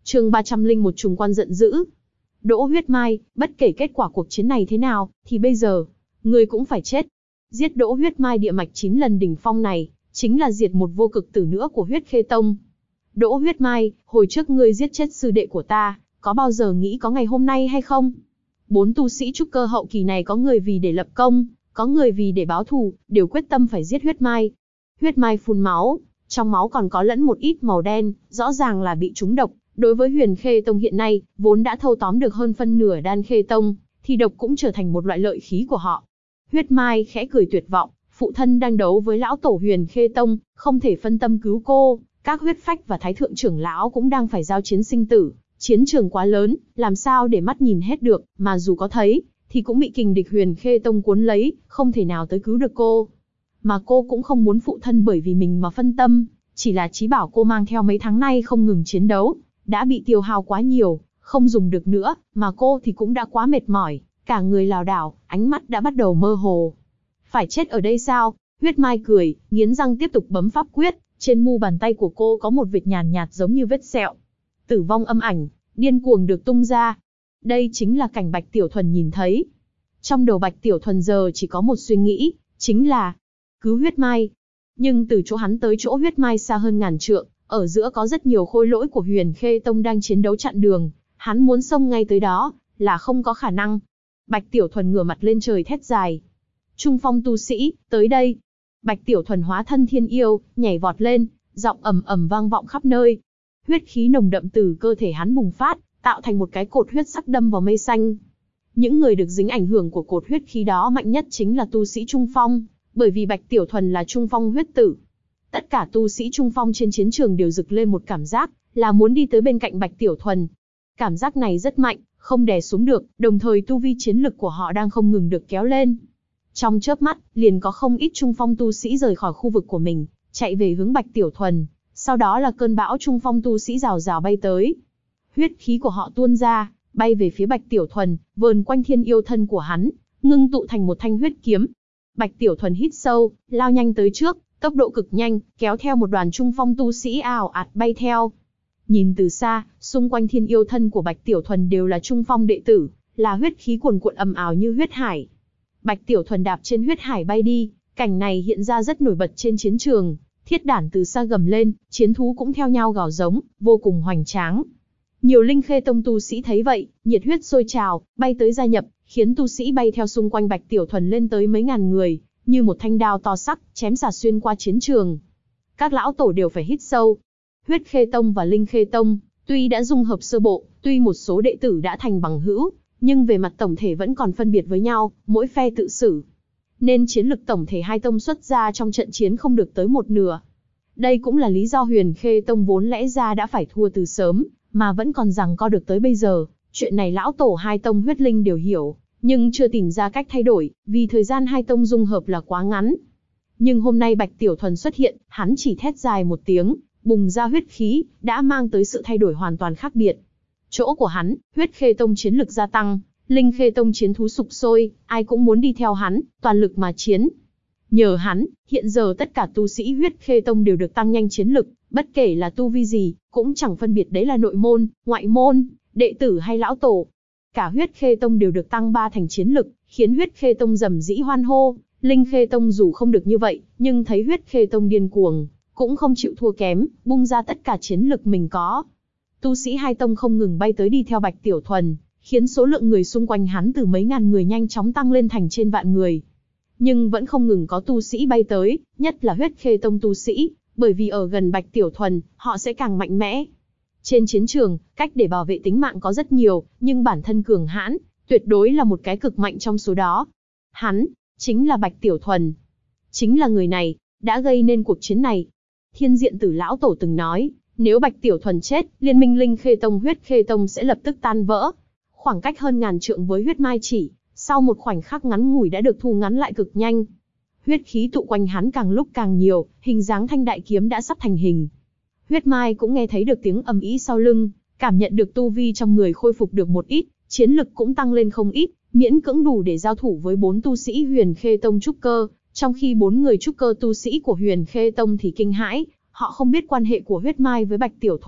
Chương 301 trùng quan giận dữ. Đỗ Huyết Mai, bất kể kết quả cuộc chiến này thế nào, thì bây giờ, ngươi cũng phải chết. Giết Đỗ Huyết Mai địa mạch 9 lần đỉnh phong này, chính là diệt một vô cực tử nữa của Huyết Khê Tông. Đỗ Huyết Mai, hồi trước ngươi giết chết sư đệ của ta, có bao giờ nghĩ có ngày hôm nay hay không? 4 tu sĩ trúc cơ hậu kỳ này có người vì để lập công, có người vì để báo thù, đều quyết tâm phải giết Huyết Mai. Huyết Mai phun máu, trong máu còn có lẫn một ít màu đen, rõ ràng là bị trúng độc. Đối với Huyền Khê Tông hiện nay, vốn đã thâu tóm được hơn phân nửa Đan Khê Tông, thì độc cũng trở thành một loại lợi khí của họ. Huyết Mai khẽ cười tuyệt vọng, phụ thân đang đấu với lão tổ Huyền Khê Tông, không thể phân tâm cứu cô, các huyết phách và thái thượng trưởng lão cũng đang phải giao chiến sinh tử, chiến trường quá lớn, làm sao để mắt nhìn hết được, mà dù có thấy, thì cũng bị kình địch Huyền Khê Tông cuốn lấy, không thể nào tới cứu được cô. Mà cô cũng không muốn phụ thân bởi vì mình mà phân tâm, chỉ là trí bảo cô mang theo mấy tháng nay không ngừng chiến đấu, đã bị tiêu hao quá nhiều, không dùng được nữa, mà cô thì cũng đã quá mệt mỏi, cả người lảo đảo, ánh mắt đã bắt đầu mơ hồ. Phải chết ở đây sao? Huyết Mai cười, nghiến răng tiếp tục bấm pháp quyết, trên mu bàn tay của cô có một vệt nhàn nhạt giống như vết sẹo. Tử vong âm ảnh, điên cuồng được tung ra. Đây chính là cảnh Bạch Tiểu Thuần nhìn thấy. Trong đầu Bạch Tiểu Thuần giờ chỉ có một suy nghĩ, chính là cứu Huyết Mai. Nhưng từ chỗ hắn tới chỗ Huyết Mai xa hơn ngàn trượng, ở giữa có rất nhiều khôi lỗi của Huyền Khê Tông đang chiến đấu chặn đường, hắn muốn xông ngay tới đó, là không có khả năng. Bạch Tiểu Thuần ngửa mặt lên trời thét dài. Trung phong tu sĩ, tới đây. Bạch Tiểu Thuần hóa thân thiên yêu, nhảy vọt lên, giọng ầm ầm vang vọng khắp nơi. Huyết khí nồng đậm từ cơ thể hắn bùng phát, tạo thành một cái cột huyết sắc đâm vào mây xanh. Những người được dính ảnh hưởng của cột huyết khí đó mạnh nhất chính là tu sĩ trung phong, bởi vì Bạch Tiểu Thuần là trung phong huyết tử. Tất cả tu sĩ trung phong trên chiến trường đều rực lên một cảm giác, là muốn đi tới bên cạnh Bạch Tiểu Thuần. Cảm giác này rất mạnh, không đè xuống được, đồng thời tu vi chiến lực của họ đang không ngừng được kéo lên. Trong chớp mắt, liền có không ít trung phong tu sĩ rời khỏi khu vực của mình, chạy về hướng Bạch Tiểu Thuần, sau đó là cơn bão trung phong tu sĩ rào rào bay tới. Huyết khí của họ tuôn ra, bay về phía Bạch Tiểu Thuần, vờn quanh thiên yêu thân của hắn, ngưng tụ thành một thanh huyết kiếm. Bạch Tiểu Thuần hít sâu, lao nhanh tới trước, tốc độ cực nhanh, kéo theo một đoàn trung phong tu sĩ ào ạt bay theo. Nhìn từ xa, xung quanh thiên yêu thân của Bạch Tiểu Thuần đều là trung phong đệ tử, là huyết khí cuồn cuộn ầm ào như huyết hải. Bạch Tiểu Thuần đạp trên huyết hải bay đi, cảnh này hiện ra rất nổi bật trên chiến trường. Thiết đản từ xa gầm lên, chiến thú cũng theo nhau gào giống, vô cùng hoành tráng. Nhiều Linh Khê Tông tu sĩ thấy vậy, nhiệt huyết sôi trào, bay tới gia nhập, khiến tu sĩ bay theo xung quanh Bạch Tiểu Thuần lên tới mấy ngàn người, như một thanh đao to sắc, chém xả xuyên qua chiến trường. Các lão tổ đều phải hít sâu. Huyết Khê Tông và Linh Khê Tông, tuy đã dung hợp sơ bộ, tuy một số đệ tử đã thành bằng hữu, nhưng về mặt tổng thể vẫn còn phân biệt với nhau, mỗi phe tự xử. Nên chiến lực tổng thể hai tông xuất ra trong trận chiến không được tới một nửa. Đây cũng là lý do Huyền Khê Tông vốn lẽ ra đã phải thua từ sớm, mà vẫn còn giằng co được tới bây giờ. Chuyện này lão tổ hai tông huyết linh đều hiểu, nhưng chưa tìm ra cách thay đổi, vì thời gian hai tông dung hợp là quá ngắn. Nhưng hôm nay Bạch Tiểu Thuần xuất hiện, hắn chỉ thét dài một tiếng, bùng ra huyết khí, đã mang tới sự thay đổi hoàn toàn khác biệt. Chỗ của hắn, Huyết Khê Tông chiến lực gia tăng, Linh Khê Tông chiến thú sục sôi, ai cũng muốn đi theo hắn, toàn lực mà chiến. Nhờ hắn, hiện giờ tất cả tu sĩ Huyết Khê Tông đều được tăng nhanh chiến lực, bất kể là tu vi gì, cũng chẳng phân biệt đấy là nội môn, ngoại môn, đệ tử hay lão tổ. Cả Huyết Khê Tông đều được tăng 3 thành chiến lực, khiến Huyết Khê Tông rầm rĩ hoan hô. Linh Khê Tông dù không được như vậy, nhưng thấy Huyết Khê Tông điên cuồng, cũng không chịu thua kém, bung ra tất cả chiến lực mình có. Tu sĩ hai tông không ngừng bay tới đi theo Bạch Tiểu Thuần, khiến số lượng người xung quanh hắn từ mấy ngàn người nhanh chóng tăng lên thành trên vạn người. Nhưng vẫn không ngừng có tu sĩ bay tới, nhất là Huyết Khê Tông tu sĩ, bởi vì ở gần Bạch Tiểu Thuần, họ sẽ càng mạnh mẽ. Trên chiến trường, cách để bảo vệ tính mạng có rất nhiều, nhưng bản thân cường hãn, tuyệt đối là một cái cực mạnh trong số đó. Hắn, chính là Bạch Tiểu Thuần. Chính là người này, đã gây nên cuộc chiến này. Thiên Diện Tử lão tổ từng nói, nếu Bạch Tiểu Thuần chết, liên minh Linh Khê Tông Huyết Khê Tông sẽ lập tức tan vỡ. Khoảng cách hơn ngàn trượng với Huyết Mai chỉ, sau một khoảnh khắc ngắn ngủi đã được thu ngắn lại cực nhanh. Huyết khí tụ quanh hắn càng lúc càng nhiều, hình dáng thanh đại kiếm đã sắp thành hình. Huyết Mai cũng nghe thấy được tiếng ầm ĩ sau lưng, cảm nhận được tu vi trong người khôi phục được một ít, chiến lực cũng tăng lên không ít, miễn cưỡng đủ để giao thủ với 4 tu sĩ Huyền Khê Tông trúc cơ, trong khi 4 người trúc cơ tu sĩ của Huyền Khê Tông thì kinh hãi, họ không biết quan hệ của Huyết Mai với Bạch Tiểu Thuần,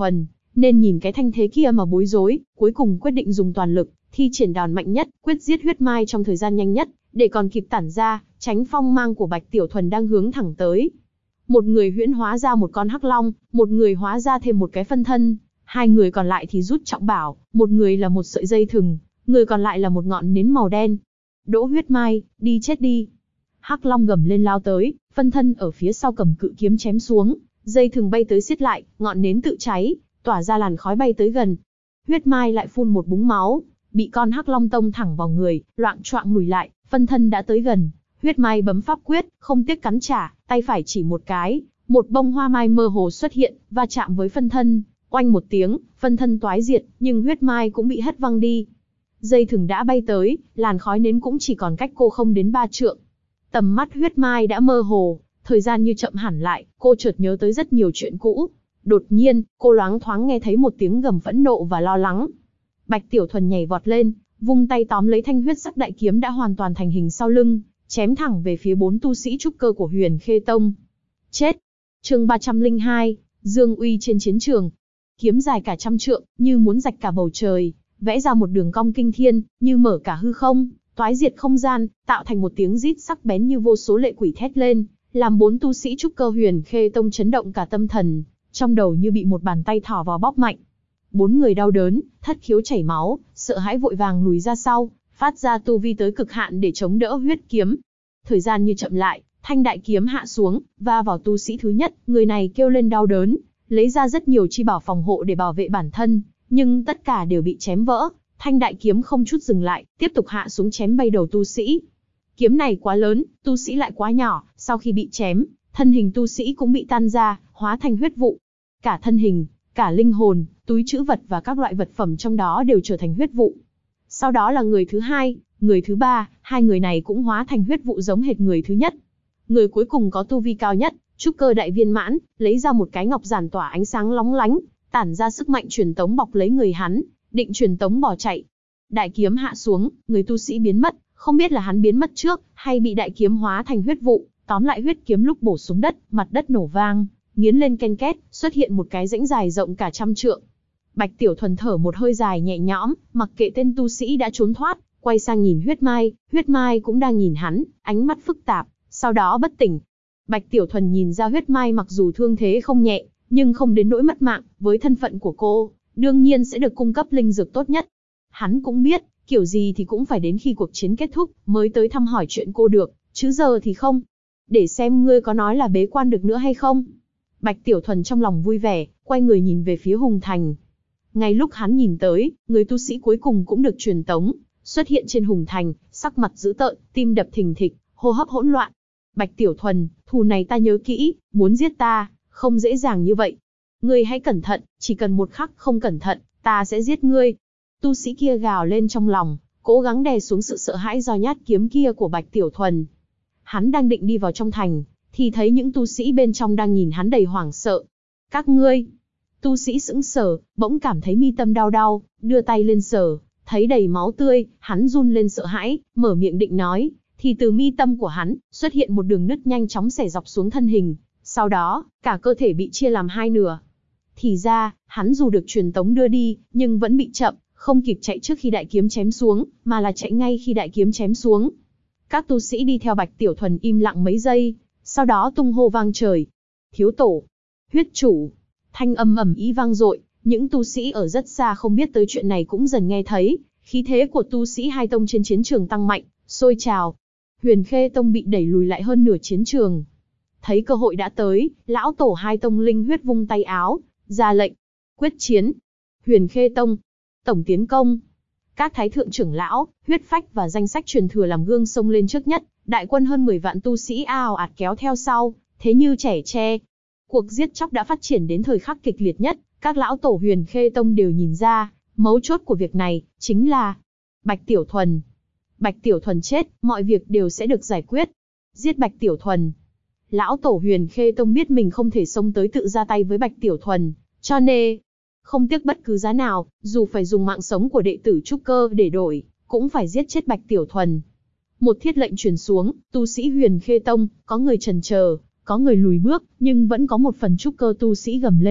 nên nhìn cái thanh thế kia mà bối rối, cuối cùng quyết định dùng toàn lực, thi triển đòn mạnh nhất, quyết giết huyết mai trong thời gian nhanh nhất, để còn kịp tản ra, tránh phong mang của Bạch Tiểu Thuần đang hướng thẳng tới. Một người huyễn hóa ra một con hắc long, một người hóa ra thêm một cái phân thân, hai người còn lại thì rút trọng bảo, một người là một sợi dây thừng, người còn lại là một ngọn nến màu đen. Đỗ Huyết Mai, đi chết đi! Hắc long gầm lên lao tới, phân thân ở phía sau cầm cự kiếm chém xuống, dây thừng bay tới siết lại, ngọn nến tự cháy, tỏa ra làn khói bay tới gần. Huyết Mai lại phun một búng máu, bị con hắc long tông thẳng vào người, loạng choạng lùi lại, phân thân đã tới gần. Huyết Mai bấm pháp quyết, không tiếc cắn trả, tay phải chỉ một cái, một bông hoa mai mơ hồ xuất hiện, va chạm với phân thân, oanh một tiếng, phân thân toái diệt, nhưng Huyết Mai cũng bị hất văng đi. Dây thừng đã bay tới, làn khói nến cũng chỉ còn cách cô không đến 3 trượng. Tầm mắt Huyết Mai đã mơ hồ, thời gian như chậm hẳn lại, cô chợt nhớ tới rất nhiều chuyện cũ. Đột nhiên, cô loáng thoáng nghe thấy một tiếng gầm phẫn nộ và lo lắng. Bạch Tiểu Thuần nhảy vọt lên, vung tay tóm lấy thanh huyết sắc đại kiếm đã hoàn toàn thành hình sau lưng, chém thẳng về phía 4 tu sĩ trúc cơ của Huyền Khê Tông. Chết! Chương 302, Dương uy trên chiến trường. Kiếm dài cả 100 trượng, như muốn rạch cả bầu trời, vẽ ra một đường cong kinh thiên, như mở cả hư không, toái diệt không gian, tạo thành một tiếng rít sắc bén như vô số lệ quỷ thét lên, làm 4 tu sĩ trúc cơ Huyền Khê Tông chấn động cả tâm thần, trong đầu như bị một bàn tay thỏ vào bóp mạnh. 4 người đau đớn, thất khiếu chảy máu, sợ hãi vội vàng lùi ra sau, phát ra tu vi tới cực hạn để chống đỡ huyết kiếm. Thời gian như chậm lại, thanh đại kiếm hạ xuống, va vào tu sĩ thứ nhất, người này kêu lên đau đớn, lấy ra rất nhiều chi bảo phòng hộ để bảo vệ bản thân, nhưng tất cả đều bị chém vỡ. Thanh đại kiếm không chút dừng lại, tiếp tục hạ xuống chém bay đầu tu sĩ. Kiếm này quá lớn, tu sĩ lại quá nhỏ, sau khi bị chém, thân hình tu sĩ cũng bị tan ra, hóa thành huyết vụ. Cả thân hình, cả linh hồn, túi trữ vật và các loại vật phẩm trong đó đều trở thành huyết vụ. Sau đó là người thứ hai, người thứ ba, hai người này cũng hóa thành huyết vụ giống hệt người thứ nhất. Người cuối cùng có tu vi cao nhất, trúc cơ đại viên mãn, lấy ra một cái ngọc giản tỏa ánh sáng lóng lánh, tản ra sức mạnh truyền tống bọc lấy người hắn, định truyền tống bỏ chạy. Đại kiếm hạ xuống, người tu sĩ biến mất, không biết là hắn biến mất trước, hay bị đại kiếm hóa thành huyết vụ, tóm lại huyết kiếm lúc bổ xuống đất, mặt đất nổ vang, nghiến lên ken két, xuất hiện một cái rãnh dài rộng cả 100 trượng. Bạch Tiểu Thuần thở một hơi dài nhẹ nhõm, mặc kệ tên tu sĩ đã trốn thoát, quay sang nhìn Huyết Mai cũng đang nhìn hắn, ánh mắt phức tạp, sau đó bất tỉnh. Bạch Tiểu Thuần nhìn ra Huyết Mai mặc dù thương thế không nhẹ, nhưng không đến nỗi mất mạng, với thân phận của cô, đương nhiên sẽ được cung cấp linh dược tốt nhất. Hắn cũng biết, kiểu gì thì cũng phải đến khi cuộc chiến kết thúc, mới tới thăm hỏi chuyện cô được, chứ giờ thì không. Để xem ngươi có nói là bế quan được nữa hay không. Bạch Tiểu Thuần trong lòng vui vẻ, quay người nhìn về phía Hùng Thành. Ngay lúc hắn nhìn tới, người tu sĩ cuối cùng cũng được truyền tống, xuất hiện trên Hùng Thành, sắc mặt dữ tợn, tim đập thình thịch, hô hấp hỗn loạn. Bạch Tiểu Thuần, thù này ta nhớ kỹ, muốn giết ta, không dễ dàng như vậy. Ngươi hãy cẩn thận, chỉ cần một khắc không cẩn thận, ta sẽ giết ngươi. Tu sĩ kia gào lên trong lòng, cố gắng đè xuống sự sợ hãi do nhát kiếm kia của Bạch Tiểu Thuần. Hắn đang định đi vào trong thành, thì thấy những tu sĩ bên trong đang nhìn hắn đầy hoảng sợ. Các ngươi! Tu sĩ sững sờ, bỗng cảm thấy mi tâm đau đau, đưa tay lên sờ, thấy đầy máu tươi, hắn run lên sợ hãi, mở miệng định nói, thì từ mi tâm của hắn, xuất hiện một đường nứt nhanh chóng xẻ dọc xuống thân hình, sau đó, cả cơ thể bị chia làm hai nửa. Thì ra, hắn dù được truyền tống đưa đi, nhưng vẫn bị chậm, không kịp chạy trước khi đại kiếm chém xuống, mà là chạy ngay khi đại kiếm chém xuống. Các tu sĩ đi theo Bạch Tiểu Thuần im lặng mấy giây, sau đó tung hô vang trời. Thiếu tổ! Huyết chủ! Thanh âm ầm ĩ vang dội, những tu sĩ ở rất xa không biết tới chuyện này cũng dần nghe thấy, khí thế của tu sĩ hai tông trên chiến trường tăng mạnh, sôi trào. Huyền Khê Tông bị đẩy lùi lại hơn nửa chiến trường. Thấy cơ hội đã tới, lão tổ hai tông linh huyết vung tay áo, ra lệnh. Quyết chiến! Huyền Khê Tông! Tổng tiến công! Các thái thượng trưởng lão, huyết phách và danh sách truyền thừa làm gương xông lên trước nhất, đại quân hơn 10 vạn tu sĩ ào ạt kéo theo sau, thế như trẻ tre. Cuộc giết chóc đã phát triển đến thời khắc kịch liệt nhất, các lão tổ Huyền Khê Tông đều nhìn ra, mấu chốt của việc này, chính là Bạch Tiểu Thuần. Bạch Tiểu Thuần chết, mọi việc đều sẽ được giải quyết. Giết Bạch Tiểu Thuần. Lão tổ Huyền Khê Tông biết mình không thể xông tới tự ra tay với Bạch Tiểu Thuần, cho nên, không tiếc bất cứ giá nào, dù phải dùng mạng sống của đệ tử trúc cơ để đổi, cũng phải giết chết Bạch Tiểu Thuần. Một thiết lệnh truyền xuống, tu sĩ Huyền Khê Tông, có người chần chờ, có người lùi bước, nhưng vẫn có một phần trúc cơ tu sĩ gầm lên,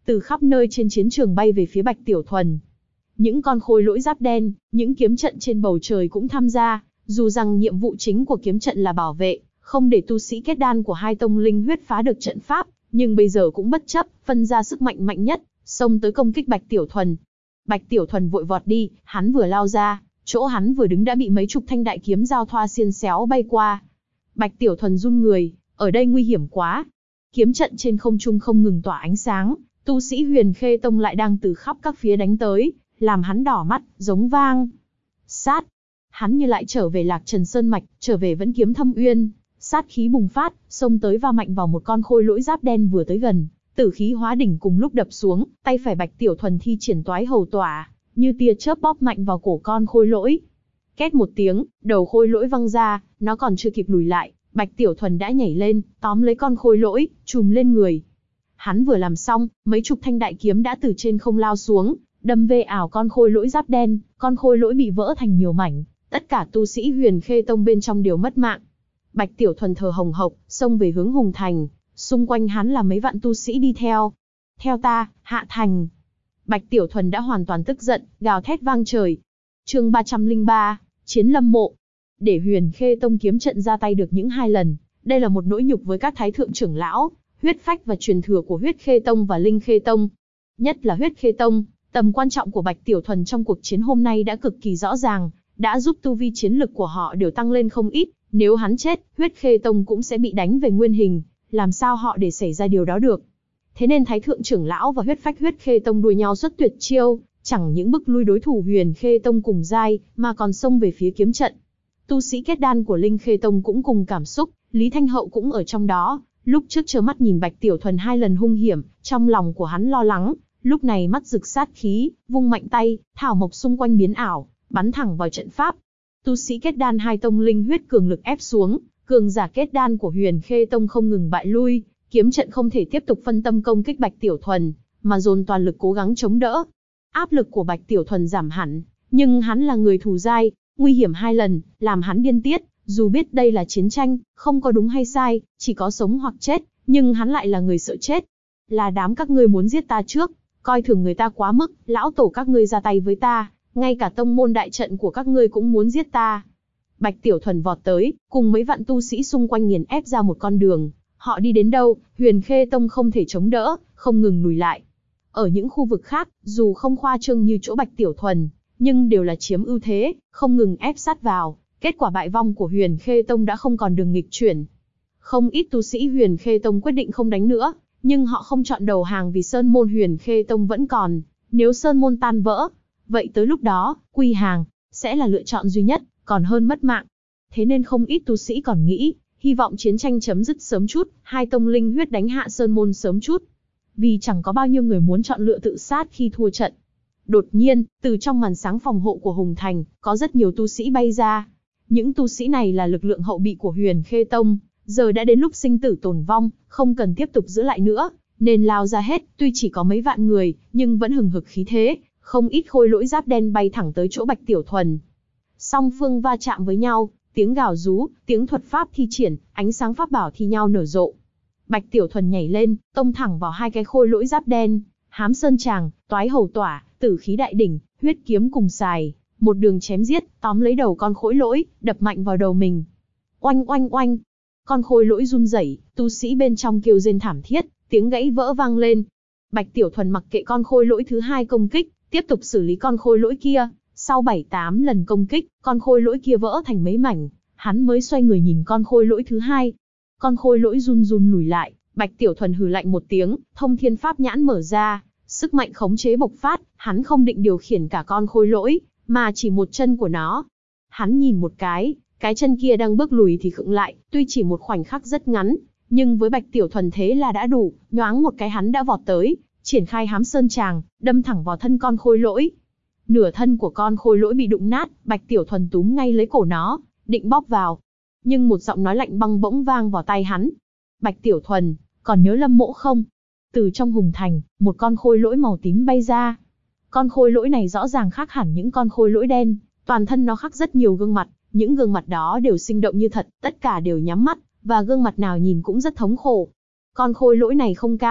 từ khắp nơi trên chiến trường bay về phía Bạch Tiểu Thuần. Những con khôi lỗi giáp đen, những kiếm trận trên bầu trời cũng tham gia, dù rằng nhiệm vụ chính của kiếm trận là bảo vệ, không để tu sĩ kết đan của hai tông linh huyết phá được trận pháp, nhưng bây giờ cũng bất chấp, phân ra sức mạnh mạnh nhất, xông tới công kích Bạch Tiểu Thuần. Bạch Tiểu Thuần vội vọt đi, hắn vừa lao ra, chỗ hắn vừa đứng đã bị mấy chục thanh đại kiếm giao thoa xiên xéo bay qua. Bạch Tiểu Thuần run người, ở đây nguy hiểm quá. Kiếm trận trên không trung không ngừng tỏa ánh sáng, tu sĩ Huyền Khê Tông lại đang từ khắp các phía đánh tới, làm hắn đỏ mắt, giống vang. Sát! Hắn như lại trở về Lạc Trần Sơn Mạch, trở về Vẫn Kiếm Thâm Uyên, sát khí bùng phát, xông tới va mạnh vào một con khôi lỗi giáp đen vừa tới gần, tử khí hóa đỉnh cùng lúc đập xuống, tay phải Bạch Tiểu Thuần thi triển Toái Hầu Tỏa, như tia chớp bóp mạnh vào cổ con khôi lỗi. Két một tiếng, đầu khôi lỗi văng ra, nó còn chưa kịp lùi lại, Bạch Tiểu Thuần đã nhảy lên, tóm lấy con khôi lỗi, trùm lên người. Hắn vừa làm xong, mấy chục thanh đại kiếm đã từ trên không lao xuống, đâm về ảo con khôi lỗi giáp đen, con khôi lỗi bị vỡ thành nhiều mảnh, tất cả tu sĩ Huyền Khê Tông bên trong đều mất mạng. Bạch Tiểu Thuần thở hồng hộc, xông về hướng Hùng Thành, xung quanh hắn là mấy vạn tu sĩ đi theo. Theo ta, hạ thành. Bạch Tiểu Thuần đã hoàn toàn tức giận, gào thét vang trời. Chương 303, Chiến Lâm Mộ. Để Huyền Khê Tông kiếm trận ra tay được những 2 lần, đây là một nỗi nhục với các thái thượng trưởng lão, huyết phách và truyền thừa của Huyết Khê Tông và Linh Khê Tông. Nhất là Huyết Khê Tông, tầm quan trọng của Bạch Tiểu Thuần trong cuộc chiến hôm nay đã cực kỳ rõ ràng, đã giúp tu vi chiến lực của họ đều tăng lên không ít. Nếu hắn chết, Huyết Khê Tông cũng sẽ bị đánh về nguyên hình, làm sao họ để xảy ra điều đó được. Thế nên Thái Thượng trưởng lão và huyết phách Huyết Khê Tông đua nhau xuất tuyệt chiêu, chẳng những bức lui đối thủ Huyền Khê Tông cùng giai, mà còn xông về phía kiếm trận. Tu sĩ kết đan của Linh Khê Tông cũng cùng cảm xúc, Lý Thanh Hậu cũng ở trong đó, lúc trước trơ mắt nhìn Bạch Tiểu Thuần 2 lần hung hiểm, trong lòng của hắn lo lắng, lúc này mắt rực sát khí, vung mạnh tay, thảo mộc xung quanh biến ảo, bắn thẳng vào trận pháp. Tu sĩ kết đan hai tông linh huyết cường lực ép xuống, cường giả kết đan của Huyền Khê Tông không ngừng bại lui, kiếm trận không thể tiếp tục phân tâm công kích Bạch Tiểu Thuần, mà dồn toàn lực cố gắng chống đỡ. Áp lực của Bạch Tiểu Thuần giảm hẳn, nhưng hắn là người thù dai, nguy hiểm 2 lần, làm hắn điên tiết, dù biết đây là chiến tranh, không có đúng hay sai, chỉ có sống hoặc chết, nhưng hắn lại là người sợ chết. Là đám các ngươi muốn giết ta trước, coi thường người ta quá mức, lão tổ các ngươi ra tay với ta, ngay cả tông môn đại trận của các ngươi cũng muốn giết ta. Bạch Tiểu Thuần vọt tới, cùng mấy vạn tu sĩ xung quanh nghiền ép ra một con đường, họ đi đến đâu, Huyền Khê Tông không thể chống đỡ, không ngừng lùi lại. Ở những khu vực khác, dù không khoa trương như chỗ Bạch Tiểu Thuần, nhưng đều là chiếm ưu thế, không ngừng ép sát vào, kết quả bại vong của Huyền Khê Tông đã không còn đường nghịch chuyển. Không ít tu sĩ Huyền Khê Tông quyết định không đánh nữa, nhưng họ không chọn đầu hàng vì Sơn môn Huyền Khê Tông vẫn còn, nếu Sơn môn tan vỡ, vậy tới lúc đó, quy hàng, sẽ là lựa chọn duy nhất, còn hơn mất mạng. Thế nên không ít tu sĩ còn nghĩ, hy vọng chiến tranh chấm dứt sớm chút, hai tông linh huyết đánh hạ Sơn môn sớm chút. Vì chẳng có bao nhiêu người muốn chọn lựa tự sát khi thua trận. Đột nhiên, từ trong màn sáng phòng hộ của Hùng Thành, có rất nhiều tu sĩ bay ra. Những tu sĩ này là lực lượng hậu bị của Huyền Khê Tông, giờ đã đến lúc sinh tử tồn vong, không cần tiếp tục giữ lại nữa, nên lao ra hết, tuy chỉ có mấy vạn người, nhưng vẫn hừng hực khí thế, không ít khôi lỗi giáp đen bay thẳng tới chỗ Bạch Tiểu Thuần. Song phương va chạm với nhau, tiếng gào rú, tiếng thuật pháp thi triển, ánh sáng pháp bảo thi nhau nở rộ. Bạch Tiểu Thuần nhảy lên, tông thẳng vào hai cái khôi lỗi giáp đen, Hám Sơn Tràng, Toái Hầu Tỏa, Tử Khí Đại Đỉnh, huyết kiếm cùng xài, một đường chém giết, tóm lấy đầu con khôi lỗi, đập mạnh vào đầu mình. Oanh oanh oanh, con khôi lỗi run rẩy, tu sĩ bên trong kêu rên thảm thiết, tiếng gãy vỡ vang lên. Bạch Tiểu Thuần mặc kệ con khôi lỗi thứ hai công kích, tiếp tục xử lý con khôi lỗi kia. Sau 7-8 lần công kích, con khôi lỗi kia vỡ thành mấy mảnh, hắn mới xoay người nhìn con khôi lỗi thứ hai. Con khôi lỗi run run lùi lại, Bạch Tiểu Thuần hừ lạnh một tiếng, Thông Thiên Pháp Nhãn mở ra, sức mạnh khống chế bộc phát, hắn không định điều khiển cả con khôi lỗi, mà chỉ một chân của nó. Hắn nhìn một cái chân kia đang bước lùi thì khựng lại, tuy chỉ một khoảnh khắc rất ngắn, nhưng với Bạch Tiểu Thuần thế là đã đủ, nhoáng một cái hắn đã vọt tới, triển khai Hám Sơn Tràng, đâm thẳng vào thân con khôi lỗi. Nửa thân của con khôi lỗi bị đụng nát, Bạch Tiểu Thuần túm ngay lấy cổ nó, định bóp vào. Nhưng một giọng nói lạnh băng bỗng vang vào tai hắn. Bạch Tiểu Thuần, còn nhớ Lâm Mộ không? Từ trong Hùng Thành, một con khôi lỗi màu tím bay ra. Con khôi lỗi này rõ ràng khác hẳn những con khôi lỗi đen, toàn thân nó khắc rất nhiều gương mặt, những gương mặt đó đều sinh động như thật, tất cả đều nhắm mắt, và gương mặt nào nhìn cũng rất thống khổ. Con khôi lỗi này không cao,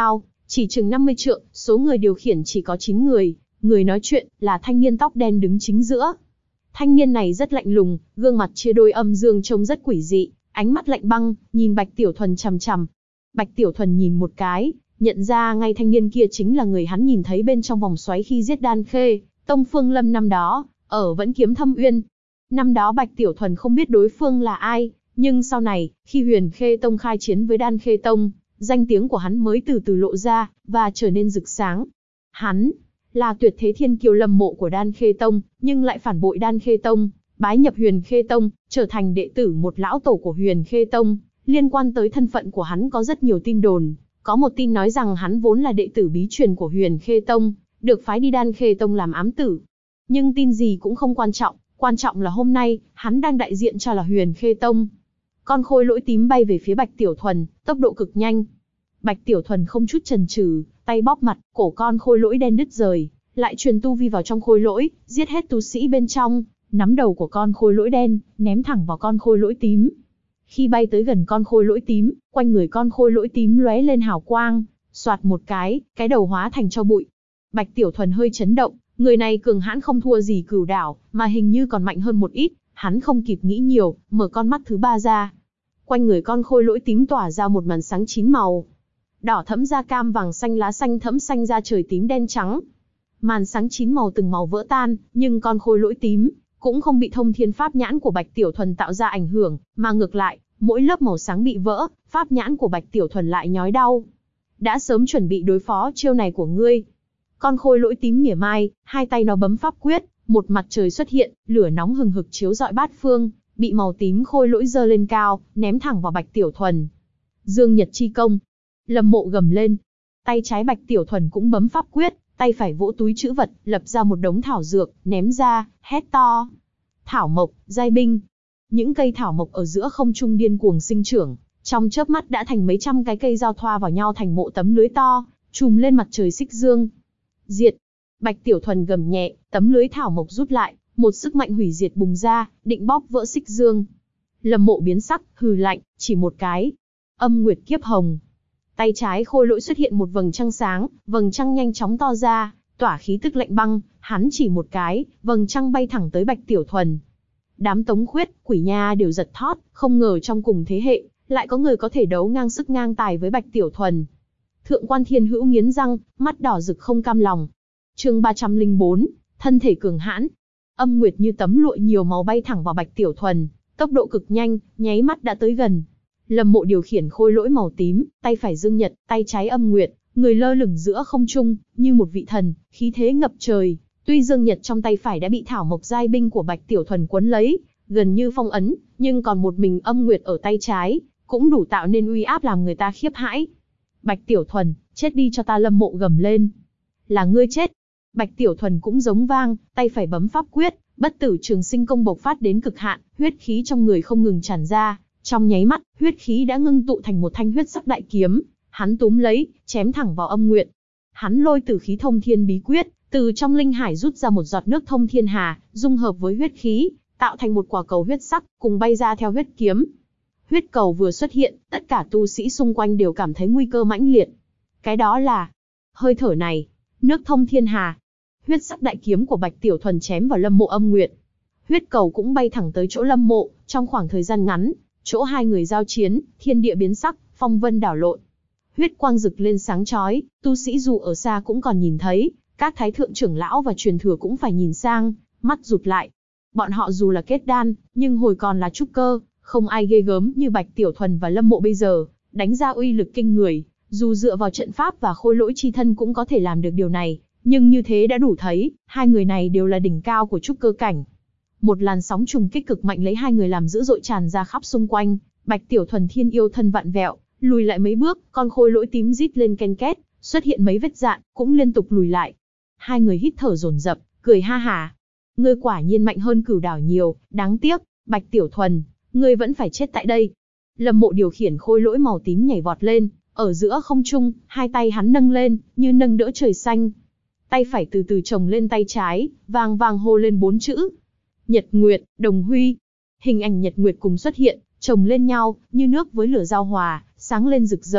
Chỉ chừng 50 trượng, số người điều khiển chỉ có 9 người, người nói chuyện là thanh niên tóc đen đứng chính giữa. Thanh niên này rất lạnh lùng, gương mặt chia đôi âm dương trông rất quỷ dị, ánh mắt lạnh băng, nhìn Bạch Tiểu Thuần chằm chằm. Bạch Tiểu Thuần nhìn một cái, nhận ra ngay thanh niên kia chính là người hắn nhìn thấy bên trong vòng xoáy khi giết Đan Khê Tông Phương Lâm năm đó, ở Vẫn Kiếm Thâm Uyên. Năm đó Bạch Tiểu Thuần không biết đối phương là ai, nhưng sau này, khi Huyền Khê Tông khai chiến với Đan Khê Tông, danh tiếng của hắn mới từ từ lộ ra, và trở nên rực sáng. Hắn là tuyệt thế thiên kiêu Lâm Mộ của Đan Khê Tông, nhưng lại phản bội Đan Khê Tông, bái nhập Huyền Khê Tông, trở thành đệ tử một lão tổ của Huyền Khê Tông. Liên quan tới thân phận của hắn có rất nhiều tin đồn, có một tin nói rằng hắn vốn là đệ tử bí truyền của Huyền Khê Tông, được phái đi Đan Khê Tông làm ám tử. Nhưng tin gì cũng không quan trọng là hôm nay, hắn đang đại diện cho là Huyền Khê Tông. Con khôi lỗi tím bay về phía Bạch Tiểu Thuần, tốc độ cực nhanh. Bạch Tiểu Thuần không chút chần chừ, tay bóp mặt, cổ con khôi lỗi đen đứt rời, lại truyền tu vi vào trong khôi lỗi, giết hết tu sĩ bên trong, nắm đầu của con khôi lỗi đen, ném thẳng vào con khôi lỗi tím. Khi bay tới gần con khôi lỗi tím, quanh người con khôi lỗi tím lóe lên hào quang, xoạt một cái đầu hóa thành tro bụi. Bạch Tiểu Thuần hơi chấn động, người này cường hãn không thua gì Cửu Đảo, mà hình như còn mạnh hơn một ít, hắn không kịp nghĩ nhiều, mở con mắt thứ ba ra. Quanh người con khôi lỗi tím tỏa ra một màn sáng 9 màu. Đỏ thẫm da cam, vàng xanh, lá xanh thẫm, xanh da trời, tím đen trắng. Màn sáng 9 màu từng màu vỡ tan, nhưng con khôi lỗi tím cũng không bị thông thiên pháp nhãn của Bạch Tiểu Thuần tạo ra ảnh hưởng, mà ngược lại, mỗi lớp màu sáng bị vỡ, pháp nhãn của Bạch Tiểu Thuần lại nhói đau. Đã sớm chuẩn bị đối phó chiêu này của ngươi. Con khôi lỗi tím mỉa mai, hai tay nó bấm pháp quyết, một mặt trời xuất hiện, lửa nóng hừng hực chiếu rọi bát phương, bị màu tím khôi lỗi giơ lên cao, ném thẳng vào Bạch Tiểu Thuần. Dương Nhật chi công. Lâm Mộ gầm lên. Tay trái Bạch Tiểu Thuần cũng bấm pháp quyết, tay phải vỗ túi trữ vật, lập ra một đống thảo dược, ném ra, hét to. Thảo mộc, giai binh. Những cây thảo mộc ở giữa không trung điên cuồng sinh trưởng, trong chớp mắt đã thành mấy trăm cái cây giao thoa vào nhau thành một tấm lưới to, trùm lên mặt trời xích dương. Diệt. Bạch Tiểu Thuần gầm nhẹ, tấm lưới thảo mộc rút lại, một sức mạnh hủy diệt bùng ra, định bóp vỡ xích dương. Lâm Mộ biến sắc, hừ lạnh, chỉ một cái. Âm Nguyệt Kiếp Hồng. Tay trái khôi lỗi xuất hiện một vầng trăng sáng, vầng trăng nhanh chóng to ra, tỏa khí tức lạnh băng, hắn chỉ một cái, vầng trăng bay thẳng tới Bạch Tiểu Thuần. Đám Tống Khuyết, Quỷ Nha đều giật thót, không ngờ trong cùng thế hệ, lại có người có thể đấu ngang sức ngang tài với Bạch Tiểu Thuần. Thượng quan Thiên Hữu nghiến răng, mắt đỏ rực không cam lòng. Chương 304, thân thể cường hãn. Âm Nguyệt như tấm lụa nhiều màu bay thẳng vào Bạch Tiểu Thuần, tốc độ cực nhanh, nháy mắt đã tới gần. Lâm Mộ điều khiển khôi lỗi màu tím, tay phải Dương Nhật, tay trái Âm Nguyệt, người lơ lửng giữa không trung, như một vị thần, khí thế ngập trời. Tuy Dương Nhật trong tay phải đã bị thảo mộc giai binh của Bạch Tiểu Thuần quấn lấy, gần như phong ấn, nhưng còn một mình Âm Nguyệt ở tay trái, cũng đủ tạo nên uy áp làm người ta khiếp hãi. Bạch Tiểu Thuần, chết đi cho ta! Lâm Mộ gầm lên. Là ngươi chết. Bạch Tiểu Thuần cũng giống vang, tay phải bấm pháp quyết, bất tử trường sinh công bộc phát đến cực hạn, huyết khí trong người không ngừng tràn ra. Trong nháy mắt, huyết khí đã ngưng tụ thành một thanh huyết sắc đại kiếm, hắn túm lấy, chém thẳng vào Âm Nguyệt. Hắn lôi tử khí thông thiên bí quyết, từ trong linh hải rút ra một giọt nước thông thiên hà, dung hợp với huyết khí, tạo thành một quả cầu huyết sắc, cùng bay ra theo huyết kiếm. Huyết cầu vừa xuất hiện, tất cả tu sĩ xung quanh đều cảm thấy nguy cơ mãnh liệt. Cái đó là hơi thở này, nước thông thiên hà. Huyết sắc đại kiếm của Bạch Tiểu Thuần chém vào Lâm Mộ Âm Nguyệt. Huyết cầu cũng bay thẳng tới chỗ Lâm Mộ, trong khoảng thời gian ngắn, chỗ hai người giao chiến, thiên địa biến sắc, phong vân đảo lộn. Huyết quang rực lên sáng chói, tu sĩ dù ở xa cũng còn nhìn thấy, các thái thượng trưởng lão và truyền thừa cũng phải nhìn sang, mắt rụt lại. Bọn họ dù là kết đan, nhưng hồi còn là trúc cơ, không ai ghê gớm như Bạch Tiểu Thuần và Lâm Mộ bây giờ, đánh ra uy lực kinh người, dù dựa vào trận pháp và khôi lỗi chi thân cũng có thể làm được điều này, nhưng như thế đã đủ thấy, hai người này đều là đỉnh cao của trúc cơ cảnh. Một làn sóng trùng kích cực mạnh lấy hai người làm dữ dội tràn ra khắp xung quanh, Bạch Tiểu Thuần thiên yêu thân vặn vẹo, lùi lại mấy bước, con khôi lỗi tím rít lên ken két, xuất hiện mấy vết dạn, cũng liên tục lùi lại. Hai người hít thở dồn dập, cười ha hả. Ngươi quả nhiên mạnh hơn Cửu Đảo nhiều, đáng tiếc, Bạch Tiểu Thuần, ngươi vẫn phải chết tại đây. Lâm Mộ điều khiển khôi lỗi màu tím nhảy vọt lên, ở giữa không trung, hai tay hắn nâng lên, như nâng đỡ trời xanh. Tay phải từ từ chồng lên tay trái, vang vang hô lên 4 chữ. Nhật Nguyệt, Đồng Huy. Hình ảnh Nhật Nguyệt cùng xuất hiện, chồng lên nhau, như nước với lửa giao hòa, sáng lên rực rỡ,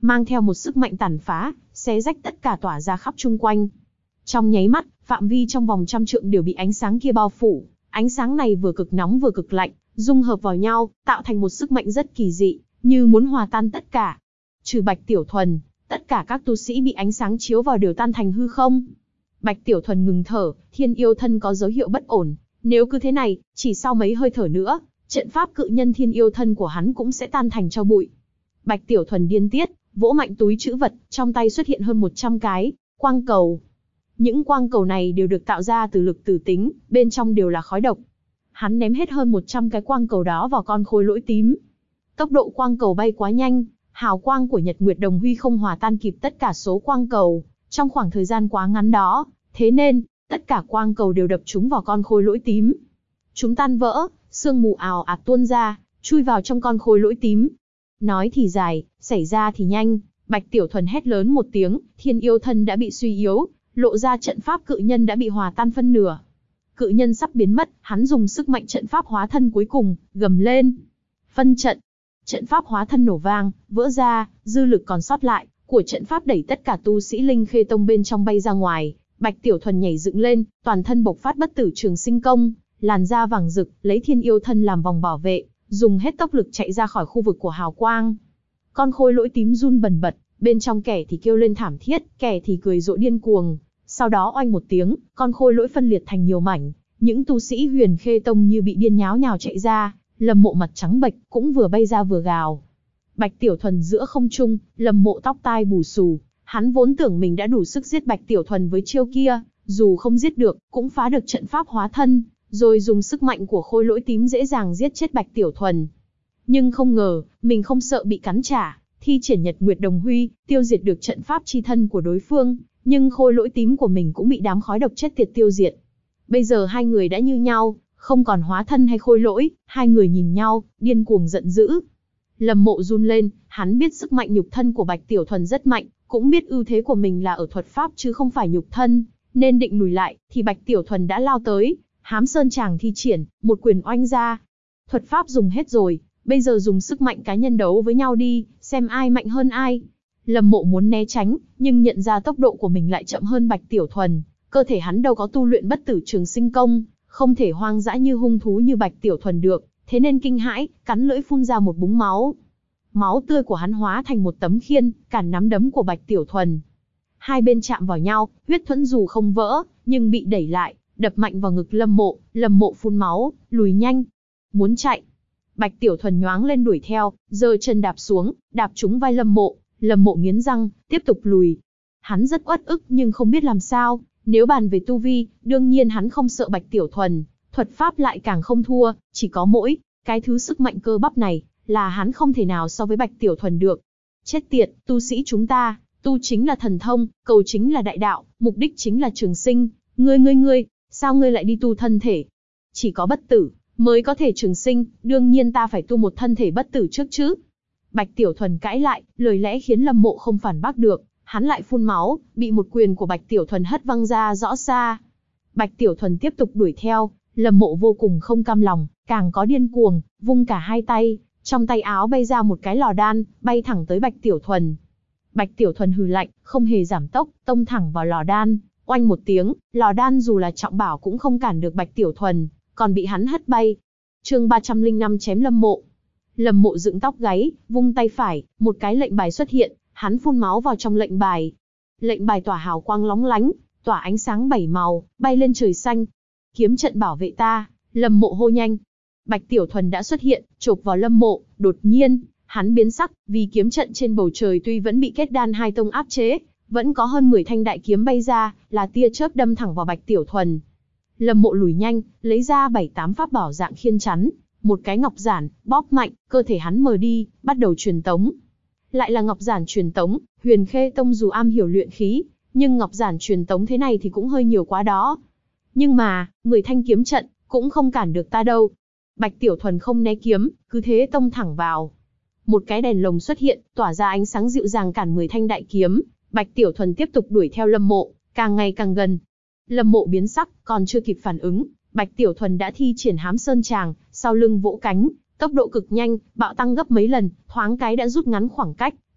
mang theo một sức mạnh tàn phá, xé rách tất cả tỏa ra khắp chung quanh. Trong nháy mắt, phạm vi trong vòng 100 trượng đều bị ánh sáng kia bao phủ. Ánh sáng này vừa cực nóng vừa cực lạnh, dung hợp vào nhau, tạo thành một sức mạnh rất kỳ dị, như muốn hòa tan tất cả. Trừ Bạch Tiểu Thuần, tất cả các tu sĩ bị ánh sáng chiếu vào đều tan thành hư không. Bạch Tiểu Thuần ngừng thở, thiên yêu thân có dấu hiệu bất ổn. Nếu cứ thế này, chỉ sau mấy hơi thở nữa, trận pháp cự nhân thiên yêu thân của hắn cũng sẽ tan thành tro bụi. Bạch Tiểu Thuần điên tiết, vỗ mạnh túi trữ vật, trong tay xuất hiện hơn 100 cái quang cầu. Những quang cầu này đều được tạo ra từ lực tử tính, bên trong đều là khói độc. Hắn ném hết hơn 100 cái quang cầu đó vào con khôi lỗi tím. Tốc độ quang cầu bay quá nhanh, hào quang của Nhật Nguyệt Đồng Huy không hòa tan kịp tất cả số quang cầu trong khoảng thời gian quá ngắn đó, thế nên tất cả quang cầu đều đập trúng vào con khôi lỗi tím. Chúng tan vỡ, sương mù ào ạt tuôn ra, chui vào trong con khôi lỗi tím. Nói thì dài, xảy ra thì nhanh, Bạch Tiểu Thuần hét lớn một tiếng, thiên yêu thân đã bị suy yếu, lộ ra trận pháp cự nhân đã bị hòa tan phân nửa. Cự nhân sắp biến mất, hắn dùng sức mạnh trận pháp hóa thân cuối cùng, gầm lên. Phân trận. Trận pháp hóa thân nổ vang, vỡ ra, dư lực còn sót lại của trận pháp đẩy tất cả tu sĩ Linh Khê Tông bên trong bay ra ngoài. Bạch Tiểu Thuần nhảy dựng lên, toàn thân bộc phát bất tử trường sinh công, làn da vàng rực, lấy thiên yêu thân làm vòng bảo vệ, dùng hết tốc lực chạy ra khỏi khu vực của hào quang. Con khôi lỗi tím run bần bật, bên trong kẻ thì kêu lên thảm thiết, kẻ thì cười rộ điên cuồng. Sau đó oanh một tiếng, con khôi lỗi phân liệt thành nhiều mảnh, những tu sĩ Huyền Khê Tông như bị điên nháo nhào chạy ra. Lâm Mộ mặt trắng bệch, cũng vừa bay ra vừa gào. Bạch Tiểu Thuần giữa không trung, Lâm Mộ tóc tai bù xù, hắn vốn tưởng mình đã đủ sức giết Bạch Tiểu Thuần với chiêu kia, dù không giết được, cũng phá được trận pháp hóa thân, rồi dùng sức mạnh của khôi lỗi tím dễ dàng giết chết Bạch Tiểu Thuần. Nhưng không ngờ, mình không sợ bị cắn trả, thi triển Nhật Nguyệt Đồng Huy, tiêu diệt được trận pháp chi thân của đối phương, nhưng khôi lỗi tím của mình cũng bị đám khói độc chết tiệt tiêu diệt. Bây giờ hai người đã như nhau, không còn hóa thân hay khôi lỗi, hai người nhìn nhau, điên cuồng giận dữ. Lâm Mộ run lên, hắn biết sức mạnh nhục thân của Bạch Tiểu Thuần rất mạnh, cũng biết ưu thế của mình là ở thuật pháp chứ không phải nhục thân, nên định lùi lại, thì Bạch Tiểu Thuần đã lao tới, Hám Sơn Tràng thi triển, một quyền oanh ra. Thuật pháp dùng hết rồi, bây giờ dùng sức mạnh cá nhân đấu với nhau đi, xem ai mạnh hơn ai. Lâm Mộ muốn né tránh, nhưng nhận ra tốc độ của mình lại chậm hơn Bạch Tiểu Thuần, cơ thể hắn đâu có tu luyện bất tử trường sinh công, không thể hoang dã như hung thú như Bạch Tiểu Thuần được, thế nên kinh hãi, cắn lưỡi phun ra một búng máu. Máu tươi của hắn hóa thành một tấm khiên, cản nắm đấm của Bạch Tiểu Thuần. Hai bên chạm vào nhau, huyết thuẫn dù không vỡ, nhưng bị đẩy lại, đập mạnh vào ngực Lâm Mộ phun máu, lùi nhanh. Muốn chạy. Bạch Tiểu Thuần nhoáng lên đuổi theo, giơ chân đạp xuống, đạp trúng vai Lâm Mộ nghiến răng, tiếp tục lùi. Hắn rất uất ức nhưng không biết làm sao, nếu bàn về tu vi, đương nhiên hắn không sợ Bạch Tiểu Thuần, thuật pháp lại càng không thua, chỉ có mỗi cái thứ sức mạnh cơ bắp này, là hắn không thể nào so với Bạch Tiểu Thuần được. Chết tiệt, tu sĩ chúng ta, tu chính là thần thông, cầu chính là đại đạo, mục đích chính là trường sinh, ngươi, sao ngươi lại đi tu thân thể? Chỉ có bất tử, mới có thể trường sinh, đương nhiên ta phải tu một thân thể bất tử trước chứ. Bạch Tiểu Thuần cãi lại, lời lẽ khiến Lâm Mộ không phản bác được, hắn lại phun máu, bị một quyền của Bạch Tiểu Thuần hất văng ra rõ xa. Bạch Tiểu Thuần tiếp tục đuổi theo, Lâm Mộ vô cùng không cam lòng, càng có điên cuồng, vung cả hai tay, trong tay áo bay ra một cái lò đan, bay thẳng tới Bạch Tiểu Thuần. Bạch Tiểu Thuần hừ lạnh, không hề giảm tốc, tông thẳng vào lò đan, oanh một tiếng, lò đan dù là trọng bảo cũng không cản được Bạch Tiểu Thuần, còn bị hắn hất bay. Chương 305 chém Lâm Mộ. Lâm Mộ dựng tóc gáy, vung tay phải, một cái lệnh bài xuất hiện, hắn phun máu vào trong lệnh bài. Lệnh bài tỏa hào quang lóng lánh, tỏa ánh sáng 7 màu, bay lên trời xanh. Kiếm trận bảo vệ ta, Lâm Mộ hô nhanh. Bạch Tiểu Thuần đã xuất hiện, chộp vào Lâm Mộ, đột nhiên, hắn biến sắc, vì kiếm trận trên bầu trời tuy vẫn bị kết đan hai tông áp chế, vẫn có hơn 10 thanh đại kiếm bay ra, là tia chớp đâm thẳng vào Bạch Tiểu Thuần. Lâm Mộ lùi nhanh, lấy ra 7-8 pháp bảo dạng khiên chắn, một cái ngọc giản, bóp mạnh, cơ thể hắn mờ đi, bắt đầu truyền tống. Lại là ngọc giản truyền tống, Huyền Khê Tông dù am hiểu luyện khí, nhưng ngọc giản truyền tống thế này thì cũng hơi nhiều quá đó. Nhưng mà, 10 thanh kiếm trận, cũng không cản được ta đâu. Bạch Tiểu Thuần không né kiếm, cứ thế tông thẳng vào. Một cái đèn lồng xuất hiện, tỏa ra ánh sáng dịu dàng cản 10 thanh đại kiếm. Bạch Tiểu Thuần tiếp tục đuổi theo Lâm Mộ, càng ngày càng gần. Lâm Mộ biến sắc, còn chưa kịp phản ứng, Bạch Tiểu Thuần đã thi triển Hám Sơn Tràng, sau lưng vỗ cánh, tốc độ cực nhanh, bạo tăng gấp mấy lần, thoáng cái đã rút ngắn khoảng cách,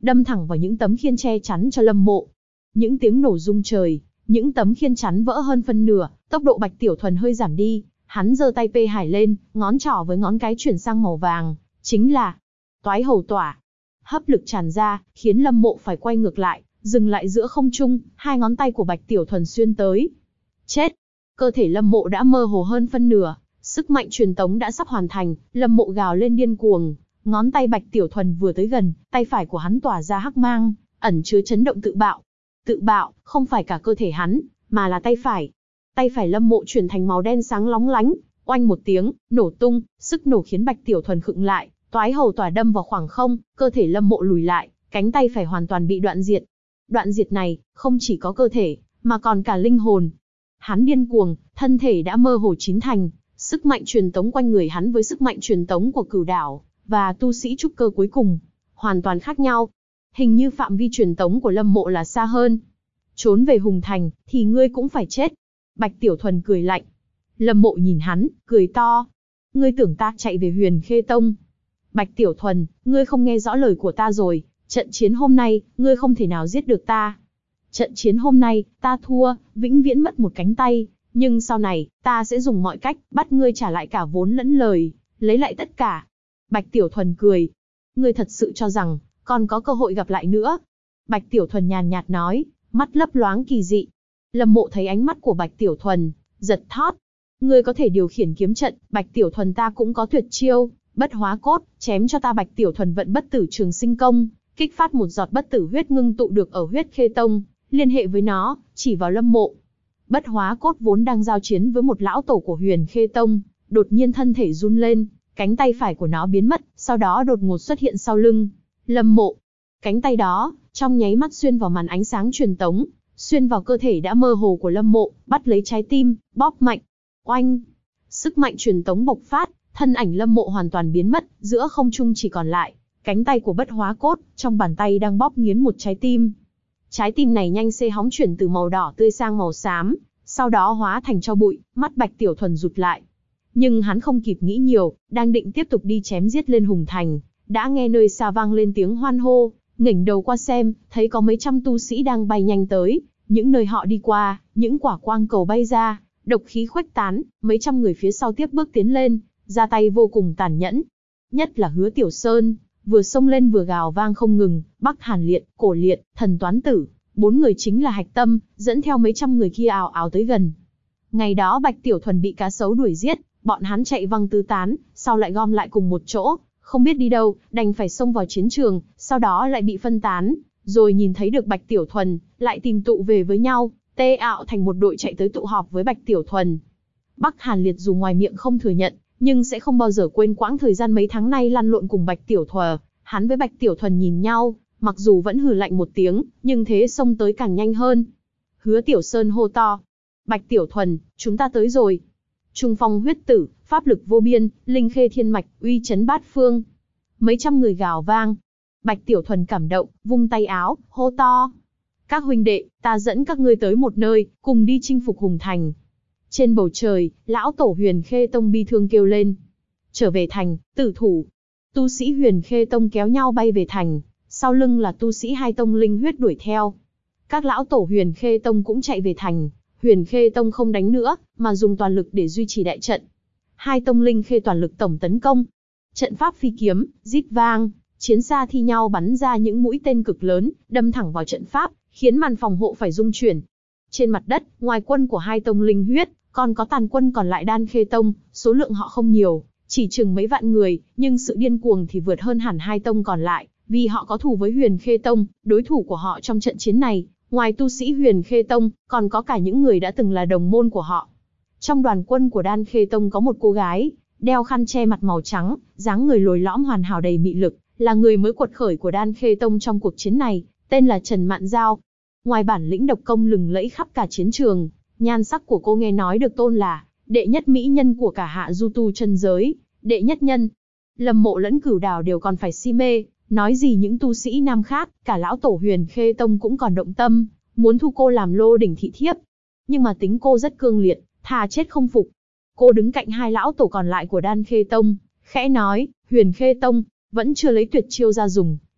đâm thẳng vào những tấm khiên che chắn cho Lâm Mộ. Những tiếng nổ rung trời, những tấm khiên chắn vỡ hơn phân nửa, tốc độ Bạch Tiểu Thuần hơi giảm đi, hắn giơ tay pê hải lên, ngón trỏ với ngón cái chuyển sang màu vàng, chính là Toái Hầu Tỏa. Hấp lực tràn ra, khiến Lâm Mộ phải quay ngược lại, dừng lại giữa không trung, hai ngón tay của Bạch Tiểu Thuần xuyên tới. Chết! Cơ thể Lâm Mộ đã mơ hồ hơn phân nửa, sức mạnh truyền tống đã sắp hoàn thành, Lâm Mộ gào lên điên cuồng, ngón tay Bạch Tiểu Thuần vừa tới gần, tay phải của hắn tỏa ra hắc mang, ẩn chứa chấn động tự bạo. Tự bạo, không phải cả cơ thể hắn, mà là tay phải. Tay phải Lâm Mộ chuyển thành màu đen sáng lóng lánh, oanh một tiếng, nổ tung, sức nổ khiến Bạch Tiểu Thuần khựng lại, Toái Hầu Tỏa đâm vào khoảng không, cơ thể Lâm Mộ lùi lại, cánh tay phải hoàn toàn bị đoạn diệt. Đoạn diệt này, không chỉ có cơ thể, mà còn cả linh hồn. Hắn điên cuồng, thân thể đã mơ hồ chín thành, sức mạnh truyền tống quanh người hắn với sức mạnh truyền tống của Cửu Đảo và tu sĩ trúc cơ cuối cùng, hoàn toàn khác nhau. Hình như phạm vi truyền tống của Lâm Mộ là xa hơn. Trốn về Hùng Thành, thì ngươi cũng phải chết. Bạch Tiểu Thuần cười lạnh. Lâm Mộ nhìn hắn, cười to. Ngươi tưởng ta chạy về Huyền Khê Tông? Bạch Tiểu Thuần, ngươi không nghe rõ lời của ta rồi. Trận chiến hôm nay, ngươi không thể nào giết được ta. Trận chiến hôm nay, ta thua, vĩnh viễn mất một cánh tay. Nhưng sau này, ta sẽ dùng mọi cách, bắt ngươi trả lại cả vốn lẫn lời, lấy lại tất cả. Bạch Tiểu Thuần cười. Ngươi thật sự cho rằng, còn có cơ hội gặp lại nữa? Bạch Tiểu Thuần nhàn nhạt nói, mắt lấp loáng kỳ dị. Lâm Mộ thấy ánh mắt của Bạch Tiểu Thuần, giật thót. Ngươi có thể điều khiển kiếm trận, Bạch Tiểu Thuần ta cũng có tuyệt chiêu, bất hóa cốt, chém cho ta. Bạch Tiểu Thuần vận bất tử trường sinh công, kích phát một giọt bất tử huyết ngưng tụ được ở huyết khê tông, liên hệ với nó, chỉ vào Lâm Mộ. Bất hóa cốt vốn đang giao chiến với một lão tổ của Huyền Khê Tông, đột nhiên thân thể run lên, cánh tay phải của nó biến mất, sau đó đột ngột xuất hiện sau lưng Lâm Mộ. Cánh tay đó, trong nháy mắt xuyên vào màn ánh sáng truyền tống, xuyên vào cơ thể đã mơ hồ của Lâm Mộ, bắt lấy trái tim, bóp mạnh. Oanh! Sức mạnh truyền tống bộc phát, thân ảnh Lâm Mộ hoàn toàn biến mất, giữa không trung chỉ còn lại cánh tay của bất hóa cốt, trong bàn tay đang bóp nghiến một trái tim. Trái tim này nhanh xê hóng chuyển từ màu đỏ tươi sang màu xám, sau đó hóa thành tro bụi, mắt Bạch Tiểu Thuần rụt lại. Nhưng hắn không kịp nghĩ nhiều, đang định tiếp tục đi chém giết lên Hùng Thành, đã nghe nơi xa vang lên tiếng hoan hô, ngẩng đầu qua xem, thấy có mấy trăm tu sĩ đang bay nhanh tới, những nơi họ đi qua, những quả quang cầu bay ra, độc khí khuếch tán, mấy trăm người phía sau tiếp bước tiến lên, ra tay vô cùng tàn nhẫn. Nhất là Hứa Tiểu Sơn, vừa xông lên vừa gào vang không ngừng, Bắc Hàn Liệt, Cổ Liệt, Thần Toán Tử, 4 người chính là hạch tâm, dẫn theo mấy trăm người kia ào ào tới gần. Ngày đó Bạch Tiểu Thuần bị cá sấu đuổi giết, bọn hắn chạy văng tứ tán, sau lại gom lại cùng một chỗ, không biết đi đâu, đành phải xông vào chiến trường, sau đó lại bị phân tán, rồi nhìn thấy được Bạch Tiểu Thuần, lại tìm tụ về với nhau, tê ạo thành một đội chạy tới tụ họp với Bạch Tiểu Thuần. Bắc Hàn Liệt dù ngoài miệng không thừa nhận, nhưng sẽ không bao giờ quên quãng thời gian mấy tháng nay lăn lộn cùng Bạch Tiểu Thuần. Hắn với Bạch Tiểu Thuần nhìn nhau, mặc dù vẫn hừ lạnh một tiếng, nhưng thế xông tới càng nhanh hơn. Hứa Tiểu Sơn hô to. Bạch Tiểu Thuần, chúng ta tới rồi. Trung phong huyết tử, pháp lực vô biên, linh khê thiên mạch, uy chấn bát phương. Mấy trăm người gào vang. Bạch Tiểu Thuần cảm động, vung tay áo, hô to. Các huynh đệ, ta dẫn các ngươi tới một nơi, cùng đi chinh phục Hùng Thành. Trên bầu trời, lão tổ Huyền Khê Tông bi thương kêu lên. Trở về thành, tử thủ. Tu sĩ Huyền Khê Tông kéo nhau bay về thành, sau lưng là tu sĩ hai tông linh huyết đuổi theo. Các lão tổ Huyền Khê Tông cũng chạy về thành, Huyền Khê Tông không đánh nữa, mà dùng toàn lực để duy trì đại trận. Hai tông linh khê toàn lực tổng tấn công. Trận pháp phi kiếm, rít vang, chiến xa thi nhau bắn ra những mũi tên cực lớn, đâm thẳng vào trận pháp, khiến màn phòng hộ phải rung chuyển. Trên mặt đất, ngoài quân của hai tông linh huyết, còn có tàn quân còn lại Đan Khê Tông, số lượng họ không nhiều, chỉ chừng mấy vạn người, nhưng sự điên cuồng thì vượt hơn hẳn hai tông còn lại, vì họ có thù với Huyền Khê Tông, đối thủ của họ trong trận chiến này, ngoài tu sĩ Huyền Khê Tông, còn có cả những người đã từng là đồng môn của họ. Trong đoàn quân của Đan Khê Tông có một cô gái, đeo khăn che mặt màu trắng, dáng người lồi lõm hoàn hảo đầy mị lực, là người mới quật khởi của Đan Khê Tông trong cuộc chiến này, tên là Trần Mạn Giao. Ngoài bản lĩnh độc công lừng lẫy khắp cả chiến trường, nhan sắc của cô nghe nói được tôn là đệ nhất mỹ nhân của cả Hạ Du Tu chân giới, đệ nhất nhân. Lâm Mộ lẫn Cửu Đảo đều còn phải si mê, nói gì những tu sĩ nam khác, cả lão tổ Huyền Khê Tông cũng còn động tâm, muốn thu cô làm lô đỉnh thị thiếp. Nhưng mà tính cô rất cương liệt, thà chết không phục. Cô đứng cạnh hai lão tổ còn lại của Đan Khê Tông, khẽ nói, Huyền Khê Tông, vẫn chưa lấy tuyệt chiêu ra dùng,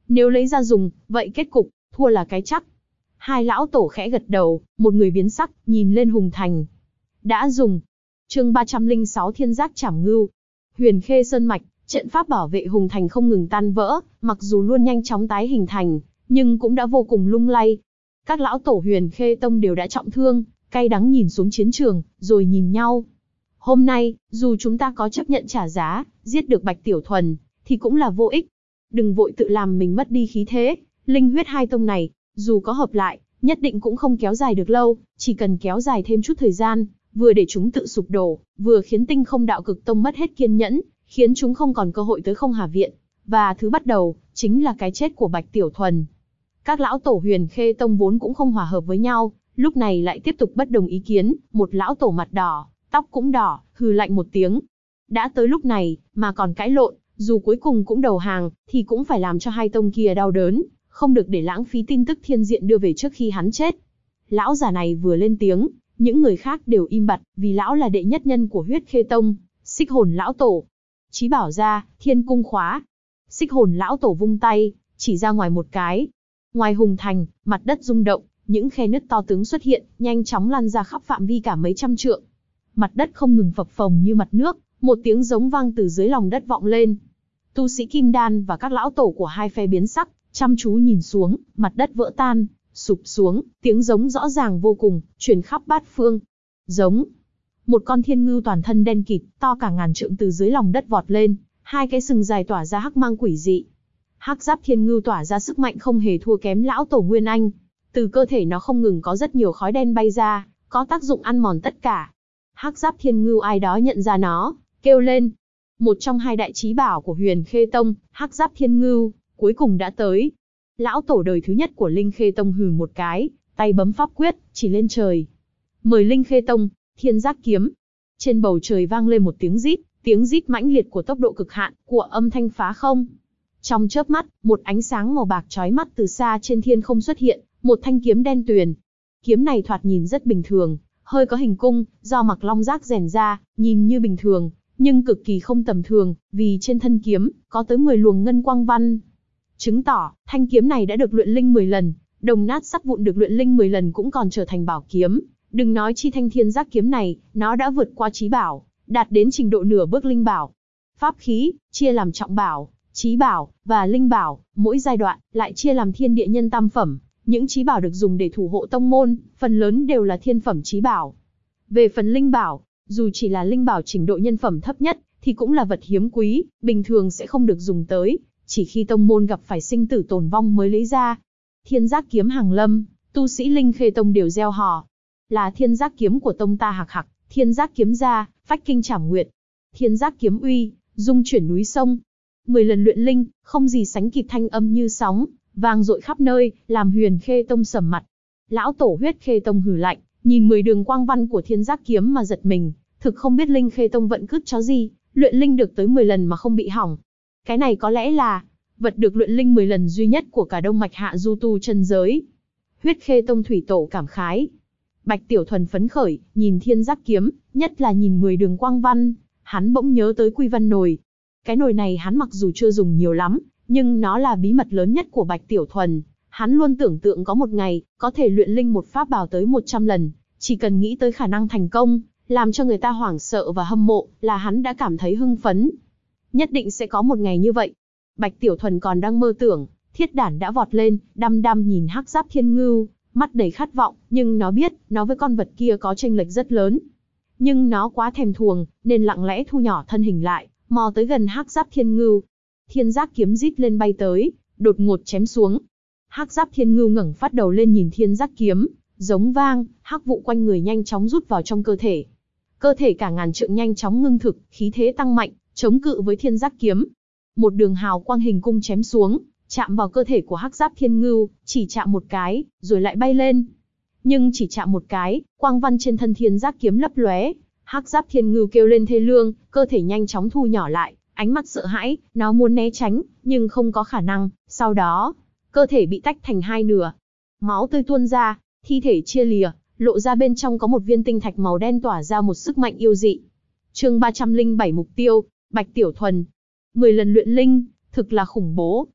Nếu lấy ra dùng, vậy kết cục, thua là cái chắc. Hai lão tổ khẽ gật đầu, một người biến sắc, nhìn lên Hùng Thành. Đã dùng. Chương 306 Thiên Giác Trảm Ngưu. Huyền Khê Sơn mạch, trận pháp bảo vệ Hùng Thành không ngừng tan vỡ, mặc dù luôn nhanh chóng tái hình thành, nhưng cũng đã vô cùng lung lay. Các lão tổ Huyền Khê Tông đều đã trọng thương, cay đắng nhìn xuống chiến trường, rồi nhìn nhau. Hôm nay, dù chúng ta có chấp nhận trả giá, giết được Bạch Tiểu Thuần, thì cũng là vô ích. Đừng vội tự làm mình mất đi khí thế, linh huyết hai tông này, dù có hợp lại, nhất định cũng không kéo dài được lâu, chỉ cần kéo dài thêm chút thời gian, vừa để chúng tự sụp đổ, vừa khiến Tinh Không Đạo Cực Tông mất hết kiên nhẫn, khiến chúng không còn cơ hội tới Không Hà Viện. Và thứ bắt đầu, chính là cái chết của Bạch Tiểu Thuần. Các lão tổ Huyền Khê Tông vốn cũng không hòa hợp với nhau, lúc này lại tiếp tục bất đồng ý kiến, một lão tổ mặt đỏ, tóc cũng đỏ, hừ lạnh một tiếng. Đã tới lúc này, mà còn cãi lộn, dù cuối cùng cũng đầu hàng, thì cũng phải làm cho hai tông kia đau đớn, không được để lãng phí tin tức thiên diện đưa về trước khi hắn chết. Lão già này vừa lên tiếng, những người khác đều im bặt, vì lão là đệ nhất nhân của Huyết Khê Tông, Xích Hồn lão tổ. Chí bảo ra, Thiên Cung khóa. Xích Hồn lão tổ vung tay, chỉ ra ngoài một cái. Ngoài Hùng Thành, mặt đất rung động, những khe nứt to tướng xuất hiện, nhanh chóng lan ra khắp phạm vi cả mấy trăm trượng. Mặt đất không ngừng phập phồng như mặt nước, một tiếng giống vang từ dưới lòng đất vọng lên. Tu sĩ Kim Đan và các lão tổ của hai phe biến sắc, chăm chú nhìn xuống, mặt đất vỡ tan, sụp xuống, tiếng giống rõ ràng vô cùng, truyền khắp bát phương. Giống. Một con thiên ngưu toàn thân đen kịt, to cả ngàn trượng từ dưới lòng đất vọt lên, hai cái sừng dài tỏa ra hắc mang quỷ dị. Hắc giáp thiên ngưu tỏa ra sức mạnh không hề thua kém lão tổ Nguyên Anh. Từ cơ thể nó không ngừng có rất nhiều khói đen bay ra, có tác dụng ăn mòn tất cả. Hắc giáp thiên ngưu ai đó nhận ra nó, kêu lên. Một trong hai đại chí bảo của Huyền Khê Tông, Hắc giáp thiên ngưu, cuối cùng đã tới. Lão tổ đời thứ nhất của Linh Khê Tông hừ một cái, tay bấm pháp quyết, chỉ lên trời. Mời Linh Khê Tông, Thiên Giác kiếm. Trên bầu trời vang lên một tiếng rít mãnh liệt của tốc độ cực hạn, của âm thanh phá không. Trong chớp mắt, một ánh sáng màu bạc chói mắt từ xa trên thiên không xuất hiện, một thanh kiếm đen tuyền. Kiếm này thoạt nhìn rất bình thường, hơi có hình cung, do Mặc Long Giác rèn ra, nhìn như bình thường, nhưng cực kỳ không tầm thường, vì trên thân kiếm có tới 10 luồng ngân quang văn. Chứng tỏ, thanh kiếm này đã được luyện linh 10 lần, đồng nát sắt vụn được luyện linh 10 lần cũng còn trở thành bảo kiếm. Đừng nói chi thanh Thiên Giác kiếm này, nó đã vượt qua chí bảo, đạt đến trình độ nửa bước linh bảo. Pháp khí, chia làm trọng bảo, chí bảo, và linh bảo, mỗi giai đoạn, lại chia làm thiên địa nhân tam phẩm. Những chí bảo được dùng để thủ hộ tông môn, phần lớn đều là thiên phẩm chí bảo. Về phần linh bảo, dù chỉ là linh bảo trình độ nhân phẩm thấp nhất, thì cũng là vật hiếm quý, bình thường sẽ không được dùng tới, chỉ khi tông môn gặp phải sinh tử tồn vong mới lấy ra. Thiên Giác kiếm hàng lâm, tu sĩ Linh Khê Tông đều reo hò. Là Thiên Giác kiếm của tông ta hạc hạc, Thiên Giác kiếm ra, phách kinh trảm nguyệt. Thiên Giác kiếm uy, dung chuyển núi sông. 10 lần luyện linh, không gì sánh kịp thanh âm như sóng, vang dội khắp nơi, làm Huyền Khê Tông sầm mặt. Lão tổ Huyết Khê Tông hừ lạnh, nhìn 10 đường quang văn của Thiên Giác kiếm mà giật mình, thực không biết Linh Khê Tông vận cứt chó gì, luyện linh được tới 10 lần mà không bị hỏng. Cái này có lẽ là vật được luyện linh 10 lần duy nhất của cả Đông Mạch Hạ Du tu chân giới. Huyết Khê Tông thủy tổ cảm khái. Bạch Tiểu Thuần phấn khởi, nhìn Thiên Giác kiếm, nhất là nhìn 10 đường quang văn, hắn bỗng nhớ tới Quy Văn nồi. Cái nồi này hắn mặc dù chưa dùng nhiều lắm, nhưng nó là bí mật lớn nhất của Bạch Tiểu Thuần. Hắn luôn tưởng tượng có một ngày, có thể luyện linh một pháp bảo tới 100 lần, chỉ cần nghĩ tới khả năng thành công, làm cho người ta hoảng sợ và hâm mộ, là hắn đã cảm thấy hưng phấn. Nhất định sẽ có một ngày như vậy. Bạch Tiểu Thuần còn đang mơ tưởng, Thiết Đản đã vọt lên, đăm đăm nhìn Hắc Giáp Thiên Ngưu, mắt đầy khát vọng, nhưng nó biết, nó với con vật kia có chênh lệch rất lớn. Nhưng nó quá thèm thuồng, nên lặng lẽ thu nhỏ thân hình lại, mò tới gần Hắc Giáp Thiên Ngưu. Thiên Giác kiếm rít lên bay tới, đột ngột chém xuống. Hắc Giáp Thiên Ngưu ngẩng phát đầu lên nhìn Thiên Giác kiếm, giống vang, hắc vụ quanh người nhanh chóng rút vào trong cơ thể. Cơ thể cả ngàn trượng nhanh chóng ngưng thực, khí thế tăng mạnh, chống cự với Thiên Giác kiếm. Một đường hào quang hình cung chém xuống, chạm vào cơ thể của Hắc Giáp Thiên Ngưu, chỉ chạm một cái, rồi lại bay lên. Nhưng chỉ chạm một cái, quang văn trên thân Thiên Giác kiếm lấp lóe, Hắc Giáp Thiên Ngưu kêu lên thê lương, cơ thể nhanh chóng thu nhỏ lại, ánh mắt sợ hãi, nó muốn né tránh, nhưng không có khả năng. Sau đó, cơ thể bị tách thành hai nửa, máu tươi tuôn ra, thi thể chia lìa, lộ ra bên trong có một viên tinh thạch màu đen tỏa ra một sức mạnh yêu dị. Chương 307 mục tiêu, Bạch Tiểu Thuần. 10 lần luyện linh, thực là khủng bố.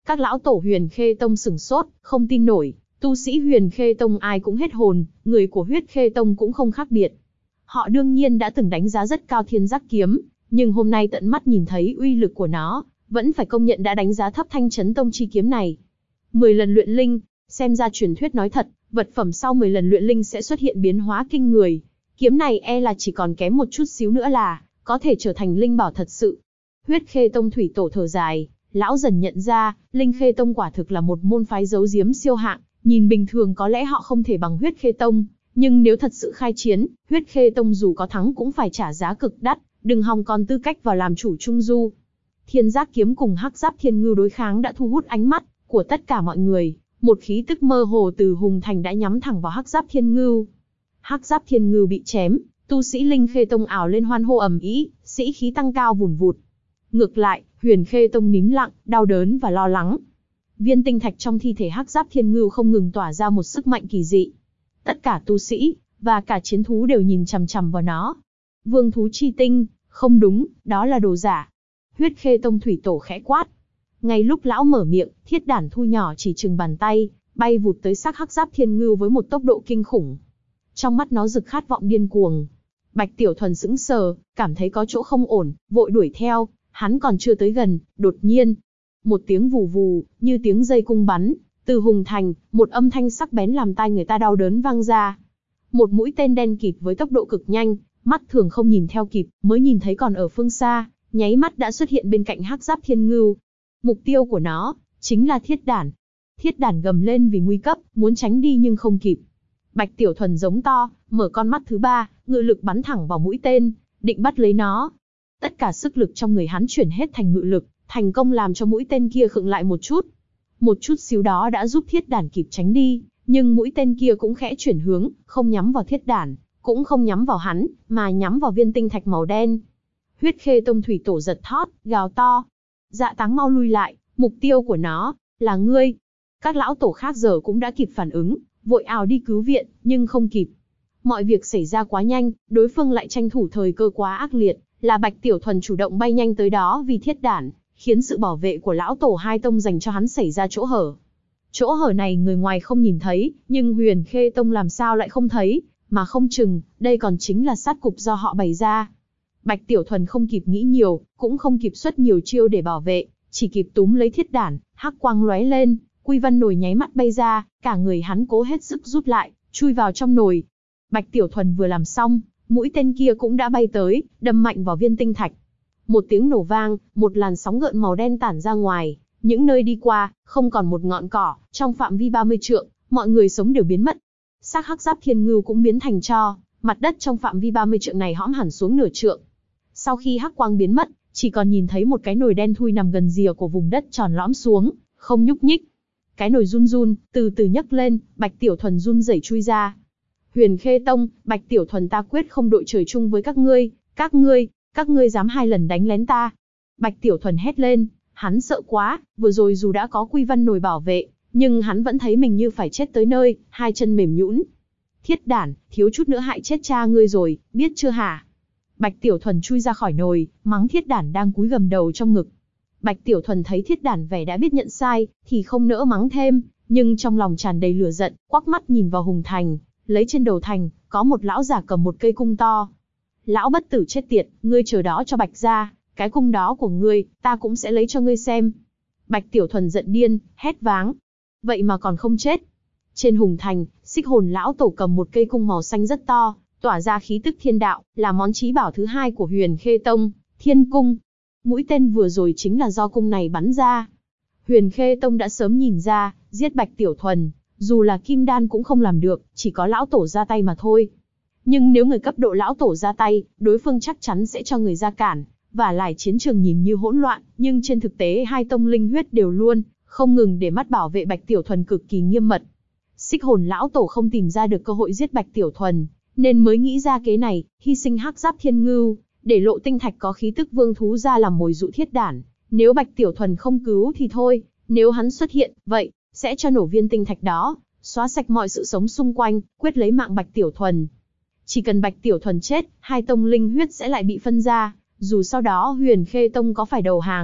Các lão tổ Huyền Khê Tông sửng sốt, không tin nổi, tu sĩ Huyền Khê Tông ai cũng hết hồn, người của Huyết Khê Tông cũng không khác biệt. Họ đương nhiên đã từng đánh giá rất cao Thiên Giác Kiếm, nhưng hôm nay tận mắt nhìn thấy uy lực của nó, vẫn phải công nhận đã đánh giá thấp Thanh Chấn Tông chi kiếm này. 10 lần luyện linh, xem ra truyền thuyết nói thật, vật phẩm sau 10 lần luyện linh sẽ xuất hiện biến hóa kinh người. Kiếm này e là chỉ còn kém một chút xíu nữa là có thể trở thành linh bảo thật sự. Huyết Khê Tông thủy tổ thở dài, lão dần nhận ra, Linh Khê Tông quả thực là một môn phái giấu giếm siêu hạng, nhìn bình thường có lẽ họ không thể bằng Huyết Khê Tông, nhưng nếu thật sự khai chiến, Huyết Khê Tông dù có thắng cũng phải trả giá cực đắt, đừng hòng còn tư cách vào làm chủ Trung Du. Thiên Giác Kiếm cùng Hắc Giáp Thiên Ngưu đối kháng đã thu hút ánh mắt của tất cả mọi người, một khí tức mơ hồ từ Hùng Thành đã nhắm thẳng vào Hắc Giáp Thiên Ngưu. Hắc Giáp Thiên Ngưu bị chém, tu sĩ Linh Khê Tông ảo lên hoan hô ầm ĩ, sĩ khí tăng cao vùn vụt. Ngược lại, Huyền Khê Tông nín lặng, đau đớn và lo lắng. Viên tinh thạch trong thi thể Hắc Giáp Thiên Ngưu không ngừng tỏa ra một sức mạnh kỳ dị. Tất cả tu sĩ và cả chiến thú đều nhìn chằm chằm vào nó. Vương thú chi tinh, không đúng, đó là đồ giả. Huyết Khê Tông thủy tổ khẽ quát. Ngay lúc lão mở miệng, thiết đản thu nhỏ chỉ chừng bàn tay, bay vụt tới xác Hắc Giáp Thiên Ngưu với một tốc độ kinh khủng. Trong mắt nó rực khát vọng điên cuồng. Bạch Tiểu Thuần sững sờ, cảm thấy có chỗ không ổn, vội đuổi theo. Hắn còn chưa tới gần, đột nhiên, một tiếng vù vù, như tiếng dây cung bắn, từ Hùng Thành, một âm thanh sắc bén làm tai người ta đau đớn vang ra. Một mũi tên đen kịt với tốc độ cực nhanh, mắt thường không nhìn theo kịp, mới nhìn thấy còn ở phương xa, nháy mắt đã xuất hiện bên cạnh Hắc Giáp Thiên Ngưu. Mục tiêu của nó chính là thiết đản. Thiết đản gầm lên vì nguy cấp, muốn tránh đi nhưng không kịp. Bạch Tiểu Thuần giống to, mở con mắt thứ ba, ngự lực bắn thẳng vào mũi tên, định bắt lấy nó. Tất cả sức lực trong người hắn chuyển hết thành ngự lực, thành công làm cho mũi tên kia khựng lại một chút. Một chút xíu đó đã giúp thiết đản kịp tránh đi, nhưng mũi tên kia cũng khẽ chuyển hướng, không nhắm vào thiết đản, cũng không nhắm vào hắn, mà nhắm vào viên tinh thạch màu đen. Huyết Khê Tông thủy tổ giật thót, gào to. Dạ Táng mau lui lại, mục tiêu của nó là ngươi. Các lão tổ khác giờ cũng đã kịp phản ứng, vội ào đi cứu viện, nhưng không kịp. Mọi việc xảy ra quá nhanh, đối phương lại tranh thủ thời cơ quá ác liệt, là Bạch Tiểu Thuần chủ động bay nhanh tới đó vì thiết đản, khiến sự bảo vệ của lão tổ hai tông dành cho hắn xảy ra chỗ hở. Chỗ hở này người ngoài không nhìn thấy, nhưng Huyền Khê Tông làm sao lại không thấy, mà không chừng, đây còn chính là sát cục do họ bày ra. Bạch Tiểu Thuần không kịp nghĩ nhiều, cũng không kịp xuất nhiều chiêu để bảo vệ, chỉ kịp túm lấy thiết đản, hắc quang lóe lên, quy văn nồi nháy mắt bay ra, cả người hắn cố hết sức rút lại, chui vào trong nồi. Bạch Tiểu Thuần vừa làm xong, mũi tên kia cũng đã bay tới, đâm mạnh vào viên tinh thạch. Một tiếng nổ vang, một làn sóng gợn màu đen tản ra ngoài, những nơi đi qua, không còn một ngọn cỏ, trong phạm vi 30 trượng, mọi người sống đều biến mất. Xác Hắc Giáp Thiên Ngưu cũng biến thành tro, mặt đất trong phạm vi 30 trượng này hõm hẳn xuống nửa trượng. Sau khi hắc quang biến mất, chỉ còn nhìn thấy một cái nồi đen thui nằm gần rìa của vùng đất tròn lõm xuống, không nhúc nhích. Cái nồi run run, từ từ nhấc lên, Bạch Tiểu Thuần run rẩy chui ra. Huyền Khê Tông, Bạch Tiểu Thuần ta quyết không đội trời chung với các ngươi dám 2 lần đánh lén ta. Bạch Tiểu Thuần hét lên, hắn sợ quá, vừa rồi dù đã có quy văn nồi bảo vệ, nhưng hắn vẫn thấy mình như phải chết tới nơi, hai chân mềm nhũn. Thiết đản, thiếu chút nữa hại chết cha ngươi rồi, biết chưa hả? Bạch Tiểu Thuần chui ra khỏi nồi, mắng thiết đản đang cúi gầm đầu trong ngực. Bạch Tiểu Thuần thấy thiết đản vẻ đã biết nhận sai, thì không nỡ mắng thêm, nhưng trong lòng tràn đầy lửa giận, quắc mắt nhìn vào Hùng Thành, lấy trên đầu thành, có một lão giả cầm một cây cung to. Lão bất tử chết tiệt, ngươi chờ đó cho Bạch ra, cái cung đó của ngươi, ta cũng sẽ lấy cho ngươi xem. Bạch Tiểu Thuần giận điên, hét váng. Vậy mà còn không chết. Trên Hùng Thành, Xích Hồn lão tổ cầm một cây cung màu xanh rất to, tỏa ra khí tức thiên đạo, là món chí bảo thứ hai của Huyền Khê Tông, Thiên Cung. Mũi tên vừa rồi chính là do cung này bắn ra. Huyền Khê Tông đã sớm nhìn ra, giết Bạch Tiểu Thuần, dù là kim đan cũng không làm được, chỉ có lão tổ ra tay mà thôi. Nhưng nếu người cấp độ lão tổ ra tay, đối phương chắc chắn sẽ cho người ra cản, và lại chiến trường nhìn như hỗn loạn, nhưng trên thực tế hai tông linh huyết đều luôn, không ngừng để mắt bảo vệ Bạch Tiểu Thuần cực kỳ nghiêm mật. Xích Hồn lão tổ không tìm ra được cơ hội giết Bạch Tiểu Thuần, nên mới nghĩ ra kế này, hy sinh Hắc Giáp Thiên Ngưu, để lộ tinh thạch có khí tức vương thú ra làm mồi dụ thiết đản. Nếu Bạch Tiểu Thuần không cứu thì thôi, nếu hắn xuất hiện, vậy sẽ cho nổ viên tinh thạch đó, xóa sạch mọi sự sống xung quanh, quyết lấy mạng Bạch Tiểu Thuần. Chỉ cần Bạch Tiểu Thuần chết, hai tông linh huyết sẽ lại bị phân ra, dù sau đó Huyền Khê Tông có phải đầu hàng,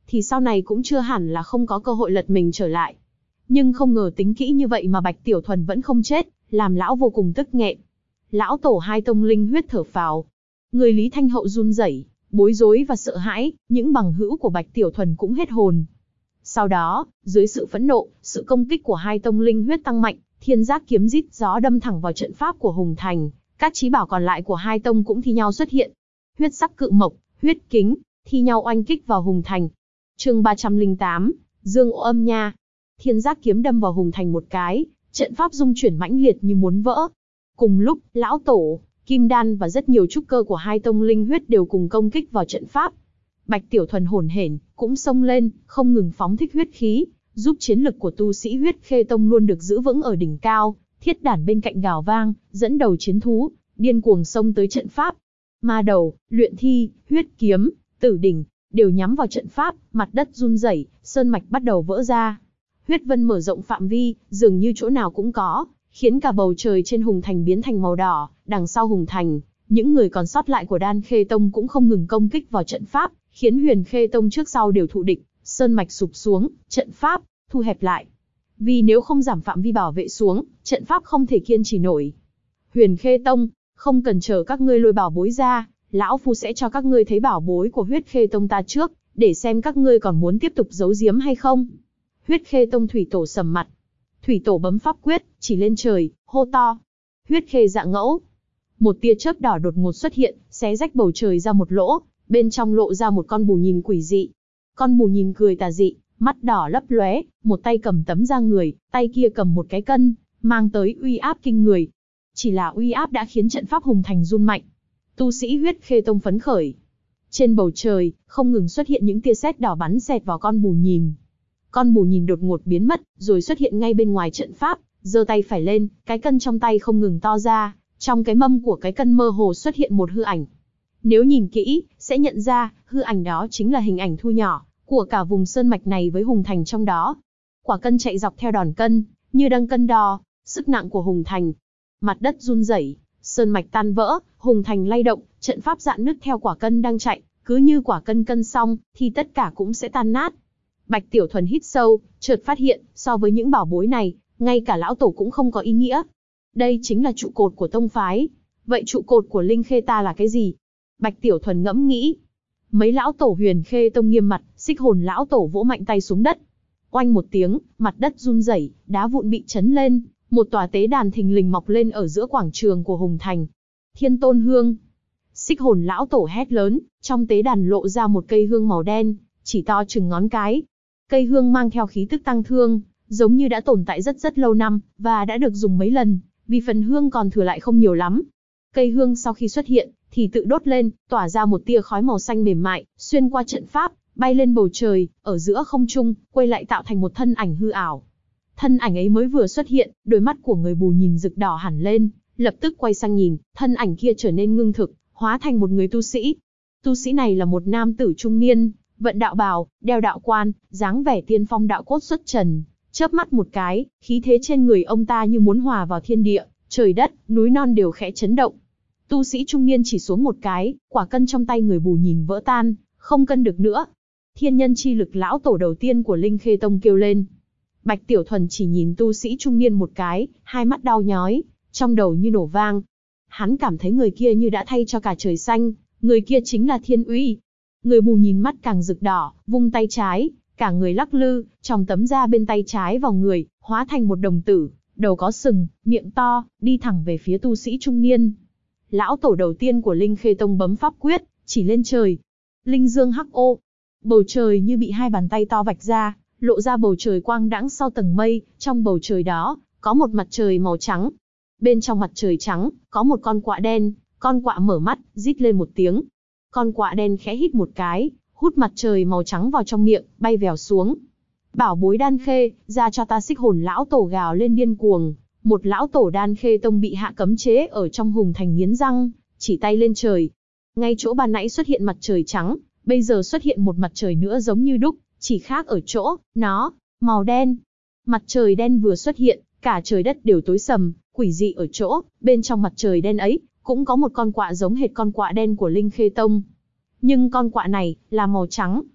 thì sau này cũng chưa hẳn là không có cơ hội lật mình trở lại. Nhưng không ngờ tính kỹ như vậy mà Bạch Tiểu Thuần vẫn không chết, làm lão vô cùng tức nghẹn. Lão tổ hai tông linh huyết thở phào. Người Lý Thanh Hậu run rẩy, bối rối và sợ hãi, những bằng hữu của Bạch Tiểu Thuần cũng hết hồn. Sau đó, dưới sự phẫn nộ, sự công kích của hai tông linh huyết tăng mạnh, thiên giác kiếm rít gió đâm thẳng vào trận pháp của Hùng Thành, các chí bảo còn lại của hai tông cũng thi nhau xuất hiện. Huyết sắc cự mộc, huyết kính, thi nhau oanh kích vào Hùng Thành. Chương 308, Dương Ô Âm Nha. Thiên giác kiếm đâm vào Hùng Thành một cái, trận pháp rung chuyển mãnh liệt như muốn vỡ. Cùng lúc, lão tổ, Kim Đan và rất nhiều trúc cơ của hai tông linh huyết đều cùng công kích vào trận pháp. Bạch Tiểu Thuần hổn hển, cũng xông lên, không ngừng phóng thích huyết khí, giúp chiến lực của tu sĩ Huyết Khê Tông luôn được giữ vững ở đỉnh cao. Thiết đản bên cạnh gào vang, dẫn đầu chiến thú, điên cuồng xông tới trận pháp. Ma đầu, luyện thi, huyết kiếm, tử đỉnh, đều nhắm vào trận pháp, mặt đất run rẩy, sơn mạch bắt đầu vỡ ra. Huyết vân mở rộng phạm vi, dường như chỗ nào cũng có, khiến cả bầu trời trên Hùng Thành biến thành màu đỏ. Đằng sau Hùng Thành, những người còn sót lại của Đan Khê Tông cũng không ngừng công kích vào trận pháp, khiến Huyền Khê Tông trước sau đều thụ địch, sơn mạch sụp xuống, trận pháp thu hẹp lại. Vì nếu không giảm phạm vi bảo vệ xuống, trận pháp không thể kiên trì nổi. Huyền Khê Tông, không cần chờ các ngươi lôi bảo bối ra, lão phu sẽ cho các ngươi thấy bảo bối của Huyết Khê Tông ta trước, để xem các ngươi còn muốn tiếp tục giấu giếm hay không. Huyết Khê Tông thủy tổ sầm mặt. Thủy tổ bấm pháp quyết, chỉ lên trời, hô to. Huyết Khê Dạ Ngẫu. Một tia chớp đỏ đột ngột xuất hiện, xé rách bầu trời ra một lỗ, bên trong lộ ra một con bù nhìn quỷ dị. Con bù nhìn cười tà dị, mắt đỏ lấp lóe, một tay cầm tấm da người, tay kia cầm một cái cân, mang tới uy áp kinh người. Chỉ là uy áp đã khiến trận pháp Hùng Thành run mạnh. Tu sĩ Huyết Khê Tông phấn khởi. Trên bầu trời, không ngừng xuất hiện những tia sét đỏ bắn xẹt vào con bù nhìn. Con bù nhìn đột ngột biến mất, rồi xuất hiện ngay bên ngoài trận pháp, giơ tay phải lên, cái cân trong tay không ngừng to ra, trong cái mâm của cái cân mơ hồ xuất hiện một hư ảnh. Nếu nhìn kỹ, sẽ nhận ra, hư ảnh đó chính là hình ảnh thu nhỏ của cả vùng sơn mạch này với Hùng Thành trong đó. Quả cân chạy dọc theo đòn cân, như đang cân đo sức nặng của Hùng Thành. Mặt đất run rẩy, sơn mạch tan vỡ, Hùng Thành lay động, trận pháp rạn nứt theo quả cân đang chạy, cứ như quả cân cân xong thì tất cả cũng sẽ tan nát. Bạch Tiểu Thuần hít sâu, chợt phát hiện, so với những bảo bối này, ngay cả lão tổ cũng không có ý nghĩa. Đây chính là trụ cột của tông phái. Vậy trụ cột của Linh Khê ta là cái gì? Bạch Tiểu Thuần ngẫm nghĩ. Mấy lão tổ Huyền Khê Tông nghiêm mặt, Xích Hồn lão tổ vỗ mạnh tay xuống đất. Oanh một tiếng, mặt đất run rẩy, đá vụn bị chấn lên, một tòa tế đàn thình lình mọc lên ở giữa quảng trường của Hùng Thành. Thiên Tôn Hương. Xích Hồn lão tổ hét lớn, trong tế đàn lộ ra một cây hương màu đen, chỉ to chừng ngón cái. Cây hương mang theo khí tức tăng thương, giống như đã tồn tại rất lâu năm, và đã được dùng mấy lần, vì phần hương còn thừa lại không nhiều lắm. Cây hương sau khi xuất hiện, thì tự đốt lên, tỏa ra một tia khói màu xanh mềm mại, xuyên qua trận pháp, bay lên bầu trời, ở giữa không trung, quay lại tạo thành một thân ảnh hư ảo. Thân ảnh ấy mới vừa xuất hiện, đôi mắt của người bù nhìn rực đỏ hẳn lên, lập tức quay sang nhìn, thân ảnh kia trở nên ngưng thực, hóa thành một người tu sĩ. Tu sĩ này là một nam tử trung niên, vận đạo bào, đeo đạo quan, dáng vẻ tiên phong đạo cốt xuất trần, chớp mắt một cái, khí thế trên người ông ta như muốn hòa vào thiên địa, trời đất, núi non đều khẽ chấn động. Tu sĩ trung niên chỉ xuống một cái, quả cân trong tay người bù nhìn vỡ tan, không cân được nữa. Thiên nhân chi lực lão tổ đầu tiên của Linh Khê Tông kêu lên. Bạch Tiểu Thuần chỉ nhìn tu sĩ trung niên một cái, hai mắt đau nhói, trong đầu như nổ vang. Hắn cảm thấy người kia như đã thay cho cả trời xanh, người kia chính là Thiên Uy. Người bù nhìn mắt càng rực đỏ, vung tay trái, cả người lắc lư, trong tấm da bên tay trái vào người, hóa thành một đồng tử, đầu có sừng, miệng to, đi thẳng về phía tu sĩ trung niên. Lão tổ đầu tiên của Linh Khê Tông bấm pháp quyết, chỉ lên trời. Linh dương hắc ô. Bầu trời như bị hai bàn tay to vạch ra, lộ ra bầu trời quang đãng sau tầng mây, trong bầu trời đó, có một mặt trời màu trắng. Bên trong mặt trời trắng, có một con quạ đen, con quạ mở mắt, rít lên một tiếng. Con quạ đen khẽ hít một cái, hút mặt trời màu trắng vào trong miệng, bay vèo xuống. Bảo bối Đan Khê, ra cho ta. Xích Hồn lão tổ gào lên điên cuồng. Một lão tổ Đan Khê Tông bị hạ cấm chế ở trong Hùng Thành nghiến răng, chỉ tay lên trời. Ngay chỗ ban nãy xuất hiện mặt trời trắng, bây giờ xuất hiện một mặt trời nữa giống như đúc, chỉ khác ở chỗ, nó, màu đen. Mặt trời đen vừa xuất hiện, cả trời đất đều tối sầm, quỷ dị ở chỗ, bên trong mặt trời đen ấy, cũng có một con quạ giống hệt con quạ đen của Linh Khê Tông. Nhưng con quạ này, là màu trắng.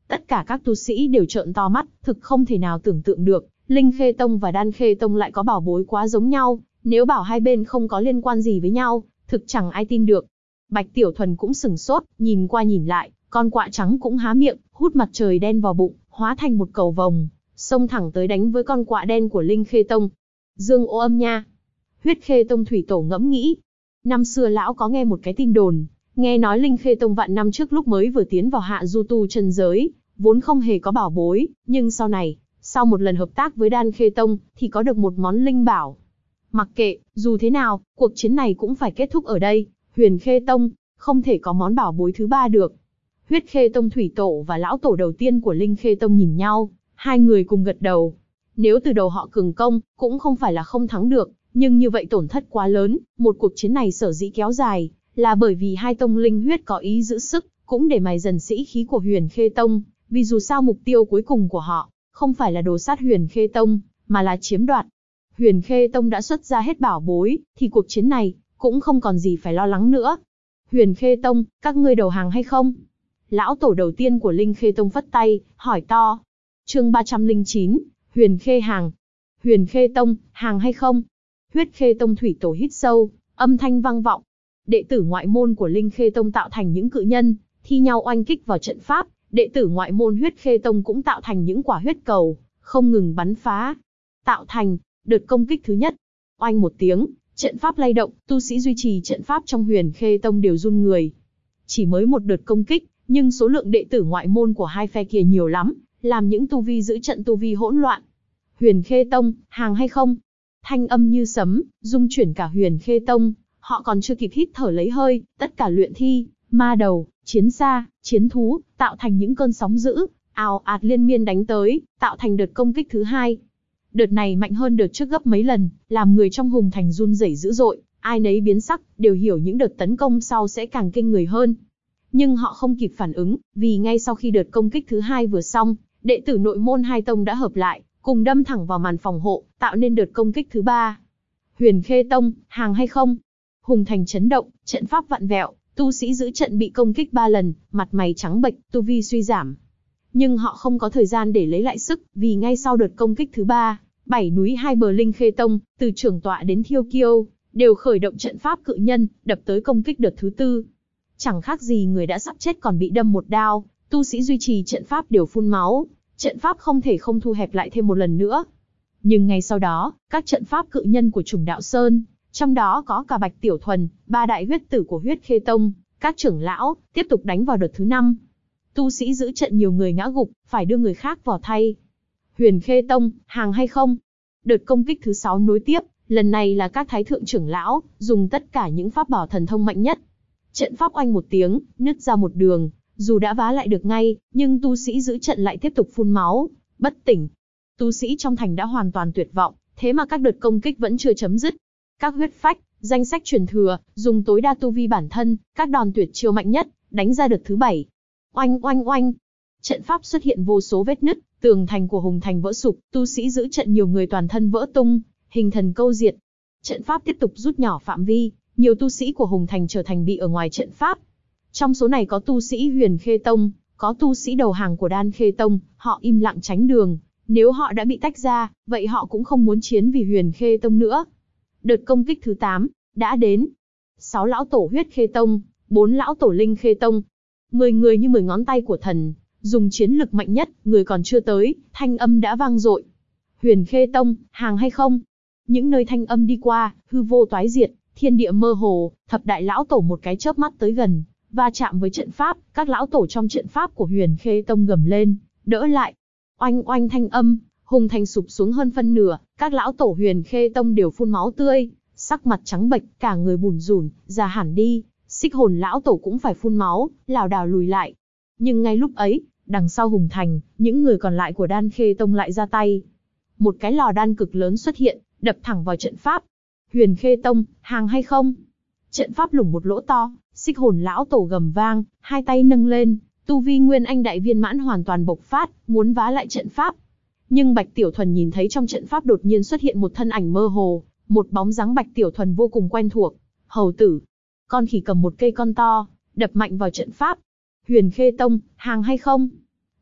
Tất cả các tu sĩ đều trợn to mắt, thực không thể nào tưởng tượng được, Linh Khê Tông và Đan Khê Tông lại có bảo bối quá giống nhau, nếu bảo hai bên không có liên quan gì với nhau, thực chẳng ai tin được. Bạch Tiểu Thuần cũng sửng sốt, nhìn qua nhìn lại, con quạ trắng cũng há miệng, hút mặt trời đen vào bụng, hóa thành một cầu vồng, xông thẳng tới đánh với con quạ đen của Linh Khê Tông. Dương Ô Âm nha! Huyết Khê Tông thủy tổ ngẫm nghĩ. Năm xưa lão có nghe một cái tin đồn, nghe nói Linh Khê Tông vạn năm trước lúc mới vừa tiến vào hạ du tu chân giới, vốn không hề có bảo bối, nhưng sau này, sau một lần hợp tác với Đan Khê Tông, thì có được một món linh bảo. Mặc kệ, dù thế nào, cuộc chiến này cũng phải kết thúc ở đây, Huyền Khê Tông, không thể có món bảo bối thứ ba được. Huyết Khê Tông thủy tổ và lão tổ đầu tiên của Linh Khê Tông nhìn nhau, hai người cùng gật đầu. Nếu từ đầu họ cường công, cũng không phải là không thắng được, nhưng như vậy tổn thất quá lớn, một cuộc chiến này sở dĩ kéo dài, là bởi vì hai tông linh huyết có ý giữ sức, cũng để mài dần sĩ khí của Huyền Khê Tông, vì dù sao mục tiêu cuối cùng của họ, không phải là đồ sát Huyền Khê Tông, mà là chiếm đoạt. Huyền Khê Tông đã xuất ra hết bảo bối, thì cuộc chiến này, cũng không còn gì phải lo lắng nữa. Huyền Khê Tông, các ngươi đầu hàng hay không? Lão tổ đầu tiên của Linh Khê Tông phất tay, hỏi to. Chương 309, Huyền Khê hàng. Huyền Khê Tông, hàng hay không? Huyết Khê Tông thủy tổ hít sâu, âm thanh vang vọng. Đệ tử ngoại môn của Linh Khê Tông tạo thành những cự nhân, thi nhau oanh kích vào trận pháp. Đệ tử ngoại môn Huyết Khê Tông cũng tạo thành những quả huyết cầu, không ngừng bắn phá. Tạo thành đợt công kích thứ nhất. Oanh một tiếng, trận pháp lay động, tu sĩ duy trì trận pháp trong Huyền Khê Tông đều run người. Chỉ mới một đợt công kích, nhưng số lượng đệ tử ngoại môn của hai phe kia nhiều lắm, làm những tu vi giữ trận tu vi hỗn loạn. Huyền Khê Tông, hàng hay không? Thanh âm như sấm, rung chuyển cả Huyền Khê Tông, họ còn chưa kịp hít thở lấy hơi, tất cả luyện thi, ma đầu, chiến xa, chiến thú, tạo thành những cơn sóng dữ, ào ạt liên miên đánh tới, tạo thành đợt công kích thứ hai. Đợt này mạnh hơn đợt trước gấp mấy lần, làm người trong Hùng Thành run rẩy dữ dội, ai nấy biến sắc, đều hiểu những đợt tấn công sau sẽ càng kinh người hơn. Nhưng họ không kịp phản ứng, vì ngay sau khi đợt công kích thứ hai vừa xong, đệ tử nội môn hai tông đã hợp lại, cùng đâm thẳng vào màn phòng hộ, tạo nên đợt công kích thứ ba. Huyền Khê Tông, hàng hay không? Hùng Thành chấn động, trận pháp vặn vẹo, tu sĩ giữ trận bị công kích 3 lần, mặt mày trắng bệch, tu vi suy giảm. Nhưng họ không có thời gian để lấy lại sức, vì ngay sau đợt công kích thứ ba, 7 núi hai bờ Linh Khê Tông, từ trưởng tọa đến Thiêu Kiêu, đều khởi động trận pháp cự nhân, đập tới công kích đợt thứ tư. Chẳng khác gì người đã sắp chết còn bị đâm một đao, tu sĩ duy trì trận pháp đều phun máu, trận pháp không thể không thu hẹp lại thêm một lần nữa. Nhưng ngay sau đó, các trận pháp cự nhân của Trùng Đạo Sơn, trong đó có cả Bạch Tiểu Thuần, 3 đại huyết tử của Huyết Khê Tông, các trưởng lão, tiếp tục đánh vào đợt thứ 5. Tu sĩ giữ trận nhiều người ngã gục, phải đưa người khác vào thay. Huyền Khê Tông, hàng hay không? Đợt công kích thứ 6 nối tiếp, lần này là các thái thượng trưởng lão, dùng tất cả những pháp bảo thần thông mạnh nhất. Trận pháp oanh một tiếng, nứt ra một đường, dù đã vá lại được ngay, nhưng tu sĩ giữ trận lại tiếp tục phun máu, bất tỉnh. Tu sĩ trong thành đã hoàn toàn tuyệt vọng, thế mà các đợt công kích vẫn chưa chấm dứt. Các huyết phách, danh sách truyền thừa, dùng tối đa tu vi bản thân, các đòn tuyệt chiêu mạnh nhất, đánh ra đợt thứ 7. Oanh oanh oanh. Trận pháp xuất hiện vô số vết nứt, tường thành của Hùng Thành vỡ sụp, tu sĩ giữ trận nhiều người toàn thân vỡ tung, hình thần câu diệt. Trận pháp tiếp tục rút nhỏ phạm vi, nhiều tu sĩ của Hùng Thành trở thành bị ở ngoài trận pháp. Trong số này có tu sĩ Huyền Khê Tông, có tu sĩ đầu hàng của Đan Khê Tông, họ im lặng tránh đường. Nếu họ đã bị tách ra, vậy họ cũng không muốn chiến vì Huyền Khê Tông nữa. Đợt công kích thứ 8 đã đến. 6 lão tổ Huyết Khê Tông, 4 lão tổ Linh Khê Tông. 10 người như 10 ngón tay của thần, dùng chiến lực mạnh nhất, người còn chưa tới, thanh âm đã vang dội. Huyền Khê Tông, hàng hay không? Những nơi thanh âm đi qua, hư vô toái diệt, thiên địa mơ hồ, thập đại lão tổ một cái chớp mắt tới gần, va chạm với trận pháp, các lão tổ trong trận pháp của Huyền Khê Tông gầm lên, đỡ lại. Oanh oanh thanh âm, Hùng Thành sụp xuống hơn phân nửa, các lão tổ Huyền Khê Tông đều phun máu tươi, sắc mặt trắng bệch, cả người bủn rủn, già hẳn đi. Xích Hồn lão tổ cũng phải phun máu, lảo đảo lùi lại. Nhưng ngay lúc ấy, đằng sau Hùng Thành, những người còn lại của Đan Khê Tông lại ra tay. Một cái lò đan cực lớn xuất hiện, đập thẳng vào trận pháp. Huyền Khê Tông, hàng hay không? Trận pháp lủng một lỗ to, Xích Hồn lão tổ gầm vang, hai tay nâng lên, tu vi Nguyên Anh đại viên mãn hoàn toàn bộc phát, muốn vá lại trận pháp. Nhưng Bạch Tiểu Thuần nhìn thấy trong trận pháp đột nhiên xuất hiện một thân ảnh mơ hồ, một bóng dáng Bạch Tiểu Thuần vô cùng quen thuộc. Hầu tử. Con khỉ cầm một cây con to, đập mạnh vào trận pháp. Huyền Khê Tông, hàng hay không?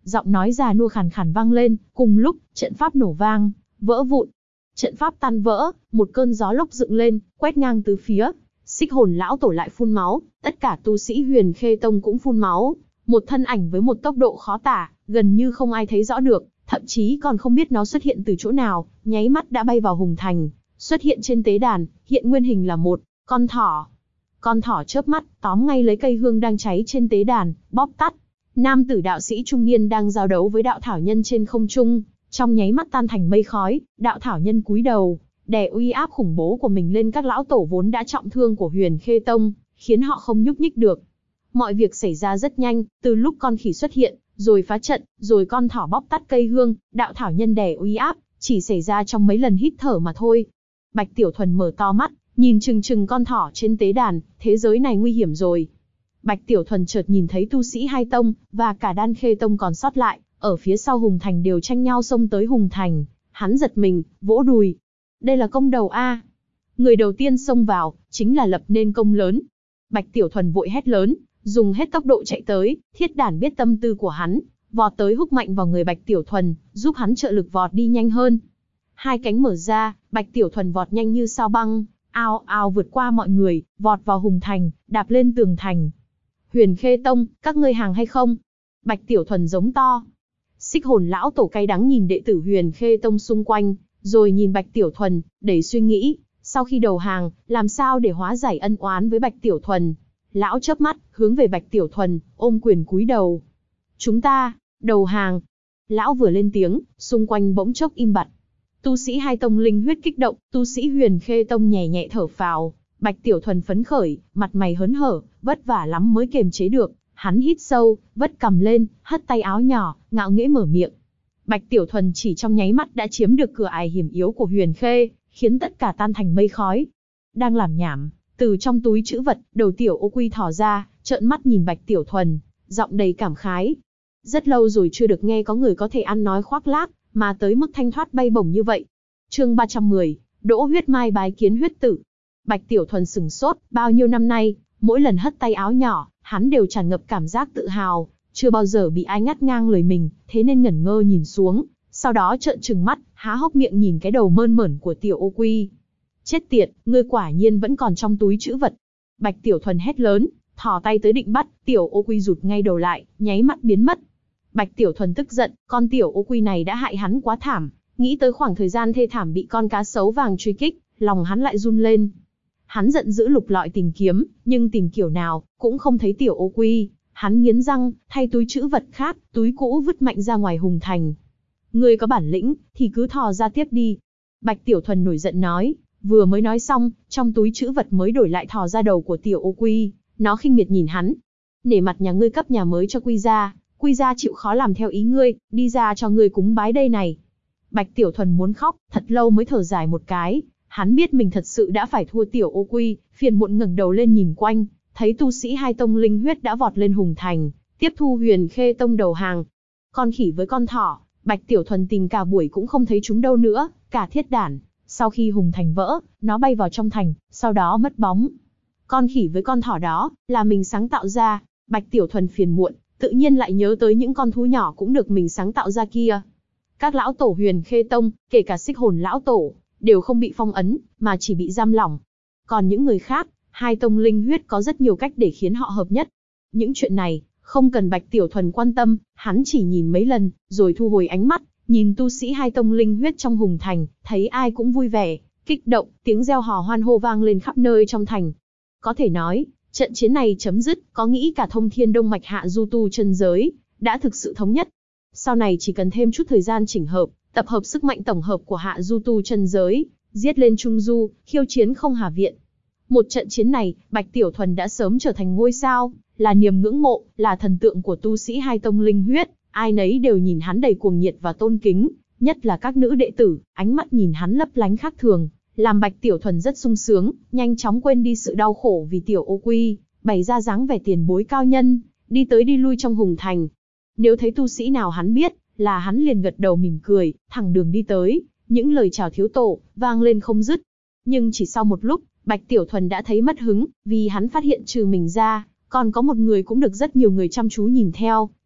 Giọng nói già nua khàn khàn vang lên, cùng lúc, trận pháp nổ vang, vỡ vụn. Trận pháp tan vỡ, một cơn gió lốc dựng lên, quét ngang tứ phía. Xích Hồn lão tổ lại phun máu, tất cả tu sĩ Huyền Khê Tông cũng phun máu. Một thân ảnh với một tốc độ khó tả, gần như không ai thấy rõ được, thậm chí còn không biết nó xuất hiện từ chỗ nào, nháy mắt đã bay vào Hùng Thành, xuất hiện trên tế đàn, hiện nguyên hình là một con thỏ. Con thỏ chớp mắt, tóm ngay lấy cây hương đang cháy trên tế đàn, bóp tắt. Nam tử đạo sĩ trung niên đang giao đấu với đạo thảo nhân trên không trung, trong nháy mắt tan thành mây khói. Đạo thảo nhân cúi đầu, đè uy áp khủng bố của mình lên các lão tổ vốn đã trọng thương của Huyền Khê Tông, khiến họ không nhúc nhích được. Mọi việc xảy ra rất nhanh, từ lúc con khỉ xuất hiện, rồi phá trận, rồi con thỏ bóp tắt cây hương, đạo thảo nhân đè uy áp, chỉ xảy ra trong mấy lần hít thở mà thôi. Bạch Tiểu Thuần mở to mắt, nhìn chừng chừng con thỏ trên tế đàn, thế giới này nguy hiểm rồi. Bạch Tiểu Thuần chợt nhìn thấy tu sĩ hai tông, và cả Đan Khê Tông còn sót lại, ở phía sau Hùng Thành đều tranh nhau xông tới Hùng Thành. Hắn giật mình, vỗ đùi. Đây là công đầu A. Người đầu tiên xông vào, chính là lập nên công lớn. Bạch Tiểu Thuần vội hét lớn, dùng hết tốc độ chạy tới. Thiết Đản biết tâm tư của hắn, vọt tới húc mạnh vào người Bạch Tiểu Thuần, giúp hắn trợ lực vọt đi nhanh hơn. Hai cánh mở ra, Bạch Tiểu Thuần vọt nhanh như sao băng, ao ao vượt qua mọi người, vọt vào Hùng Thành, đạp lên tường thành. Huyền Khê Tông, các ngươi hàng hay không? Bạch Tiểu Thuần giống to. Xích Hồn lão tổ cay đắng nhìn đệ tử Huyền Khê Tông xung quanh, rồi nhìn Bạch Tiểu Thuần, đầy suy nghĩ, sau khi đầu hàng, làm sao để hóa giải ân oán với Bạch Tiểu Thuần. Lão chớp mắt, hướng về Bạch Tiểu Thuần, ôm quyền cúi đầu. Chúng ta, đầu hàng. Lão vừa lên tiếng, xung quanh bỗng chốc im bặt. Tu sĩ hai tông linh huyết kích động, tu sĩ Huyền Khê Tông nhẹ nhẹ thở phào. Bạch Tiểu Thuần phấn khởi, mặt mày hớn hở, vất vả lắm mới kiềm chế được. Hắn hít sâu, vất cằm lên, hất tay áo nhỏ, ngạo nghễ mở miệng. Bạch Tiểu Thuần chỉ trong nháy mắt đã chiếm được cửa ải hiểm yếu của Huyền Khê, khiến tất cả tan thành mây khói. Đang làm nhảm, từ trong túi trữ vật, đầu Tiểu Ô Quy thò ra, trợn mắt nhìn Bạch Tiểu Thuần, giọng đầy cảm khái. Rất lâu rồi chưa được nghe có người có thể ăn nói khoác lác, mà tới mức thanh thoát bay bổng như vậy. Chương 310, Đỗ Huyết Mai bái kiến huyết tử. Bạch Tiểu Thuần sừng sốt, bao nhiêu năm nay, mỗi lần hất tay áo nhỏ, hắn đều tràn ngập cảm giác tự hào, chưa bao giờ bị ai ngắt ngang lời mình, thế nên ngẩn ngơ nhìn xuống, sau đó trợn trừng mắt, há hốc miệng nhìn cái đầu mơn mởn của Tiểu Ô Quy. Chết tiệt, ngươi quả nhiên vẫn còn trong túi trữ vật. Bạch Tiểu Thuần hét lớn, thò tay tới định bắt, Tiểu Ô Quy rụt ngay đầu lại, nháy mắt biến mất. Bạch Tiểu Thuần tức giận, con Tiểu Ô Quy này đã hại hắn quá thảm, nghĩ tới khoảng thời gian thê thảm bị con cá sấu vàng truy kích, lòng hắn lại run lên. Hắn giận dữ lục lọi tìm kiếm, nhưng tìm kiểu nào, cũng không thấy Tiểu Ô Quy. Hắn nghiến răng, thay túi trữ vật khác, túi cũ vứt mạnh ra ngoài Hùng Thành. Ngươi có bản lĩnh, thì cứ thò ra tiếp đi. Bạch Tiểu Thuần nổi giận nói, vừa mới nói xong, trong túi trữ vật mới đổi lại thò ra đầu của Tiểu Ô Quy. Nó khinh miệt nhìn hắn. Nể mặt nhà ngươi cấp nhà mới cho Quy gia chịu khó làm theo ý ngươi, đi ra cho ngươi cúng bái đây này. Bạch Tiểu Thuần muốn khóc, thật lâu mới thở dài một cái. Hắn biết mình thật sự đã phải thua Tiểu Ô Quy, phiền muộn ngẩng đầu lên nhìn quanh, thấy tu sĩ hai tông linh huyết đã vọt lên Hùng Thành, tiếp thu Huyền Khê Tông đầu hàng. Con khỉ với con thỏ, Bạch Tiểu Thuần tìm cả buổi cũng không thấy chúng đâu nữa, cả Thiết Đản. Sau khi Hùng Thành vỡ, nó bay vào trong thành, sau đó mất bóng. Con khỉ với con thỏ đó, là mình sáng tạo ra. Bạch Tiểu Thuần phiền muộn, tự nhiên lại nhớ tới những con thú nhỏ cũng được mình sáng tạo ra kia. Các lão tổ Huyền Khê Tông, kể cả Xích Hồn lão tổ, đều không bị phong ấn, mà chỉ bị giam lỏng. Còn những người khác, hai tông linh huyết có rất nhiều cách để khiến họ hợp nhất. Những chuyện này, không cần Bạch Tiểu Thuần quan tâm, hắn chỉ nhìn mấy lần, rồi thu hồi ánh mắt, nhìn tu sĩ hai tông linh huyết trong Hùng Thành, thấy ai cũng vui vẻ, kích động, tiếng reo hò hoan hô vang lên khắp nơi trong thành. Có thể nói, trận chiến này chấm dứt, có nghĩ cả Thông Thiên Đông Mạch Hạ Du Tu chân giới, đã thực sự thống nhất. Sau này chỉ cần thêm chút thời gian chỉnh hợp, tập hợp sức mạnh tổng hợp của Hạ Du Tu chân giới, giết lên Trung Du, khiêu chiến Không Hà Viện. Một trận chiến này, Bạch Tiểu Thuần đã sớm trở thành ngôi sao, là niềm ngưỡng mộ, là thần tượng của tu sĩ hai tông linh huyết, ai nấy đều nhìn hắn đầy cuồng nhiệt và tôn kính, nhất là các nữ đệ tử, ánh mắt nhìn hắn lấp lánh khác thường, làm Bạch Tiểu Thuần rất sung sướng, nhanh chóng quên đi sự đau khổ vì Tiểu Ô Quy, bày ra dáng vẻ tiền bối cao nhân, đi tới đi lui trong Hùng Thành. Nếu thấy tu sĩ nào hắn biết, là hắn liền gật đầu mỉm cười, thẳng đường đi tới, những lời chào thiếu tổ, vang lên không dứt. Nhưng chỉ sau một lúc, Bạch Tiểu Thuần đã thấy mất hứng, vì hắn phát hiện trừ mình ra, còn có một người cũng được rất nhiều người chăm chú nhìn theo,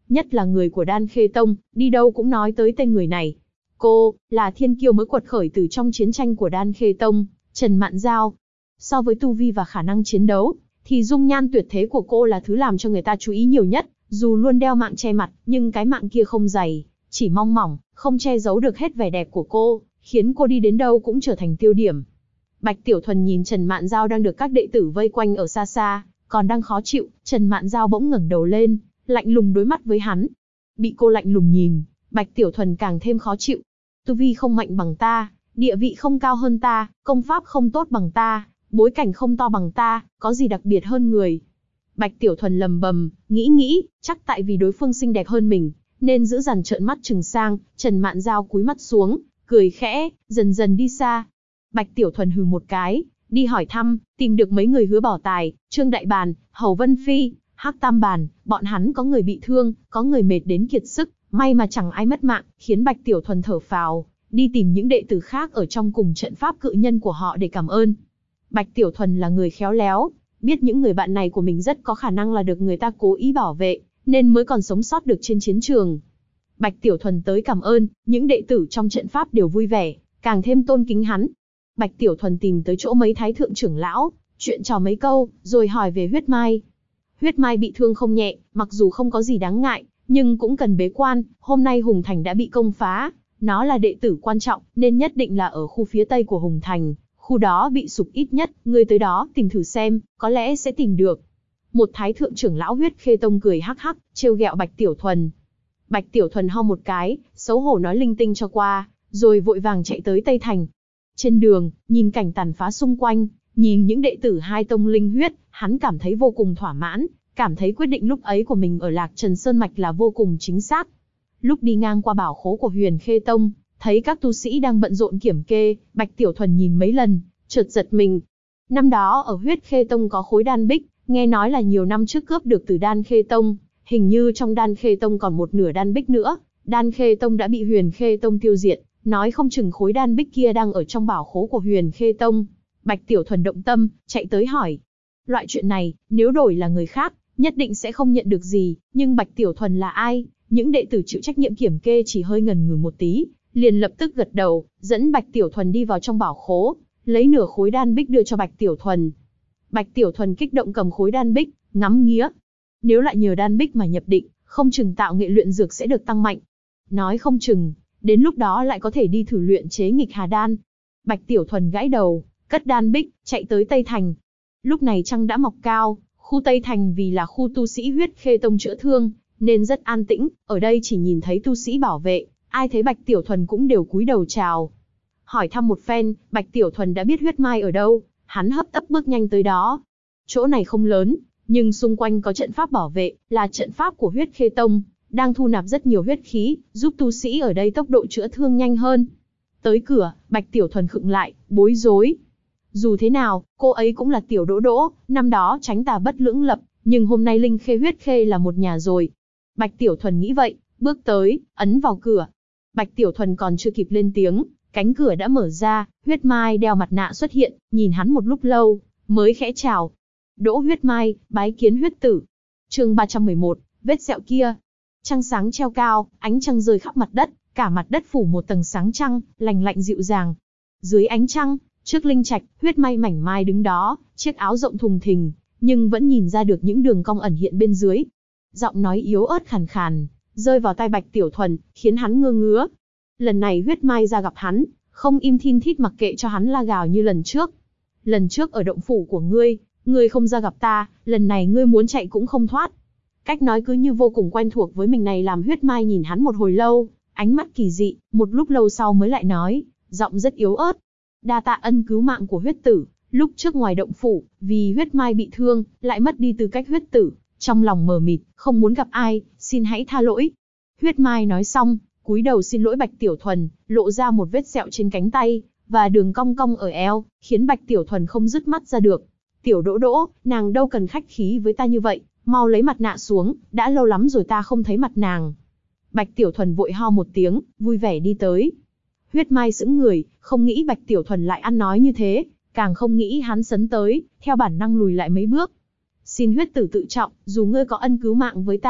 nhất là người của Đan Khê Tông, đi đâu cũng nói tới tên người này. Cô, là thiên kiêu mới quật khởi từ trong chiến tranh của Đan Khê Tông, Trần Mạn Giao. So với tu vi và khả năng chiến đấu, thì dung nhan tuyệt thế của cô là thứ làm cho người ta chú ý nhiều nhất, dù luôn đeo mạng che mặt, nhưng cái mạng kia không dày, chỉ mong mỏng, không che giấu được hết vẻ đẹp của cô, khiến cô đi đến đâu cũng trở thành tiêu điểm. Bạch Tiểu Thuần nhìn Trần Mạn Giao đang được các đệ tử vây quanh ở xa xa, còn đang khó chịu, Trần Mạn Giao bỗng ngẩng đầu lên, lạnh lùng đối mắt với hắn. Bị cô lạnh lùng nhìn, Bạch Tiểu Thuần càng thêm khó chịu. Tu vi không mạnh bằng ta, địa vị không cao hơn ta, công pháp không tốt bằng ta, bối cảnh không to bằng ta, có gì đặc biệt hơn người. Bạch Tiểu Thuần lầm bầm, nghĩ, chắc tại vì đối phương xinh đẹp hơn mình, nên giữ dằn trợn mắt trừng sang. Trần Mạn Giao cúi mắt xuống, cười khẽ, dần dần đi xa. Bạch Tiểu Thuần hừ một cái, đi hỏi thăm, tìm được mấy người Hứa Bảo Tài, Trương Đại Bàn, Hầu Vân Phi, Hắc Tam Bàn, bọn hắn có người bị thương, có người mệt đến kiệt sức, may mà chẳng ai mất mạng, khiến Bạch Tiểu Thuần thở phào, đi tìm những đệ tử khác ở trong cùng trận pháp cự nhân của họ để cảm ơn. Bạch Tiểu Thuần là người khéo léo, biết những người bạn này của mình rất có khả năng là được người ta cố ý bảo vệ, nên mới còn sống sót được trên chiến trường. Bạch Tiểu Thuần tới cảm ơn, những đệ tử trong trận pháp đều vui vẻ, càng thêm tôn kính hắn. Bạch Tiểu Thuần tìm tới chỗ mấy thái thượng trưởng lão, chuyện trò mấy câu, rồi hỏi về Huyết Mai. Huyết Mai bị thương không nhẹ, mặc dù không có gì đáng ngại, nhưng cũng cần bế quan, hôm nay Hùng Thành đã bị công phá, nó là đệ tử quan trọng, nên nhất định là ở khu phía tây của Hùng Thành, khu đó bị sụp ít nhất, ngươi tới đó tìm thử xem, có lẽ sẽ tìm được. Một thái thượng trưởng lão Huyết Khê Tông cười hắc hắc, trêu ghẹo Bạch Tiểu Thuần. Bạch Tiểu Thuần ho một cái, xấu hổ nói linh tinh cho qua, rồi vội vàng chạy tới Tây Thành. Trên đường, nhìn cảnh tàn phá xung quanh, nhìn những đệ tử hai tông linh huyết, hắn cảm thấy vô cùng thỏa mãn, cảm thấy quyết định lúc ấy của mình ở Lạc Trần Sơn Mạch là vô cùng chính xác. Lúc đi ngang qua bảo khố của Huyền Khê Tông, thấy các tu sĩ đang bận rộn kiểm kê, Bạch Tiểu Thuần nhìn mấy lần, chợt giật mình. Năm đó ở Huyết Khê Tông có khối đan bích, nghe nói là nhiều năm trước cướp được từ Đan Khê Tông, hình như trong Đan Khê Tông còn một nửa đan bích nữa, Đan Khê Tông đã bị Huyền Khê Tông tiêu diệt, nói không chừng khối đan bích kia đang ở trong bảo khố của Huyền Khê Tông. Bạch Tiểu Thuần động tâm, chạy tới hỏi. Loại chuyện này, nếu đổi là người khác, nhất định sẽ không nhận được gì, nhưng Bạch Tiểu Thuần là ai? Những đệ tử chịu trách nhiệm kiểm kê chỉ hơi ngần ngừ một tí, liền lập tức gật đầu, dẫn Bạch Tiểu Thuần đi vào trong bảo khố, lấy nửa khối đan bích đưa cho Bạch Tiểu Thuần. Bạch Tiểu Thuần kích động cầm khối đan bích, ngắm nghía. Nếu lại nhờ đan bích mà nhập định, không chừng tạo nghệ luyện dược sẽ được tăng mạnh. Nói không chừng, đến lúc đó lại có thể đi thử luyện chế nghịch hà đan. Bạch Tiểu Thuần gãi đầu, cất đan bích, chạy tới Tây Thành. Lúc này trăng đã mọc cao, khu Tây Thành vì là khu tu sĩ Huyết Khê Tông chữa thương, nên rất an tĩnh, ở đây chỉ nhìn thấy tu sĩ bảo vệ, ai thấy Bạch Tiểu Thuần cũng đều cúi đầu chào. Hỏi thăm một phen, Bạch Tiểu Thuần đã biết Huyết Mai ở đâu, hắn hấp tấp bước nhanh tới đó. Chỗ này không lớn, nhưng xung quanh có trận pháp bảo vệ, là trận pháp của Huyết Khê Tông, đang thu nạp rất nhiều huyết khí, giúp tu sĩ ở đây tốc độ chữa thương nhanh hơn. Tới cửa, Bạch Tiểu Thuần khựng lại, bối rối. Dù thế nào, cô ấy cũng là Tiểu Đỗ Đỗ, năm đó tránh tà bất lưỡng lập, nhưng hôm nay Linh Khê Huyết Khê là một nhà rồi. Bạch Tiểu Thuần nghĩ vậy, bước tới, ấn vào cửa. Bạch Tiểu Thuần còn chưa kịp lên tiếng, cánh cửa đã mở ra, Huyết Mai đeo mặt nạ xuất hiện, nhìn hắn một lúc lâu, mới khẽ chào. Đỗ Huyết Mai, bái kiến huyết tử. Chương 311, vết sẹo kia. Trăng sáng treo cao, ánh trăng rơi khắp mặt đất, cả mặt đất phủ một tầng sáng trăng, lành lạnh dịu dàng. Dưới ánh trăng, trước linh trạch, Huyết Mai mảnh mai đứng đó, chiếc áo rộng thùng thình, nhưng vẫn nhìn ra được những đường cong ẩn hiện bên dưới. Giọng nói yếu ớt khàn khàn, rơi vào tai Bạch Tiểu Thuần, khiến hắn ngơ ngứa. Lần này Huyết Mai ra gặp hắn, không im thin thít mặc kệ cho hắn la gào như lần trước. Lần trước ở động phủ của ngươi không ra gặp ta, lần này ngươi muốn chạy cũng không thoát. Cách nói cứ như vô cùng quen thuộc với mình này làm Huyết Mai nhìn hắn một hồi lâu, ánh mắt kỳ dị, một lúc lâu sau mới lại nói, giọng rất yếu ớt. Đa tạ ân cứu mạng của huyết tử, lúc trước ngoài động phủ, vì Huyết Mai bị thương, lại mất đi tư cách huyết tử, trong lòng mờ mịt, không muốn gặp ai, xin hãy tha lỗi. Huyết Mai nói xong, cúi đầu xin lỗi Bạch Tiểu Thuần, lộ ra một vết sẹo trên cánh tay, và đường cong cong ở eo, khiến Bạch Tiểu Thuần không dứt mắt ra được. Tiểu Đỗ Đỗ, nàng đâu cần khách khí với ta như vậy, mau lấy mặt nạ xuống, đã lâu lắm rồi ta không thấy mặt nàng. Bạch Tiểu Thuần vội ho một tiếng, vui vẻ đi tới. Huyết Mai sững người, không nghĩ Bạch Tiểu Thuần lại ăn nói như thế, càng không nghĩ hắn sấn tới, theo bản năng lùi lại mấy bước. Xin huyết tử tự trọng, dù ngươi có ân cứu mạng với ta,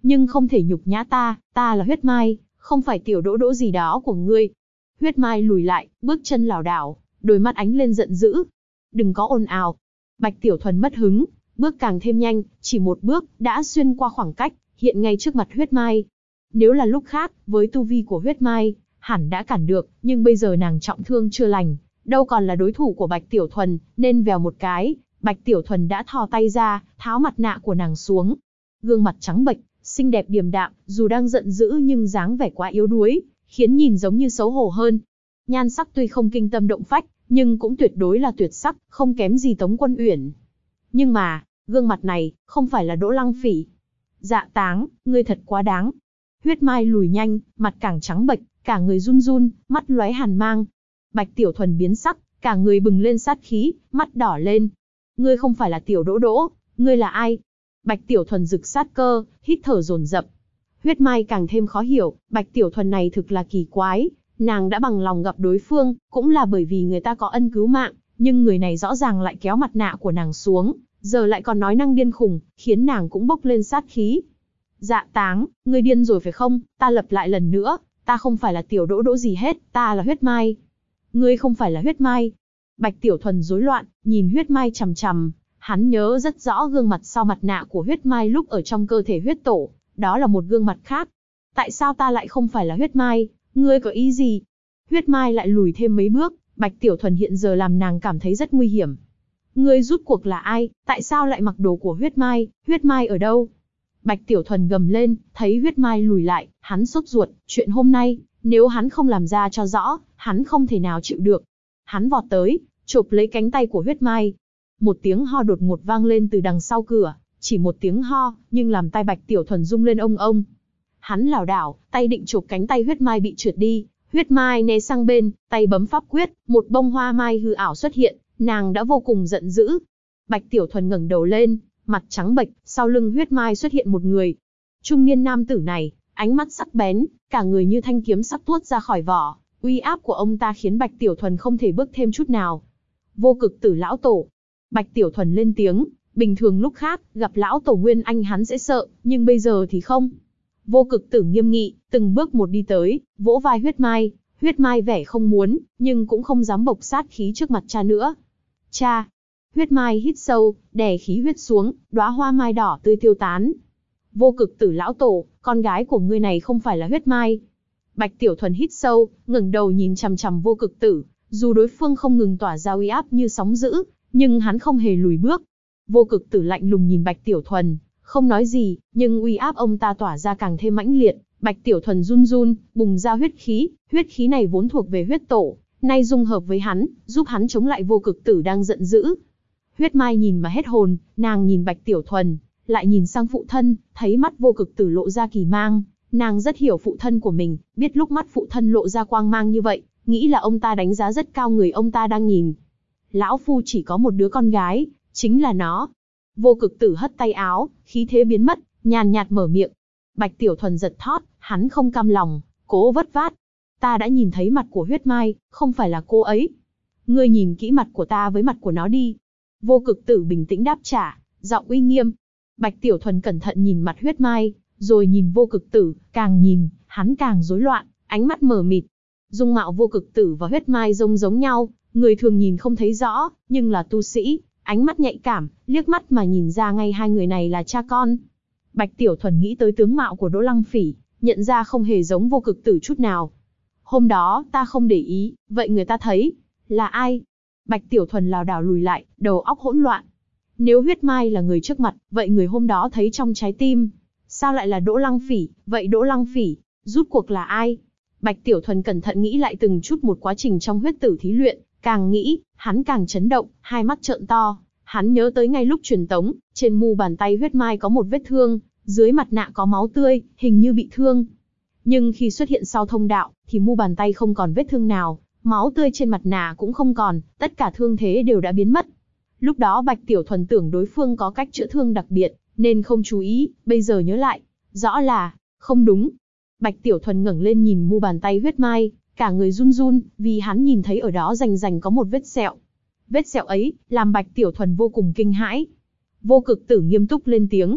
nhưng không thể nhục nhã ta là Huyết Mai, không phải tiểu đỗ đỗ gì đó của ngươi. Huyết Mai lùi lại, bước chân lảo đảo, đôi mắt ánh lên giận dữ. Đừng có ồn ào. Bạch Tiểu Thuần mất hứng, bước càng thêm nhanh, chỉ một bước, đã xuyên qua khoảng cách, hiện ngay trước mặt Huyết Mai. Nếu là lúc khác, với tu vi của Huyết Mai, hẳn đã cản được, nhưng bây giờ nàng trọng thương chưa lành, đâu còn là đối thủ của Bạch Tiểu Thuần, nên vèo một cái, Bạch Tiểu Thuần đã thò tay ra, tháo mặt nạ của nàng xuống. Gương mặt trắng bệch, xinh đẹp điềm đạm, dù đang giận dữ nhưng dáng vẻ quá yếu đuối, khiến nhìn giống như xấu hổ hơn. Nhan sắc tuy không kinh tâm động phách, nhưng cũng tuyệt đối là tuyệt sắc, không kém gì Tống Quân Uyển. Nhưng mà, gương mặt này, không phải là Đỗ Lăng Phỉ. Dạ Táng, ngươi thật quá đáng. Huyết Mai lùi nhanh, mặt càng trắng bệch, cả người run run, mắt lóe hàn mang. Bạch Tiểu Thuần biến sắc, cả người bừng lên sát khí, mắt đỏ lên. Ngươi không phải là Tiểu Đỗ Đỗ, ngươi là ai? Bạch Tiểu Thuần rực sát cơ, hít thở dồn dập. Huyết Mai càng thêm khó hiểu, Bạch Tiểu Thuần này thực là kỳ quái, nàng đã bằng lòng gặp đối phương, cũng là bởi vì người ta có ân cứu mạng, nhưng người này rõ ràng lại kéo mặt nạ của nàng xuống, giờ lại còn nói năng điên khùng, khiến nàng cũng bốc lên sát khí. Dạ Táng, ngươi điên rồi phải không? Ta lặp lại lần nữa, ta không phải là Tiểu Đỗ Đỗ gì hết, ta là Huyết Mai. Ngươi không phải là Huyết Mai. Bạch Tiểu Thuần rối loạn, nhìn Huyết Mai chằm chằm, hắn nhớ rất rõ gương mặt sau mặt nạ của Huyết Mai lúc ở trong cơ thể huyết tổ, đó là một gương mặt khác. Tại sao ta lại không phải là Huyết Mai? Ngươi có ý gì? Huyết Mai lại lùi thêm mấy bước, Bạch Tiểu Thuần hiện giờ làm nàng cảm thấy rất nguy hiểm. Ngươi rút cuộc là ai? Tại sao lại mặc đồ của Huyết Mai? Huyết Mai ở đâu? Bạch Tiểu Thuần gầm lên, thấy Huyết Mai lùi lại, hắn sốt ruột, chuyện hôm nay, nếu hắn không làm ra cho rõ, hắn không thể nào chịu được. Hắn vọt tới, chộp lấy cánh tay của Huyết Mai. Một tiếng ho đột ngột vang lên từ đằng sau cửa, chỉ một tiếng ho, nhưng làm tai Bạch Tiểu Thuần rung lên ông ông. Hắn lảo đảo, tay định chộp cánh tay Huyết Mai bị trượt đi, Huyết Mai né sang bên, tay bấm pháp quyết, một bông hoa mai hư ảo xuất hiện, nàng đã vô cùng giận dữ. Bạch Tiểu Thuần ngẩng đầu lên, mặt trắng bệch, sau lưng Huyết Mai xuất hiện một người. Trung niên nam tử này, ánh mắt sắc bén, cả người như thanh kiếm sắc tuốt ra khỏi vỏ, uy áp của ông ta khiến Bạch Tiểu Thuần không thể bước thêm chút nào. Vô Cực Tử lão tổ. Bạch Tiểu Thuần lên tiếng, bình thường lúc khác, gặp lão tổ Nguyên Anh hắn sẽ sợ, nhưng bây giờ thì không. Vô Cực Tử nghiêm nghị, từng bước một đi tới, vỗ vai Huyết Mai. Huyết Mai vẻ không muốn, nhưng cũng không dám bộc sát khí trước mặt cha nữa. Cha! Huyết Mai hít sâu, đè khí huyết xuống, đóa hoa mai đỏ tươi tiêu tán. Vô Cực Tử lão tổ, con gái của ngươi này không phải là Huyết Mai. Bạch Tiểu Thuần hít sâu, ngẩng đầu nhìn chằm chằm Vô Cực Tử, dù đối phương không ngừng tỏa ra uy áp như sóng dữ, nhưng hắn không hề lùi bước. Vô Cực Tử lạnh lùng nhìn Bạch Tiểu Thuần, không nói gì, nhưng uy áp ông ta tỏa ra càng thêm mãnh liệt. Bạch Tiểu Thuần run run, bùng ra huyết khí này vốn thuộc về huyết tổ, nay dung hợp với hắn, giúp hắn chống lại Vô Cực Tử đang giận dữ. Huyết Mai nhìn mà hết hồn, nàng nhìn Bạch Tiểu Thuần, lại nhìn sang phụ thân, thấy mắt Vô Cực Tử lộ ra kỳ mang, nàng rất hiểu phụ thân của mình, biết lúc mắt phụ thân lộ ra quang mang như vậy, nghĩ là ông ta đánh giá rất cao người ông ta đang nhìn. Lão phu chỉ có một đứa con gái, chính là nó. Vô Cực Tử hất tay áo, khí thế biến mất, nhàn nhạt mở miệng. Bạch Tiểu Thuần giật thót, hắn không cam lòng, cố vất vát. Ta đã nhìn thấy mặt của Huyết Mai, không phải là cô ấy. Ngươi nhìn kỹ mặt của ta với mặt của nó đi. Vô Cực Tử bình tĩnh đáp trả, giọng uy nghiêm. Bạch Tiểu Thuần cẩn thận nhìn mặt Huyết Mai, rồi nhìn Vô Cực Tử, càng nhìn, hắn càng rối loạn, ánh mắt mờ mịt. Dung mạo Vô Cực Tử và Huyết Mai giống nhau, người thường nhìn không thấy rõ, nhưng là tu sĩ, ánh mắt nhạy cảm, liếc mắt mà nhìn ra ngay hai người này là cha con. Bạch Tiểu Thuần nghĩ tới tướng mạo của Đỗ Lăng Phỉ, nhận ra không hề giống Vô Cực Tử chút nào. Hôm đó ta không để ý, vậy người ta thấy là ai? Bạch Tiểu Thuần lảo đảo lùi lại, đầu óc hỗn loạn. Nếu Huyết Mai là người trước mặt, vậy người hôm đó thấy trong trái tim, sao lại là Đỗ Lăng Phỉ? Vậy Đỗ Lăng Phỉ rút cuộc là ai? Bạch Tiểu Thuần cẩn thận nghĩ lại từng chút một quá trình trong huyết tử thí luyện, càng nghĩ, hắn càng chấn động, hai mắt trợn to. Hắn nhớ tới ngay lúc truyền tống, trên mu bàn tay Huyết Mai có một vết thương, dưới mặt nạ có máu tươi, hình như bị thương. Nhưng khi xuất hiện sau thông đạo, thì mu bàn tay không còn vết thương nào, máu tươi trên mặt nạ cũng không còn, tất cả thương thế đều đã biến mất. Lúc đó Bạch Tiểu Thuần tưởng đối phương có cách chữa thương đặc biệt, nên không chú ý, bây giờ nhớ lại, rõ là không đúng. Bạch Tiểu Thuần ngẩng lên nhìn mu bàn tay Huyết Mai, cả người run run, vì hắn nhìn thấy ở đó rành có một vết sẹo. Vết sẹo ấy, làm Bạch Tiểu Thuần vô cùng kinh hãi. Vô Cực Tử nghiêm túc lên tiếng.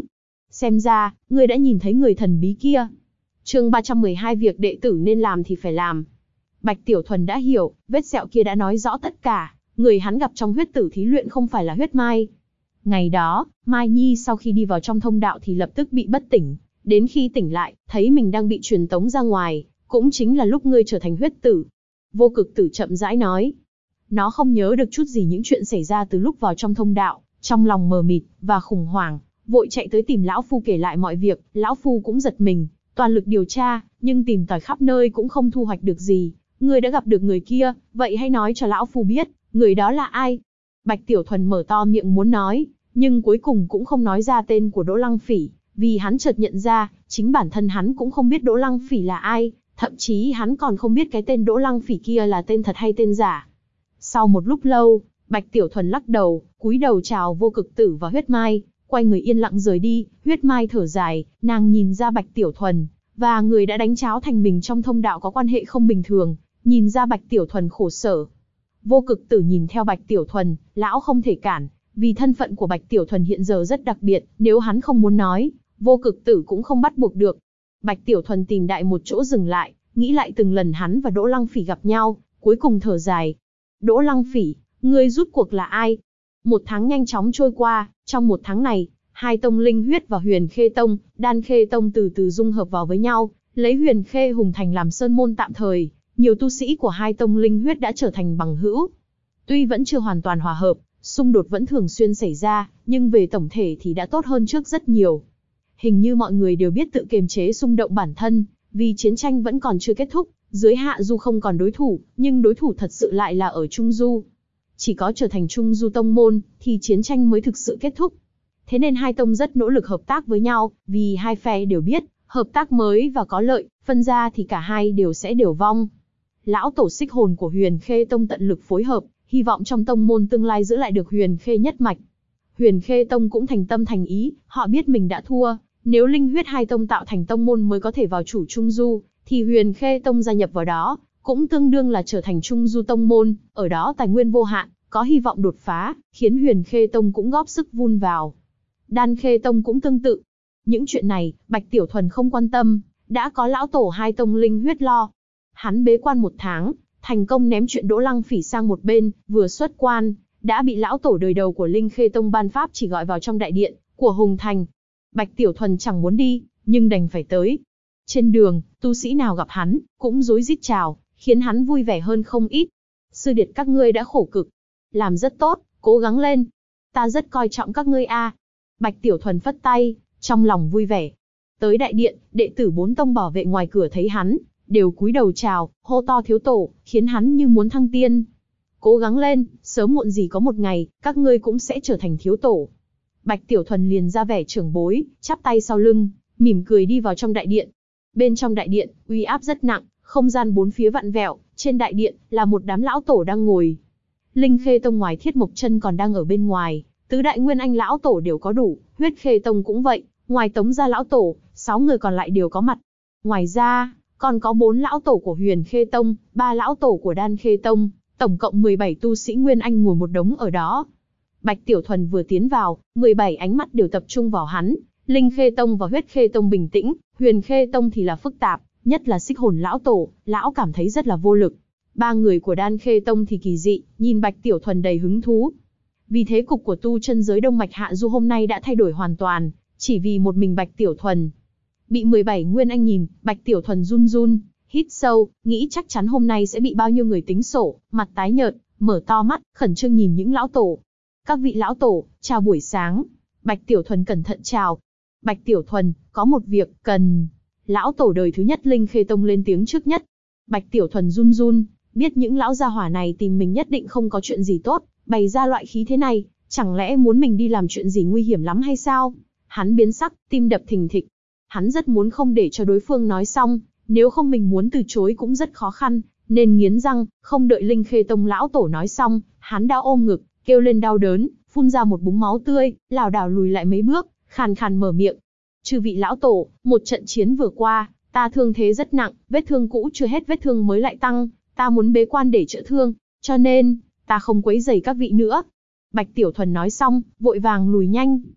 Xem ra, ngươi đã nhìn thấy người thần bí kia. Chương 312 việc đệ tử nên làm thì phải làm. Bạch Tiểu Thuần đã hiểu, vết sẹo kia đã nói rõ tất cả, người hắn gặp trong huyết tử thí luyện không phải là huyết mai. Ngày đó, Mai Nhi sau khi đi vào trong thông đạo thì lập tức bị bất tỉnh, đến khi tỉnh lại, thấy mình đang bị truyền tống ra ngoài, cũng chính là lúc ngươi trở thành huyết tử. Vô Cực Tử chậm rãi nói. Nó không nhớ được chút gì những chuyện xảy ra từ lúc vào trong thông đạo, trong lòng mờ mịt và khủng hoảng, vội chạy tới tìm lão phu kể lại mọi việc. Lão phu cũng giật mình, toàn lực điều tra, nhưng tìm tòi khắp nơi cũng không thu hoạch được gì. Ngươi đã gặp được người kia, vậy hãy nói cho lão phu biết, người đó là ai? Bạch Tiểu Thuần mở to miệng muốn nói, nhưng cuối cùng cũng không nói ra tên của Đỗ Lăng Phỉ, vì hắn chợt nhận ra, chính bản thân hắn cũng không biết Đỗ Lăng Phỉ là ai, thậm chí hắn còn không biết cái tên Đỗ Lăng Phỉ kia là tên thật hay tên giả. Sau một lúc lâu, Bạch Tiểu Thuần lắc đầu, cúi đầu chào Vô Cực Tử và Huyết Mai, quay người yên lặng rời đi. Huyết Mai thở dài, nàng nhìn ra Bạch Tiểu Thuần và người đã đánh cháo thành mình trong thông đạo có quan hệ không bình thường, nhìn ra Bạch Tiểu Thuần khổ sở. Vô Cực Tử nhìn theo Bạch Tiểu Thuần, lão không thể cản, vì thân phận của Bạch Tiểu Thuần hiện giờ rất đặc biệt, nếu hắn không muốn nói, Vô Cực Tử cũng không bắt buộc được. Bạch Tiểu Thuần tìm đại một chỗ dừng lại, nghĩ lại từng lần hắn và Đỗ Lăng Phỉ gặp nhau, cuối cùng thở dài. Đỗ Lăng Phỉ, ngươi rút cuộc là ai? Một tháng nhanh chóng trôi qua, trong một tháng này, hai tông Linh Huyết và Huyền Khê Tông, Đan Khê Tông từ từ dung hợp vào với nhau, lấy Huyền Khê Hùng Thành làm sơn môn tạm thời. Nhiều tu sĩ của hai tông Linh Huyết đã trở thành bằng hữu. Tuy vẫn chưa hoàn toàn hòa hợp, xung đột vẫn thường xuyên xảy ra, nhưng về tổng thể thì đã tốt hơn trước rất nhiều. Hình như mọi người đều biết tự kiềm chế xung động bản thân, vì chiến tranh vẫn còn chưa kết thúc, dưới Hạ Du không còn đối thủ, nhưng đối thủ thật sự lại là ở Trung Du. Chỉ có trở thành Trung Du tông môn, thì chiến tranh mới thực sự kết thúc. Thế nên hai tông rất nỗ lực hợp tác với nhau, vì hai phe đều biết, hợp tác mới và có lợi, phân ra thì cả hai sẽ đều vong. Lão tổ Xích Hồn của Huyền Khê Tông tận lực phối hợp, hy vọng trong tông môn tương lai giữ lại được Huyền Khê nhất mạch. Huyền Khê Tông cũng thành tâm thành ý, họ biết mình đã thua, nếu Linh Huyết hai tông tạo thành tông môn mới có thể vào chủ Trung Du, thì Huyền Khê Tông gia nhập vào đó, cũng tương đương là trở thành Trung Du tông môn, ở đó tài nguyên vô hạn, có hy vọng đột phá, khiến Huyền Khê Tông cũng góp sức vun vào. Đan Khê Tông cũng tương tự. Những chuyện này, Bạch Tiểu Thuần không quan tâm, đã có lão tổ hai tông Linh Huyết lo. Hắn bế quan một tháng, thành công ném chuyện Đỗ Lăng Phỉ sang một bên, vừa xuất quan, đã bị lão tổ đời đầu của Linh Khê Tông ban pháp chỉ gọi vào trong đại điện của Hùng Thành. Bạch Tiểu Thuần chẳng muốn đi, nhưng đành phải tới. Trên đường, tu sĩ nào gặp hắn, cũng rối rít chào, khiến hắn vui vẻ hơn không ít. Sư điệt các ngươi đã khổ cực, làm rất tốt, cố gắng lên. Ta rất coi trọng các ngươi a. Bạch Tiểu Thuần phất tay, trong lòng vui vẻ. Tới đại điện, đệ tử 4 tông bảo vệ ngoài cửa thấy hắn, đều cúi đầu chào, hô to thiếu tổ, khiến hắn như muốn thăng tiên. Cố gắng lên, sớm muộn gì có một ngày, các ngươi cũng sẽ trở thành thiếu tổ. Bạch Tiểu Thuần liền ra vẻ trưởng bối, chắp tay sau lưng, mỉm cười đi vào trong đại điện. Bên trong đại điện, uy áp rất nặng, không gian bốn phía vặn vẹo, trên đại điện là một đám lão tổ đang ngồi. Linh Khê Tông ngoài Thiết Mộc Chân còn đang ở bên ngoài, tứ đại nguyên anh lão tổ đều có đủ, Huyết Khê Tông cũng vậy, ngoài Tống gia lão tổ, 6 người còn lại đều có mặt. Ngoài ra, còn có 4 lão tổ của Huyền Khê Tông, 3 lão tổ của Đan Khê Tông, tổng cộng 17 tu sĩ nguyên anh ngồi một đống ở đó. Bạch Tiểu Thuần vừa tiến vào, 17 ánh mắt đều tập trung vào hắn. Linh Khê Tông và Huyết Khê Tông bình tĩnh, Huyền Khê Tông thì là phức tạp, nhất là Xích Hồn lão tổ, lão cảm thấy rất là vô lực. 3 người của Đan Khê Tông thì kỳ dị, nhìn Bạch Tiểu Thuần đầy hứng thú. Vì thế cục của tu chân giới Đông Mạch Hạ Du hôm nay đã thay đổi hoàn toàn, chỉ vì một mình Bạch Tiểu Thuần. Bị 17 nguyên anh nhìn, Bạch Tiểu Thuần run run, hít sâu, nghĩ chắc chắn hôm nay sẽ bị bao nhiêu người tính sổ, mặt tái nhợt, mở to mắt, khẩn trương nhìn những lão tổ. Các vị lão tổ, chào buổi sáng. Bạch Tiểu Thuần cẩn thận chào. Bạch Tiểu Thuần, có một việc cần. Lão tổ đời thứ nhất Linh Khê Tông lên tiếng trước nhất. Bạch Tiểu Thuần run run, biết những lão gia hỏa này tìm mình nhất định không có chuyện gì tốt, bày ra loại khí thế này, chẳng lẽ muốn mình đi làm chuyện gì nguy hiểm lắm hay sao? Hắn biến sắc, tim đập thình thịch. Hắn rất muốn không để cho đối phương nói xong, nếu không mình muốn từ chối cũng rất khó khăn, nên nghiến răng, không đợi Linh Khê Tông lão tổ nói xong, hắn đã ôm ngực, kêu lên đau đớn, phun ra một búng máu tươi, lảo đảo lùi lại mấy bước, khàn khàn mở miệng. Chư vị lão tổ, một trận chiến vừa qua, ta thương thế rất nặng, vết thương cũ chưa hết vết thương mới lại tăng, ta muốn bế quan để chữa thương, cho nên, ta không quấy rầy các vị nữa. Bạch Tiểu Thuần nói xong, vội vàng lùi nhanh.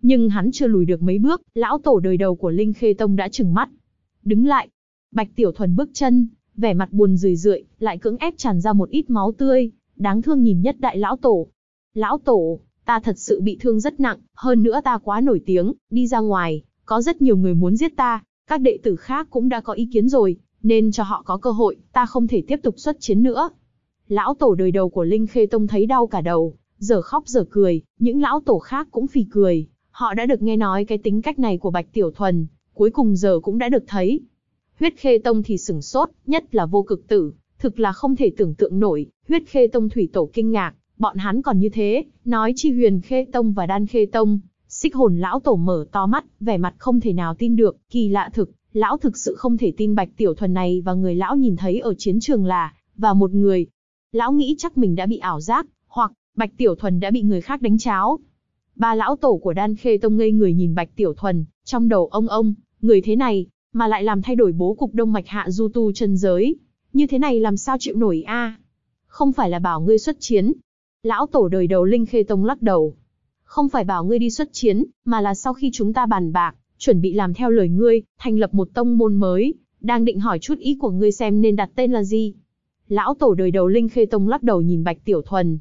Nhưng hắn chưa lùi được mấy bước, lão tổ đời đầu của Linh Khê Tông đã trừng mắt. Đứng lại. Bạch Tiểu Thuần bước chân, vẻ mặt buồn rười rượi, lại cưỡng ép tràn ra một ít máu tươi, đáng thương nhìn nhất đại lão tổ. Lão tổ, ta thật sự bị thương rất nặng, hơn nữa ta quá nổi tiếng, đi ra ngoài, có rất nhiều người muốn giết ta, các đệ tử khác cũng đã có ý kiến rồi, nên cho họ có cơ hội, ta không thể tiếp tục xuất chiến nữa. Lão tổ đời đầu của Linh Khê Tông thấy đau cả đầu, giờ khóc giờ cười, những lão tổ khác cũng phì cười, họ đã được nghe nói cái tính cách này của Bạch Tiểu Thuần, cuối cùng giờ cũng đã được thấy. Huyết Khê Tông thì sửng sốt, nhất là Vô Cực Tử, thực là không thể tưởng tượng nổi, Huyết Khê Tông thủy tổ kinh ngạc, bọn hắn còn như thế, nói chi Huyền Khê Tông và Đan Khê Tông. Xích Hồn lão tổ mở to mắt, vẻ mặt không thể nào tin được, kỳ lạ thực, lão thực sự không thể tin Bạch Tiểu Thuần này và người lão nhìn thấy ở chiến trường và một người. Lão nghĩ chắc mình đã bị ảo giác, hoặc Bạch Tiểu Thuần đã bị người khác đánh cháo. Ba lão tổ của Đan Khê Tông ngây người nhìn Bạch Tiểu Thuần, trong đầu ông, người thế này, mà lại làm thay đổi bố cục Đông Mạch Hạ Du Tu chân giới. Như thế này làm sao chịu nổi a? Không phải là bảo ngươi xuất chiến. Lão tổ đời đầu Linh Khê Tông lắc đầu. Không phải bảo ngươi đi xuất chiến, mà là sau khi chúng ta bàn bạc, chuẩn bị làm theo lời ngươi, thành lập một tông môn mới, đang định hỏi chút ý của ngươi xem nên đặt tên là gì. Lão tổ đời đầu Linh Khê Tông lắc đầu nhìn Bạch Tiểu Thuần.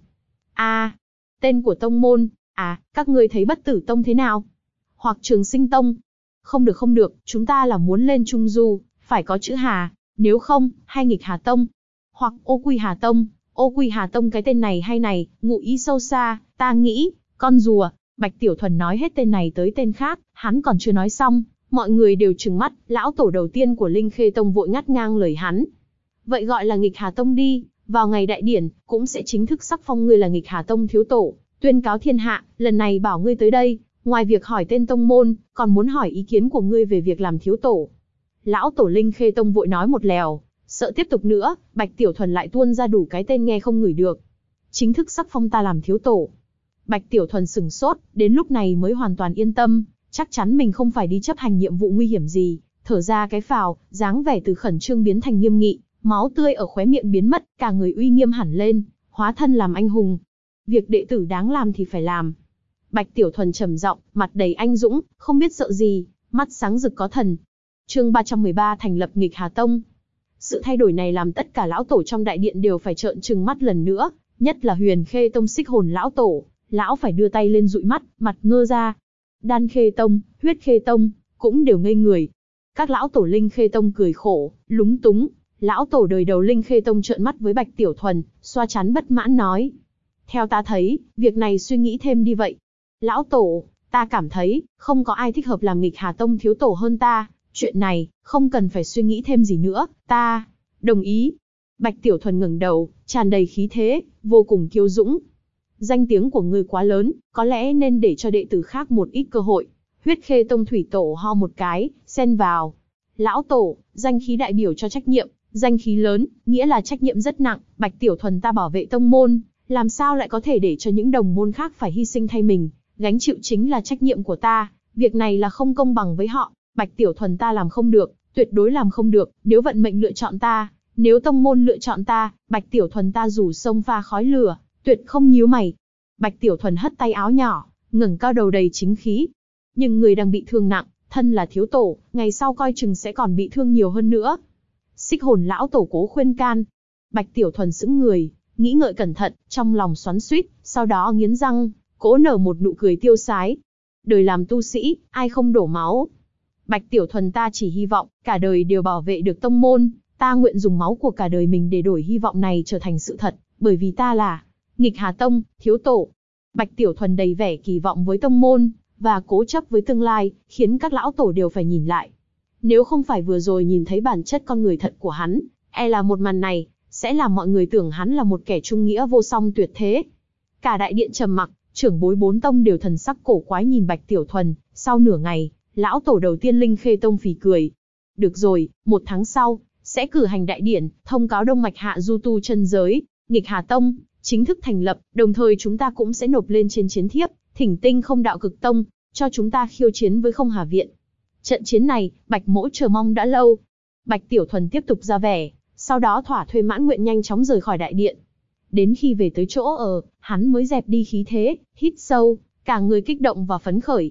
Tên của tông môn, các ngươi thấy Bất Tử Tông thế nào? Hoặc Trường Sinh Tông? Không được, chúng ta là muốn lên Trung Du, phải có chữ Hà, nếu không, hay Nghịch Hà Tông. Hoặc Ô Quy Hà Tông, Ô Quy Hà Tông cái tên này hay này, ngụ ý sâu xa, ta nghĩ, con rùa. Bạch Tiểu Thuần nói hết tên này tới tên khác, hắn còn chưa nói xong, mọi người đều trừng mắt, lão tổ đầu tiên của Linh Khê Tông vội ngắt ngang lời hắn. Vậy gọi là Nghịch Hà Tông đi, vào ngày đại điển, cũng sẽ chính thức sắc phong ngươi là Nghịch Hà Tông thiếu tổ, tuyên cáo thiên hạ, lần này bảo ngươi tới đây, ngoài việc hỏi tên tông môn, còn muốn hỏi ý kiến của ngươi về việc làm thiếu tổ. Lão tổ Linh Khê Tông vội nói một lèo, sợ tiếp tục nữa, Bạch Tiểu Thuần lại tuôn ra đủ cái tên nghe không ngửi được. Chính thức sắc phong ta làm thiếu tổ. Bạch Tiểu Thuần sửng sốt, đến lúc này mới hoàn toàn yên tâm, chắc chắn mình không phải đi chấp hành nhiệm vụ nguy hiểm gì, thở ra cái phào, dáng vẻ từ khẩn trương biến thành nghiêm nghị, máu tươi ở khóe miệng biến mất, cả người uy nghiêm hẳn lên, hóa thân làm anh hùng. Việc đệ tử đáng làm thì phải làm. Bạch Tiểu Thuần trầm giọng, mặt đầy anh dũng, không biết sợ gì, mắt sáng rực có thần. Chương 313 thành lập Nghịch Hà Tông. Sự thay đổi này làm tất cả lão tổ trong đại điện đều phải trợn trừng mắt lần nữa, nhất là Huyền Khê Tông Xích Hồn lão tổ, lão phải đưa tay lên dụi mắt, mặt ngơ ra. Đan Khê Tông, Huyết Khê Tông cũng đều ngây người. Các lão tổ Linh Khê Tông cười khổ, lúng túng. Lão tổ đời đầu Linh Khê Tông trợn mắt với Bạch Tiểu Thuần, xoa trán bất mãn nói: theo ta thấy, việc này suy nghĩ thêm đi vậy. Lão tổ, ta cảm thấy, không có ai thích hợp làm Nghịch Hà Tông thiếu tổ hơn ta, chuyện này, không cần phải suy nghĩ thêm gì nữa, ta đồng ý. Bạch Tiểu Thuần ngẩng đầu, tràn đầy khí thế, vô cùng kiêu dũng. Danh tiếng của ngươi quá lớn, có lẽ nên để cho đệ tử khác một ít cơ hội. Huyết Khê Tông thủy tổ ho một cái, xen vào. Lão tổ, danh khí đại biểu cho trách nhiệm, danh khí lớn, nghĩa là trách nhiệm rất nặng, Bạch Tiểu Thuần ta bảo vệ tông môn, làm sao lại có thể để cho những đồng môn khác phải hy sinh thay mình, gánh chịu chính là trách nhiệm của ta, việc này là không công bằng với họ, Bạch Tiểu Thuần ta làm không được, tuyệt đối làm không được, nếu vận mệnh lựa chọn ta, nếu tông môn lựa chọn ta, Bạch Tiểu Thuần ta dù sông pha khói lửa, tuyệt không nhíu mày. Bạch Tiểu Thuần hất tay áo nhỏ, ngẩng cao đầu đầy chính khí. Nhưng người đang bị thương nặng, thân là thiếu tổ, ngày sau coi chừng sẽ còn bị thương nhiều hơn nữa. Xích Hồn lão tổ cố khuyên can. Bạch Tiểu Thuần sững người, nghĩ ngợi cẩn thận, trong lòng xoắn xuýt, sau đó nghiến răng, cố nở một nụ cười tiêu sái. Đời làm tu sĩ, ai không đổ máu. Bạch Tiểu Thuần ta chỉ hy vọng, cả đời đều bảo vệ được tông môn, ta nguyện dùng máu của cả đời mình để đổi hy vọng này trở thành sự thật, bởi vì ta là Nghịch Hà Tông, thiếu tổ. Bạch Tiểu Thuần đầy vẻ kỳ vọng với tông môn, và cố chấp với tương lai, khiến các lão tổ đều phải nhìn lại. Nếu không phải vừa rồi nhìn thấy bản chất con người thật của hắn, e là một màn này, sẽ làm mọi người tưởng hắn là một kẻ trung nghĩa vô song tuyệt thế. Cả đại điện trầm mặc, trưởng bối bốn tông đều thần sắc cổ quái nhìn Bạch Tiểu Thuần, sau nửa ngày, lão tổ đầu tiên Linh Khê Tông phì cười. Được rồi, 1 tháng sau, sẽ cử hành đại điển, thông cáo Đông Mạch Hạ Du Tu chân giới, Nghịch Hà Tông chính thức thành lập, đồng thời chúng ta cũng sẽ nộp lên trên chiến thiếp, thỉnh Tinh Không Đạo Cực Tông cho chúng ta khiêu chiến với Không Hà Viện. Trận chiến này, Bạch Mỗ chờ mong đã lâu. Bạch Tiểu Thuần tiếp tục ra vẻ, sau đó thỏa thuê mãn nguyện nhanh chóng rời khỏi đại điện. Đến khi về tới chỗ ở, hắn mới dẹp đi khí thế, hít sâu, cả người kích động và phấn khởi.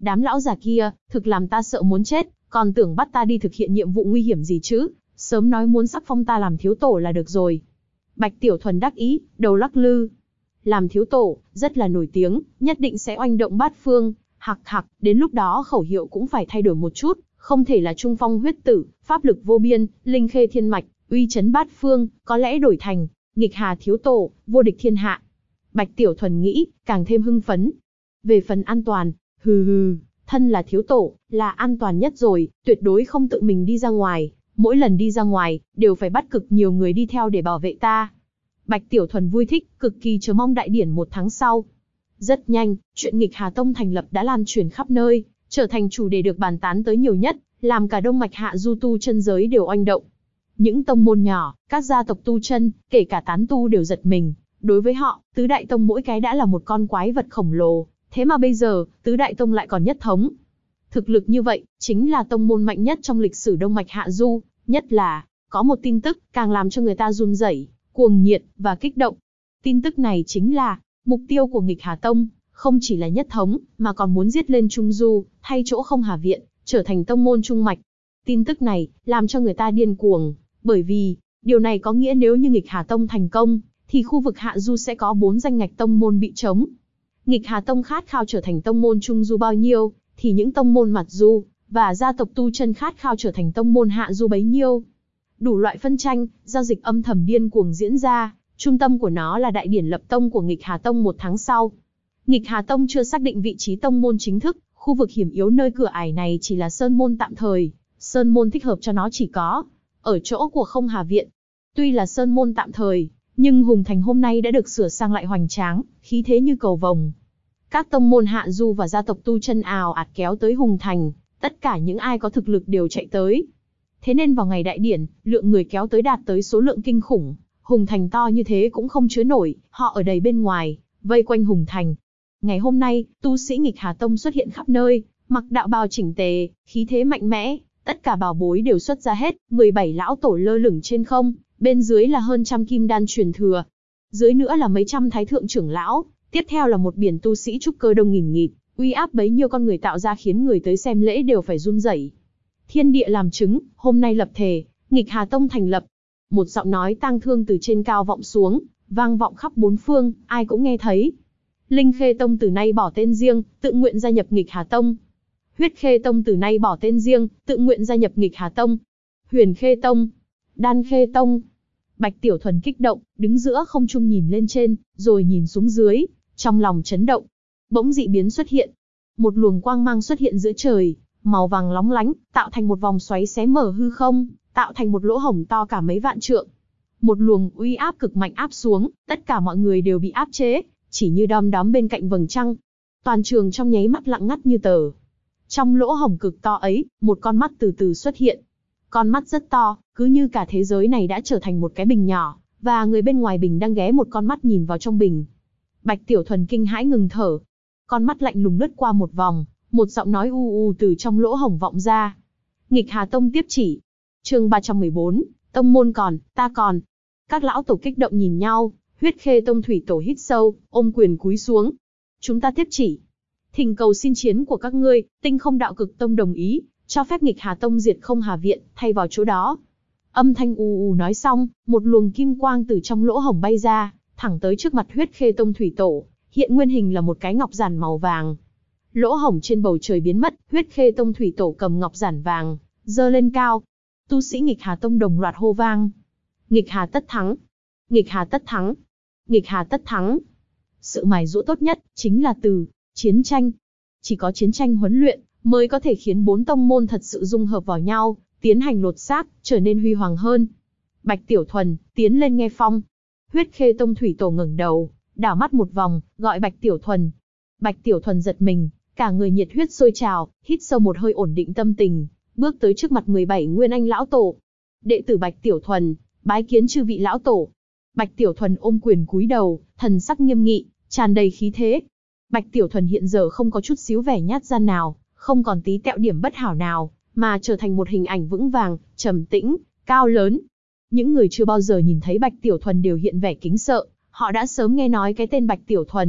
Đám lão già kia, thực làm ta sợ muốn chết, còn tưởng bắt ta đi thực hiện nhiệm vụ nguy hiểm gì chứ, sớm nói muốn sắc phong ta làm thiếu tổ là được rồi. Bạch Tiểu Thuần đắc ý, đầu lắc lư. Làm thiếu tổ, rất là nổi tiếng, nhất định sẽ oanh động bát phương, hặc hặc, đến lúc đó khẩu hiệu cũng phải thay đổi một chút, không thể là trung phong huyết tử, pháp lực vô biên, linh khê thiên mạch, uy chấn bát phương, có lẽ đổi thành, nghịch hà thiếu tổ, vô địch thiên hạ. Bạch Tiểu Thuần nghĩ, càng thêm hưng phấn. Về phần an toàn, hừ, thân là thiếu tổ, là an toàn nhất rồi, tuyệt đối không tự mình đi ra ngoài, mỗi lần đi ra ngoài, đều phải bắt cực nhiều người đi theo để bảo vệ ta. Bạch Tiểu Thuần vui thích, cực kỳ chờ mong đại điển 1 tháng sau. Rất nhanh, chuyện nghịch Hà Tông thành lập đã lan truyền khắp nơi, trở thành chủ đề được bàn tán tới nhiều nhất, làm cả Đông Mạch Hạ Du tu chân giới đều oanh động. Những tông môn nhỏ, các gia tộc tu chân, kể cả tán tu đều giật mình. Đối với họ, tứ đại tông mỗi cái đã là một con quái vật khổng lồ, thế mà bây giờ, tứ đại tông lại còn nhất thống. Thực lực như vậy, chính là tông môn mạnh nhất trong lịch sử Đông Mạch Hạ Du, nhất là, có một tin tức, càng làm cho người ta run rẩy, cuồng nhiệt, và kích động. Tin tức này chính là, mục tiêu của nghịch Hà Tông, không chỉ là nhất thống, mà còn muốn giết lên Trung Du, thay chỗ Không Hà Viện, trở thành tông môn trung mạch. Tin tức này, làm cho người ta điên cuồng, bởi vì, điều này có nghĩa nếu như nghịch Hà Tông thành công, thì khu vực Hạ Du sẽ có 4 danh ngạch tông môn bị trống. Nghịch Hà Tông khát khao trở thành tông môn Trung Du bao nhiêu, thì những tông môn Mặt Du, và gia tộc tu chân khát khao trở thành tông môn Hạ Du bấy nhiêu. Đủ loại phân tranh, giao dịch âm thầm điên cuồng diễn ra, trung tâm của nó là đại điển lập tông của nghịch Hà Tông 1 tháng sau. Nghịch Hà Tông chưa xác định vị trí tông môn chính thức, khu vực hiểm yếu nơi cửa ải này chỉ là sơn môn tạm thời, sơn môn thích hợp cho nó chỉ có ở chỗ của Không Hà Viện. Tuy là sơn môn tạm thời, nhưng Hùng Thành hôm nay đã được sửa sang lại hoành tráng, khí thế như cầu vồng. Các tông môn Hạ Du và gia tộc tu chân ào ạt kéo tới Hùng Thành, tất cả những ai có thực lực đều chạy tới. Thế nên vào ngày đại điển, lượng người kéo tới đạt tới số lượng kinh khủng. Hùng Thành to như thế cũng không chứa nổi, họ ở đầy bên ngoài, vây quanh Hùng Thành. Ngày hôm nay, tu sĩ nghịch Hà Tông xuất hiện khắp nơi, mặc đạo bào chỉnh tề, khí thế mạnh mẽ, tất cả bảo bối đều xuất ra hết, 17 lão tổ lơ lửng trên không, bên dưới là hơn trăm kim đan truyền thừa. Dưới nữa là mấy trăm thái thượng trưởng lão, tiếp theo là một biển tu sĩ trúc cơ đông nghìn nghịt, uy áp bấy nhiêu con người tạo ra khiến người tới xem lễ đều phải run rẩy. Thiên địa làm chứng, hôm nay lập thề, nghịch Hà Tông thành lập. Một giọng nói tang thương từ trên cao vọng xuống, vang vọng khắp 4 phương, ai cũng nghe thấy. Linh Khê Tông từ nay bỏ tên riêng, tự nguyện gia nhập nghịch Hà Tông. Huyết Khê Tông từ nay bỏ tên riêng, tự nguyện gia nhập nghịch Hà Tông. Huyền Khê Tông, Đan Khê Tông. Bạch Tiểu Thuần kích động, đứng giữa không trung nhìn lên trên, rồi nhìn xuống dưới, trong lòng chấn động. Bỗng dị biến xuất hiện. Một luồng quang mang xuất hiện giữa trời, màu vàng lóng lánh, tạo thành một vòng xoáy xé mở hư không, tạo thành một lỗ hổng to cả mấy vạn trượng. Một luồng uy áp cực mạnh áp xuống, tất cả mọi người đều bị áp chế, chỉ như đom đóm bên cạnh vầng trăng. Toàn trường trong nháy mắt lặng ngắt như tờ. Trong lỗ hổng cực to ấy, một con mắt từ từ xuất hiện. Con mắt rất to, cứ như cả thế giới này đã trở thành một cái bình nhỏ, và người bên ngoài bình đang ghé một con mắt nhìn vào trong bình. Bạch Tiểu Thuần kinh hãi ngừng thở. Con mắt lạnh lùng lướt qua một vòng, một giọng nói u u từ trong lỗ hổng vọng ra. Nghịch Hà Tông tiếp chỉ. Chương 314, tông môn còn, ta còn. Các lão tổ kích động nhìn nhau, Huyết Khê Tông thủy tổ hít sâu, ôm quyền cúi xuống. Chúng ta tiếp chỉ. Thỉnh cầu xin chiến của các ngươi, Tinh Không Đạo Cực Tông đồng ý, cho phép nghịch Hà Tông diệt Không Hà Viện, thay vào chỗ đó. Âm thanh u u nói xong, một luồng kim quang từ trong lỗ hổng bay ra, thẳng tới trước mặt Huyết Khê Tông thủy tổ, hiện nguyên hình là một cái ngọc giản màu vàng. Lỗ hổng trên bầu trời biến mất, Huyết Khê Tông thủy tổ cầm ngọc giản vàng, giơ lên cao. Tu sĩ nghịch Hà Tông đồng loạt hô vang. Nghịch Hà tất thắng! Nghịch Hà tất thắng! Nghịch Hà tất thắng! Sự mài giũa tốt nhất, chính là từ chiến tranh. Chỉ có chiến tranh huấn luyện, mới có thể khiến 4 tông môn thật sự dung hợp vào nhau, tiến hành lột xác, trở nên huy hoàng hơn. Bạch Tiểu Thuần, tiến lên nghe phong. Huyết Khê Tông thủy tổ ngẩng đầu, đảo mắt một vòng, gọi Bạch Tiểu Thuần. Bạch Tiểu Thuần giật mình, cả người nhiệt huyết sôi trào, hít sâu một hơi ổn định tâm tình, bước tới trước mặt 17 Nguyên Anh lão tổ. Đệ tử Bạch Tiểu Thuần, bái kiến chư vị lão tổ. Bạch Tiểu Thuần ôm quyền cúi đầu, thần sắc nghiêm nghị, tràn đầy khí thế. Bạch Tiểu Thuần hiện giờ không có chút xíu vẻ nhát gan nào, không còn tí tẹo điểm bất hảo nào, mà trở thành một hình ảnh vững vàng, trầm tĩnh, cao lớn. Những người chưa bao giờ nhìn thấy Bạch Tiểu Thuần đều hiện vẻ kính sợ, họ đã sớm nghe nói cái tên Bạch Tiểu Thuần,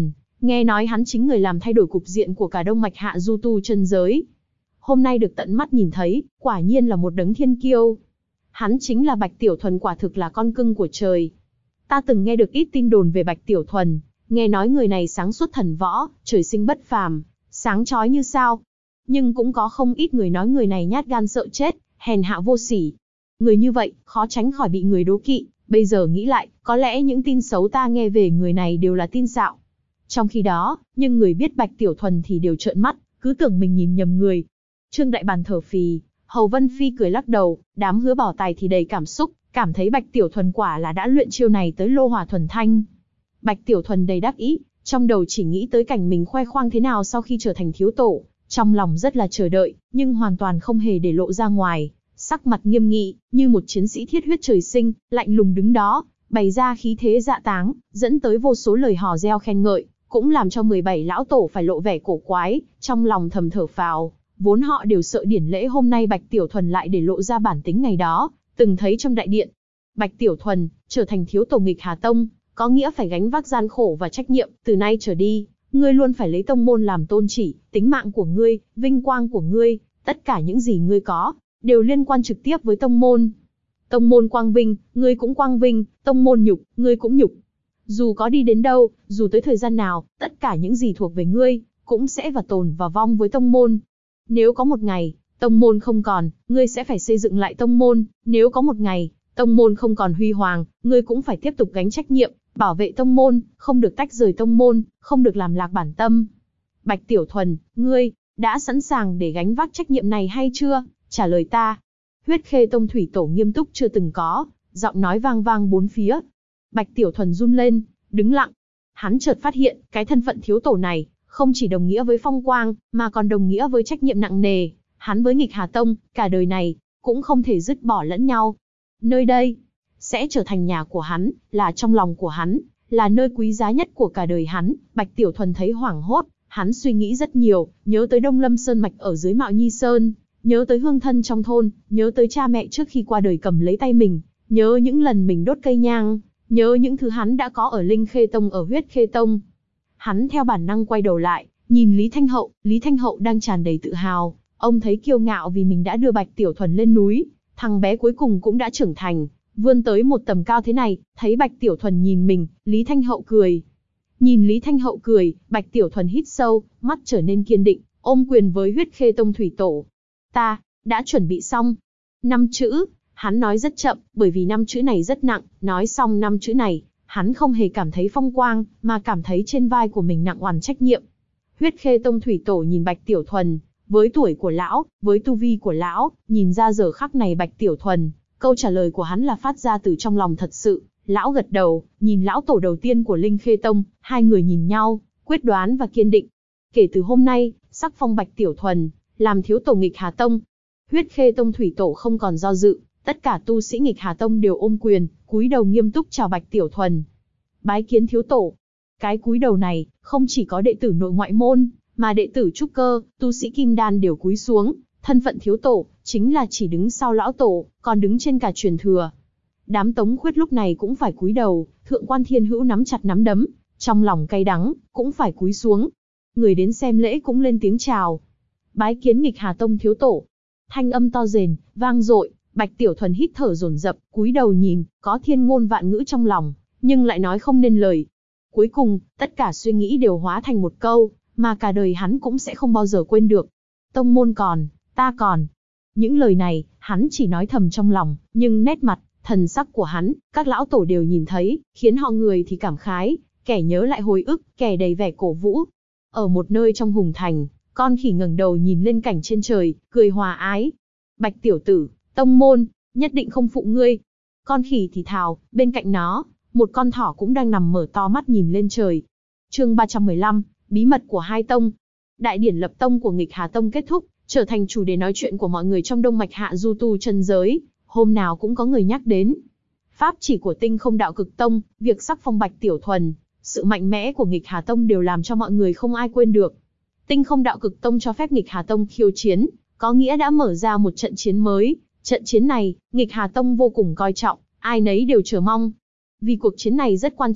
Nghe nói hắn chính người làm thay đổi cục diện của cả Đông Mạch Hạ Du Tu chân giới. Hôm nay được tận mắt nhìn thấy, quả nhiên là một đấng thiên kiêu. Hắn chính là Bạch Tiểu Thuần, quả thực là con cưng của trời. Ta từng nghe được ít tin đồn về Bạch Tiểu Thuần, nghe nói người này sáng suốt thần võ, trời sinh bất phàm, sáng chói như sao. Nhưng cũng có không ít người nói người này nhát gan sợ chết, hèn hạ vô sỉ. Người như vậy, khó tránh khỏi bị người đố kỵ. Bây giờ nghĩ lại, có lẽ những tin xấu ta nghe về người này đều là tin xạo. Trong khi đó, nhưng người biết Bạch Tiểu Thuần thì đều trợn mắt, cứ tưởng mình nhìn nhầm người. Trương Đại Bàn thở phì, Hầu Vân Phi cười lắc đầu, đám Hứa Bảo Tài thì đầy cảm xúc, cảm thấy Bạch Tiểu Thuần quả là đã luyện chiêu này tới lô hỏa thuần thanh. Bạch Tiểu Thuần đầy đắc ý, trong đầu chỉ nghĩ tới cảnh mình khoe khoang thế nào sau khi trở thành thiếu tổ, trong lòng rất là chờ đợi, nhưng hoàn toàn không hề để lộ ra ngoài, sắc mặt nghiêm nghị, như một chiến sĩ thiết huyết trời sinh, lạnh lùng đứng đó, bày ra khí thế dạ táng, dẫn tới vô số lời hò reo khen ngợi, cũng làm cho 17 lão tổ phải lộ vẻ cổ quái, trong lòng thầm thở phào, vốn họ đều sợ điển lễ hôm nay Bạch Tiểu Thuần lại để lộ ra bản tính ngày đó, từng thấy trong đại điện. Bạch Tiểu Thuần, trở thành thiếu tổ nghịch Hà Tông, có nghĩa phải gánh vác gian khổ và trách nhiệm, từ nay trở đi, ngươi luôn phải lấy tông môn làm tôn chỉ, tính mạng của ngươi, vinh quang của ngươi, tất cả những gì ngươi có, đều liên quan trực tiếp với tông môn. Tông môn quang vinh, ngươi cũng quang vinh, tông môn nhục, ngươi cũng nhục. Dù có đi đến đâu, dù tới thời gian nào, tất cả những gì thuộc về ngươi, cũng sẽ và tồn và vong với tông môn. Nếu có một ngày, tông môn không còn, ngươi sẽ phải xây dựng lại tông môn, nếu có một ngày, tông môn không còn huy hoàng, ngươi cũng phải tiếp tục gánh trách nhiệm, bảo vệ tông môn, không được tách rời tông môn, không được làm lạc bản tâm. Bạch Tiểu Thuần, ngươi, đã sẵn sàng để gánh vác trách nhiệm này hay chưa? Trả lời ta. Huyết Khê Tông thủy tổ nghiêm túc chưa từng có, giọng nói vang vang bốn phía. Bạch Tiểu Thuần run lên, đứng lặng. Hắn chợt phát hiện, cái thân phận thiếu tổ này, không chỉ đồng nghĩa với phong quang, mà còn đồng nghĩa với trách nhiệm nặng nề. Hắn với nghịch Hà Tông, cả đời này, cũng không thể dứt bỏ lẫn nhau. Nơi đây, sẽ trở thành nhà của hắn, là trong lòng của hắn, là nơi quý giá nhất của cả đời hắn. Bạch Tiểu Thuần thấy hoảng hốt, hắn suy nghĩ rất nhiều, nhớ tới Đông Lâm Sơn Mạch ở dưới Mạo Nhi Sơn, nhớ tới hương thân trong thôn, nhớ tới cha mẹ trước khi qua đời cầm lấy tay mình, nhớ những lần mình đốt cây nhang, nhớ những thứ hắn đã có ở Linh Khê Tông, ở Huyết Khê Tông. Hắn theo bản năng quay đầu lại, nhìn Lý Thanh Hậu đang tràn đầy tự hào, ông thấy kiêu ngạo vì mình đã đưa Bạch Tiểu Thuần lên núi, thằng bé cuối cùng cũng đã trưởng thành, vươn tới một tầm cao thế này, thấy Bạch Tiểu Thuần nhìn mình, Lý Thanh Hậu cười. Nhìn Lý Thanh Hậu cười, Bạch Tiểu Thuần hít sâu, mắt trở nên kiên định, ôm quyền với Huyết Khê Tông thủy tổ. Ta, đã chuẩn bị xong. 5 chữ, hắn nói rất chậm, bởi vì 5 chữ này rất nặng, nói xong 5 chữ này, hắn không hề cảm thấy phong quang, mà cảm thấy trên vai của mình nặng oằn trách nhiệm. Huyết Khê Tông thủy tổ nhìn Bạch Tiểu Thuần, với tuổi của lão, với tu vi của lão, nhìn ra giờ khắc này Bạch Tiểu Thuần, câu trả lời của hắn là phát ra từ trong lòng thật sự. Lão gật đầu, nhìn lão tổ đầu tiên của Linh Khê Tông, hai người nhìn nhau, quyết đoán và kiên định. Kể từ hôm nay, sắc phong Bạch Tiểu Thuần làm thiếu tổ nghịch Hà Tông. Huyết Khê Tông thủy tổ không còn do dự, tất cả tu sĩ nghịch Hà Tông đều ôm quyền, cúi đầu nghiêm túc chào Bạch Tiểu Thuần. Bái kiến thiếu tổ. Cái cúi đầu này, không chỉ có đệ tử nội ngoại môn, mà đệ tử trúc cơ, tu sĩ kim đan đều cúi xuống. Thân phận thiếu tổ, chính là chỉ đứng sau lão tổ, còn đứng trên cả truyền thừa. Đám Tống Khuyết lúc này cũng phải cúi đầu, Thượng quan Thiên Hữu nắm chặt nắm đấm, trong lòng cay đắng, cũng phải cúi xuống. Người đến xem lễ cũng lên tiếng chào. Bái kiến nghịch Hà Tông thiếu tổ. Thanh âm to rền, vang dội, Bạch Tiểu Thuần hít thở dồn dập, cúi đầu nhìn, có thiên ngôn vạn ngữ trong lòng, nhưng lại nói không nên lời. Cuối cùng, tất cả suy nghĩ đều hóa thành một câu, mà cả đời hắn cũng sẽ không bao giờ quên được. Tông môn còn, ta còn. Những lời này, hắn chỉ nói thầm trong lòng, nhưng nét mặt, thần sắc của hắn, các lão tổ đều nhìn thấy, khiến họ người thì cảm khái, kẻ nhớ lại hồi ức, kẻ đầy vẻ cổ vũ. Ở một nơi trong hùng thành, con khỉ ngẩng đầu nhìn lên cảnh trên trời, cười hòa ái. Bạch tiểu tử, tông môn, nhất định không phụ ngươi. Con khỉ thì thào, bên cạnh nó, một con thỏ cũng đang nằm mở to mắt nhìn lên trời. Chương 315, bí mật của hai tông. Đại điển lập tông của nghịch Hà Tông kết thúc, trở thành chủ đề nói chuyện của mọi người trong Đông Mạch Hạ Du Tu chân giới, hôm nào cũng có người nhắc đến. Pháp chỉ của Tinh Không Đạo Cực Tông, việc sắc phong Bạch Tiểu Thuần, sự mạnh mẽ của nghịch Hà Tông đều làm cho mọi người không ai quên được. Tinh Không Đạo Cực Tông cho phép nghịch Hà Tông khiêu chiến, có nghĩa đã mở ra một trận chiến mới. Trận chiến này, nghịch Hà Tông vô cùng coi trọng, ai nấy đều chờ mong. Vì cuộc chiến này rất quan trọng,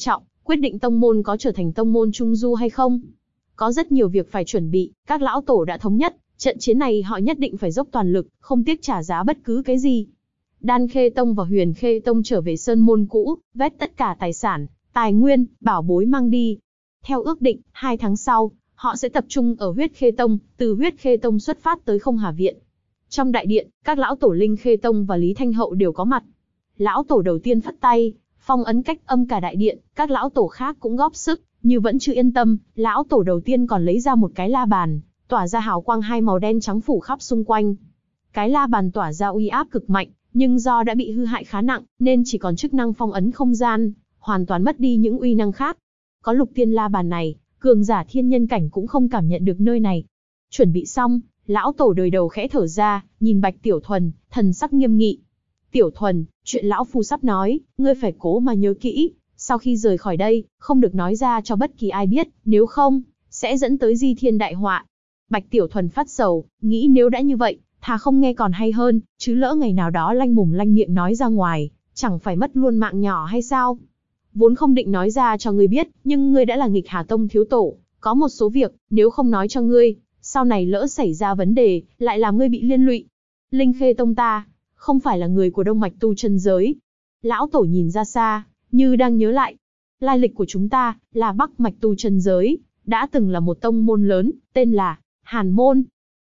quyết định tông môn có trở thành tông môn trung du hay không. Có rất nhiều việc phải chuẩn bị, các lão tổ đã thống nhất, trận chiến này họ nhất định phải dốc toàn lực, không tiếc trả giá bất cứ cái gì. Đan Khê Tông và Huyền Khê Tông trở về sơn môn cũ, vét tất cả tài sản, tài nguyên, bảo bối mang đi. Theo ước định, 2 tháng sau, họ sẽ tập trung ở Huyết Khê Tông, từ Huyết Khê Tông xuất phát tới Không Hà Viện. Trong đại điện, các lão tổ Linh Khê Tông và Lý Thanh Hậu đều có mặt. Lão tổ đầu tiên phất tay, phong ấn cách âm cả đại điện, các lão tổ khác cũng góp sức, như vẫn chưa yên tâm, lão tổ đầu tiên còn lấy ra một cái la bàn, tỏa ra hào quang 2 màu đen trắng phủ khắp xung quanh. Cái la bàn tỏa ra uy áp cực mạnh, nhưng do đã bị hư hại khá nặng, nên chỉ còn chức năng phong ấn không gian, hoàn toàn mất đi những uy năng khác. Có lục tiên la bàn này, cường giả thiên nhân cảnh cũng không cảm nhận được nơi này. Chuẩn bị xong, lão tổ đời đầu khẽ thở ra, nhìn Bạch Tiểu Thuần, thần sắc nghiêm nghị. Tiểu Thuần, chuyện lão phu sắp nói, ngươi phải cố mà nhớ kỹ, sau khi rời khỏi đây, không được nói ra cho bất kỳ ai biết, nếu không, sẽ dẫn tới di thiên đại họa. Bạch Tiểu Thuần phát sầu, nghĩ nếu đã như vậy, thà không nghe còn hay hơn, chứ lỡ ngày nào đó lanh mồm lanh miệng nói ra ngoài, chẳng phải mất luôn mạng nhỏ hay sao? Vốn không định nói ra cho ngươi biết, nhưng ngươi đã là Nghịch Hà Tông thiếu tổ, có một số việc, nếu không nói cho ngươi, sau này lỡ xảy ra vấn đề, lại làm ngươi bị liên lụy. Linh Khê Tông ta, không phải là người của Đông Mạch tu chân giới. Lão tổ nhìn ra xa, như đang nhớ lại. Lai lịch của chúng ta, là Bắc Mạch tu chân giới, đã từng là một tông môn lớn, tên là Hàn Môn.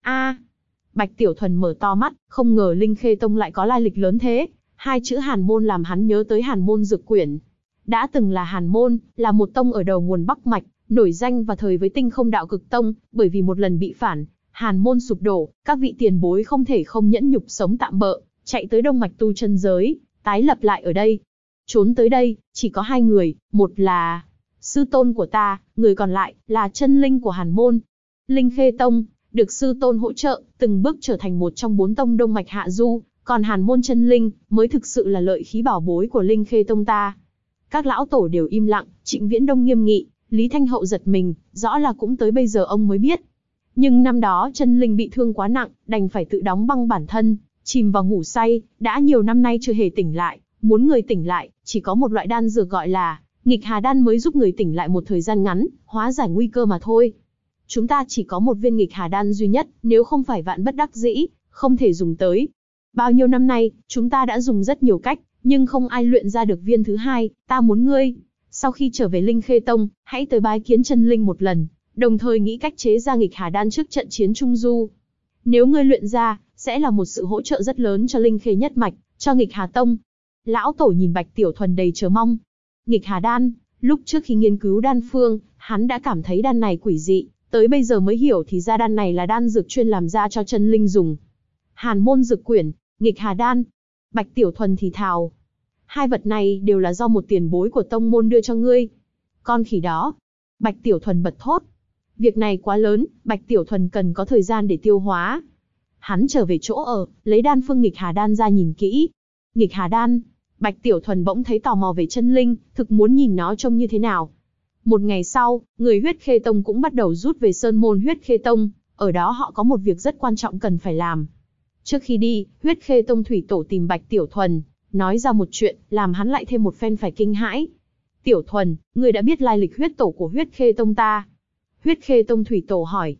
Bạch Tiểu Thuần mở to mắt, không ngờ Linh Khê Tông lại có lai lịch lớn thế. 2 chữ Hàn Môn làm hắn nhớ tới Hàn Môn Dược Quyển. Đã từng là Hàn Môn, là một tông ở đầu nguồn Bắc Mạch, nổi danh và thời với Tinh Không Đạo Cực Tông, bởi vì một lần bị phản, Hàn Môn sụp đổ, các vị tiền bối không thể không nhẫn nhục sống tạm bợ, chạy tới Đông Mạch tu chân giới, tái lập lại ở đây. Trốn tới đây, chỉ có 2 người, một là sư tôn của ta, người còn lại là chân linh của Hàn Môn. Linh Khê Tông, được sư tôn hỗ trợ, từng bước trở thành một trong 4 tông Đông Mạch Hạ Du, còn Hàn Môn chân linh, mới thực sự là lợi khí bảo bối của Linh Khê Tông ta. Các lão tổ đều im lặng, Trịnh Viễn Đông nghiêm nghị, Lý Thanh Hậu giật mình, rõ là cũng tới bây giờ ông mới biết. Nhưng năm đó chân linh bị thương quá nặng, đành phải tự đóng băng bản thân, chìm vào ngủ say, đã nhiều năm nay chưa hề tỉnh lại, muốn người tỉnh lại, chỉ có một loại đan dược gọi là Nghịch Hà Đan mới giúp người tỉnh lại một thời gian ngắn, hóa giải nguy cơ mà thôi. Chúng ta chỉ có một viên Nghịch Hà Đan duy nhất, nếu không phải vạn bất đắc dĩ, không thể dùng tới. Bao nhiêu năm nay, chúng ta đã dùng rất nhiều cách, nhưng không ai luyện ra được viên thứ 2, ta muốn ngươi. Sau khi trở về Linh Khê Tông, hãy tới bái kiến chân linh một lần, đồng thời nghĩ cách chế ra Nghịch Hà Đan trước trận chiến Trung Du. Nếu ngươi luyện ra, sẽ là một sự hỗ trợ rất lớn cho Linh Khê nhất mạch, cho Nghịch Hà Tông. Lão tổ nhìn Bạch Tiểu Thuần đầy chờ mong. Nghịch Hà Đan, lúc trước khi nghiên cứu đan phương, hắn đã cảm thấy đan này quỷ dị, tới bây giờ mới hiểu thì ra đan này là đan dược chuyên làm ra cho chân linh dùng. Hàn Môn Dược Quyển, Nghịch Hà Đan. Bạch Tiểu Thuần thì thào. 2 vật này đều là do một tiền bối của tông môn đưa cho ngươi. Con khỉ đó. Bạch Tiểu Thuần bật thốt. Việc này quá lớn, Bạch Tiểu Thuần cần có thời gian để tiêu hóa. Hắn trở về chỗ ở, lấy đan phương Nghịch Hà Đan ra nhìn kỹ. Nghịch Hà Đan. Bạch Tiểu Thuần bỗng thấy tò mò về chân linh, thực muốn nhìn nó trông như thế nào. Một ngày sau, người Huyết Khê Tông cũng bắt đầu rút về sơn môn Huyết Khê Tông, ở đó họ có một việc rất quan trọng cần phải làm. Trước khi đi, Huyết Khê Tông thủy tổ tìm Bạch Tiểu Thuần, nói ra một chuyện, làm hắn lại thêm một phen phải kinh hãi. Tiểu Thuần, ngươi đã biết lai lịch huyết tổ của Huyết Khê Tông ta? Huyết Khê Tông thủy tổ hỏi.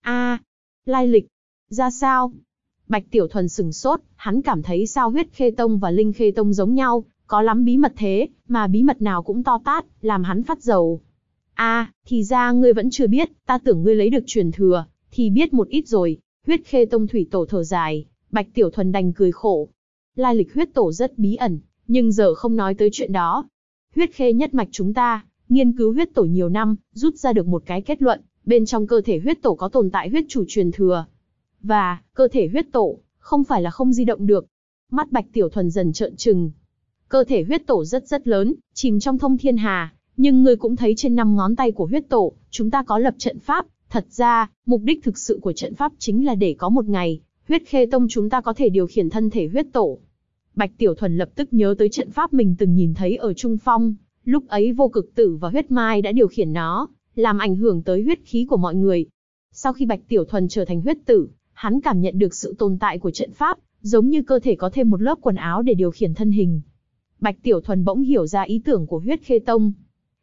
Lai lịch? Ra sao? Bạch Tiểu Thuần sửng sốt, hắn cảm thấy sao Huyết Khê Tông và Linh Khê Tông giống nhau, có lắm bí mật thế, mà bí mật nào cũng to tát, làm hắn phát rầu. Thì ra ngươi vẫn chưa biết, ta tưởng ngươi lấy được truyền thừa, thì biết một ít rồi. Huyết Khê Tông thủy tổ thở dài, Bạch Tiểu Thuần đành cười khổ. Lai lịch huyết tổ rất bí ẩn, nhưng giờ không nói tới chuyện đó. Huyết Khê nhất mạch chúng ta, nghiên cứu huyết tổ nhiều năm, rút ra được một cái kết luận, bên trong cơ thể huyết tổ có tồn tại huyết chủ truyền thừa. Và, cơ thể huyết tổ, không phải là không di động được. Mắt Bạch Tiểu Thuần dần trợn trừng. Cơ thể huyết tổ rất lớn, chìm trong thông thiên hà, nhưng ngươi cũng thấy trên 5 ngón tay của huyết tổ, chúng ta có lập trận pháp. Thật ra, mục đích thực sự của trận pháp chính là để có một ngày, Huyết Khê Tông chúng ta có thể điều khiển thân thể huyết tổ. Bạch Tiểu Thuần lập tức nhớ tới trận pháp mình từng nhìn thấy ở Trung Phong, lúc ấy Vô Cực Tử và Huyết Mai đã điều khiển nó, làm ảnh hưởng tới huyết khí của mọi người. Sau khi Bạch Tiểu Thuần trở thành huyết tử, hắn cảm nhận được sự tồn tại của trận pháp, giống như cơ thể có thêm một lớp quần áo để điều khiển thân hình. Bạch Tiểu Thuần bỗng hiểu ra ý tưởng của Huyết Khê Tông.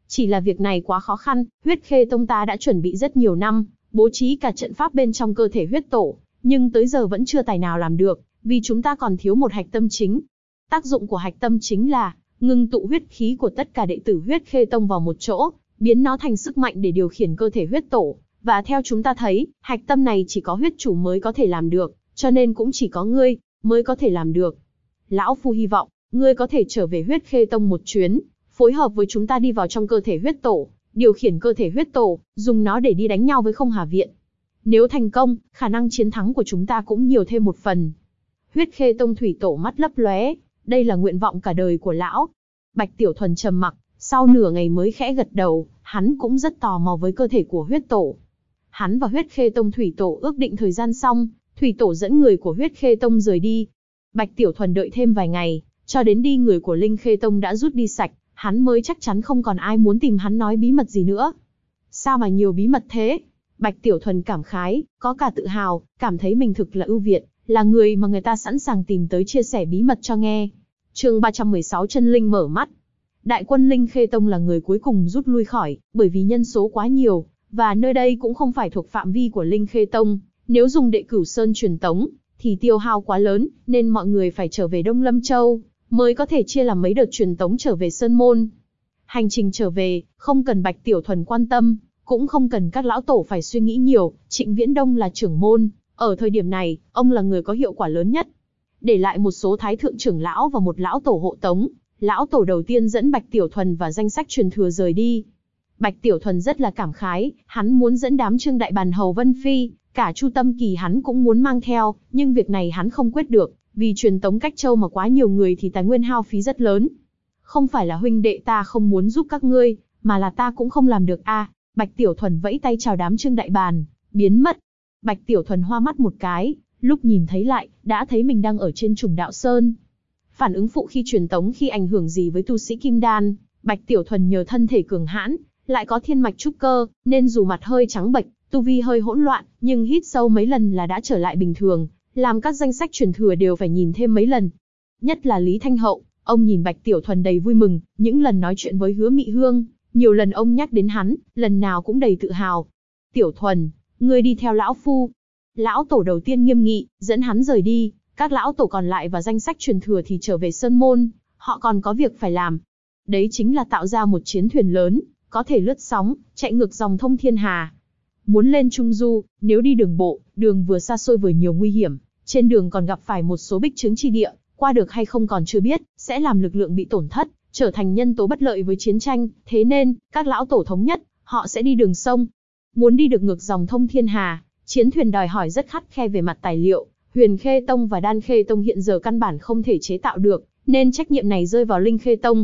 Chỉ là việc này quá khó khăn, Huyết Khê Tông ta đã chuẩn bị rất nhiều năm, bố trí cả trận pháp bên trong cơ thể huyết tổ, nhưng tới giờ vẫn chưa tài nào làm được, vì chúng ta còn thiếu một hạch tâm chính. Tác dụng của hạch tâm chính là ngưng tụ huyết khí của tất cả đệ tử Huyết Khê Tông vào một chỗ, biến nó thành sức mạnh để điều khiển cơ thể huyết tổ. Và theo chúng ta thấy, hạch tâm này chỉ có huyết chủ mới có thể làm được, cho nên cũng chỉ có ngươi mới có thể làm được. Lão Phu hy vọng ngươi có thể trở về Huyết Khê Tông một chuyến, phối hợp với chúng ta đi vào trong cơ thể huyết tổ, điều khiển cơ thể huyết tổ, dùng nó để đi đánh nhau với Không Hà Viện. Nếu thành công, khả năng chiến thắng của chúng ta cũng nhiều thêm một phần. Huyết Khê Tông thủy tổ mắt lấp lóe, đây là nguyện vọng cả đời của lão. Bạch Tiểu Thuần trầm mặc, sau nửa ngày mới khẽ gật đầu, hắn cũng rất tò mò với cơ thể của huyết tổ. Hắn và Huyết Khê Tông thủy tổ ước định thời gian xong, thủy tổ dẫn người của Huyết Khê Tông rời đi. Bạch Tiểu Thuần đợi thêm vài ngày, cho đến đi người của Linh Khê Tông đã rút đi sạch, hắn mới chắc chắn không còn ai muốn tìm hắn nói bí mật gì nữa. Sao mà nhiều bí mật thế? Bạch Tiểu Thuần cảm khái, có cả tự hào, cảm thấy mình thực là ưu việt, là người mà người ta sẵn sàng tìm tới chia sẻ bí mật cho nghe. Chương 316 Chân Linh mở mắt. Đại quân Linh Khê Tông là người cuối cùng rút lui khỏi, bởi vì nhân số quá nhiều, và nơi đây cũng không phải thuộc phạm vi của Linh Khê Tông. Nếu dùng Đệ Cửu Sơn truyền tống, thì tiêu hao quá lớn, nên mọi người phải trở về Đông Lâm Châu, mới có thể chia làm mấy đợt truyền tống trở về Sơn Môn. Hành trình trở về, không cần Bạch Tiểu Thuần quan tâm, cũng không cần các lão tổ phải suy nghĩ nhiều, Trịnh Viễn Đông là trưởng môn, ở thời điểm này, ông là người có hiệu quả lớn nhất. Để lại một số thái thượng trưởng lão và một lão tổ hộ tống, lão tổ đầu tiên dẫn Bạch Tiểu Thuần và danh sách truyền thừa rời đi. Bạch Tiểu Thuần rất là cảm khái, hắn muốn dẫn đám Trương Đại Bàn Hầu Vân Phi, cả Chu Tâm Kỳ hắn cũng muốn mang theo, nhưng việc này hắn không quyết được, vì truyền tống cách châu mà quá nhiều người thì tài nguyên hao phí rất lớn. Không phải là huynh đệ ta không muốn giúp các ngươi, mà là ta cũng không làm được a. Bạch Tiểu Thuần vẫy tay chào đám Trương Đại Bàn, biến mất. Bạch Tiểu Thuần hoa mắt một cái, lúc nhìn thấy lại, đã thấy mình đang ở trên Trùng Đạo Sơn. Phản ứng phụ khi truyền tống khi ảnh hưởng gì với tu sĩ Kim Đan, Bạch Tiểu Thuần nhờ thân thể cường hãn, lại có thiên mạch trúc cơ, nên dù mặt hơi trắng bệch, tu vi hơi hỗn loạn, nhưng hít sâu mấy lần là đã trở lại bình thường, làm các danh sách truyền thừa đều phải nhìn thêm mấy lần. Nhất là Lý Thanh Hậu, ông nhìn Bạch Tiểu Thuần đầy vui mừng, những lần nói chuyện với Hứa Mị Hương, nhiều lần ông nhắc đến hắn, lần nào cũng đầy tự hào. Tiểu Thuần, ngươi đi theo lão phu. Lão tổ đầu tiên nghiêm nghị, dẫn hắn rời đi, các lão tổ còn lại và danh sách truyền thừa thì trở về Sơn Môn, họ còn có việc phải làm. Đấy chính là tạo ra một chiến thuyền lớn, có thể lướt sóng, chạy ngược dòng thông thiên hà. Muốn lên Trung Du, nếu đi đường bộ, đường vừa xa xôi vừa nhiều nguy hiểm, trên đường còn gặp phải một số bích trướng chi địa, qua được hay không còn chưa biết, sẽ làm lực lượng bị tổn thất, trở thành nhân tố bất lợi với chiến tranh, thế nên, các lão tổ thống nhất, họ sẽ đi đường sông. Muốn đi được ngược dòng thông thiên hà, chiến thuyền đòi hỏi rất khắt khe về mặt tài liệu, Huyền Khê Tông và Đan Khê Tông hiện giờ căn bản không thể chế tạo được, nên trách nhiệm này rơi vào Linh Khê Tông.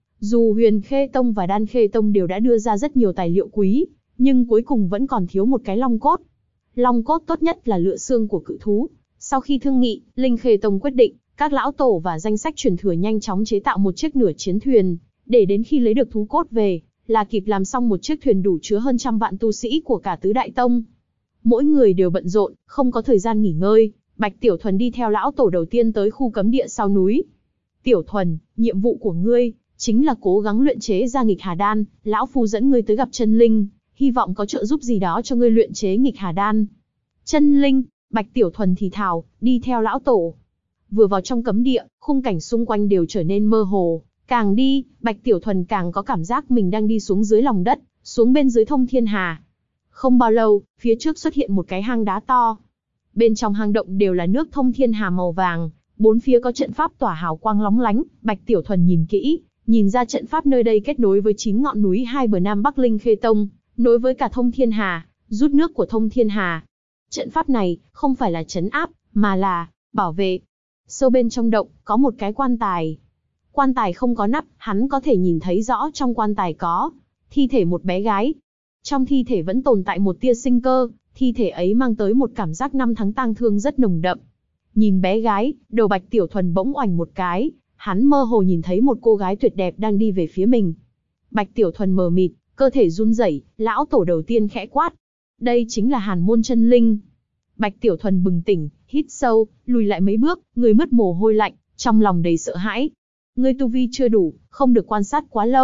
Dù Huyền Khê Tông và Đan Khê Tông đều đã đưa ra rất nhiều tài liệu quý, nhưng cuối cùng vẫn còn thiếu một cái long cốt. Long cốt tốt nhất là lựa xương của cự thú. Sau khi thương nghị, Linh Khê Tông quyết định, các lão tổ và danh sách truyền thừa nhanh chóng chế tạo một chiếc nửa chiến thuyền, để đến khi lấy được thú cốt về, là kịp làm xong một chiếc thuyền đủ chứa hơn 100 vạn tu sĩ của cả tứ đại tông. Mỗi người đều bận rộn, không có thời gian nghỉ ngơi. Bạch Tiểu Thuần đi theo lão tổ đầu tiên tới khu cấm địa sau núi. Tiểu Thuần, nhiệm vụ của ngươi chính là cố gắng luyện chế ra nghịch hà đan. Lão phu dẫn ngươi tới gặp chân linh, hy vọng có trợ giúp gì đó cho ngươi luyện chế nghịch hà đan. Chân linh, Bạch Tiểu Thuần thì thào, đi theo lão tổ. Vừa vào trong cấm địa, khung cảnh xung quanh đều trở nên mơ hồ. Càng đi, Bạch Tiểu Thuần càng có cảm giác mình đang đi xuống dưới lòng đất, xuống bên dưới thông thiên hà. Không bao lâu, phía trước xuất hiện một cái hang đá to. Bên trong hang động đều là nước thông thiên hà màu vàng, bốn phía có trận pháp tỏa hào quang lóng lánh. Bạch Tiểu Thuần nhìn kỹ, nhìn ra trận pháp nơi đây kết nối với 9 ngọn núi hai bờ Nam Bắc Linh Khê Tông, nối với cả thông thiên hà, rút nước của thông thiên hà. Trận pháp này không phải là trấn áp, mà là bảo vệ. Sâu bên trong động có một cái quan tài. Quan tài không có nắp, hắn có thể nhìn thấy rõ trong quan tài có thi thể một bé gái. Trong thi thể vẫn tồn tại một tia sinh cơ, thi thể ấy mang tới một cảm giác năm tháng tang thương rất nồng đậm. Nhìn bé gái, đầu Bạch Tiểu Thuần bỗng oành một cái, hắn mơ hồ nhìn thấy một cô gái tuyệt đẹp đang đi về phía mình. Bạch Tiểu Thuần mờ mịt, cơ thể run rẩy, lão tổ đầu tiên khẽ quát. Đây chính là Hàn Môn chân linh. Bạch Tiểu Thuần bừng tỉnh, hít sâu, lùi lại mấy bước, người mất mồ hôi lạnh, trong lòng đầy sợ hãi. Ngươi tu vi chưa đủ, không được quan sát quá lâu,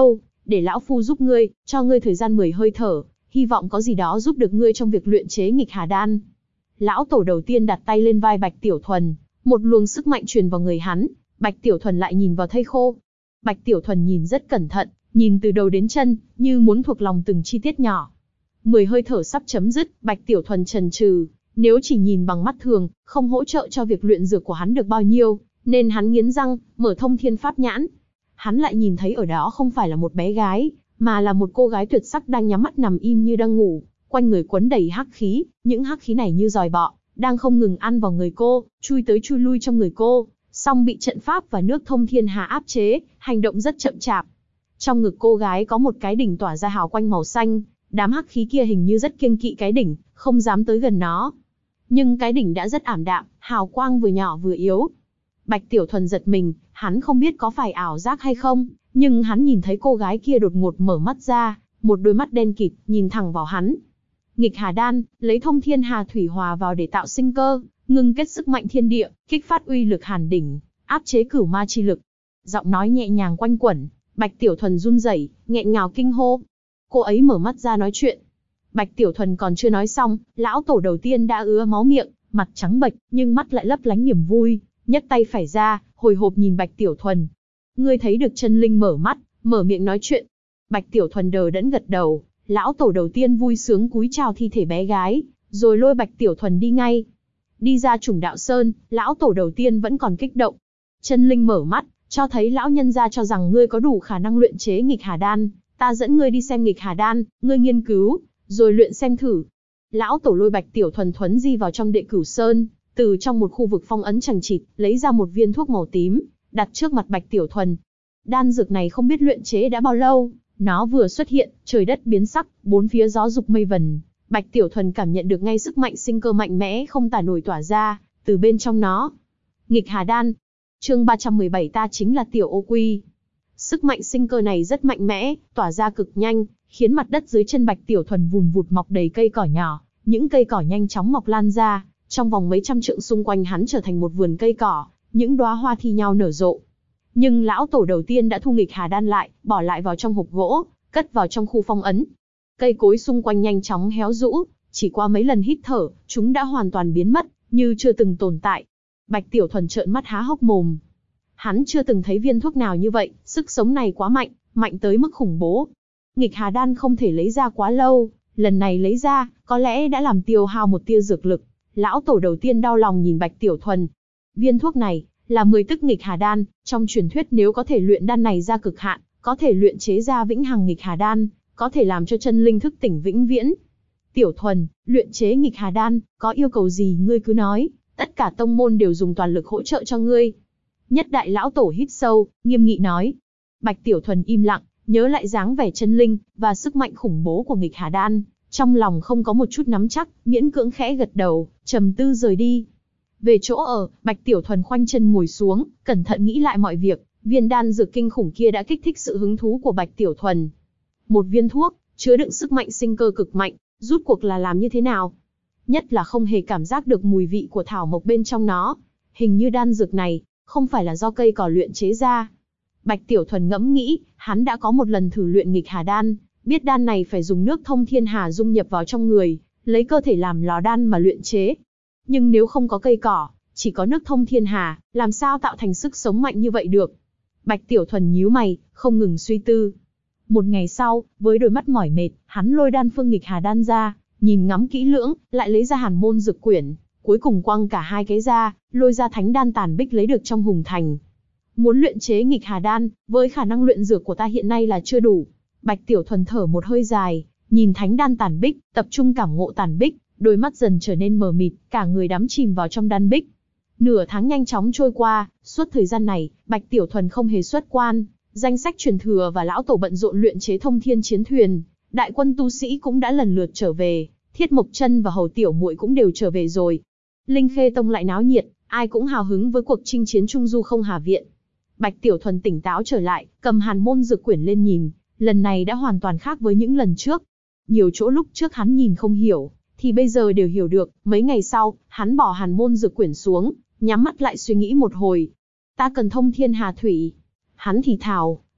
để lão phu giúp ngươi, cho ngươi thời gian 10 hơi thở, hy vọng có gì đó giúp được ngươi trong việc luyện chế nghịch hà đan. Lão tổ đầu tiên đặt tay lên vai Bạch Tiểu Thuần, một luồng sức mạnh truyền vào người hắn, Bạch Tiểu Thuần lại nhìn vào thây khô. Bạch Tiểu Thuần nhìn rất cẩn thận, nhìn từ đầu đến chân, như muốn thuộc lòng từng chi tiết nhỏ. 10 hơi thở sắp chấm dứt, Bạch Tiểu Thuần chần chừ, nếu chỉ nhìn bằng mắt thường, không hỗ trợ cho việc luyện dược của hắn được bao nhiêu, nên hắn nghiến răng, mở thông thiên pháp nhãn. Hắn lại nhìn thấy ở đó không phải là một bé gái, mà là một cô gái tuyệt sắc đang nhắm mắt nằm im như đang ngủ, quanh người quấn đầy hắc khí, những hắc khí này như giòi bọ, đang không ngừng ăn vào người cô, chui tới chui lui trong người cô, song bị trận pháp và nước thông thiên hà áp chế, hành động rất chậm chạp. Trong ngực cô gái có một cái đỉnh tỏa ra hào quang màu xanh, đám hắc khí kia hình như rất kiêng kỵ cái đỉnh, không dám tới gần nó. Nhưng cái đỉnh đã rất ảm đạm, hào quang vừa nhỏ vừa yếu. Bạch Tiểu Thuần giật mình, hắn không biết có phải ảo giác hay không, nhưng hắn nhìn thấy cô gái kia đột ngột mở mắt ra, một đôi mắt đen kịt, nhìn thẳng vào hắn. Nghịch hà đan, lấy thông thiên hà thủy hòa vào để tạo sinh cơ, ngưng kết sức mạnh thiên địa, kích phát uy lực hàn đỉnh, áp chế cửu ma chi lực. Giọng nói nhẹ nhàng quanh quẩn, Bạch Tiểu Thuần run rẩy, nghẹn ngào kinh hô. Cô ấy mở mắt ra nói chuyện. Bạch Tiểu Thuần còn chưa nói xong, lão tổ đầu tiên đã ứa máu miệng, mặt trắng bệch, nhưng mắt lại lấp lánh niềm vui, nhấc tay phải ra, hồi hộp nhìn Bạch Tiểu Thuần. Ngươi thấy được chân linh mở mắt, mở miệng nói chuyện. Bạch Tiểu Thuần đờ đẫn gật đầu, lão tổ đầu tiên vui sướng cúi chào thi thể bé gái, rồi lôi Bạch Tiểu Thuần đi ngay. Đi ra Trùng Đạo Sơn, lão tổ đầu tiên vẫn còn kích động. Chân linh mở mắt, cho thấy lão nhân gia cho rằng ngươi có đủ khả năng luyện chế nghịch hà đan, ta dẫn ngươi đi xem nghịch hà đan, ngươi nghiên cứu, rồi luyện xem thử. Lão tổ lôi Bạch Tiểu Thuần thuấn di vào trong Đệ Cửu Sơn, từ trong một khu vực phong ấn chằng chịt, lấy ra một viên thuốc màu tím, đặt trước mặt Bạch Tiểu Thuần. Đan dược này không biết luyện chế đã bao lâu, nó vừa xuất hiện, trời đất biến sắc, bốn phía gió dục mây vần. Bạch Tiểu Thuần cảm nhận được ngay sức mạnh sinh cơ mạnh mẽ không tả nổi tỏa ra, từ bên trong nó. Nghịch hà đan. Chương 317 ta chính là Tiểu Ô Quy. Sức mạnh sinh cơ này rất mạnh mẽ, tỏa ra cực nhanh, khiến mặt đất dưới chân Bạch Tiểu Thuần vùn vụt mọc đầy cây cỏ nhỏ, những cây cỏ nhanh chóng mọc lan ra, trong vòng mấy trăm trượng xung quanh hắn trở thành một vườn cây cỏ, những đóa hoa thi nhau nở rộ. Nhưng lão tổ đầu tiên đã thu nghịch hà đan lại, bỏ lại vào trong hộp gỗ, cất vào trong khu phong ấn. Cây cối xung quanh nhanh chóng héo rũ, chỉ qua mấy lần hít thở, chúng đã hoàn toàn biến mất, như chưa từng tồn tại. Bạch Tiểu Thuần trợn mắt há hốc mồm. Hắn chưa từng thấy viên thuốc nào như vậy, sức sống này quá mạnh, mạnh tới mức khủng bố. Nghịch hà đan không thể lấy ra quá lâu, lần này lấy ra, có lẽ đã làm tiêu hao một tia dược lực. Lão tổ đầu tiên đau lòng nhìn Bạch Tiểu Thuần. Viên thuốc này là 10 tức nghịch hà đan, trong truyền thuyết nếu có thể luyện đan này ra cực hạn, có thể luyện chế ra vĩnh hằng nghịch hà đan, có thể làm cho chân linh thức tỉnh vĩnh viễn. Tiểu Thuần, luyện chế nghịch hà đan, có yêu cầu gì ngươi cứ nói, tất cả tông môn đều dùng toàn lực hỗ trợ cho ngươi. Nhất đại lão tổ hít sâu, nghiêm nghị nói. Bạch Tiểu Thuần im lặng, nhớ lại dáng vẻ chân linh và sức mạnh khủng bố của nghịch hà đan, trong lòng không có một chút nắm chắc, miễn cưỡng khẽ gật đầu, trầm tư rời đi. Về chỗ ở, Bạch Tiểu Thuần khoanh chân ngồi xuống, cẩn thận nghĩ lại mọi việc. Viên đan dược kinh khủng kia đã kích thích sự hứng thú của Bạch Tiểu Thuần. Một viên thuốc, chứa đựng sức mạnh sinh cơ cực mạnh, rút cuộc là làm như thế nào? Nhất là không hề cảm giác được mùi vị của thảo mộc bên trong nó. Hình như đan dược này, không phải là do cây cỏ luyện chế ra. Bạch Tiểu Thuần ngẫm nghĩ, hắn đã có một lần thử luyện nghịch hà đan, biết đan này phải dùng nước thông thiên hà dung nhập vào trong người, lấy cơ thể làm lò đan mà luyện chế. Nhưng nếu không có cây cỏ, chỉ có nước thông thiên hà, làm sao tạo thành sức sống mạnh như vậy được? Bạch Tiểu Thuần nhíu mày, không ngừng suy tư. Một ngày sau, với đôi mắt mỏi mệt, hắn lôi đan phương nghịch hà đan ra, nhìn ngắm kỹ lưỡng, lại lấy ra hàn môn dược quyển, cuối cùng quăng cả hai cái ra, lôi ra thánh đan tàn bích lấy được trong hùng thành. Muốn luyện chế nghịch hà đan, với khả năng luyện dược của ta hiện nay là chưa đủ. Bạch Tiểu Thuần thở một hơi dài, nhìn thánh đan tàn bích, tập trung cảm ngộ tàn bích, đôi mắt dần trở nên mờ mịt, cả người đắm chìm vào trong đan bích. Nửa tháng nhanh chóng trôi qua, suốt thời gian này, Bạch Tiểu Thuần không hề xuất quan, danh sách truyền thừa và lão tổ bận rộn luyện chế thông thiên chiến thuyền, đại quân tu sĩ cũng đã lần lượt trở về, Thiết Mộc Chân và Hầu Tiểu Muội cũng đều trở về rồi. Linh Khê Tông lại náo nhiệt, ai cũng hào hứng với cuộc chinh chiến Trung Du Không Hà Viện. Bạch Tiểu Thuần tỉnh táo trở lại, cầm hàn môn dược quyển lên nhìn, lần này đã hoàn toàn khác với những lần trước. Nhiều chỗ lúc trước hắn nhìn không hiểu, thì bây giờ đều hiểu được. Mấy ngày sau, hắn bỏ hàn môn dược quyển xuống, nhắm mắt lại suy nghĩ một hồi. Ta cần thông thiên hà thủy. Hắn thì thào,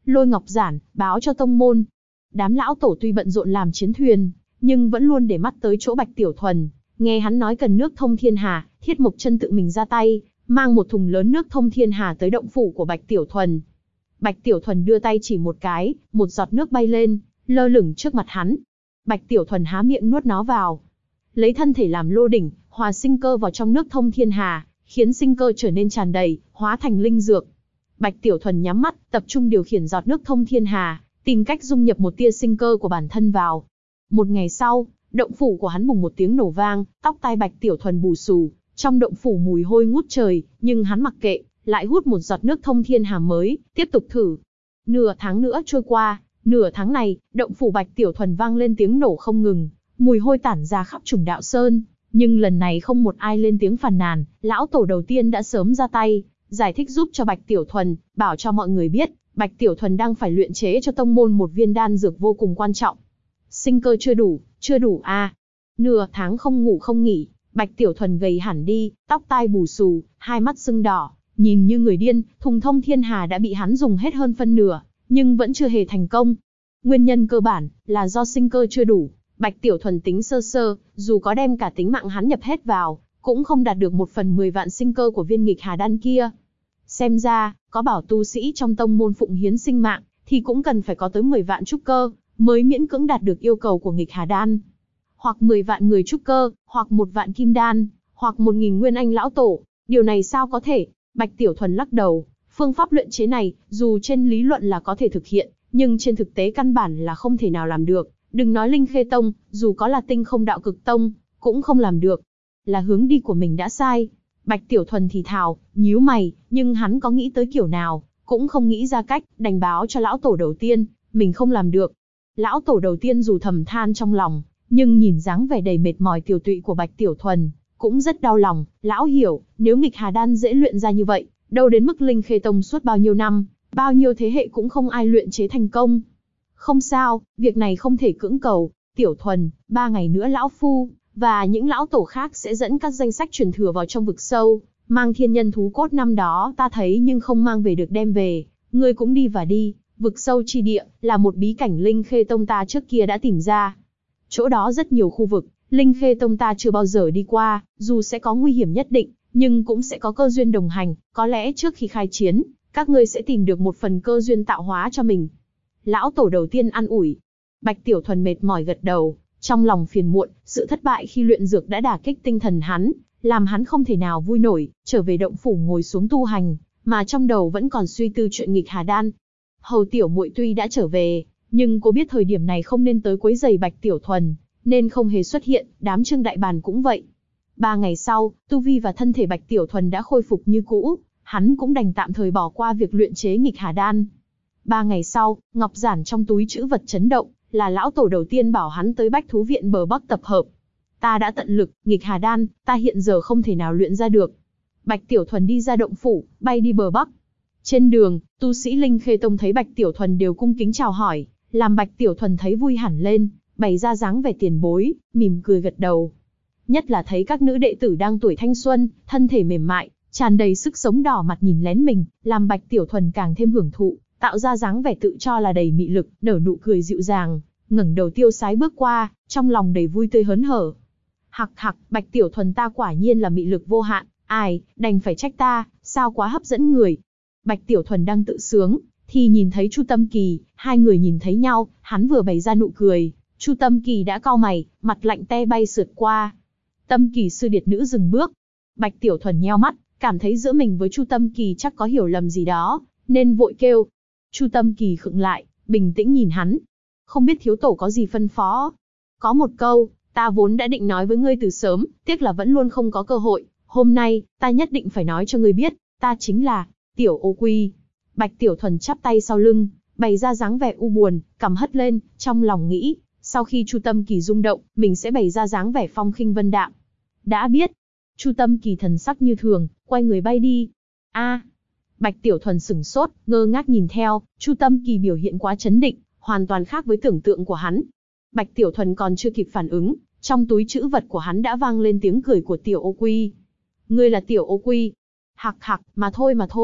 Lôi Ngọc Giản, báo cho tông môn. Đám lão tổ tuy bận rộn làm chiến thuyền, nhưng vẫn luôn để mắt tới chỗ Bạch Tiểu Thuần. Nghe hắn nói cần nước thông thiên hà, Thiết Mộc Chân tự mình ra tay, mang một thùng lớn nước thông thiên hà tới động phủ của Bạch Tiểu Thuần. Bạch Tiểu Thuần đưa tay chỉ một cái, một giọt nước bay lên, lơ lửng trước mặt hắn. Bạch Tiểu Thuần há miệng nuốt nó vào, lấy thân thể làm lô đỉnh, hòa sinh cơ vào trong nước thông thiên hà, khiến sinh cơ trở nên tràn đầy, hóa thành linh dược. Bạch Tiểu Thuần nhắm mắt, tập trung điều khiển giọt nước thông thiên hà, tìm cách dung nhập một tia sinh cơ của bản thân vào. Một ngày sau, động phủ của hắn bùng một tiếng nổ vang, tóc tai Bạch Tiểu Thuần bù xù, trong động phủ mùi hôi ngút trời, nhưng hắn mặc kệ, lại hút một giọt nước thông thiên hà mới, tiếp tục thử. Nửa tháng nữa trôi qua, nửa tháng này, động phủ Bạch Tiểu Thuần vang lên tiếng nổ không ngừng, mùi hôi tản ra khắp Trùng Đạo Sơn, nhưng lần này không một ai lên tiếng phàn nàn, lão tổ đầu tiên đã sớm ra tay, giải thích giúp cho Bạch Tiểu Thuần, bảo cho mọi người biết, Bạch Tiểu Thuần đang phải luyện chế cho tông môn một viên đan dược vô cùng quan trọng. Sinh cơ chưa đủ à. Nửa tháng không ngủ không nghỉ, Bạch Tiểu Thuần gầy hẳn đi, tóc tai bù xù, hai mắt sưng đỏ, nhìn như người điên, thùng thông thiên hà đã bị hắn dùng hết hơn phân nửa, nhưng vẫn chưa hề thành công. Nguyên nhân cơ bản là do sinh cơ chưa đủ. Bạch Tiểu Thuần tính sơ sơ, dù có đem cả tính mạng hắn nhập hết vào, cũng không đạt được 1/10 vạn sinh cơ của viên nghịch hà đan kia. Xem ra, có bảo tu sĩ trong tông môn phụng hiến sinh mạng, thì cũng cần phải có tới 10 vạn trúc cơ, mới miễn cưỡng đạt được yêu cầu của nghịch hà đan. Hoặc 10 vạn người trúc cơ, hoặc 1 vạn kim đan, hoặc 1000 nguyên anh lão tổ. Điều này sao có thể? Bạch Tiểu Thuần lắc đầu, phương pháp luyện chế này, dù trên lý luận là có thể thực hiện, nhưng trên thực tế căn bản là không thể nào làm được. Đừng nói Linh Khê Tông, dù có là Tinh Không Đạo Cực Tông, cũng không làm được. Là hướng đi của mình đã sai. Bạch Tiểu Thuần thì thào, nhíu mày, nhưng hắn có nghĩ tới kiểu nào, cũng không nghĩ ra cách, đành báo cho lão tổ đầu tiên, mình không làm được. Lão tổ đầu tiên dù thầm than trong lòng, nhưng nhìn dáng vẻ đầy mệt mỏi tiều tụy của Bạch Tiểu Thuần, cũng rất đau lòng. Lão hiểu, nếu nghịch hà đan dễ luyện ra như vậy, đâu đến mức Linh Khê Tông suốt bao nhiêu năm, bao nhiêu thế hệ cũng không ai luyện chế thành công. Không sao, việc này không thể cưỡng cầu. Tiểu Thuần, 3 ngày nữa lão phu và những lão tổ khác sẽ dẫn các danh sách truyền thừa vào trong vực sâu, mang thiên nhân thú cốt năm đó ta thấy nhưng không mang về được đem về. Ngươi cũng đi và đi. Vực sâu chi địa là một bí cảnh Linh Khê Tông ta trước kia đã tìm ra. Chỗ đó rất nhiều khu vực, Linh Khê Tông ta chưa bao giờ đi qua, dù sẽ có nguy hiểm nhất định, nhưng cũng sẽ có cơ duyên đồng hành. Có lẽ trước khi khai chiến, các ngươi sẽ tìm được một phần cơ duyên tạo hóa cho mình. Lão tổ đầu tiên an ủi. Bạch Tiểu Thuần mệt mỏi gật đầu, trong lòng phiền muộn, sự thất bại khi luyện dược đã đả kích tinh thần hắn, làm hắn không thể nào vui nổi, trở về động phủ ngồi xuống tu hành, mà trong đầu vẫn còn suy tư chuyện nghịch hà đan. Hầu tiểu muội tuy đã trở về, nhưng cô biết thời điểm này không nên tới quấy rầy Bạch Tiểu Thuần, nên không hề xuất hiện, đám Trương Đại Bàn cũng vậy. 3 ngày sau, tu vi và thân thể Bạch Tiểu Thuần đã khôi phục như cũ, hắn cũng đành tạm thời bỏ qua việc luyện chế nghịch hà đan. 3 ngày sau, ngọc giản trong túi trữ vật chấn động, là lão tổ đầu tiên bảo hắn tới Bách Thú Viện bờ Bắc tập hợp. Ta đã tận lực, nghịch hà đan, ta hiện giờ không thể nào luyện ra được. Bạch Tiểu Thuần đi ra động phủ, bay đi bờ Bắc. Trên đường, tu sĩ Linh Khê Tông thấy Bạch Tiểu Thuần đều cung kính chào hỏi, làm Bạch Tiểu Thuần thấy vui hẳn lên, bày ra dáng vẻ tiền bối, mỉm cười gật đầu. Nhất là thấy các nữ đệ tử đang tuổi thanh xuân, thân thể mềm mại, tràn đầy sức sống đỏ mặt nhìn lén mình, làm Bạch Tiểu Thuần càng thêm hưởng thụ, tạo ra dáng vẻ tự cho là đầy mị lực, nở nụ cười dịu dàng, ngẩng đầu tiêu sái bước qua, trong lòng đầy vui tươi hớn hở. Hặc hặc, Bạch Tiểu Thuần ta quả nhiên là mị lực vô hạn, ai, đành phải trách ta, sao quá hấp dẫn người. Bạch Tiểu Thuần đang tự sướng, thì nhìn thấy Chu Tâm Kỳ, hai người nhìn thấy nhau, hắn vừa bày ra nụ cười, Chu Tâm Kỳ đã cau mày, mặt lạnh te bay sượt qua. Tâm Kỳ sư điệt nữ dừng bước. Bạch Tiểu Thuần nheo mắt, cảm thấy giữa mình với Chu Tâm Kỳ chắc có hiểu lầm gì đó, nên vội kêu. Chu Tâm Kỳ khựng lại, bình tĩnh nhìn hắn. Không biết thiếu tổ có gì phân phó? Có một câu, ta vốn đã định nói với ngươi từ sớm, tiếc là vẫn luôn không có cơ hội. Hôm nay, ta nhất định phải nói cho ngươi biết, ta chính là Tiểu Ô Quy. Bạch Tiểu Thuần chắp tay sau lưng, bày ra dáng vẻ u buồn, cằm hất lên, trong lòng nghĩ, sau khi Chu Tâm Kỳ rung động, mình sẽ bày ra dáng vẻ phong khinh vân đạm. Đã biết. Chu Tâm Kỳ thần sắc như thường, quay người bay đi. A. Bạch Tiểu Thuần sửng sốt, ngơ ngác nhìn theo, Chu Tâm Kỳ biểu hiện quá chấn định, hoàn toàn khác với tưởng tượng của hắn. Bạch Tiểu Thuần còn chưa kịp phản ứng, trong túi trữ vật của hắn đã vang lên tiếng cười của Tiểu Ô Quy. Ngươi là Tiểu Ô Quy? Hặc hặc, mà thôi,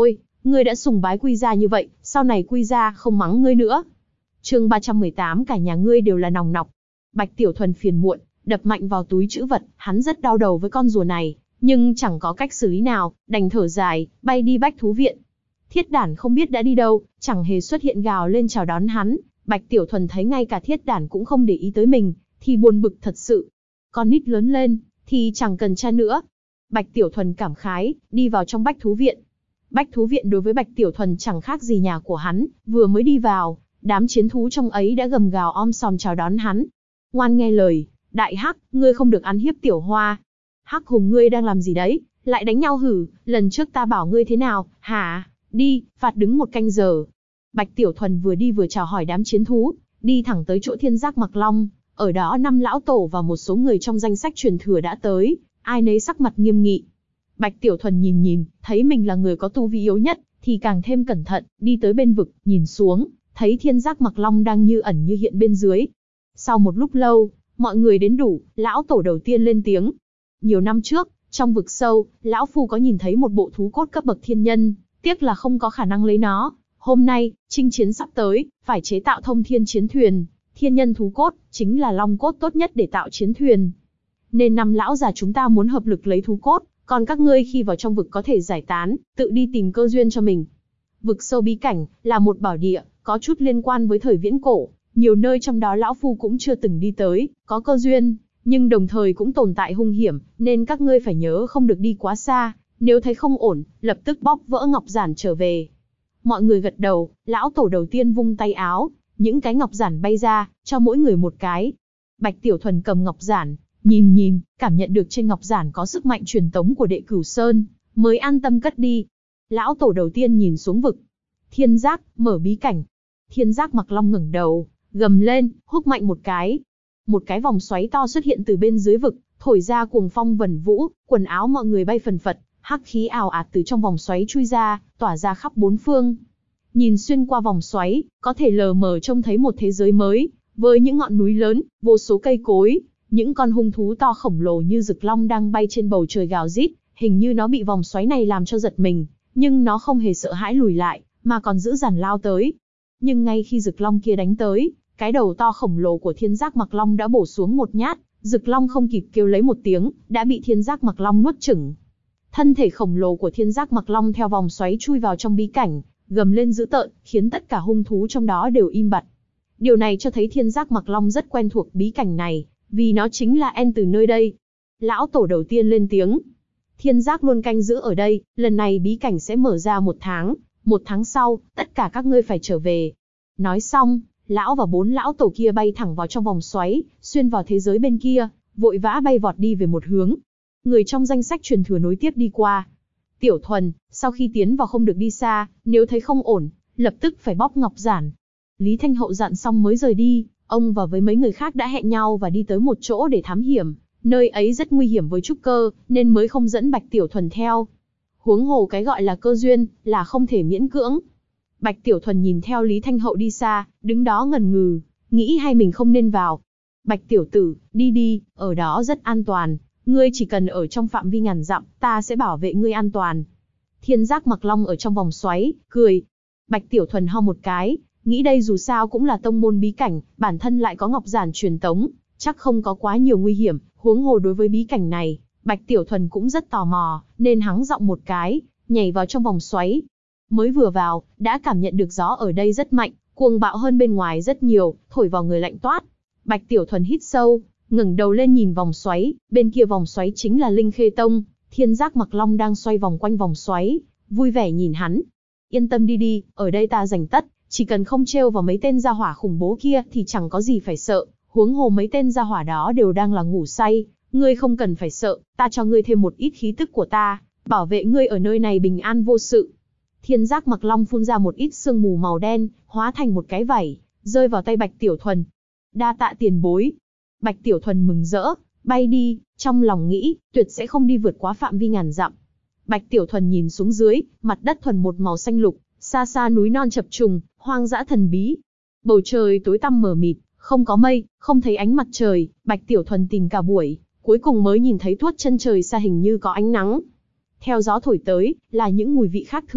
ngươi đã sùng bái Quy gia như vậy, sau này Quy gia không mắng ngươi nữa. Chương 318, cả nhà ngươi đều là nòng nọc. Bạch Tiểu Thuần phiền muộn, đập mạnh vào túi trữ vật, hắn rất đau đầu với con rùa này, nhưng chẳng có cách xử lý nào, đành thở dài, bay đi Bách Thú Viện. Thiết Đản không biết đã đi đâu, chẳng hề xuất hiện gào lên chào đón hắn. Bạch Tiểu Thuần thấy ngay cả Thiết Đản cũng không để ý tới mình, thì buồn bực thật sự. Con nít lớn lên, thì chẳng cần cha nữa. Bạch Tiểu Thuần cảm khái, đi vào trong Bách Thú Viện. Bách Thú Viện đối với Bạch Tiểu Thuần chẳng khác gì nhà của hắn, vừa mới đi vào, đám chiến thú trong ấy đã gầm gào om sòm chào đón hắn. Ngoan nghe lời, Đại Hắc, ngươi không được ăn hiếp Tiểu Hoa. Hắc Hùng ngươi đang làm gì đấy, lại đánh nhau hử, lần trước ta bảo ngươi thế nào, hả? Đi, phạt đứng 1 canh giờ. Bạch Tiểu Thuần vừa đi vừa chào hỏi đám chiến thú, đi thẳng tới chỗ Thiên Giác Mặc Long, ở đó 5 lão tổ và một số người trong danh sách truyền thừa đã tới, ai nấy sắc mặt nghiêm nghị. Bạch Tiểu Thuần nhìn, thấy mình là người có tu vi yếu nhất, thì càng thêm cẩn thận, đi tới bên vực, nhìn xuống, thấy Thiên Giác Mặc Long đang như ẩn như hiện bên dưới. Sau một lúc lâu, mọi người đến đủ, lão tổ đầu tiên lên tiếng. Nhiều năm trước, trong vực sâu, lão phu có nhìn thấy một bộ thú cốt cấp bậc thiên nhân, tiếc là không có khả năng lấy nó. Hôm nay, chinh chiến sắp tới, phải chế tạo thông thiên chiến thuyền. Thiên nhân thú cốt, chính là long cốt tốt nhất để tạo chiến thuyền. Nên 5 lão già chúng ta muốn hợp lực lấy thú cốt, còn các ngươi khi vào trong vực có thể giải tán, tự đi tìm cơ duyên cho mình. Vực sâu bí cảnh, là một bảo địa, có chút liên quan với thời viễn cổ. Nhiều nơi trong đó lão phu cũng chưa từng đi tới, có cơ duyên, nhưng đồng thời cũng tồn tại hung hiểm, nên các ngươi phải nhớ không được đi quá xa. Nếu thấy không ổn, lập tức bóp vỡ ngọc giản trở về. Mọi người gật đầu, lão tổ đầu tiên vung tay áo, những cái ngọc giản bay ra, cho mỗi người một cái. Bạch Tiểu Thuần cầm ngọc giản, nhìn, cảm nhận được trên ngọc giản có sức mạnh truyền tống của Đệ Cửu Sơn, mới an tâm cất đi. Lão tổ đầu tiên nhìn xuống vực. Thiên Giác, mở bí cảnh. Thiên Giác Mặc Long ngẩng đầu, gầm lên, húc mạnh một cái. Một cái vòng xoáy to xuất hiện từ bên dưới vực, thổi ra cuồng phong vẩn vũ, quần áo mọi người bay phần phật, hắc khí ào ạt từ trong vòng xoáy chui ra, tỏa ra khắp 4 phương. Nhìn xuyên qua vòng xoáy, có thể lờ mờ trông thấy một thế giới mới, với những ngọn núi lớn, vô số cây cối, những con hung thú to khổng lồ như rực long đang bay trên bầu trời gào rít, hình như nó bị vòng xoáy này làm cho giật mình, nhưng nó không hề sợ hãi lùi lại, mà còn dữ dằn lao tới. Nhưng ngay khi rực long kia đánh tới, cái đầu to khổng lồ của Thiên Giác Mặc Long đã bổ xuống một nhát, rực long không kịp kêu lấy một tiếng, đã bị Thiên Giác Mặc Long nuốt chửng. Thân thể khổng lồ của Thiên Giác Mặc Long theo vòng xoáy chui vào trong bí cảnh, gầm lên dữ tợn, khiến tất cả hung thú trong đó đều im bặt. Điều này cho thấy Thiên Giác Mặc Long rất quen thuộc bí cảnh này, vì nó chính là En từ nơi đây. Lão tổ đầu tiên lên tiếng. Thiên Giác luôn canh giữ ở đây, lần này bí cảnh sẽ mở ra 1 tháng, 1 tháng sau, tất cả các ngươi phải trở về. Nói xong, lão và 4 lão tổ kia bay thẳng vào trong vòng xoáy, xuyên vào thế giới bên kia, vội vã bay vọt đi về một hướng. Người trong danh sách truyền thừa nối tiếp đi qua. Tiểu Thuần, sau khi tiến vào không được đi xa, nếu thấy không ổn, lập tức phải bóp ngọc giản. Lý Thanh Hậu dặn xong mới rời đi, ông và với mấy người khác đã hẹn nhau và đi tới một chỗ để thám hiểm. Nơi ấy rất nguy hiểm với trúc cơ, nên mới không dẫn Bạch Tiểu Thuần theo. Huống hồ cái gọi là cơ duyên, là không thể miễn cưỡng. Bạch Tiểu Thuần nhìn theo Lý Thanh Hậu đi xa, đứng đó ngần ngừ, nghĩ hay mình không nên vào. Bạch tiểu tử, đi, ở đó rất an toàn. Ngươi chỉ cần ở trong phạm vi ngàn dặm, ta sẽ bảo vệ ngươi an toàn. Thiên Giác Mặc Long ở trong vòng xoáy, cười. Bạch Tiểu Thuần ho một cái, nghĩ đây dù sao cũng là tông môn bí cảnh, bản thân lại có ngọc giản truyền tống, chắc không có quá nhiều nguy hiểm, huống hồ đối với bí cảnh này, Bạch Tiểu Thuần cũng rất tò mò, nên hắng giọng một cái, nhảy vào trong vòng xoáy. Mới vừa vào, đã cảm nhận được gió ở đây rất mạnh, cuồng bạo hơn bên ngoài rất nhiều, thổi vào người lạnh toát. Bạch Tiểu Thuần hít sâu, ngẩng đầu lên nhìn vòng xoáy, bên kia vòng xoáy chính là Linh Khê Tông, Thiên Giác Mặc Long đang xoay vòng quanh vòng xoáy, vui vẻ nhìn hắn. Yên tâm đi, ở đây ta giành tất, chỉ cần không trêu vào mấy tên gia hỏa khủng bố kia thì chẳng có gì phải sợ, huống hồ mấy tên gia hỏa đó đều đang là ngủ say, ngươi không cần phải sợ, ta cho ngươi thêm một ít khí tức của ta, bảo vệ ngươi ở nơi này bình an vô sự. Thiên Giác Mặc Long phun ra một ít sương mù màu đen, hóa thành một cái vảy, rơi vào tay Bạch Tiểu Thuần. Đa tạ tiền bối. Bạch Tiểu Thuần mừng rỡ, bay đi, trong lòng nghĩ, tuyệt sẽ không đi vượt quá phạm vi ngàn dặm. Bạch Tiểu Thuần nhìn xuống dưới, mặt đất thuần một màu xanh lục, xa xa núi non chập trùng, hoang dã thần bí. Bầu trời tối tăm mờ mịt, không có mây, không thấy ánh mặt trời, Bạch Tiểu Thuần tìm cả buổi, cuối cùng mới nhìn thấy tuốt chân trời xa hình như có ánh nắng. Theo gió thổi tới, là những mùi vị khác thường,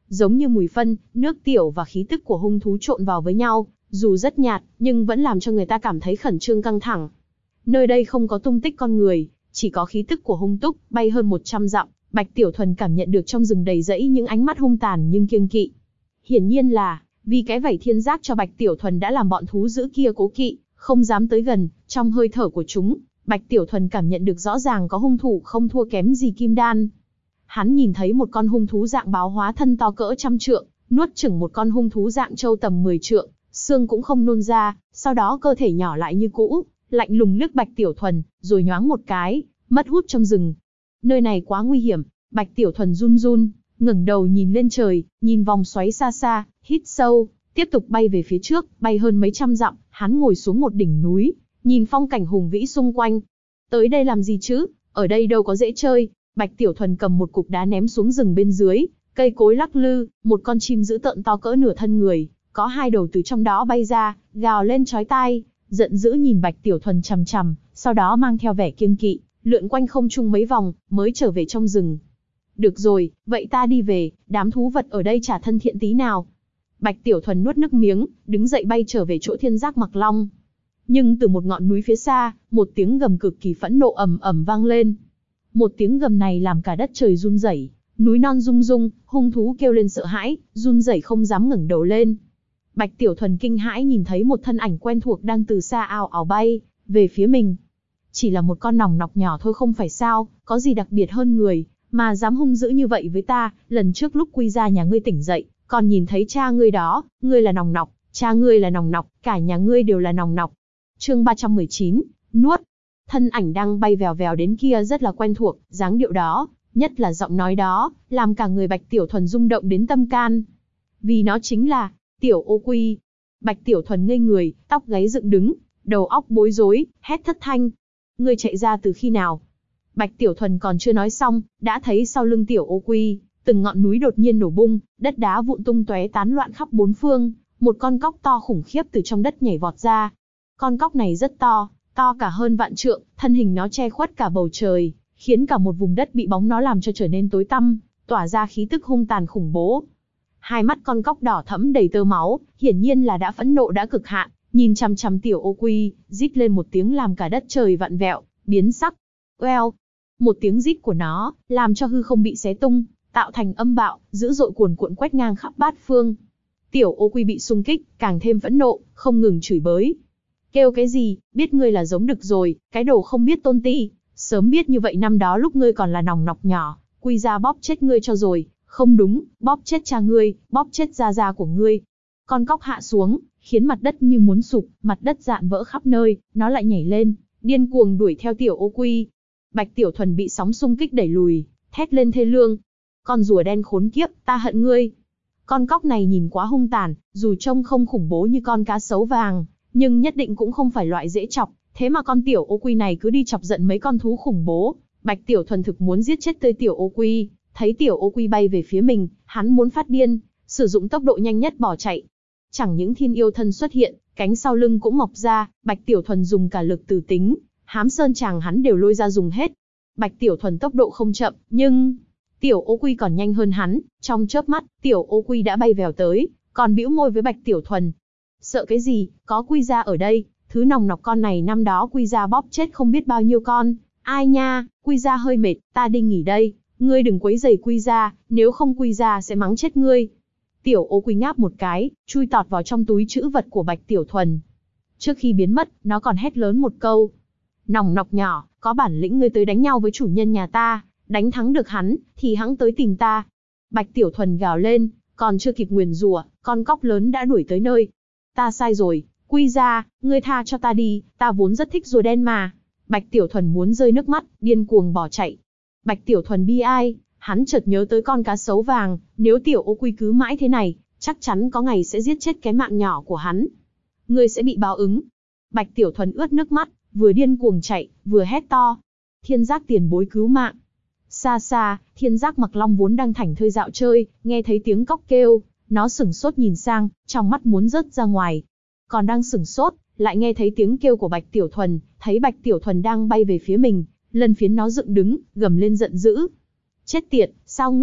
giống như mùi phân, nước tiểu và khí tức của hung thú trộn vào với nhau, dù rất nhạt, nhưng vẫn làm cho người ta cảm thấy khẩn trương căng thẳng. Nơi đây không có tung tích con người, chỉ có khí tức của hung túc, bay hơn 100 dặm, Bạch Tiểu Thuần cảm nhận được trong rừng đầy rẫy những ánh mắt hung tàn nhưng kiêng kỵ. Hiển nhiên là, vì cái vảy thiên giác cho Bạch Tiểu Thuần đã làm bọn thú dữ kia cố kỵ, không dám tới gần, trong hơi thở của chúng, Bạch Tiểu Thuần cảm nhận được rõ ràng có hung thủ không thua kém gì kim đan. Hắn nhìn thấy một con hung thú dạng báo hóa thân to cỡ 100 trượng, nuốt chửng một con hung thú dạng trâu tầm 10 trượng, xương cũng không nôn ra, sau đó cơ thể nhỏ lại như cũ, lạnh lùng liếc Bạch Tiểu Thuần, rồi nhoáng một cái, mất hút trong rừng. Nơi này quá nguy hiểm, Bạch Tiểu Thuần run run, ngẩng đầu nhìn lên trời, nhìn vòng xoáy xa xa, hít sâu, tiếp tục bay về phía trước, bay hơn mấy trăm dặm, hắn ngồi xuống một đỉnh núi, nhìn phong cảnh hùng vĩ xung quanh. Tới đây làm gì chứ, ở đây đâu có dễ chơi. Bạch Tiểu Thuần cầm một cục đá ném xuống rừng bên dưới, cây cối lắc lư, một con chim dữ tợn to cỡ nửa thân người, có hai đầu từ trong đó bay ra, gào lên chói tai, giận dữ nhìn Bạch Tiểu Thuần chằm chằm, sau đó mang theo vẻ kiêng kỵ, lượn quanh không trung mấy vòng, mới trở về trong rừng. Được rồi, vậy ta đi về, đám thú vật ở đây chả thân thiện tí nào. Bạch Tiểu Thuần nuốt nước miếng, đứng dậy bay trở về chỗ Thiên Giác Mặc Long. Nhưng từ một ngọn núi phía xa, một tiếng gầm cực kỳ phẫn nộ ầm ầm vang lên. Một tiếng gầm này làm cả đất trời run rẩy, núi non rung rung, hung thú kêu lên sợ hãi, run rẩy không dám ngẩng đầu lên. Bạch Tiểu Thuần kinh hãi nhìn thấy một thân ảnh quen thuộc đang từ xa ào ào bay về phía mình. Chỉ là một con nòng nọc nhỏ thôi không phải sao, có gì đặc biệt hơn người, mà dám hung dữ như vậy với ta. Lần trước lúc Quy gia nhà ngươi tỉnh dậy, còn nhìn thấy cha ngươi đó, ngươi là nòng nọc, cha ngươi là nòng nọc, cả nhà ngươi đều là nòng nọc. Chương 319, nuốt. Thân ảnh đang bay vèo vèo đến kia rất là quen thuộc, dáng điệu đó, nhất là giọng nói đó, làm cả người Bạch Tiểu Thuần rung động đến tâm can. Vì nó chính là Tiểu Ô Quy. Bạch Tiểu Thuần ngây người, tóc gáy dựng đứng, đầu óc bối rối, hét thất thanh. Ngươi chạy ra từ khi nào? Bạch Tiểu Thuần còn chưa nói xong, đã thấy sau lưng Tiểu Ô Quy, từng ngọn núi đột nhiên nổ bung, đất đá vụn tung tóe tán loạn khắp bốn phương, một con cóc to khủng khiếp từ trong đất nhảy vọt ra. Con cóc này rất to, to cả hơn vạn trượng, thân hình nó che khuất cả bầu trời, khiến cả một vùng đất bị bóng nó làm cho trở nên tối tăm, tỏa ra khí tức hung tàn khủng bố. Hai mắt con cóc đỏ thẫm đầy tơ máu, hiển nhiên là đã phẫn nộ đã cực hạn, nhìn chằm chằm Tiểu Ô Quy, rít lên một tiếng làm cả đất trời vặn vẹo, biến sắc. Oeo! Một tiếng rít của nó, làm cho hư không bị xé tung, tạo thành âm bạo, dữ dội cuồn cuộn quét ngang khắp bát phương. Tiểu Ô Quy bị xung kích, càng thêm phẫn nộ, không ngừng chửi bới. Kêu cái gì, biết ngươi là giống đực rồi, cái đồ không biết tôn ti, sớm biết như vậy năm đó lúc ngươi còn là nòng nọc nhỏ, Quy gia bóp chết ngươi cho rồi, không đúng, bóp chết cha ngươi, bóp chết gia gia của ngươi. Con cóc hạ xuống, khiến mặt đất như muốn sụp, mặt đất dạn vỡ khắp nơi, nó lại nhảy lên, điên cuồng đuổi theo Tiểu Ô Quy. Bạch Tiểu Thuần bị sóng xung kích đẩy lùi, thét lên thê lương. Con rùa đen khốn kiếp, ta hận ngươi. Con cóc này nhìn quá hung tàn, dù trông không khủng bố như con cá sấu vàng, nhưng nhất định cũng không phải loại dễ chọc, thế mà con Tiểu Ô Quy này cứ đi chọc giận mấy con thú khủng bố. Bạch Tiểu Thuần thực muốn giết chết tươi Tiểu Ô Quy, thấy Tiểu Ô Quy bay về phía mình, hắn muốn phát điên, sử dụng tốc độ nhanh nhất bỏ chạy. Chẳng những thiên yêu thân xuất hiện, cánh sau lưng cũng mọc ra, Bạch Tiểu Thuần dùng cả lực từ tính, hám sơn tràng hắn đều lôi ra dùng hết. Bạch Tiểu Thuần tốc độ không chậm, nhưng Tiểu Ô Quy còn nhanh hơn hắn, trong chớp mắt, Tiểu Ô Quy đã bay vèo tới, còn bĩu môi với Bạch Tiểu Thuần. Sợ cái gì, có Quy gia ở đây, thứ nòng nọc con này năm đó Quy gia bóp chết không biết bao nhiêu con. Ai nha, Quy gia hơi mệt, ta đi nghỉ đây, ngươi đừng quấy rầy Quy gia, nếu không Quy gia sẽ mắng chết ngươi. Tiểu Ô Quy ngáp một cái, chui tọt vào trong túi trữ vật của Bạch Tiểu Thuần. Trước khi biến mất, nó còn hét lớn một câu. Nòng nọc nhỏ, có bản lĩnh ngươi tới đánh nhau với chủ nhân nhà ta, đánh thắng được hắn, thì hắn tới tìm ta. Bạch Tiểu Thuần gào lên, còn chưa kịp nguyền rủa, con cóc lớn đã đuổi tới nơi. Ta sai rồi, Quy gia, ngươi tha cho ta đi, ta vốn rất thích rùa đen mà. Bạch Tiểu Thuần muốn rơi nước mắt, điên cuồng bỏ chạy. Bạch Tiểu Thuần bi ai, hắn chợt nhớ tới con cá sấu vàng, nếu Tiểu Ô Quy cứ mãi thế này, chắc chắn có ngày sẽ giết chết cái mạng nhỏ của hắn. Ngươi sẽ bị báo ứng. Bạch Tiểu Thuần ướt nước mắt, vừa điên cuồng chạy, vừa hét to. Thiên Giác tiền bối cứu mạng. Xa xa, Thiên Giác Mặc Long vốn đang thảnh thơi dạo chơi, nghe thấy tiếng cóc kêu, nó sửng sốt nhìn sang, trong mắt muốn rớt ra ngoài. Còn đang sửng sốt, lại nghe thấy tiếng kêu của Bạch Tiểu Thuần, thấy Bạch Tiểu Thuần đang bay về phía mình, lần phiến nó dựng đứng, gầm lên giận dữ. Chết tiệt, sao ngươi?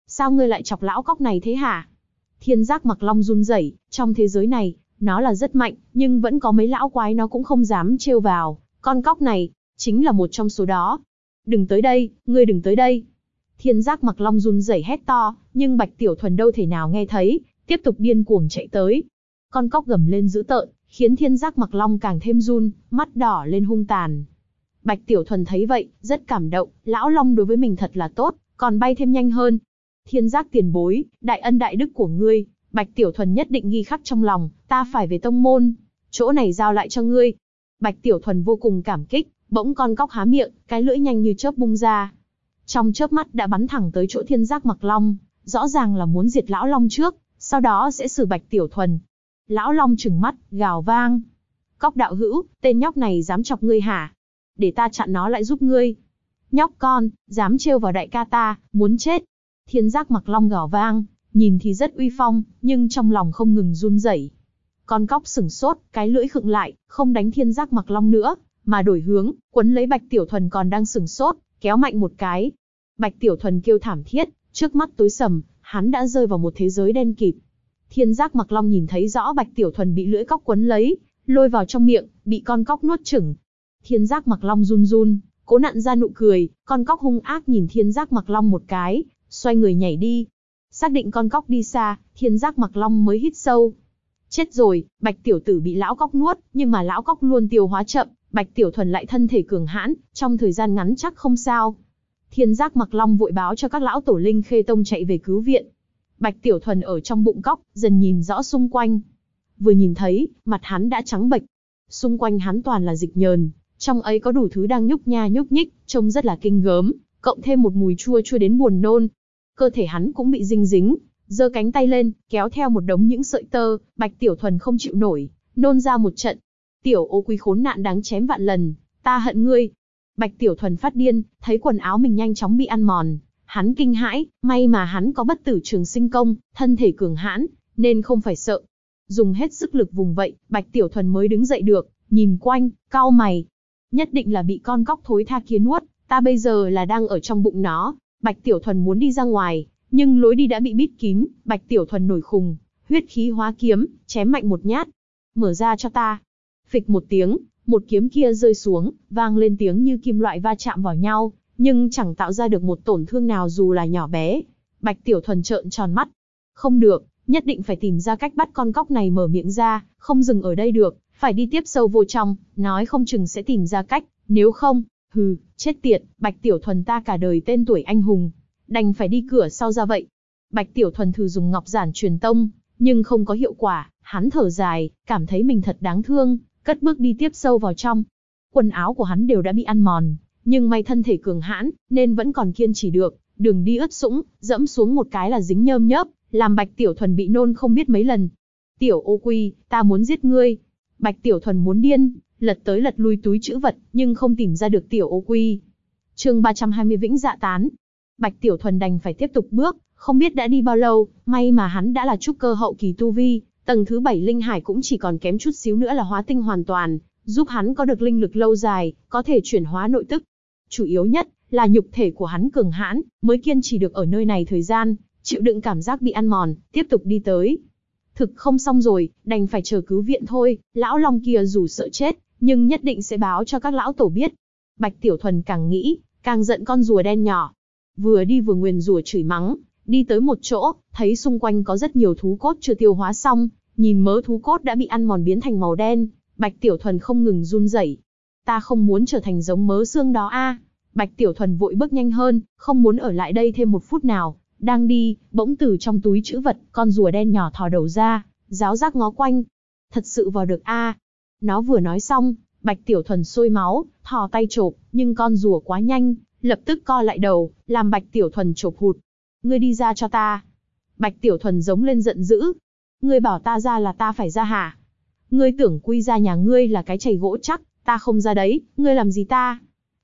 Sao ngươi lại chọc lão cóc này thế hả? Thiên giác mặc long run rẩy, trong thế giới này, nó là rất mạnh, nhưng vẫn có mấy lão quái nó cũng không dám trêu vào. Con cóc này, chính là một trong số đó. Đừng tới đây, ngươi đừng tới đây. Thiên giác mặc long run rẩy hét to, nhưng Bạch Tiểu Thuần đâu thể nào nghe thấy, tiếp tục điên cuồng chạy tới. Con cóc gầm lên dữ tợn, khiến thiên giác mặc long càng thêm run, mắt đỏ lên hung tàn. Bạch Tiểu Thuần thấy vậy, rất cảm động, lão long đối với mình thật là tốt, còn bay thêm nhanh hơn. Thiên giác tiền bối, đại ân đại đức của ngươi, Bạch Tiểu Thuần nhất định ghi khắc trong lòng, ta phải về tông môn, chỗ này giao lại cho ngươi. Bạch Tiểu Thuần vô cùng cảm kích, bỗng con cóc há miệng, cái lưỡi nhanh như chớp bung ra. Trong chớp mắt đã bắn thẳng tới chỗ thiên giác mặc long, rõ ràng là muốn diệt lão long trước, sau đó sẽ xử Bạch Tiểu Thuần. Lão long trừng mắt, gào vang. Cóc đạo hữu, tên nhóc này dám chọc ngươi hả? Để ta chặn nó lại giúp ngươi. Nhóc con, dám trêu vào đại ca ta, muốn chết. Thiên giác mặc long gào vang, nhìn thì rất uy phong, nhưng trong lòng không ngừng run rẩy. Con cóc sửng sốt, cái lưỡi khựng lại, không đánh thiên giác mặc long nữa, mà đổi hướng, quấn lấy Bạch Tiểu Thuần còn đang sửng sốt, kéo mạnh một cái. Bạch Tiểu Thuần kêu thảm thiết, trước mắt tối sầm, hắn đã rơi vào một thế giới đen kịt. Thiên giác mặc long nhìn thấy rõ Bạch Tiểu Thuần bị lưỡi cóc quấn lấy, lôi vào trong miệng, bị con cóc nuốt chửng. Thiên giác mặc long run run, cố nặn ra nụ cười, con cóc hung ác nhìn thiên giác mặc long một cái, xoay người nhảy đi. Xác định con cóc đi xa, thiên giác mặc long mới hít sâu. Chết rồi, Bạch Tiểu Tử bị lão cóc nuốt, nhưng mà lão cóc luôn tiêu hóa chậm, Bạch Tiểu Thuần lại thân thể cường hãn, trong thời gian ngắn chắc không sao. Thiên giác mặc long vội báo cho các lão tổ linh khê tông chạy về cứu viện. Bạch Tiểu Thuần ở trong bụng cóc, dần nhìn rõ xung quanh. Vừa nhìn thấy, mặt hắn đã trắng bệch. Xung quanh hắn toàn là dịch nhờn, trong ấy có đủ thứ đang nhúc nha nhúc nhích, trông rất là kinh gớm, cộng thêm một mùi chua chua đến buồn nôn. Cơ thể hắn cũng bị dinh dính, giơ cánh tay lên, kéo theo một đống những sợi tơ, Bạch Tiểu Thuần không chịu nổi, nôn ra một trận. Tiểu ô quy khốn nạn đáng chém vạn lần, ta hận ngươi. Bạch Tiểu Thuần phát điên, thấy quần áo mình nhanh chóng bị ăn mòn. Hắn kinh hãi, may mà hắn có bất tử trường sinh công, thân thể cường hãn, nên không phải sợ. Dùng hết sức lực vùng vậy, Bạch Tiểu Thuần mới đứng dậy được, nhìn quanh, cau mày. Nhất định là bị con cóc thối tha kia nuốt, ta bây giờ là đang ở trong bụng nó. Bạch Tiểu Thuần muốn đi ra ngoài, nhưng lối đi đã bị bít kín, Bạch Tiểu Thuần nổi khùng, huyết khí hóa kiếm, chém mạnh một nhát. Mở ra cho ta. Phịch một tiếng, một kiếm kia rơi xuống, vang lên tiếng như kim loại va chạm vào nhau, nhưng chẳng tạo ra được một tổn thương nào dù là nhỏ bé. Bạch Tiểu Thuần trợn tròn mắt. Không được, nhất định phải tìm ra cách bắt con cóc này mở miệng ra, không dừng ở đây được, phải đi tiếp sâu vô trong, nói không chừng sẽ tìm ra cách, nếu không, hừ, chết tiệt, Bạch Tiểu Thuần ta cả đời tên tuổi anh hùng, đành phải đi cửa sau ra vậy. Bạch Tiểu Thuần thử dùng ngọc giản truyền tông, nhưng không có hiệu quả, hắn thở dài, cảm thấy mình thật đáng thương, cất bước đi tiếp sâu vào trong. Quần áo của hắn đều đã bị ăn mòn, nhưng may thân thể cường hãn, nên vẫn còn kiên trì được, đường đi ướt sũng, dẫm xuống một cái là dính nhơm nhớp, làm Bạch Tiểu Thuần bị nôn không biết mấy lần. Tiểu ô quy, ta muốn giết ngươi. Bạch Tiểu Thuần muốn điên, lật tới lật lui túi trữ vật, nhưng không tìm ra được Tiểu ô quy. Chương 320 Vĩnh Dạ Tán. Bạch Tiểu Thuần đành phải tiếp tục bước, không biết đã đi bao lâu, may mà hắn đã là trúc cơ hậu kỳ tu vi, tầng thứ 7 linh hải cũng chỉ còn kém chút xíu nữa là hóa tinh hoàn toàn, giúp hắn có được linh lực lâu dài, có thể chuyển hóa nội tức. Chủ yếu nhất là nhục thể của hắn cường hãn, mới kiên trì được ở nơi này thời gian, chịu đựng cảm giác bị ăn mòn, tiếp tục đi tới. Thực không xong rồi, đành phải chờ cứu viện thôi, lão long kia dù sợ chết, nhưng nhất định sẽ báo cho các lão tổ biết. Bạch Tiểu Thuần càng nghĩ, càng giận con rùa đen nhỏ. Vừa đi vừa nguyền rủa chửi mắng, đi tới một chỗ, thấy xung quanh có rất nhiều thú cốt chưa tiêu hóa xong, nhìn mớ thú cốt đã bị ăn mòn biến thành màu đen, Bạch Tiểu Thuần không ngừng run rẩy. Ta không muốn trở thành giống mớ xương đó a. Bạch Tiểu Thuần vội bước nhanh hơn, không muốn ở lại đây thêm một phút nào. Đang đi, bỗng từ trong túi trữ vật, con rùa đen nhỏ thò đầu ra, ráo rác ngó quanh. Thật sự vào được a. Nó vừa nói xong, Bạch Tiểu Thuần sôi máu, thò tay chộp, nhưng con rùa quá nhanh, lập tức co lại đầu, làm Bạch Tiểu Thuần chộp hụt. Ngươi đi ra cho ta. Bạch Tiểu Thuần giống lên giận dữ. Ngươi bảo ta ra là ta phải ra hả? Ngươi tưởng quy ra nhà ngươi là cái chày gỗ chắc, ta không ra đấy, ngươi làm gì ta?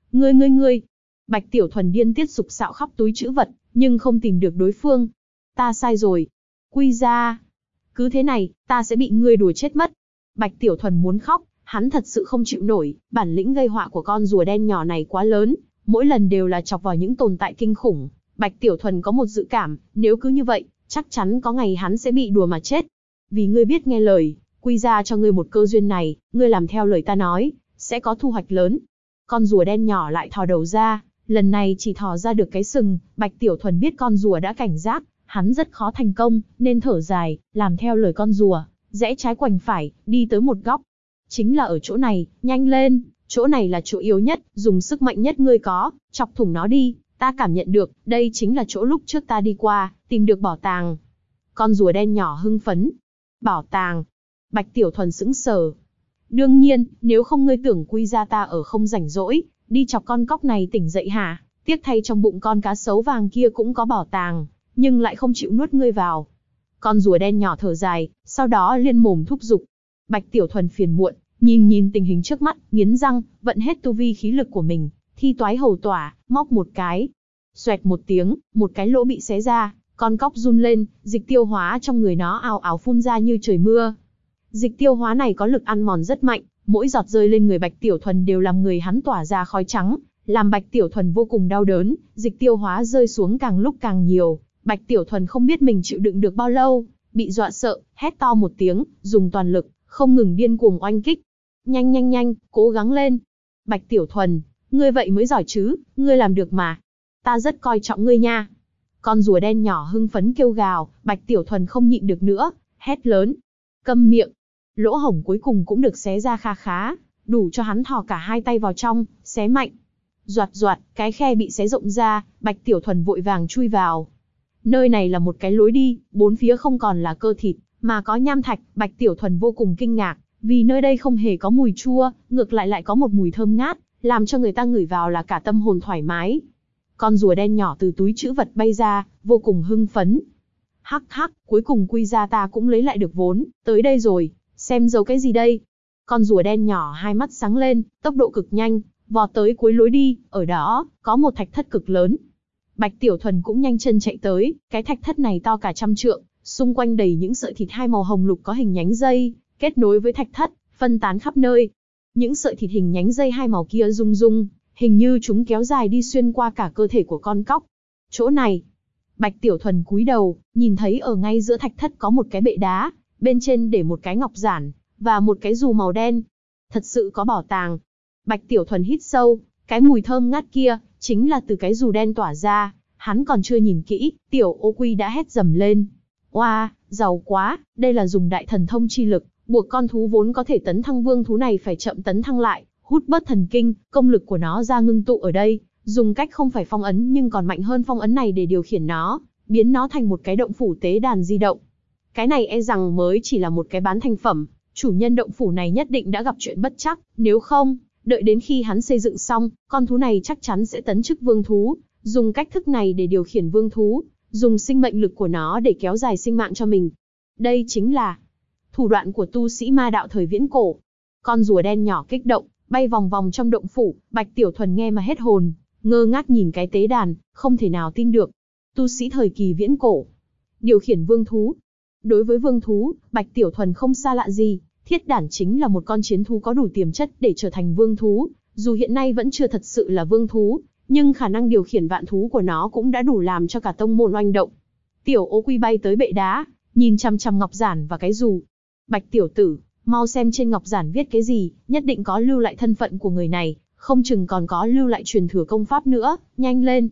Ngươi. Bạch Tiểu Thuần điên tiết sục sạo khắp túi trữ vật, nhưng không tìm được đối phương. Ta sai rồi. Quy ra. Cứ thế này, ta sẽ bị ngươi đùa chết mất. Bạch Tiểu Thuần muốn khóc, hắn thật sự không chịu nổi, bản lĩnh gây họa của con rùa đen nhỏ này quá lớn, mỗi lần đều là chọc vào những tồn tại kinh khủng, Bạch Tiểu Thuần có một dự cảm, nếu cứ như vậy, chắc chắn có ngày hắn sẽ bị đùa mà chết. Vì ngươi biết nghe lời, quy ra cho ngươi một cơ duyên này, ngươi làm theo lời ta nói, sẽ có thu hoạch lớn. Con rùa đen nhỏ lại thò đầu ra, lần này chỉ thò ra được cái sừng. Bạch Tiểu Thuần biết con rùa đã cảnh giác, hắn rất khó thành công, nên thở dài, làm theo lời con rùa, rẽ trái quành phải, đi tới một góc. Chính là ở chỗ này, nhanh lên, chỗ này là chỗ yếu nhất, dùng sức mạnh nhất ngươi có, chọc thủng nó đi, ta cảm nhận được, đây chính là chỗ lúc trước ta đi qua, tìm được bảo tàng. Con rùa đen nhỏ hưng phấn. Bảo tàng. Bạch Tiểu Thuần sững sờ. Đương nhiên, nếu không ngươi tưởng quy ra ta ở không rảnh rỗi, đi chọc con cóc này tỉnh dậy hả? Tiếc thay trong bụng con cá sấu vàng kia cũng có bảo tàng, nhưng lại không chịu nuốt ngươi vào. Con rùa đen nhỏ thở dài, sau đó liên mồm thúc giục. Bạch Tiểu Thuần phiền muộn, nhìn tình hình trước mắt, nghiến răng, vận hết tu vi khí lực của mình, thi toái hầu tỏa, móc một cái. Xoẹt một tiếng, một cái lỗ bị xé ra, con cóc run lên, dịch tiêu hóa trong người nó ào ào phun ra như trời mưa. Dịch tiêu hóa này có lực ăn mòn rất mạnh, mỗi giọt rơi lên người Bạch Tiểu Thuần đều làm người hắn tỏa ra khói trắng, làm Bạch Tiểu Thuần vô cùng đau đớn, dịch tiêu hóa rơi xuống càng lúc càng nhiều. Bạch Tiểu Thuần không biết mình chịu đựng được bao lâu, bị dọa sợ, hét to một tiếng, dùng toàn lực, không ngừng điên cuồng oanh kích. Nhanh, cố gắng lên. Bạch Tiểu Thuần, ngươi vậy mới giỏi chứ, ngươi làm được mà. Ta rất coi trọng ngươi nha. Con rùa đen nhỏ hưng phấn kêu gào, Bạch Tiểu Thuần không nhịn được nữa, hét lớn. Câm miệng. Lỗ hổng cuối cùng cũng được xé ra kha khá, đủ cho hắn thò cả hai tay vào trong, xé mạnh. Doạt, cái khe bị xé rộng ra, Bạch Tiểu Thuần vội vàng chui vào. Nơi này là một cái lối đi, bốn phía không còn là cơ thịt, mà có nham thạch. Bạch Tiểu Thuần vô cùng kinh ngạc, vì nơi đây không hề có mùi chua, ngược lại có một mùi thơm ngát, làm cho người ta ngửi vào là cả tâm hồn thoải mái. Con rùa đen nhỏ từ túi trữ vật bay ra, vô cùng hưng phấn. Hắc, cuối cùng quy ra ta cũng lấy lại được vốn, tới đây rồi, xem giấu cái gì đây. Con rùa đen nhỏ hai mắt sáng lên, tốc độ cực nhanh, vọt tới cuối lối đi, ở đó, có một thạch thất cực lớn. Bạch Tiểu Thuần cũng nhanh chân chạy tới, cái thạch thất này to cả 100 trượng, xung quanh đầy những sợi thịt hai màu hồng lục có hình nhánh dây, kết nối với thạch thất, phân tán khắp nơi. Những sợi thịt hình nhánh dây hai màu kia rung, hình như chúng kéo dài đi xuyên qua cả cơ thể của con cóc. Chỗ này. Bạch Tiểu Thuần cúi đầu, nhìn thấy ở ngay giữa thạch thất có một cái bệ đá, bên trên để một cái ngọc giản, và một cái dù màu đen. Thật sự có bảo tàng. Bạch Tiểu Thuần hít sâu, cái mùi thơm ngát kia, chính là từ cái dù đen tỏa ra. Hắn còn chưa nhìn kỹ, Tiểu Ô Quy đã hét dầm lên. Oa, giàu quá, đây là dùng đại thần thông chi lực, buộc con thú vốn có thể tấn thăng vương thú này phải chậm tấn thăng lại, hút bớt thần kinh, công lực của nó ra ngưng tụ ở đây, dùng cách không phải phong ấn nhưng còn mạnh hơn phong ấn này để điều khiển nó, biến nó thành một cái động phủ tế đàn di động. Cái này e rằng mới chỉ là một cái bán thành phẩm, chủ nhân động phủ này nhất định đã gặp chuyện bất trắc, nếu không, đợi đến khi hắn xây dựng xong, con thú này chắc chắn sẽ tấn chức vương thú, dùng cách thức này để điều khiển vương thú, dùng sinh mệnh lực của nó để kéo dài sinh mạng cho mình. Đây chính là thủ đoạn của tu sĩ ma đạo thời viễn cổ. Con rùa đen nhỏ kích động, bay vòng vòng trong động phủ, Bạch Tiểu Thuần nghe mà hết hồn, ngơ ngác nhìn cái tế đàn, không thể nào tin được. Tu sĩ thời kỳ viễn cổ, điều khiển vương thú. Đối với vương thú, Bạch Tiểu Thuần không xa lạ gì, thiết đản chính là một con chiến thú có đủ tiềm chất để trở thành vương thú, dù hiện nay vẫn chưa thật sự là vương thú, nhưng khả năng điều khiển vạn thú của nó cũng đã đủ làm cho cả tông môn oanh động. Tiểu Ô Quy bay tới bệ đá, nhìn chằm chằm ngọc giản và cái dù. Bạch tiểu tử, mau xem trên ngọc giản viết cái gì, nhất định có lưu lại thân phận của người này, không chừng còn có lưu lại truyền thừa công pháp nữa, nhanh lên,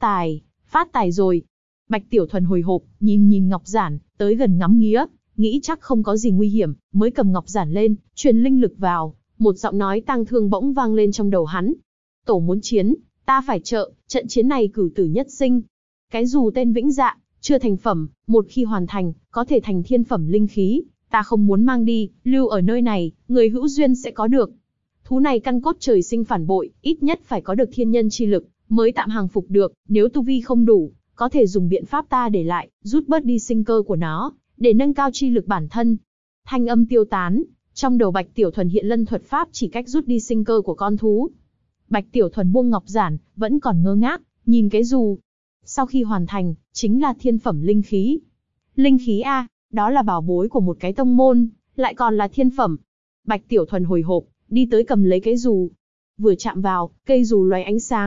phát tài rồi. Bạch Tiểu Thuần hồi hộp, nhìn ngọc giản, tới gần ngắm nghía, nghĩ chắc không có gì nguy hiểm, mới cầm ngọc giản lên, truyền linh lực vào, một giọng nói tang thương bỗng vang lên trong đầu hắn. Tổ muốn chiến, ta phải trợ, trận chiến này cửu tử nhất sinh. Cái dù tên Vĩnh Dạ, chưa thành phẩm, một khi hoàn thành, có thể thành thiên phẩm linh khí, ta không muốn mang đi, lưu ở nơi này, người hữu duyên sẽ có được. Thú này căn cốt trời sinh phản bội, ít nhất phải có được thiên nhân chi lực, mới tạm hàng phục được, nếu tu vi không đủ, có thể dùng biện pháp ta để lại, rút bớt đi sinh cơ của nó, để nâng cao chi lực bản thân. Thanh âm tiêu tán, trong đầu Bạch Tiểu Thuần hiện lân thuật pháp chỉ cách rút đi sinh cơ của con thú. Bạch Tiểu Thuần buông ngọc giản, vẫn còn ngơ ngác, nhìn cái dù. Sau khi hoàn thành, chính là thiên phẩm linh khí. Linh khí a, đó là bảo bối của một cái tông môn, lại còn là thiên phẩm. Bạch Tiểu Thuần hồi hộp, đi tới cầm lấy cái dù. Vừa chạm vào, cây dù lóe ánh sáng,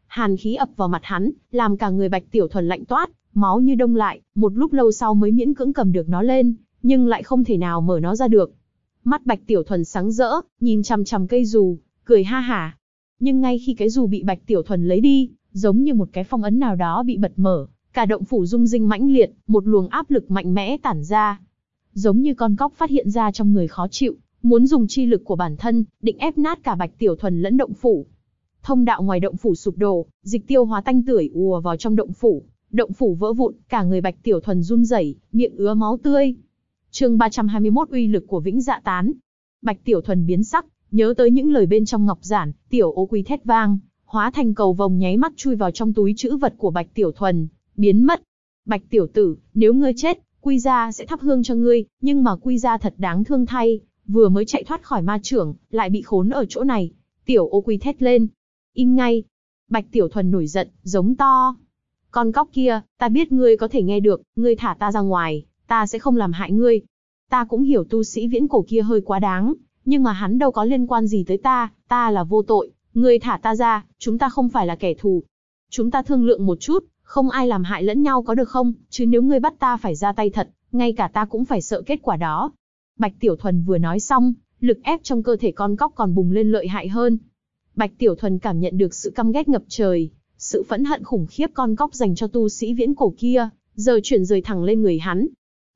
Hàn khí ập vào mặt hắn, làm cả người Bạch Tiểu Thuần lạnh toát, máu như đông lại, một lúc lâu sau mới miễn cưỡng cầm được nó lên, nhưng lại không thể nào mở nó ra được. Mắt Bạch Tiểu Thuần sáng rỡ, nhìn chằm chằm cây dù, cười ha hả. Nhưng ngay khi cái dù bị Bạch Tiểu Thuần lấy đi, giống như một cái phong ấn nào đó bị bật mở, cả động phủ rung rinh mãnh liệt, một luồng áp lực mạnh mẽ tản ra. Giống như con cóc phát hiện ra trong người khó chịu, muốn dùng chi lực của bản thân, định ép nát cả Bạch Tiểu Thuần lẫn động phủ. Thông đạo ngoài động phủ sụp đổ, dịch tiêu hóa tanh tưởi ùa vào trong động phủ vỡ vụn, cả người Bạch Tiểu Thuần run rẩy, miệng ứa máu tươi. Chương 321 uy lực của Vĩnh Dạ Tán. Bạch Tiểu Thuần biến sắc, nhớ tới những lời bên trong ngọc giản, Tiểu Ô Quy thét vang, hóa thành cầu vồng nháy mắt chui vào trong túi trữ vật của Bạch Tiểu Thuần, biến mất. Bạch tiểu tử, nếu ngươi chết, Quy gia sẽ thắp hương cho ngươi, nhưng mà Quy gia thật đáng thương thay, vừa mới chạy thoát khỏi ma chưởng, lại bị khốn ở chỗ này. Tiểu Ô Quy thét lên. Im ngay. Bạch Tiểu Thuần nổi giận, giống to. Con cóc kia, ta biết ngươi có thể nghe được, ngươi thả ta ra ngoài, ta sẽ không làm hại ngươi. Ta cũng hiểu tu sĩ viễn cổ kia hơi quá đáng, nhưng mà hắn đâu có liên quan gì tới ta là vô tội, ngươi thả ta ra, chúng ta không phải là kẻ thù. Chúng ta thương lượng một chút, không ai làm hại lẫn nhau có được không, chứ nếu ngươi bắt ta phải ra tay thật, ngay cả ta cũng phải sợ kết quả đó. Bạch Tiểu Thuần vừa nói xong, lực ép trong cơ thể con cóc còn bùng lên lợi hại hơn. Bạch Tiểu Thuần cảm nhận được sự căm ghét ngập trời, sự phẫn hận khủng khiếp con cóc dành cho tu sĩ viễn cổ kia, giờ chuyển rời thẳng lên người hắn.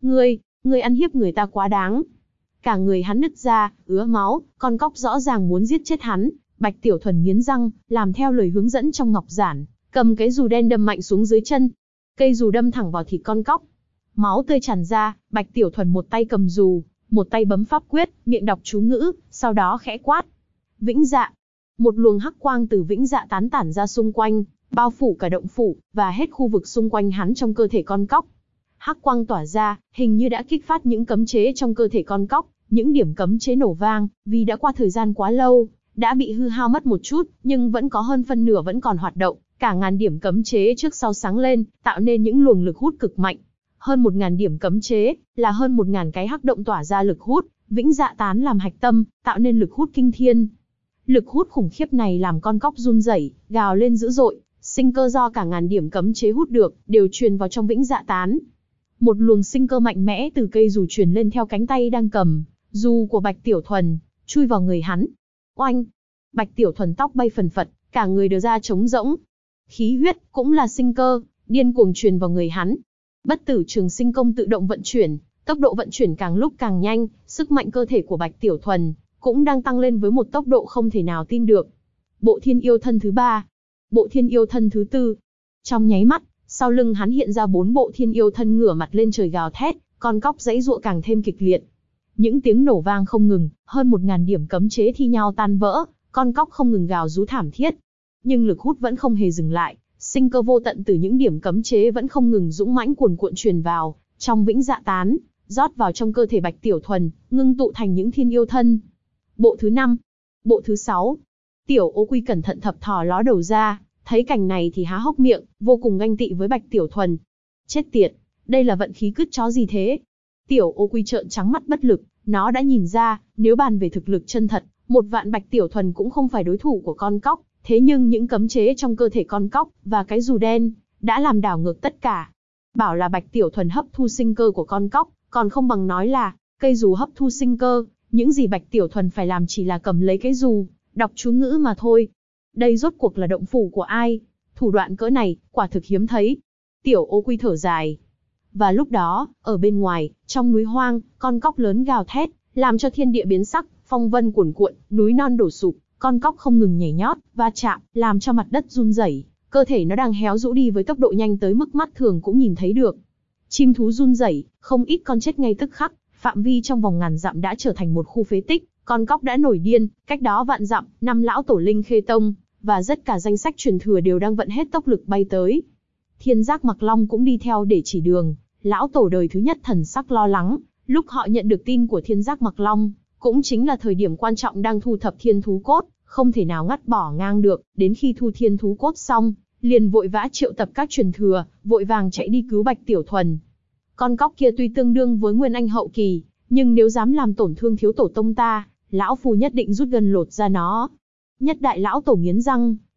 Ngươi ăn hiếp người ta quá đáng. Cả người hắn nứt ra, ứa máu, con cóc rõ ràng muốn giết chết hắn. Bạch Tiểu Thuần nghiến răng, làm theo lời hướng dẫn trong ngọc giản, cầm cái dù đen đâm mạnh xuống dưới chân. Cây dù đâm thẳng vào thịt con cóc. Máu tươi tràn ra, Bạch Tiểu Thuần một tay cầm dù, một tay bấm pháp quyết, miệng đọc chú ngữ, sau đó khẽ quát. Vĩnh Dạ. Một luồng hắc quang từ Vĩnh Dạ Tán tản ra xung quanh, bao phủ cả động phủ, và hết khu vực xung quanh hắn trong cơ thể con cóc. Hắc quang tỏa ra, hình như đã kích phát những cấm chế trong cơ thể con cóc, những điểm cấm chế nổ vang, vì đã qua thời gian quá lâu, đã bị hư hao mất một chút, nhưng vẫn có hơn phân nửa vẫn còn hoạt động, cả ngàn điểm cấm chế trước sau sáng lên, tạo nên những luồng lực hút cực mạnh. Hơn 1000 điểm cấm chế, là hơn 1000 cái hắc động tỏa ra lực hút, Vĩnh Dạ Tán làm hạch tâm, tạo nên lực hút kinh thiên. Lực hút khủng khiếp này làm con cóc run rẩy, gào lên dữ dội, sinh cơ do cả ngàn điểm cấm chế hút được, đều truyền vào trong Vĩnh Dạ Tán. Một luồng sinh cơ mạnh mẽ từ cây dù truyền lên theo cánh tay đang cầm dù của Bạch Tiểu Thuần, chui vào người hắn. Oanh! Bạch Tiểu Thuần tóc bay phần phật, cả người đều ra trống rỗng. Khí huyết cũng là sinh cơ, điên cuồng truyền vào người hắn. Bất Tử Trường Sinh Công tự động vận chuyển, tốc độ vận chuyển càng lúc càng nhanh, sức mạnh cơ thể của Bạch Tiểu Thuần cũng đang tăng lên với một tốc độ không thể nào tin được. Bộ Thiên Yêu Thân thứ 3, Bộ Thiên Yêu Thân thứ 4. Trong nháy mắt, sau lưng hắn hiện ra 4 bộ Thiên Yêu Thân ngửa mặt lên trời gào thét, con cóc giãy giụa càng thêm kịch liệt. Những tiếng nổ vang không ngừng, hơn 1000 điểm cấm chế thi nhau tan vỡ, con cóc không ngừng gào rú thảm thiết. Nhưng lực hút vẫn không hề dừng lại, sinh cơ vô tận từ những điểm cấm chế vẫn không ngừng dũng mãnh cuồn cuộn truyền vào trong Vĩnh Dạ Tán, rót vào trong cơ thể Bạch Tiểu Thuần, ngưng tụ thành những Thiên Yêu Thân. Bộ thứ 5, bộ thứ 6. Tiểu Ô Quy cẩn thận thập thò ló đầu ra, thấy cảnh này thì há hốc miệng, vô cùng ganh tị với Bạch Tiểu Thuần. Chết tiệt, đây là vận khí cứt chó gì thế? Tiểu Ô Quy trợn trắng mắt bất lực, nó đã nhìn ra, nếu bàn về thực lực chân thật, 1 vạn Bạch Tiểu Thuần cũng không phải đối thủ của con cóc, thế nhưng những cấm chế trong cơ thể con cóc và cái dù đen đã làm đảo ngược tất cả. Bảo là Bạch Tiểu Thuần hấp thu sinh cơ của con cóc, còn không bằng nói là cây dù hấp thu sinh cơ. Những gì Bạch Tiểu Thuần phải làm chỉ là cầm lấy cái dù, đọc chú ngữ mà thôi. Đây rốt cuộc là động phủ của ai? Thủ đoạn cỡ này, quả thực hiếm thấy. Tiểu Ô Quy thở dài. Và lúc đó, ở bên ngoài, trong núi hoang, con cóc lớn gào thét, làm cho thiên địa biến sắc, phong vân cuồn cuộn, núi non đổ sụp, con cóc không ngừng nhảy nhót, va chạm, làm cho mặt đất run rẩy, cơ thể nó đang héo rũ đi với tốc độ nhanh tới mức mắt thường cũng nhìn thấy được. Chim thú run rẩy, không ít con chết ngay tức khắc, phạm vi trong vòng ngàn dặm đã trở thành một khu phế tích, con cóc đã nổi điên, cách đó vạn dặm, 5 lão tổ Linh Khê Tông và tất cả danh sách truyền thừa đều đang vận hết tốc lực bay tới. Thiên Giác Mặc Long cũng đi theo để chỉ đường, lão tổ đời thứ nhất thần sắc lo lắng, lúc họ nhận được tin của Thiên Giác Mặc Long, cũng chính là thời điểm quan trọng đang thu thập thiên thú cốt, không thể nào ngắt bỏ ngang được, đến khi thu thiên thú cốt xong, liền vội vã triệu tập các truyền thừa, vội vàng chạy đi cứu Bạch Tiểu Thuần. Con cóc kia tuy tương đương với Nguyên Anh hậu kỳ, nhưng nếu dám làm tổn thương thiếu tổ tông ta, lão phu nhất định rút gân lột ra nó. Nhất đại lão tổ nghiến răng,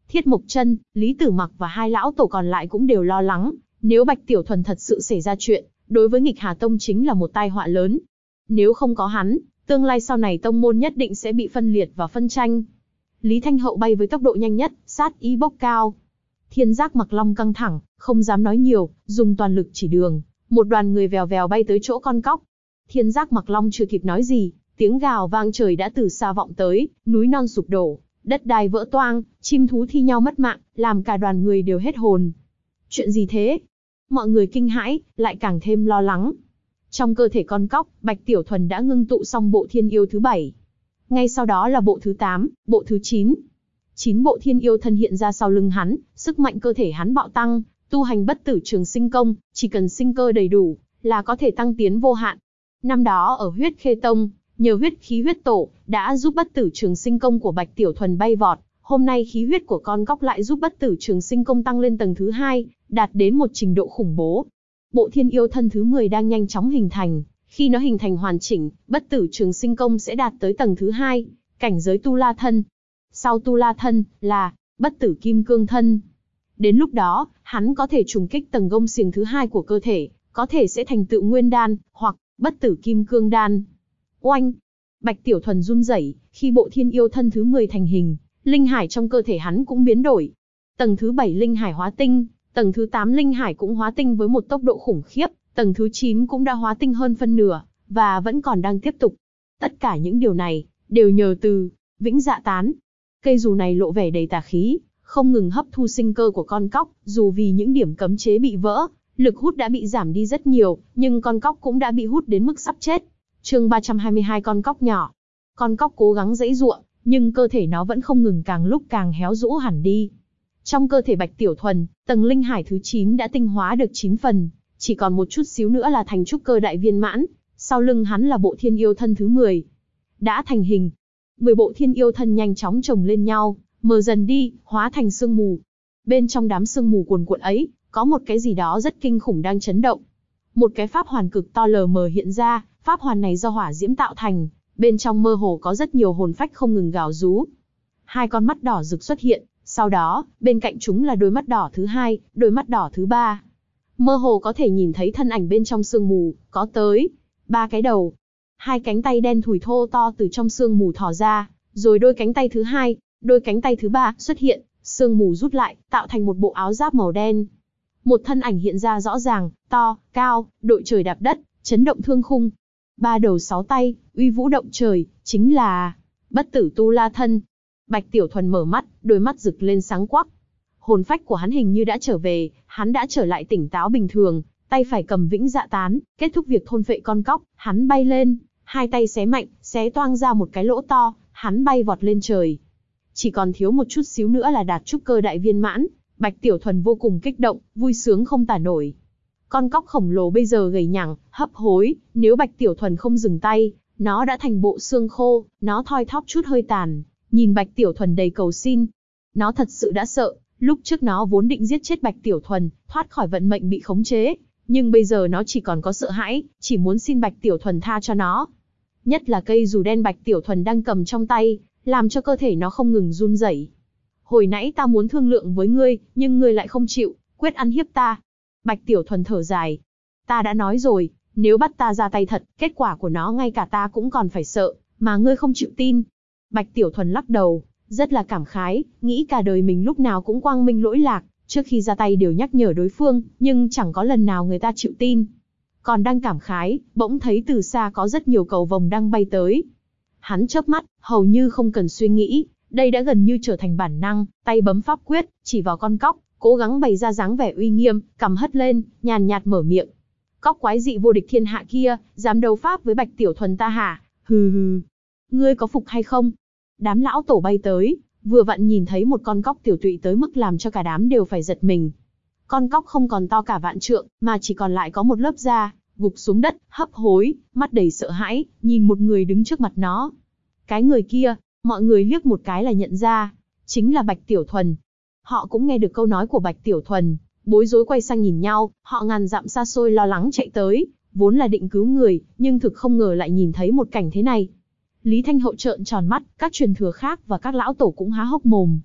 Thiết Mộc Chân, Lý Tử Mặc và hai lão tổ còn lại cũng đều lo lắng, nếu Bạch Tiểu Thuần thật sự xảy ra chuyện, đối với Nghịch Hà Tông chính là một tai họa lớn. Nếu không có hắn, tương lai sau này tông môn nhất định sẽ bị phân liệt và phân tranh. Lý Thanh Hậu bay với tốc độ nhanh nhất, sát ý bốc cao. Thiên Giác Mặc Long căng thẳng, không dám nói nhiều, dùng toàn lực chỉ đường, một đoàn người vèo vèo bay tới chỗ con cóc. Thiên Giác Mặc Long chưa kịp nói gì, tiếng gào vang trời đã từ xa vọng tới, núi non sụp đổ, đất đai vỡ toang, chim thú thi nhau mất mạng, làm cả đoàn người đều hết hồn. Chuyện gì thế? Mọi người kinh hãi, lại càng thêm lo lắng. Trong cơ thể con cóc, Bạch Tiểu Thuần đã ngưng tụ xong bộ thiên yêu thứ 7. Ngay sau đó là bộ thứ 8, bộ thứ 9. 9 bộ thiên yêu thân hiện ra sau lưng hắn, sức mạnh cơ thể hắn bạo tăng, tu hành bất tử trường sinh công, chỉ cần sinh cơ đầy đủ, là có thể tăng tiến vô hạn. Năm đó ở Huyết Khê Tông, nhờ huyết khí huyết tổ, đã giúp bất tử trường sinh công của Bạch Tiểu Thuần bay vọt. Hôm nay khí huyết của con cóc lại giúp bất tử trường sinh công tăng lên tầng thứ 2, đạt đến một trình độ khủng bố. Bộ thiên yêu thân thứ 10 đang nhanh chóng hình thành, khi nó hình thành hoàn chỉnh, bất tử trường sinh công sẽ đạt tới tầng thứ 2, cảnh giới tu la thân. Sau tu la thân, là bất tử kim cương thân. Đến lúc đó, hắn có thể trùng kích tầng gông xiềng thứ 2 của cơ thể, có thể sẽ thành tựu nguyên đan, hoặc bất tử kim cương đan. Oanh! Bạch Tiểu Thuần run rẩy, khi bộ thiên yêu thân thứ 10 thành hình, linh hải trong cơ thể hắn cũng biến đổi. Tầng thứ 7 linh hải hóa tinh, tầng thứ 8 linh hải cũng hóa tinh với một tốc độ khủng khiếp, tầng thứ 9 cũng đã hóa tinh hơn phân nửa, và vẫn còn đang tiếp tục. Tất cả những điều này, đều nhờ từ Vĩnh Dạ Tán. Cây dù này lộ vẻ đầy tà khí, không ngừng hấp thu sinh cơ của con cóc, dù vì những điểm cấm chế bị vỡ, lực hút đã bị giảm đi rất nhiều, nhưng con cóc cũng đã bị hút đến mức sắp chết. Chương 322 con cóc nhỏ. Con cóc cố gắng giãy giụa, nhưng cơ thể nó vẫn không ngừng càng lúc càng héo rũ hẳn đi. Trong cơ thể Bạch Tiểu Thuần, tầng linh hải thứ 9 đã tinh hóa được 9 phần, chỉ còn một chút xíu nữa là thành trúc cơ đại viên mãn, sau lưng hắn là bộ thiên yêu thân thứ 10. Đã thành hình. 10 bộ thiên yêu thân nhanh chóng chồng lên nhau, mờ dần đi, hóa thành sương mù. Bên trong đám sương mù cuồn cuộn ấy, có một cái gì đó rất kinh khủng đang chấn động. Một cái pháp hoàn cực to lờ mờ hiện ra, pháp hoàn này do hỏa diễm tạo thành, bên trong mơ hồ có rất nhiều hồn phách không ngừng gào rú. Hai con mắt đỏ rực xuất hiện, sau đó, bên cạnh chúng là đôi mắt đỏ thứ 2, đôi mắt đỏ thứ 3. Mơ hồ có thể nhìn thấy thân ảnh bên trong sương mù, có tới 3 cái đầu. 2 cánh tay đen thùi thô to từ trong sương mù thò ra, rồi đôi cánh tay thứ 2, đôi cánh tay thứ 3 xuất hiện, sương mù rút lại, tạo thành một bộ áo giáp màu đen. Một thân ảnh hiện ra rõ ràng, to, cao, đội trời đạp đất, chấn động thương khung. 3 đầu 6 tay, uy vũ động trời, chính là bất tử tu la thân. Bạch Tiểu Thuần mở mắt, đôi mắt rực lên sáng quắc. Hồn phách của hắn hình như đã trở về, hắn đã trở lại tỉnh táo bình thường, tay phải cầm Vĩnh Dạ Tán, kết thúc việc thôn phệ con cóc, hắn bay lên, hai tay xé mạnh, xé toang ra một cái lỗ to, hắn bay vọt lên trời. Chỉ còn thiếu một chút xíu nữa là đạt trúc cơ đại viên mãn, Bạch Tiểu Thuần vô cùng kích động, vui sướng không tả nổi. Con cóc khổng lồ bây giờ gầy nhẳng, hấp hối, nếu Bạch Tiểu Thuần không dừng tay, nó đã thành bộ xương khô, nó thoi thóp chút hơi tàn, nhìn Bạch Tiểu Thuần đầy cầu xin. Nó thật sự đã sợ, lúc trước nó vốn định giết chết Bạch Tiểu Thuần, thoát khỏi vận mệnh bị khống chế, nhưng bây giờ nó chỉ còn có sợ hãi, chỉ muốn xin Bạch Tiểu Thuần tha cho nó. Nhất là cây dù đen Bạch Tiểu Thuần đang cầm trong tay, làm cho cơ thể nó không ngừng run rẩy. Hồi nãy ta muốn thương lượng với ngươi, nhưng ngươi lại không chịu, quyết ăn hiếp ta. Bạch Tiểu Thuần thở dài. Ta đã nói rồi, nếu bắt ta ra tay thật, kết quả của nó ngay cả ta cũng còn phải sợ, mà ngươi không chịu tin. Bạch Tiểu Thuần lắc đầu, rất là cảm khái, nghĩ cả đời mình lúc nào cũng quang minh lỗi lạc, trước khi ra tay đều nhắc nhở đối phương, nhưng chẳng có lần nào người ta chịu tin. Còn đang cảm khái, bỗng thấy từ xa có rất nhiều cầu vồng đang bay tới. Hắn chớp mắt, hầu như không cần suy nghĩ, đây đã gần như trở thành bản năng, tay bấm pháp quyết, chỉ vào con cóc, cố gắng bày ra dáng vẻ uy nghiêm, cầm hất lên, nhàn nhạt mở miệng. Cóc quái dị vô địch thiên hạ kia, dám đấu pháp với Bạch Tiểu Thuần ta hả? Hừ hừ. Ngươi có phục hay không? Đám lão tổ bay tới, vừa vặn nhìn thấy một con cóc tiểu tụy tới mức làm cho cả đám đều phải giật mình. Con cóc không còn to cả vạn trượng, mà chỉ còn lại có một lớp da, gục xuống đất, hấp hối, mắt đầy sợ hãi, nhìn một người đứng trước mặt nó. Cái người kia, mọi người liếc một cái là nhận ra, chính là Bạch Tiểu Thuần. Họ cũng nghe được câu nói của Bạch Tiểu Thuần, bối rối quay sang nhìn nhau, họ ngàn dặm xa xôi lo lắng chạy tới, vốn là định cứu người, nhưng thực không ngờ lại nhìn thấy một cảnh thế này. Lý Thanh Hậu trợn tròn mắt, các truyền thừa khác và các lão tổ cũng há hốc mồm.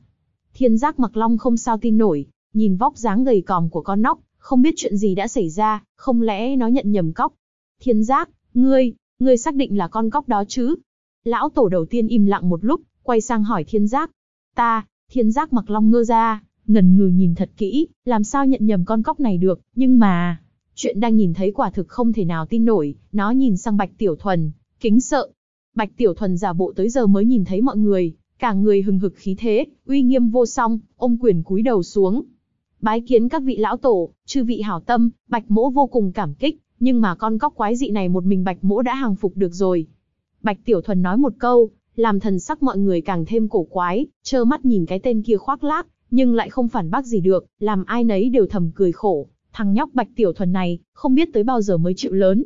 Thiên Giác Mặc Long không sao tin nổi, nhìn vóc dáng gầy còm của con nóc, không biết chuyện gì đã xảy ra, không lẽ nó nhận nhầm cóc. Thiên Giác, ngươi xác định là con cóc đó chứ? Lão tổ đầu tiên im lặng một lúc, quay sang hỏi Thiên Giác. Thiên Giác Mặc Long ngơ ra, ngần ngừ nhìn thật kỹ, làm sao nhận nhầm con cóc này được, nhưng mà... Chuyện đang nhìn thấy quả thực không thể nào tin nổi, nó nhìn sang Bạch Tiểu Thuần, kính sợ. Bạch Tiểu Thuần giả bộ tới giờ mới nhìn thấy mọi người, cả người hừng hực khí thế, uy nghiêm vô song, ôm quyền cúi đầu xuống. Bái kiến các vị lão tổ, chư vị hảo tâm, Bạch Mỗ vô cùng cảm kích, nhưng mà con cóc quái dị này một mình Bạch Mỗ đã hàng phục được rồi. Bạch Tiểu Thuần nói một câu, làm thần sắc mọi người càng thêm cổ quái, trơ mắt nhìn cái tên kia khoác lác, nhưng lại không phản bác gì được, làm ai nấy đều thầm cười khổ. Thằng nhóc Bạch Tiểu Thuần này, không biết tới bao giờ mới chịu lớn.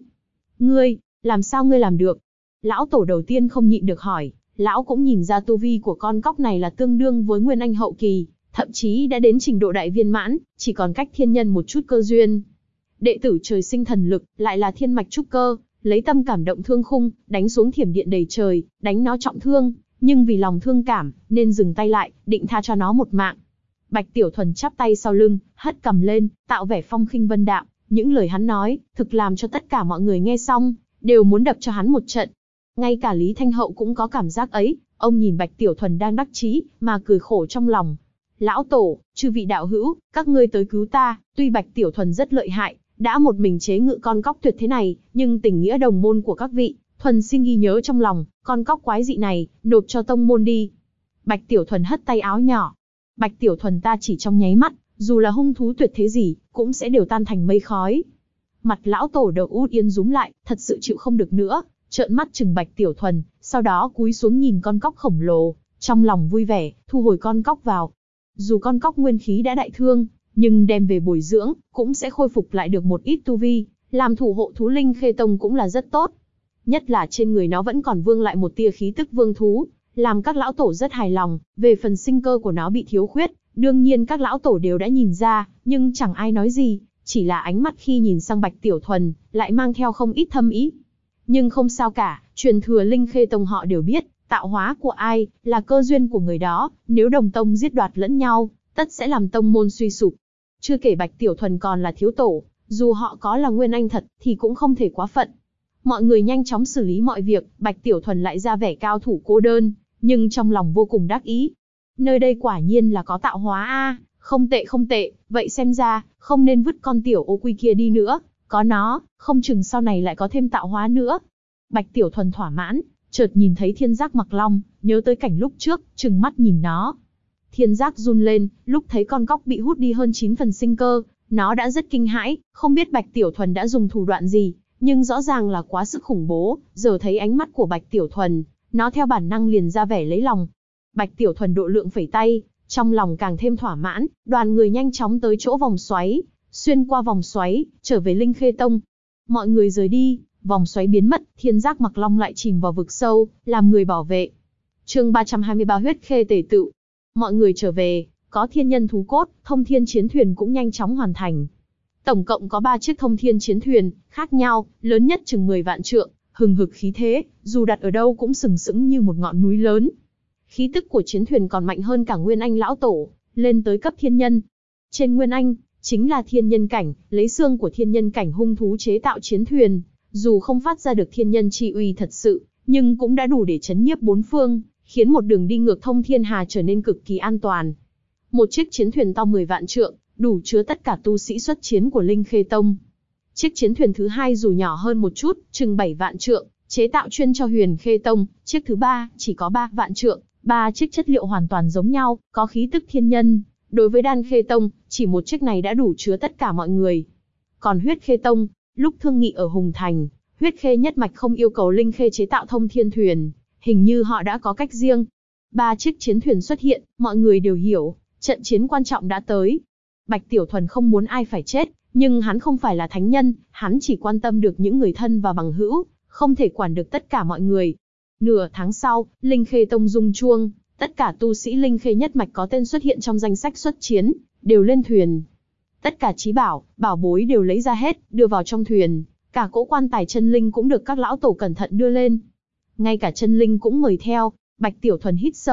Làm sao ngươi làm được? Lão tổ đầu tiên không nhịn được hỏi, lão cũng nhìn ra tu vi của con cóc này là tương đương với Nguyên Anh hậu kỳ, thậm chí đã đến trình độ đại viên mãn, chỉ còn cách thiên nhân một chút cơ duyên. Đệ tử trời sinh thần lực, lại là thiên mạch trúc cơ, lấy tâm cảm động thương khung, đánh xuống thiểm điện đầy trời, đánh nó trọng thương, nhưng vì lòng thương cảm, nên dừng tay lại, định tha cho nó một mạng. Bạch Tiểu Thuần chắp tay sau lưng, hất cằm lên, tạo vẻ phong khinh vân đạm, những lời hắn nói, thực làm cho tất cả mọi người nghe xong, đều muốn đập cho hắn một trận. Ngay cả Lý Thanh Hậu cũng có cảm giác ấy, ông nhìn Bạch Tiểu Thuần đang đắc chí, mà cười khổ trong lòng. Lão tổ, chư vị đạo hữu, các ngươi tới cứu ta, tuy Bạch Tiểu Thuần rất lợi hại, đã một mình chế ngự con cóc tuyệt thế này, nhưng tình nghĩa đồng môn của các vị, Thuần xin ghi nhớ trong lòng, con cóc quái dị này, nộp cho tông môn đi. Bạch Tiểu Thuần hất tay áo nhỏ. Bạch Tiểu Thuần ta chỉ trong nháy mắt, dù là hung thú tuyệt thế gì, cũng sẽ đều tan thành mây khói. Mặt lão tổ đầu út yên rúm lại, thật sự chịu không được nữa, trợn mắt chừng Bạch Tiểu Thuần, sau đó cúi xuống nhìn con cóc khổng lồ, trong lòng vui vẻ, thu hồi con cóc vào. Dù con cóc nguyên khí đã đại thương, nhưng đem về bồi dưỡng, cũng sẽ khôi phục lại được một ít tu vi, làm thủ hộ thú linh Khê Tông cũng là rất tốt. Nhất là trên người nó vẫn còn vương lại một tia khí tức vương thú, làm các lão tổ rất hài lòng. Về phần sinh cơ của nó bị thiếu khuyết, đương nhiên các lão tổ đều đã nhìn ra, nhưng chẳng ai nói gì, chỉ là ánh mắt khi nhìn sang Bạch Tiểu Thuần, lại mang theo không ít thâm ý. Nhưng không sao cả, truyền thừa linh Khê Tông họ đều biết, tạo hóa của ai, là cơ duyên của người đó, nếu đồng tông giết đoạt lẫn nhau, tất sẽ làm tông môn suy sụp. Chưa kể Bạch Tiểu Thuần còn là thiếu tổ, dù họ có là nguyên anh thật, thì cũng không thể quá phận. Mọi người nhanh chóng xử lý mọi việc, Bạch Tiểu Thuần lại ra vẻ cao thủ cô đơn, nhưng trong lòng vô cùng đắc ý. Nơi đây quả nhiên là có tạo hóa a, không tệ, vậy xem ra, không nên vứt con tiểu ô quy kia đi nữa, có nó, không chừng sau này lại có thêm tạo hóa nữa. Bạch Tiểu Thuần thỏa mãn, chợt nhìn thấy Thiên Giác Mặc Long, nhớ tới cảnh lúc trước, trừng mắt nhìn nó. Thiên Giác run lên, lúc thấy con cóc bị hút đi hơn 9 phần sinh cơ, nó đã rất kinh hãi, không biết Bạch Tiểu Thuần đã dùng thủ đoạn gì, nhưng rõ ràng là quá sức khủng bố, giờ thấy ánh mắt của Bạch Tiểu Thuần, nó theo bản năng liền ra vẻ lấy lòng. Bạch Tiểu Thuần độ lượng phẩy tay, trong lòng càng thêm thỏa mãn, đoàn người nhanh chóng tới chỗ vòng xoáy, xuyên qua vòng xoáy, trở về Linh Khê Tông. Mọi người rời đi, vòng xoáy biến mất, Thiên Giác Mặc Long lại chìm vào vực sâu, làm người bảo vệ. Chương 323 huyết khê tề tựu. Mọi người trở về, có thiên nhân thú cốt, thông thiên chiến thuyền cũng nhanh chóng hoàn thành. Tổng cộng có 3 chiếc thông thiên chiến thuyền, khác nhau, lớn nhất chừng 10 vạn trượng, hừng hực khí thế, dù đặt ở đâu cũng sừng sững như một ngọn núi lớn. Khí tức của chiến thuyền còn mạnh hơn cả Nguyên Anh lão tổ, lên tới cấp thiên nhân. Trên Nguyên Anh, chính là thiên nhân cảnh, lấy xương của thiên nhân cảnh hung thú chế tạo chiến thuyền, dù không phát ra được thiên nhân chi uy thật sự, nhưng cũng đã đủ để chấn nhiếp bốn phương, khiến một đường đi ngược thông thiên hà trở nên cực kỳ an toàn. Một chiếc chiến thuyền to 10 vạn trượng, đủ chứa tất cả tu sĩ xuất chiến của Linh Khê Tông. Chiếc chiến thuyền thứ hai dù nhỏ hơn một chút, chừng 7 vạn trượng, chế tạo chuyên cho Huyền Khê Tông. Chiếc thứ ba chỉ có 3 vạn trượng, 3 chiếc chất liệu hoàn toàn giống nhau, có khí tức thiên nhân. Đối với Đan Khê Tông, chỉ một chiếc này đã đủ chứa tất cả mọi người. Còn Huyết Khê Tông, lúc thương nghị ở Hùng Thành, Huyết Khê nhất mạch không yêu cầu Linh Khê chế tạo thông thiên thuyền, hình như họ đã có cách riêng. 3 chiếc chiến thuyền xuất hiện, mọi người đều hiểu, trận chiến quan trọng đã tới. Bạch Tiểu Thuần không muốn ai phải chết, nhưng hắn không phải là thánh nhân, hắn chỉ quan tâm được những người thân và bằng hữu, không thể quản được tất cả mọi người. Nửa tháng sau, Linh Khê Tông rung chuông, tất cả tu sĩ Linh Khê nhất mạch có tên xuất hiện trong danh sách xuất chiến, đều lên thuyền. Tất cả chí bảo, bảo bối đều lấy ra hết, đưa vào trong thuyền, cả cỗ quan tài chân linh cũng được các lão tổ cẩn thận đưa lên. Ngay cả chân linh cũng mời theo. Bạch Tiểu Thuần hít sâu,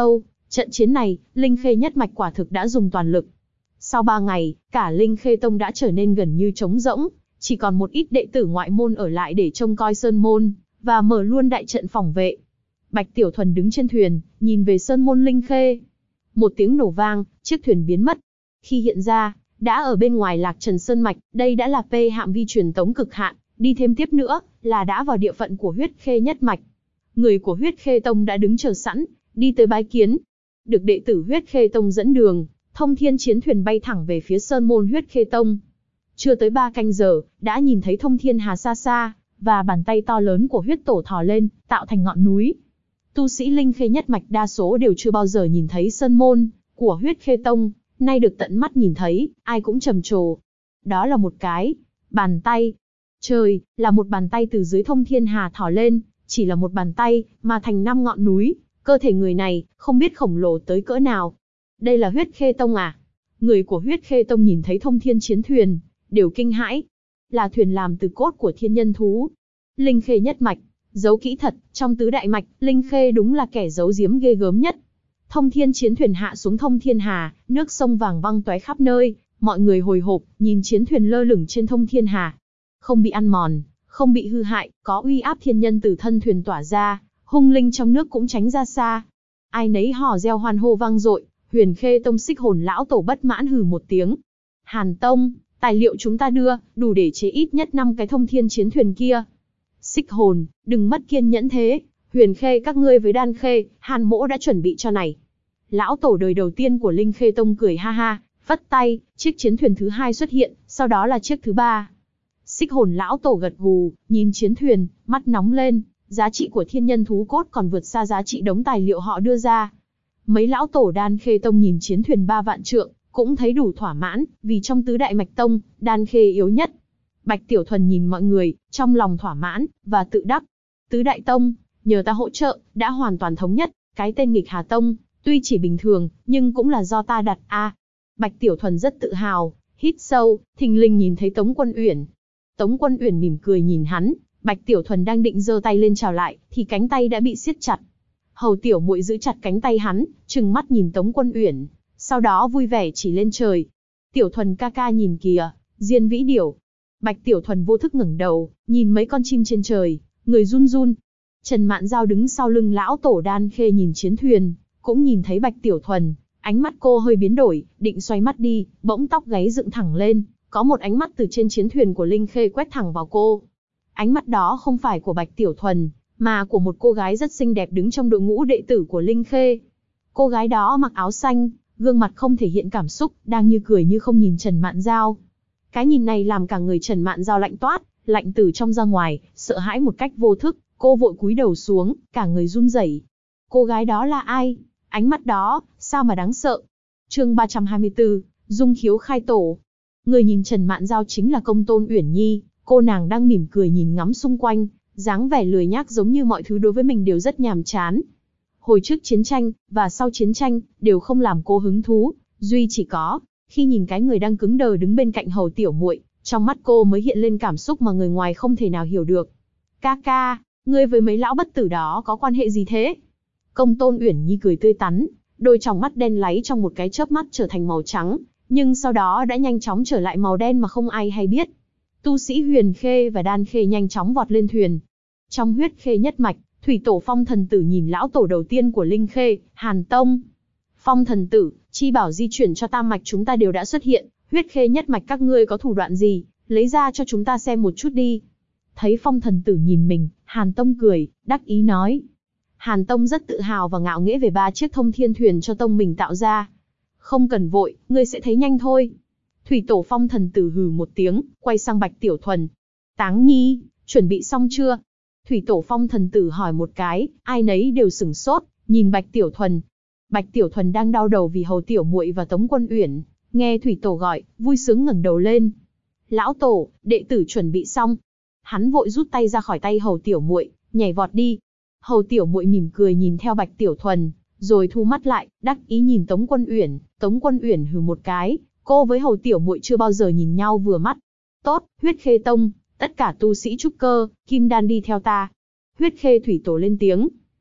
Trận chiến này, Linh Khê nhất mạch quả thực đã dùng toàn lực. Sau 3 ngày, cả Linh Khê Tông đã trở nên gần như trống rỗng, chỉ còn một ít đệ tử ngoại môn ở lại để trông coi sơn môn, và mở luôn đại trận phòng vệ. Bạch Tiểu Thuần đứng trên thuyền, nhìn về sơn môn Linh Khê. Một tiếng nổ vang, chiếc thuyền biến mất. Khi hiện ra, đã ở bên ngoài Lạc Trần Sơn Mạch, đây đã là hạm vi truyền tống cực hạn, đi thêm tiếp nữa, là đã vào địa phận của Huyết Khê nhất mạch. Người của Huyết Khê Tông đã đứng chờ sẵn, đi tới bái kiến. Được đệ tử Huyết Khê Tông dẫn đường, thông thiên chiến thuyền bay thẳng về phía sơn môn Huyết Khê Tông. Chưa tới 3 canh giờ, đã nhìn thấy thông thiên hà xa xa, và bàn tay to lớn của huyết tổ thò lên, tạo thành ngọn núi. Tu sĩ Linh Khê nhất mạch đa số đều chưa bao giờ nhìn thấy sơn môn của Huyết Khê Tông, nay được tận mắt nhìn thấy, ai cũng trầm trồ. Đó là một cái bàn tay. Trời, là một bàn tay từ dưới thông thiên hà thò lên, chỉ là một bàn tay, mà thành 5 ngọn núi. Cơ thể người này, không biết khổng lồ tới cỡ nào. Đây là Huyết Khê Tông à? Người của Huyết Khê Tông nhìn thấy thông thiên chiến thuyền, đều kinh hãi. Là thuyền làm từ cốt của thiên nhân thú. Linh Khê nhất mạch, giấu kỹ thật, trong tứ đại mạch, Linh Khê đúng là kẻ giấu giếm ghê gớm nhất. Thông thiên chiến thuyền hạ xuống thông thiên hà, nước sông vàng văng tóe khắp nơi, mọi người hồi hộp, nhìn chiến thuyền lơ lửng trên thông thiên hà. Không bị ăn mòn, không bị hư hại, có uy áp thiên nhân từ thân thuyền tỏa ra, hung linh trong nước cũng tránh ra xa. Ai nấy hò reo hoan hô vang dội, Huyền Khê Tông Xích Hồn lão tổ bất mãn hừ một tiếng. Hàn Tông, tài liệu chúng ta đưa, đủ để chế ít nhất 5 cái thông thiên chiến thuyền kia. Xích Hồn, đừng mất kiên nhẫn thế, Huyền Khê các ngươi với Đan Khê, Hàn Mỗ đã chuẩn bị cho này. Lão tổ đời đầu tiên của Linh Khê Tông cười ha ha, phất tay, chiếc chiến thuyền thứ 2 xuất hiện, sau đó là chiếc thứ 3. Xích Hồn lão tổ gật gù, nhìn chiến thuyền, mắt nóng lên, giá trị của thiên nhân thú cốt còn vượt xa giá trị đống tài liệu họ đưa ra. Mấy lão tổ Đan Khê Tông nhìn chiến thuyền 3 vạn trượng, cũng thấy đủ thỏa mãn, vì trong tứ đại mạch tông, Đan Khê yếu nhất. Bạch Tiểu Thuần nhìn mọi người, trong lòng thỏa mãn, và tự đắc. Tứ đại tông, nhờ ta hỗ trợ, đã hoàn toàn thống nhất, cái tên Nghịch Hà Tông, tuy chỉ bình thường, nhưng cũng là do ta đặt a. Bạch Tiểu Thuần rất tự hào, hít sâu, thình lình nhìn thấy Tống Quân Uyển. Tống Quân Uyển mỉm cười nhìn hắn, Bạch Tiểu Thuần đang định giơ tay lên chào lại, thì cánh tay đã bị siết chặt. Hầu Tiểu Muội giữ chặt cánh tay hắn, trừng mắt nhìn Tống Quân Uyển, sau đó vui vẻ chỉ lên trời. Tiểu Thuần ca ca nhìn kìa, Diên Vĩ Điểu. Bạch Tiểu Thuần vô thức ngẩng đầu, nhìn mấy con chim trên trời, người run run. Trần Mạn Giao đứng sau lưng lão tổ Đan Khê nhìn chiến thuyền, cũng nhìn thấy Bạch Tiểu Thuần, ánh mắt cô hơi biến đổi, định xoay mắt đi, bỗng tóc gáy dựng thẳng lên, có một ánh mắt từ trên chiến thuyền của Linh Khê quét thẳng vào cô. Ánh mắt đó không phải của Bạch Tiểu Thuần, mà của một cô gái rất xinh đẹp đứng trong đội ngũ đệ tử của Linh Khê. Cô gái đó mặc áo xanh, gương mặt không thể hiện cảm xúc, đang như cười như không nhìn Trần Mạn Giao. Cái nhìn này làm cả người Trần Mạn Giao lạnh toát, lạnh từ trong ra ngoài, sợ hãi một cách vô thức, cô vội cúi đầu xuống, cả người run rẩy. Cô gái đó là ai? Ánh mắt đó, sao mà đáng sợ? Chương 324, Dung Khiếu khai tổ. Người nhìn Trần Mạn Giao chính là Công Tôn Uyển Nhi, cô nàng đang mỉm cười nhìn ngắm xung quanh, dáng vẻ lười nhác giống như mọi thứ đối với mình đều rất nhàm chán. Hồi trước chiến tranh, và sau chiến tranh, đều không làm cô hứng thú, duy chỉ có, khi nhìn cái người đang cứng đờ đứng bên cạnh Hầu Tiểu Muội, trong mắt cô mới hiện lên cảm xúc mà người ngoài không thể nào hiểu được. Ca ca, ngươi với mấy lão bất tử đó có quan hệ gì thế? Công Tôn Uyển Nhi cười tươi tắn, đôi tròng mắt đen láy trong một cái chớp mắt trở thành màu trắng, nhưng sau đó đã nhanh chóng trở lại màu đen mà không ai hay biết. Tu sĩ Huyền Khê và Đan Khê nhanh chóng vọt lên thuyền. Trong Huyết Khê nhất mạch, Thủy Tổ Phong Thần Tử nhìn lão tổ đầu tiên của Linh Khê, Hàn Tông. Phong Thần Tử, chi bảo di chuyển cho tam mạch chúng ta đều đã xuất hiện, Huyết Khê nhất mạch các ngươi có thủ đoạn gì, lấy ra cho chúng ta xem một chút đi. Thấy Phong Thần Tử nhìn mình, Hàn Tông cười, đắc ý nói. Hàn Tông rất tự hào và ngạo nghễ về 3 chiếc thông thiên thuyền cho tông mình tạo ra. Không cần vội, ngươi sẽ thấy nhanh thôi. Thủy Tổ Phong Thần Tử hừ một tiếng, quay sang Bạch Tiểu Thuần. Táng Nhi, chuẩn bị xong chưa? Thủy Tổ Phong Thần Tử hỏi một cái, ai nấy đều sửng sốt, nhìn Bạch Tiểu Thuần. Bạch Tiểu Thuần đang đau đầu vì Hầu Tiểu Muội và Tống Quân Uyển, nghe Thủy Tổ gọi, vui sướng ngẩng đầu lên. Lão tổ, đệ tử chuẩn bị xong. Hắn vội rút tay ra khỏi tay Hầu Tiểu Muội, nhảy vọt đi. Hầu Tiểu Muội mỉm cười nhìn theo Bạch Tiểu Thuần, rồi thu mắt lại, đắc ý nhìn Tống Quân Uyển. Tống Quân Uyển hừ một cái, cô với Hầu Tiểu Muội chưa bao giờ nhìn nhau vừa mắt. Tốt, Huyết Khê Tông, tất cả tu sĩ trúc cơ, kim đan đi theo ta. Huyết Khê Thủy Tổ lên tiếng. Tất cả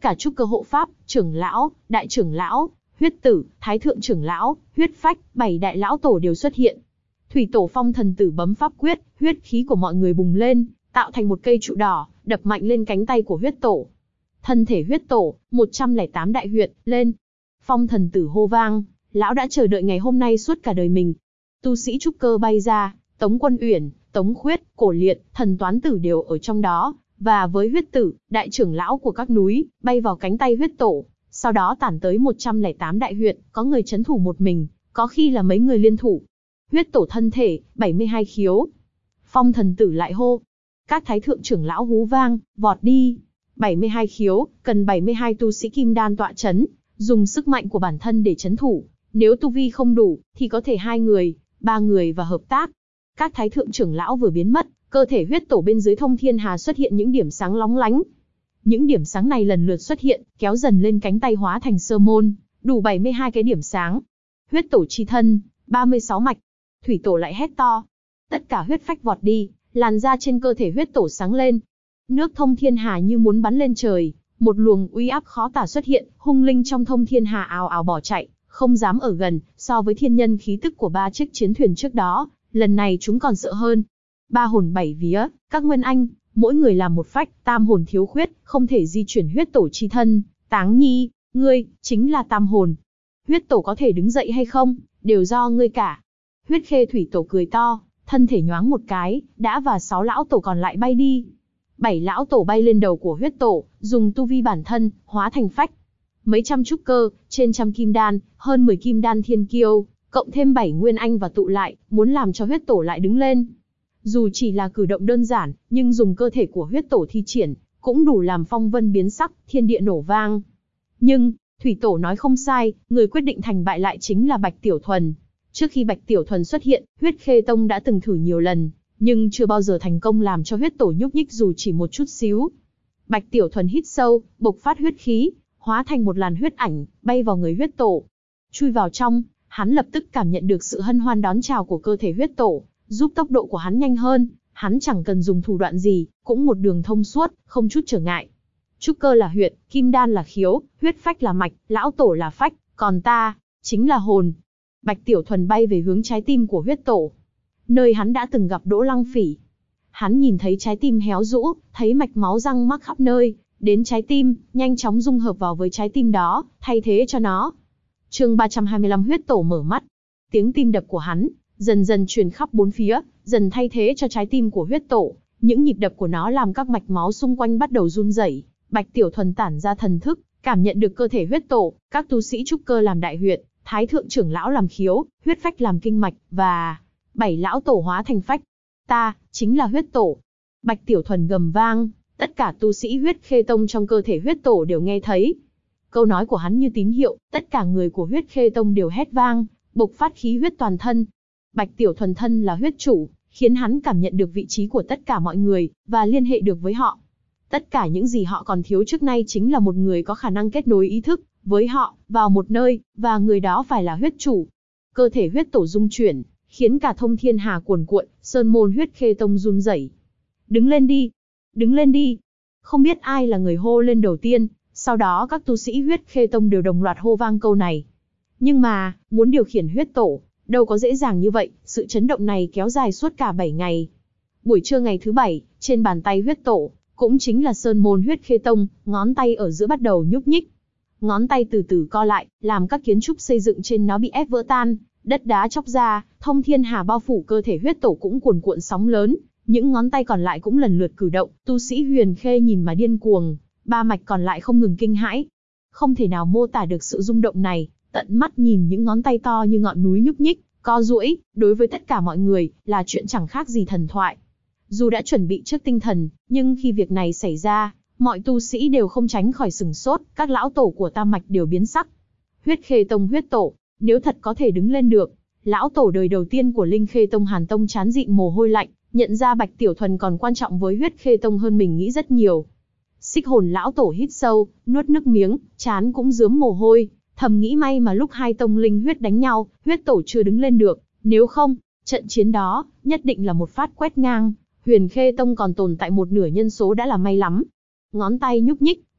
cả trúc cơ hộ pháp, trưởng lão, đại trưởng lão, huyết tử, thái thượng trưởng lão, huyết phách, 7 đại lão tổ đều xuất hiện. Thủy tổ Phong thần tử bấm pháp quyết, huyết khí của mọi người bùng lên, tạo thành một cây trụ đỏ, đập mạnh lên cánh tay của huyết tổ. Thân thể huyết tổ, 108 đại huyệt, lên. Phong thần tử hô vang, lão đã chờ đợi ngày hôm nay suốt cả đời mình. Tu sĩ trúc cơ bay ra, Tống Quân Uyển, Tống Khuyết, Cổ Liệt, Thần Toán Tử đều ở trong đó, và với huyết tử, đại trưởng lão của các núi, bay vào cánh tay huyết tổ, sau đó tản tới 108 đại huyệt, có người trấn thủ một mình, có khi là mấy người liên thủ. Huyết tổ thân thể, 72 khiếu. Phong thần tử lại hô. Các thái thượng trưởng lão hú vang, vọt đi. 72 khiếu, cần 72 tu sĩ kim đan tọa chấn, dùng sức mạnh của bản thân để trấn thủ. Nếu tu vi không đủ, thì có thể 2 người, 3 người và hợp tác. Các thái thượng trưởng lão vừa biến mất, cơ thể huyết tổ bên dưới thông thiên hà xuất hiện những điểm sáng lóng lánh. Những điểm sáng này lần lượt xuất hiện, kéo dần lên cánh tay hóa thành sơ môn, đủ 72 cái điểm sáng. Huyết tổ chi thân, 36 mạch. Thủy tổ lại hét to. Tất cả huyết phách vọt đi, làn da trên cơ thể huyết tổ sáng lên. Nước thông thiên hà như muốn bắn lên trời, một luồng uy áp khó tả xuất hiện, hung linh trong thông thiên hà ào ào bỏ chạy, không dám ở gần. So với thiên nhân khí tức của 3 chiếc chiến thuyền trước đó, lần này chúng còn sợ hơn. 3 hồn 7 vía, các nguyên anh, mỗi người làm một phách, tam hồn thiếu khuyết, không thể di chuyển huyết tổ chi thân. Táng Nhi, ngươi chính là tam hồn. Huyết tổ có thể đứng dậy hay không, đều do ngươi cả. Huyết khê thủy tổ cười to, thân thể nhoáng một cái, đã và 6 lão tổ còn lại bay đi. 7 lão tổ bay lên đầu của huyết tổ, dùng tu vi bản thân, hóa thành phách. Mấy trăm trúc cơ, trên trăm kim đan, hơn 10 kim đan thiên kiêu, cộng thêm 7 nguyên anh và tụ lại, muốn làm cho huyết tổ lại đứng lên. Dù chỉ là cử động đơn giản, nhưng dùng cơ thể của huyết tổ thi triển, cũng đủ làm phong vân biến sắc, thiên địa nổ vang. Nhưng, thủy tổ nói không sai, người quyết định thành bại lại chính là Bạch Tiểu Thuần. Trước khi Bạch Tiểu Thuần xuất hiện, Huyết Khê Tông đã từng thử nhiều lần, nhưng chưa bao giờ thành công làm cho huyết tổ nhúc nhích dù chỉ một chút xíu. Bạch Tiểu Thuần hít sâu, bộc phát huyết khí, hóa thành một làn huyết ảnh, bay vào người huyết tổ. Chui vào trong, hắn lập tức cảm nhận được sự hân hoan đón chào của cơ thể huyết tổ, giúp tốc độ của hắn nhanh hơn, hắn chẳng cần dùng thủ đoạn gì, cũng một đường thông suốt, không chút trở ngại. Trúc cơ là huyệt, kim đan là khiếu, huyết phách là mạch, lão tổ là phách, còn ta, chính là hồn. Bạch Tiểu Thuần bay về hướng trái tim của huyết tổ, nơi hắn đã từng gặp Đỗ Lăng Phỉ. Hắn nhìn thấy trái tim héo rũ, thấy mạch máu răng mắc khắp nơi, đến trái tim, nhanh chóng dung hợp vào với trái tim đó, thay thế cho nó. Chương 325 huyết tổ mở mắt. Tiếng tim đập của hắn dần dần truyền khắp bốn phía, dần thay thế cho trái tim của huyết tổ. Những nhịp đập của nó làm các mạch máu xung quanh bắt đầu run rẩy. Bạch Tiểu Thuần tản ra thần thức, cảm nhận được cơ thể huyết tổ, các tu sĩ trúc cơ làm đại huyệt, thái thượng trưởng lão làm khiếu, huyết phách làm kinh mạch, và 7 lão tổ hóa thành phách. Ta, chính là huyết tổ. Bạch Tiểu Thuần gầm vang, tất cả tu sĩ Huyết Khê Tông trong cơ thể huyết tổ đều nghe thấy. Câu nói của hắn như tín hiệu, tất cả người của Huyết Khê Tông đều hét vang, bộc phát khí huyết toàn thân. Bạch Tiểu Thuần thân là huyết chủ, khiến hắn cảm nhận được vị trí của tất cả mọi người, và liên hệ được với họ. Tất cả những gì họ còn thiếu trước nay chính là một người có khả năng kết nối ý thức với họ, vào một nơi, và người đó phải là huyết chủ. Cơ thể huyết tổ rung chuyển, khiến cả thông thiên hà cuồn cuộn, sơn môn Huyết Khê Tông run rẩy. Đứng lên đi! Đứng lên đi! Không biết ai là người hô lên đầu tiên, sau đó các tu sĩ Huyết Khê Tông đều đồng loạt hô vang câu này. Nhưng mà, muốn điều khiển huyết tổ, đâu có dễ dàng như vậy, sự chấn động này kéo dài suốt cả 7 ngày. Buổi trưa ngày thứ 7, trên bàn tay huyết tổ, cũng chính là sơn môn Huyết Khê Tông, ngón tay ở giữa bắt đầu nhúc nhích. Ngón tay từ từ co lại, làm các kiến trúc xây dựng trên nó bị ép vỡ tan, đất đá chóc ra, thông thiên hà bao phủ cơ thể huyết tổ cũng cuồn cuộn sóng lớn, những ngón tay còn lại cũng lần lượt cử động, tu sĩ Huyền Khê nhìn mà điên cuồng, 3 mạch còn lại không ngừng kinh hãi. Không thể nào mô tả được sự rung động này, tận mắt nhìn những ngón tay to như ngọn núi nhúc nhích, co duỗi, đối với tất cả mọi người, là chuyện chẳng khác gì thần thoại. Dù đã chuẩn bị trước tinh thần, nhưng khi việc này xảy ra, mọi tu sĩ đều không tránh khỏi sửng sốt, các lão tổ của tam mạch đều biến sắc. Huyết Khê Tông huyết tổ, nếu thật có thể đứng lên được, lão tổ đời đầu tiên của Linh Khê Tông Hàn Tông chán dịn mồ hôi lạnh, nhận ra Bạch Tiểu Thuần còn quan trọng với Huyết Khê Tông hơn mình nghĩ rất nhiều. Xích Hồn lão tổ hít sâu, nuốt nước miếng, trán cũng rướm mồ hôi, thầm nghĩ may mà lúc hai tông linh huyết đánh nhau, huyết tổ chưa đứng lên được, nếu không, trận chiến đó nhất định là một phát quét ngang. Huyền Khê Tông còn tồn tại một nửa nhân số đã là may lắm. Ngón tay nhúc nhích,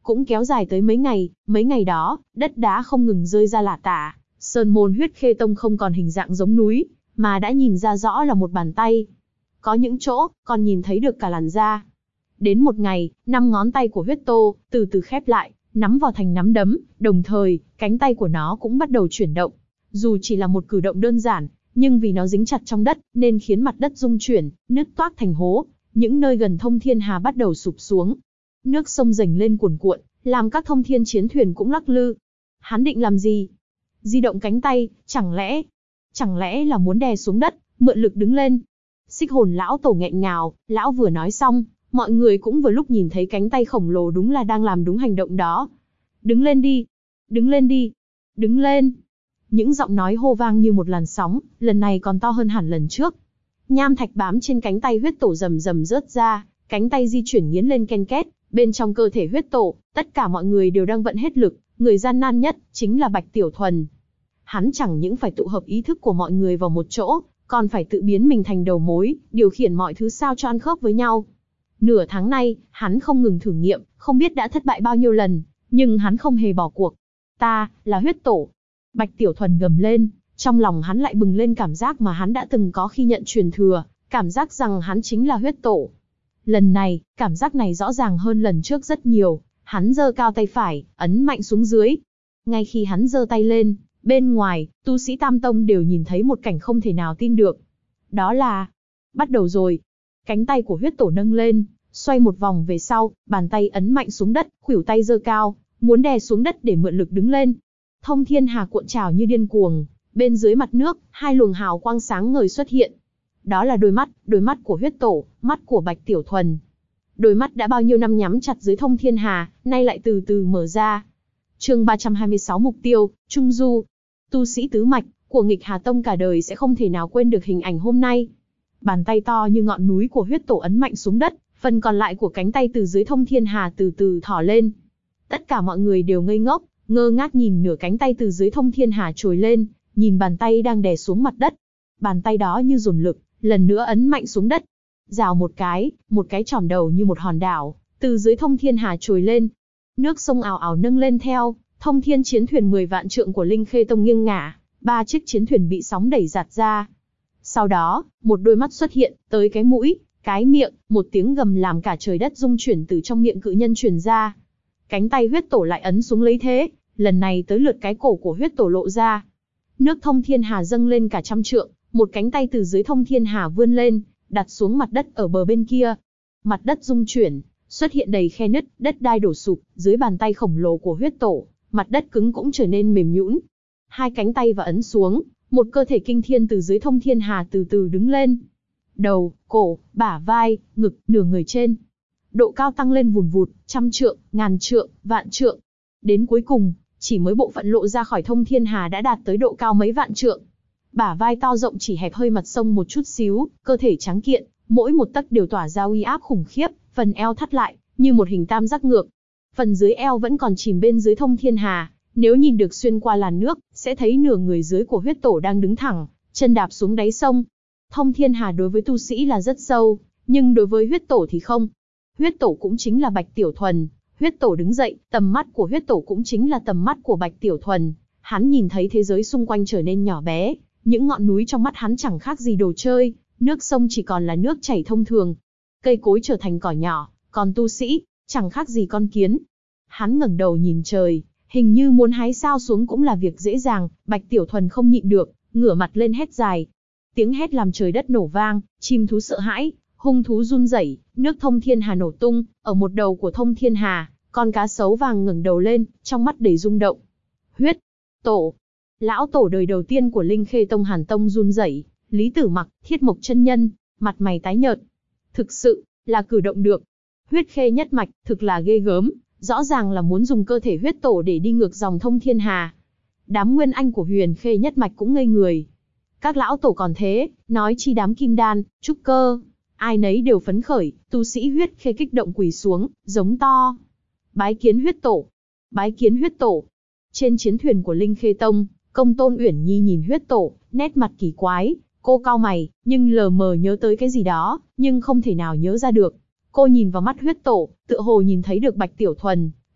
cũng kéo dài tới mấy ngày đó, đất đá không ngừng rơi ra lả tả, sơn môn Huyết Khê Tông không còn hình dạng giống núi, mà đã nhìn ra rõ là một bàn tay. Có những chỗ, còn nhìn thấy được cả làn da. Đến một ngày, 5 ngón tay của Huyết Tô, từ từ khép lại, nắm vào thành nắm đấm, đồng thời, cánh tay của nó cũng bắt đầu chuyển động. Dù chỉ là một cử động đơn giản, nhưng vì nó dính chặt trong đất, nên khiến mặt đất rung chuyển, nứt toác thành hố. Những nơi gần Thông Thiên Hà bắt đầu sụp xuống. Nước sông dành lên cuồn cuộn, làm các thông thiên chiến thuyền cũng lắc lư. Hắn định làm gì? Di động cánh tay, chẳng lẽ là muốn đè xuống đất, mượn lực đứng lên? Xích Hồn lão tổ nghẹn ngào, lão vừa nói xong, mọi người cũng vừa lúc nhìn thấy cánh tay khổng lồ đúng là đang làm đúng hành động đó. Đứng lên đi! Đứng lên đi! Đứng lên! Những giọng nói hô vang như một làn sóng, lần này còn to hơn hẳn lần trước. Nham thạch bám trên cánh tay Huyết Tổ rầm rầm rớt ra, cánh tay di chuyển nghiến lên ken két, bên trong cơ thể Huyết Tổ, tất cả mọi người đều đang vận hết lực, người gian nan nhất chính là Bạch Tiểu Thuần. Hắn chẳng những phải tụ hợp ý thức của mọi người vào một chỗ, còn phải tự biến mình thành đầu mối, điều khiển mọi thứ sao cho ăn khớp với nhau. Nửa tháng nay, hắn không ngừng thử nghiệm, không biết đã thất bại bao nhiêu lần, nhưng hắn không hề bỏ cuộc. Ta, là Huyết Tổ. Bạch Tiểu Thuần gầm lên, trong lòng hắn lại bừng lên cảm giác mà hắn đã từng có khi nhận truyền thừa, cảm giác rằng hắn chính là Huyết Tổ. Lần này, cảm giác này rõ ràng hơn lần trước rất nhiều, hắn giơ cao tay phải, ấn mạnh xuống dưới. Ngay khi hắn giơ tay lên, bên ngoài, tu sĩ Tam Tông đều nhìn thấy một cảnh không thể nào tin được. Đó là... Bắt đầu rồi. Cánh tay của Huyết Tổ nâng lên, xoay một vòng về sau, bàn tay ấn mạnh xuống đất, khuỷu tay giơ cao, muốn đè xuống đất để mượn lực đứng lên. Thông Thiên Hà cuộn trào như điên cuồng, bên dưới mặt nước, 2 luồng hào quang sáng ngời xuất hiện. Đó là đôi mắt của Huyết Tổ, mắt của Bạch Tiểu Thuần. Đôi mắt đã bao nhiêu năm nhắm chặt dưới Thông Thiên Hà, nay lại từ từ mở ra. Chương 326 mục tiêu, Trung Du. Tu sĩ tứ mạch của Nghịch Hà Tông cả đời sẽ không thể nào quên được hình ảnh hôm nay. Bàn tay to như ngọn núi của Huyết Tổ ấn mạnh xuống đất, phần còn lại của cánh tay từ dưới Thông Thiên Hà từ từ thỏ lên. Tất cả mọi người đều ngây ngốc, ngơ ngác nhìn nửa cánh tay từ dưới Thông Thiên Hà trồi lên, nhìn bàn tay đang đè xuống mặt đất. Bàn tay đó như dồn lực, lần nữa ấn mạnh xuống đất. Rào một cái tròn đầu như một hòn đảo, từ dưới Thông Thiên Hà trồi lên. Nước sông ào ào nâng lên theo, thông thiên chiến thuyền 10 vạn trượng của Linh Khê Tông nghiêng ngả, 3 chiếc chiến thuyền bị sóng đẩy giạt ra. Sau đó, một đôi mắt xuất hiện, tới cái mũi, cái miệng, một tiếng gầm làm cả trời đất rung chuyển từ trong miệng cự nhân truyền ra. Cánh tay Huyết Tổ lại ấn xuống lấy thế, lần này tới lượt cái cổ của Huyết Tổ lộ ra. Nước Thông Thiên Hà dâng lên cả trăm trượng, một cánh tay từ dưới Thông Thiên Hà vươn lên, đặt xuống mặt đất ở bờ bên kia. Mặt đất rung chuyển, xuất hiện đầy khe nứt, đất đai đổ sụp, dưới bàn tay khổng lồ của Huyết Tổ, mặt đất cứng cũng trở nên mềm nhũn. 2 cánh tay và ấn xuống, một cơ thể kinh thiên từ dưới Thông Thiên Hà từ từ đứng lên. Đầu, cổ, bả vai, ngực, nửa người trên. Độ cao tăng lên vùn vụt, 100 trượng, 1000 trượng, vạn trượng. Đến cuối cùng, chỉ mới bộ phận lộ ra khỏi Thông Thiên Hà đã đạt tới độ cao mấy vạn trượng. Bả vai to rộng chỉ hẹp hơi mặt sông một chút xíu, cơ thể trắng kiện, mỗi một tấc đều tỏa ra uy áp khủng khiếp, phần eo thắt lại, như một hình tam giác ngược. Phần dưới eo vẫn còn chìm bên dưới Thông Thiên Hà, nếu nhìn được xuyên qua làn nước, sẽ thấy nửa người dưới của Huyết Tổ đang đứng thẳng, chân đạp xuống đáy sông. Thông Thiên Hà đối với tu sĩ là rất sâu, nhưng đối với Huyết Tổ thì không. Huyết Tổ cũng chính là Bạch Tiểu Thuần. Huyết Tổ đứng dậy, tầm mắt của Huyết Tổ cũng chính là tầm mắt của Bạch Tiểu Thuần. Hắn nhìn thấy thế giới xung quanh trở nên nhỏ bé, những ngọn núi trong mắt hắn chẳng khác gì đồ chơi, nước sông chỉ còn là nước chảy thông thường. Cây cối trở thành cỏ nhỏ, còn tu sĩ, chẳng khác gì con kiến. Hắn ngẩng đầu nhìn trời, hình như muốn hái sao xuống cũng là việc dễ dàng. Bạch Tiểu Thuần không nhịn được, ngửa mặt lên hét dài. Tiếng hét làm trời đất nổ vang, chim thú sợ hãi, hung thú run rẩy, nước Thông Thiên Hà nổ tung. Ở một đầu của Thông Thiên Hà, con cá sấu vàng ngẩng đầu lên, trong mắt đầy rung động. Huyết Tổ, lão tổ đời đầu tiên của Linh Khê Tông Hàn Tông run rẩy. Lý Tử Mặc, Thiết Mộc chân nhân, mặt mày tái nhợt. Thực sự là cử động được. Huyết Khê nhất mạch, thực là ghê gớm, rõ ràng là muốn dùng cơ thể Huyết Tổ để đi ngược dòng Thông Thiên Hà. Đám nguyên anh của Huyền Khê nhất mạch cũng ngây người. Các lão tổ còn thế, nói chi đám kim đan, trúc cơ, ai nấy đều phấn khởi. Tu sĩ Huyết Khê kích động quỳ xuống, giống to: bái kiến Huyết Tổ, bái kiến Huyết Tổ. Trên chiến thuyền của Linh Khê Tông, Công Tôn Uyển Nhi nhìn Huyết Tổ, nét mặt kỳ quái. Cô cau mày, nhưng lờ mờ nhớ tới cái gì đó, nhưng không thể nào nhớ ra được. Cô nhìn vào mắt Huyết Tổ, tựa hồ nhìn thấy được Bạch Tiểu Thuần,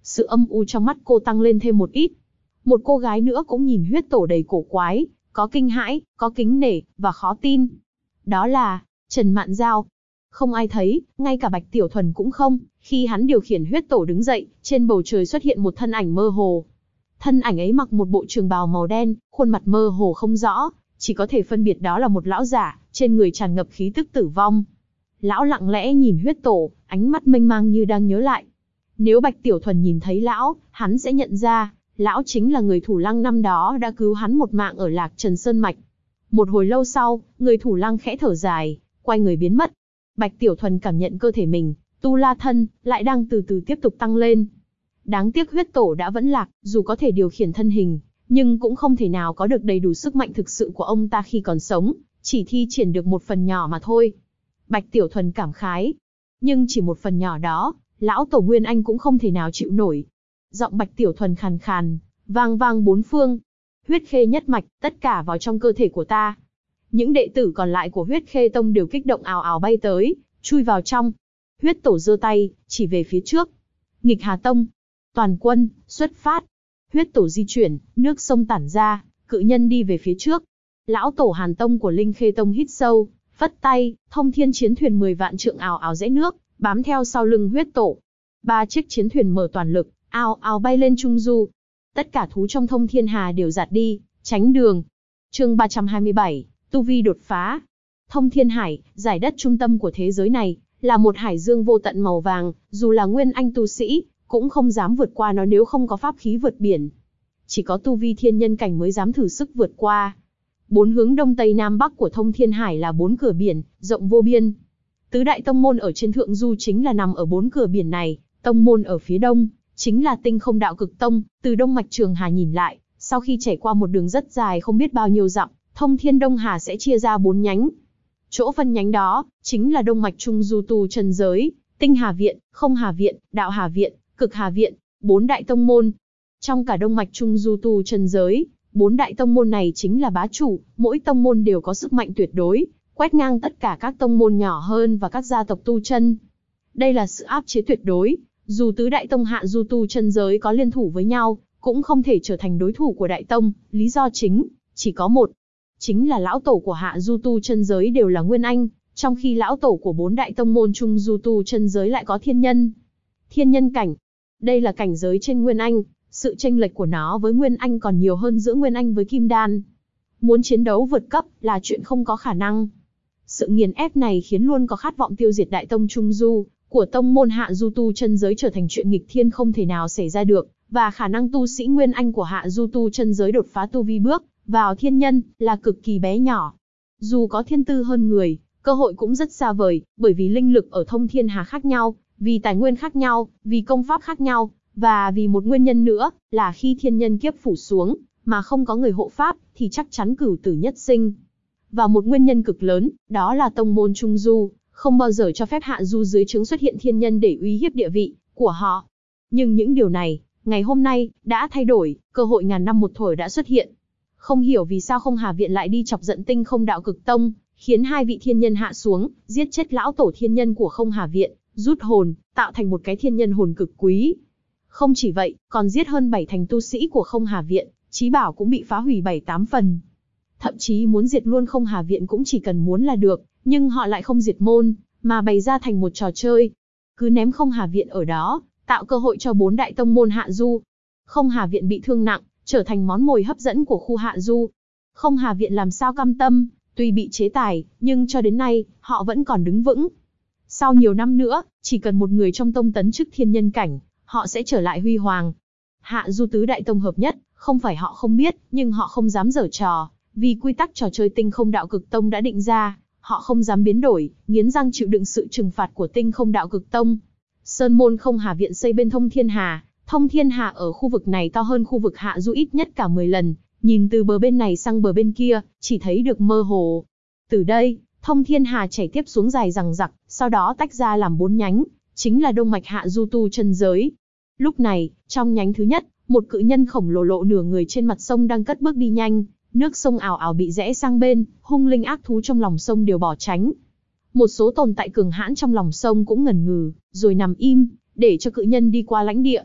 Sự âm u trong mắt cô tăng lên thêm một ít. Một cô gái nữa cũng nhìn huyết tổ đầy cổ quái, có kinh hãi, có kính nể, và khó tin. Đó là Trần Mạn Giao. Không ai thấy, ngay cả Bạch Tiểu Thuần cũng không, khi hắn điều khiển huyết tổ đứng dậy, trên bầu trời xuất hiện một thân ảnh mơ hồ. Thân ảnh ấy mặc một bộ trường bào màu đen, khuôn mặt mơ hồ không rõ, chỉ có thể phân biệt đó là một lão giả, trên người tràn ngập khí tức tử vong. Lão lặng lẽ nhìn huyết tổ, ánh mắt mênh mang như đang nhớ lại. Nếu Bạch Tiểu Thuần nhìn thấy lão, hắn sẽ nhận ra, lão chính là người thủ lăng năm đó đã cứu hắn một mạng ở Lạc Trần Sơn Mạch. Một hồi lâu sau, người thủ lăng khẽ thở dài, quay người biến mất. Bạch Tiểu Thuần cảm nhận cơ thể mình, tu la thân, lại đang từ từ tiếp tục tăng lên. Đáng tiếc huyết tổ đã vẫn lạc, dù có thể điều khiển thân hình, nhưng cũng không thể nào có được đầy đủ sức mạnh thực sự của ông ta khi còn sống, chỉ thi triển được một phần nhỏ mà thôi. Bạch Tiểu Thuần cảm khái. Nhưng chỉ một phần nhỏ đó, lão tổ Nguyên Anh cũng không thể nào chịu nổi. Giọng Bạch Tiểu Thuần khàn khàn, vang vang bốn phương. Huyết Khê nhất mạch, tất cả vào trong cơ thể của ta. Những đệ tử còn lại của Huyết Khê Tông đều kích động ào ào bay tới, chui vào trong. Huyết tổ giơ tay, chỉ về phía trước. Nghịch Hà Tông. Toàn quân, xuất phát. Huyết tổ di chuyển, nước sông tản ra, cự nhân đi về phía trước. Lão tổ Hàn Tông của Linh Khê Tông hít sâu, phất tay, thông thiên chiến thuyền 10 vạn trượng ào ào rẽ nước, bám theo sau lưng huyết tổ. 3 chiếc chiến thuyền mở toàn lực, ào ào bay lên trung du. Tất cả thú trong thông thiên hà đều giạt đi, tránh đường. Chương 327, tu vi đột phá. Thông thiên hải, giải đất trung tâm của thế giới này, là một hải dương vô tận màu vàng, dù là nguyên anh tu sĩ, cũng không dám vượt qua nó nếu không có pháp khí vượt biển. Chỉ có tu vi thiên nhân cảnh mới dám thử sức vượt qua. 4 hướng đông tây nam bắc của thông thiên hải là 4 cửa biển, rộng vô biên. Tứ đại tông môn ở trên thượng du chính là nằm ở 4 cửa biển này, tông môn ở phía đông, chính là Tinh Không Đạo Cực Tông. Từ đông mạch Trường Hà nhìn lại, sau khi chảy qua một đường rất dài không biết bao nhiêu dặm, thông thiên Đông Hà sẽ chia ra 4 nhánh. Chỗ phân nhánh đó, chính là đông mạch trung du tu chân giới, Tinh Hà Viện, Không Hà Viện, Đạo Hà Viện, Cực Hà Viện, 4 đại tông môn. Trong cả đông mạch trung du tu chân giới, 4 đại tông môn này chính là bá chủ, mỗi tông môn đều có sức mạnh tuyệt đối, quét ngang tất cả các tông môn nhỏ hơn và các gia tộc tu chân. Đây là sự áp chế tuyệt đối, dù tứ đại tông hạ du tu chân giới có liên thủ với nhau, cũng không thể trở thành đối thủ của đại tông, lý do chỉ có một. Chính là lão tổ của hạ du tu chân giới đều là Nguyên Anh, trong khi lão tổ của 4 đại tông môn trung du tu chân giới lại có thiên nhân. Thiên nhân cảnh. Đây là cảnh giới trên Nguyên Anh, sự chênh lệch của nó với Nguyên Anh còn nhiều hơn giữa Nguyên Anh với Kim Đan. Muốn chiến đấu vượt cấp là chuyện không có khả năng. Sự nghiền ép này khiến luôn có khát vọng tiêu diệt đại tông trung du của tông môn hạ du tu chân giới trở thành chuyện nghịch thiên không thể nào xảy ra được, và khả năng tu sĩ Nguyên Anh của hạ du tu chân giới đột phá tu vi bước vào thiên nhân là cực kỳ bé nhỏ. Dù có thiên tư hơn người, cơ hội cũng rất xa vời, bởi vì linh lực ở thông thiên hà khác nhau, vì tài nguyên khác nhau, vì công pháp khác nhau, và vì một nguyên nhân nữa, là khi thiên nhân kiếp phủ xuống, mà không có người hộ pháp, thì chắc chắn cửu tử nhất sinh. Và một nguyên nhân cực lớn, đó là tông môn trung du, không bao giờ cho phép hạ du dưới trướng xuất hiện thiên nhân để uy hiếp địa vị của họ. Nhưng những điều này, ngày hôm nay, đã thay đổi, cơ hội ngàn năm một thổi đã xuất hiện. Không hiểu vì sao Không Hà Viện lại đi chọc giận Tinh Không Đạo Cực Tông, khiến 2 vị thiên nhân hạ xuống, giết chết lão tổ thiên nhân của Không Hà Viện, rút hồn, tạo thành một cái thiên nhân hồn cực quý. Không chỉ vậy, còn giết hơn 7 thành tu sĩ của Không Hà Viện, chí bảo cũng bị phá hủy 7-8 phần. Thậm chí muốn diệt luôn Không Hà Viện cũng chỉ cần muốn là được, nhưng họ lại không diệt môn, mà bày ra thành một trò chơi. Cứ ném Không Hà Viện ở đó, tạo cơ hội cho 4 đại tông môn hạ du. Không Hà Viện bị thương nặng, trở thành món mồi hấp dẫn của khu hạ du. Không Hà Viện làm sao cam tâm, tuy bị chế tài, nhưng cho đến nay, họ vẫn còn đứng vững. Sau nhiều năm nữa, chỉ cần một người trong tông tấn chức thiên nhân cảnh, họ sẽ trở lại huy hoàng. Hạ du tứ đại tông hợp nhất, không phải họ không biết, nhưng họ không dám giở trò, vì quy tắc trò chơi Tinh Không Đạo Cực Tông đã định ra, họ không dám biến đổi, nghiến răng chịu đựng sự trừng phạt của Tinh Không Đạo Cực Tông. Sơn môn Không Hà Viện xây bên thông thiên hà, thông thiên hà ở khu vực này to hơn khu vực hạ du ít nhất cả 10 lần, nhìn từ bờ bên này sang bờ bên kia, chỉ thấy được mơ hồ. Từ đây, thông thiên hà chảy tiếp xuống dài dằng dặc, sau đó tách ra làm 4 nhánh, chính là đông mạch hạ du tu chân giới. Lúc này, trong nhánh thứ nhất, một cự nhân khổng lồ lộ nửa người trên mặt sông đang cất bước đi nhanh, nước sông ào ào bị rẽ sang bên, hung linh ác thú trong lòng sông đều bỏ tránh. Một số tồn tại cường hãn trong lòng sông cũng ngần ngừ, rồi nằm im, để cho cự nhân đi qua lãnh địa.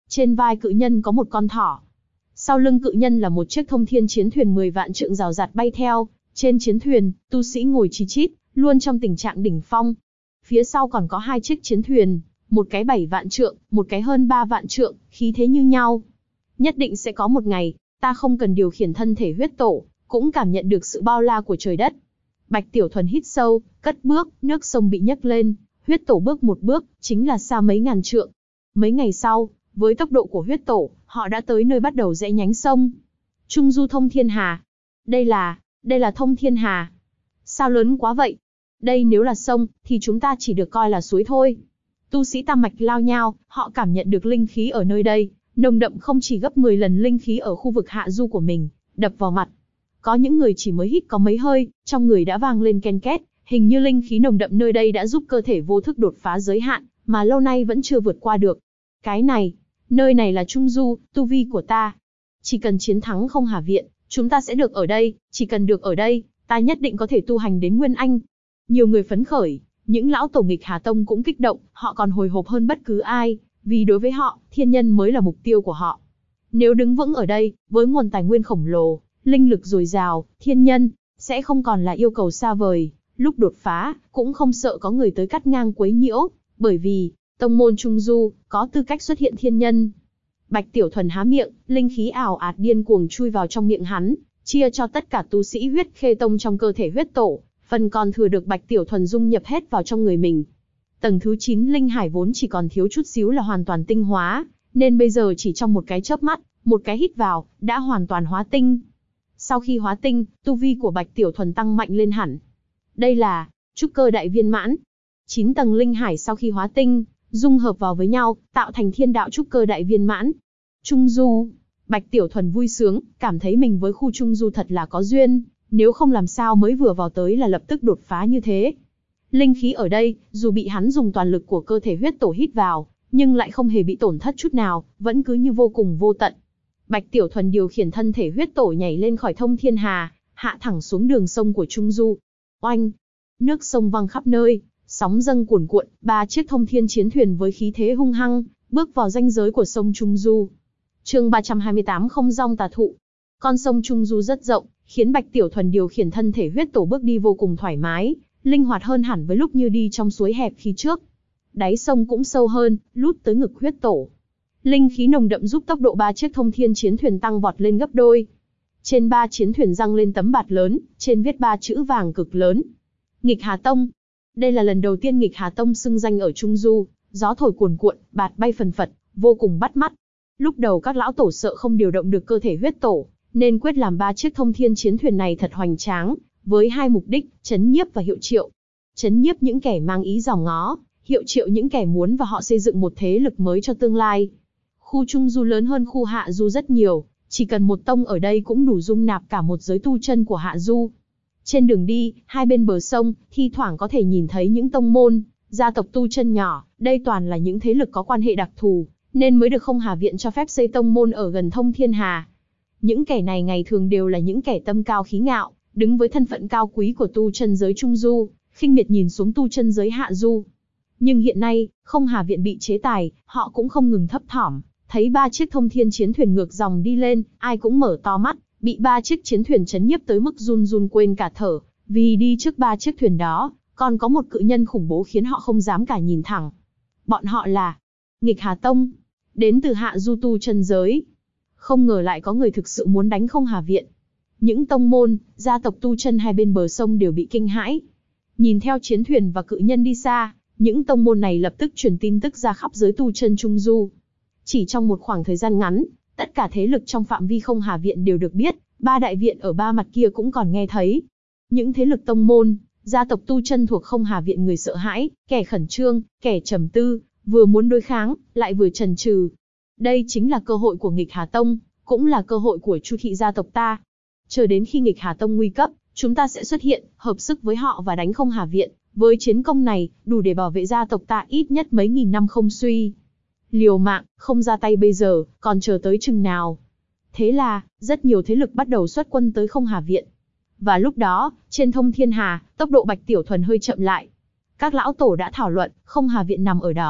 Trên vai cự nhân có một con thỏ. Sau lưng cự nhân là một chiếc thông thiên chiến thuyền 10 vạn trượng rào rạt bay theo. Trên chiến thuyền, tu sĩ ngồi chi chít, luôn trong tình trạng đỉnh phong. Phía sau còn có 2 chiếc chiến thuyền, một cái 7 vạn trượng, một cái hơn 3 vạn trượng, khí thế như nhau. Nhất định sẽ có một ngày, ta không cần điều khiển thân thể huyết tổ, cũng cảm nhận được sự bao la của trời đất. Bạch Tiểu Thuần hít sâu, cất bước, nước sông bị nhấc lên, huyết tổ bước một bước, chính là xa mấy ngàn trượng. Mấy ngày sau, với tốc độ của huyết tổ, họ đã tới nơi bắt đầu rẽ nhánh sông. Trung du thông thiên hà. Đây là thông thiên hà. Sao lớn quá vậy? Đây nếu là sông, thì chúng ta chỉ được coi là suối thôi. Tu sĩ tam mạch lao nhao, họ cảm nhận được linh khí ở nơi đây, nồng đậm không chỉ gấp 10 lần linh khí ở khu vực hạ du của mình, đập vào mặt. Có những người chỉ mới hít có mấy hơi, trong người đã vang lên ken két, hình như linh khí nồng đậm nơi đây đã giúp cơ thể vô thức đột phá giới hạn, mà lâu nay vẫn chưa vượt qua được. Cái này, nơi này là Trung Du, tu vi của ta. Chỉ cần chiến thắng Không Hà Viện, chúng ta sẽ được ở đây, chỉ cần được ở đây, ta nhất định có thể tu hành đến Nguyên Anh. Nhiều người phấn khởi, những lão tổ nghịch Hà Tông cũng kích động, họ còn hồi hộp hơn bất cứ ai, vì đối với họ, thiên nhân mới là mục tiêu của họ. Nếu đứng vững ở đây, với nguồn tài nguyên khổng lồ, linh lực dồi dào, thiên nhân sẽ không còn là yêu cầu xa vời, lúc đột phá, cũng không sợ có người tới cắt ngang quấy nhiễu, bởi vì tông môn Trung Du có tư cách xuất hiện thiên nhân. Bạch Tiểu Thuần há miệng, linh khí ảo ạt điên cuồng chui vào trong miệng hắn, chia cho tất cả tu sĩ huyết khê tông trong cơ thể huyết tổ, phần còn thừa được Bạch Tiểu Thuần dung nhập hết vào trong người mình. Tầng thứ 9 linh hải vốn chỉ còn thiếu chút xíu là hoàn toàn tinh hóa, nên bây giờ chỉ trong một cái chớp mắt, một cái hít vào, đã hoàn toàn hóa tinh. Sau khi hóa tinh, tu vi của Bạch Tiểu Thuần tăng mạnh lên hẳn. Đây là trúc cơ đại viên mãn. 9 tầng linh hải sau khi hóa tinh, dung hợp vào với nhau, tạo thành thiên đạo trúc cơ đại viên mãn. Trung Du. Bạch Tiểu Thuần vui sướng, cảm thấy mình với khu Trung Du thật là có duyên, nếu không làm sao mới vừa vào tới là lập tức đột phá như thế. Linh khí ở đây, dù bị hắn dùng toàn lực của cơ thể huyết tổ hít vào, nhưng lại không hề bị tổn thất chút nào, vẫn cứ như vô cùng vô tận. Bạch Tiểu Thuần điều khiển thân thể huyết tổ nhảy lên khỏi thông thiên hà, hạ thẳng xuống đường sông của Trung Du. Oanh! Nước sông văng khắp nơi, sóng dâng cuồn cuộn, 3 chiếc thông thiên chiến thuyền với khí thế hung hăng, bước vào ranh giới của sông Trung Du. Chương 328 Không Dong Tà Thụ. Con sông Trung Du rất rộng, khiến Bạch Tiểu Thuần điều khiển thân thể huyết tổ bước đi vô cùng thoải mái, linh hoạt hơn hẳn với lúc như đi trong suối hẹp khi trước. Đáy sông cũng sâu hơn, lút tới ngực huyết tổ. Linh khí nồng đậm giúp tốc độ 3 chiếc thông thiên chiến thuyền tăng vọt lên gấp đôi. Trên 3 chiến thuyền giăng lên tấm bạt lớn, trên viết 3 chữ vàng cực lớn. Nghịch Hà Tông. Đây là lần đầu tiên Nghịch Hà Tông xưng danh ở Trung Du, gió thổi cuồn cuộn, bạt bay phần phật, vô cùng bắt mắt. Lúc đầu các lão tổ sợ không điều động được cơ thể huyết tổ, nên quyết làm 3 chiếc thông thiên chiến thuyền này thật hoành tráng, với 2 mục đích, trấn nhiếp và hiệu triệu. Trấn nhiếp những kẻ mang ý giỏ ngó, hiệu triệu những kẻ muốn và họ xây dựng một thế lực mới cho tương lai. Khu Trung Du lớn hơn khu Hạ Du rất nhiều, chỉ cần một tông ở đây cũng đủ dung nạp cả một giới tu chân của Hạ Du. Trên đường đi, hai bên bờ sông, thi thoảng có thể nhìn thấy những tông môn, gia tộc tu chân nhỏ, đây toàn là những thế lực có quan hệ đặc thù, nên mới được Không Hà Viện cho phép xây tông môn ở gần Thông Thiên Hà. Những kẻ này ngày thường đều là những kẻ tâm cao khí ngạo, đứng với thân phận cao quý của tu chân giới Trung Du, khinh miệt nhìn xuống tu chân giới Hạ Du. Nhưng hiện nay, Không Hà Viện bị chế tài, họ cũng không ngừng thấp thỏm, thấy 3 chiếc thông thiên chiến thuyền ngược dòng đi lên, ai cũng mở to mắt, bị 3 chiếc chiến thuyền chấn nhiếp tới mức run run quên cả thở, vì đi trước 3 chiếc thuyền đó, còn có một cự nhân khủng bố khiến họ không dám cả nhìn thẳng. Bọn họ là Nghịch Hà Tông, đến từ Hạ Du tu chân giới. Không ngờ lại có người thực sự muốn đánh Không Hà Viện. Những tông môn, gia tộc tu chân hai bên bờ sông đều bị kinh hãi. Nhìn theo chiến thuyền và cự nhân đi xa, những tông môn này lập tức truyền tin tức ra khắp giới tu chân Trung Du. Chỉ trong một khoảng thời gian ngắn, tất cả thế lực trong phạm vi Không Hà Viện đều được biết, 3 đại viện ở 3 mặt kia cũng còn nghe thấy. Những thế lực tông môn, gia tộc tu chân thuộc Không Hà Viện người sợ hãi, kẻ khẩn trương, kẻ trầm tư, vừa muốn đối kháng, lại vừa chần chừ. Đây chính là cơ hội của Nghịch Hà Tông, cũng là cơ hội của Chu thị gia tộc ta. Chờ đến khi Nghịch Hà Tông nguy cấp, chúng ta sẽ xuất hiện, hợp sức với họ và đánh Không Hà Viện. Với chiến công này, đủ để bảo vệ gia tộc ta ít nhất mấy nghìn năm không suy. Liều mạng, không ra tay bây giờ, còn chờ tới chừng nào. Thế là, rất nhiều thế lực bắt đầu xuất quân tới Không Hà Viện. Và lúc đó, trên Thông Thiên Hà, tốc độ Bạch Tiểu Thuần hơi chậm lại. Các lão tổ đã thảo luận, Không Hà Viện nằm ở đó,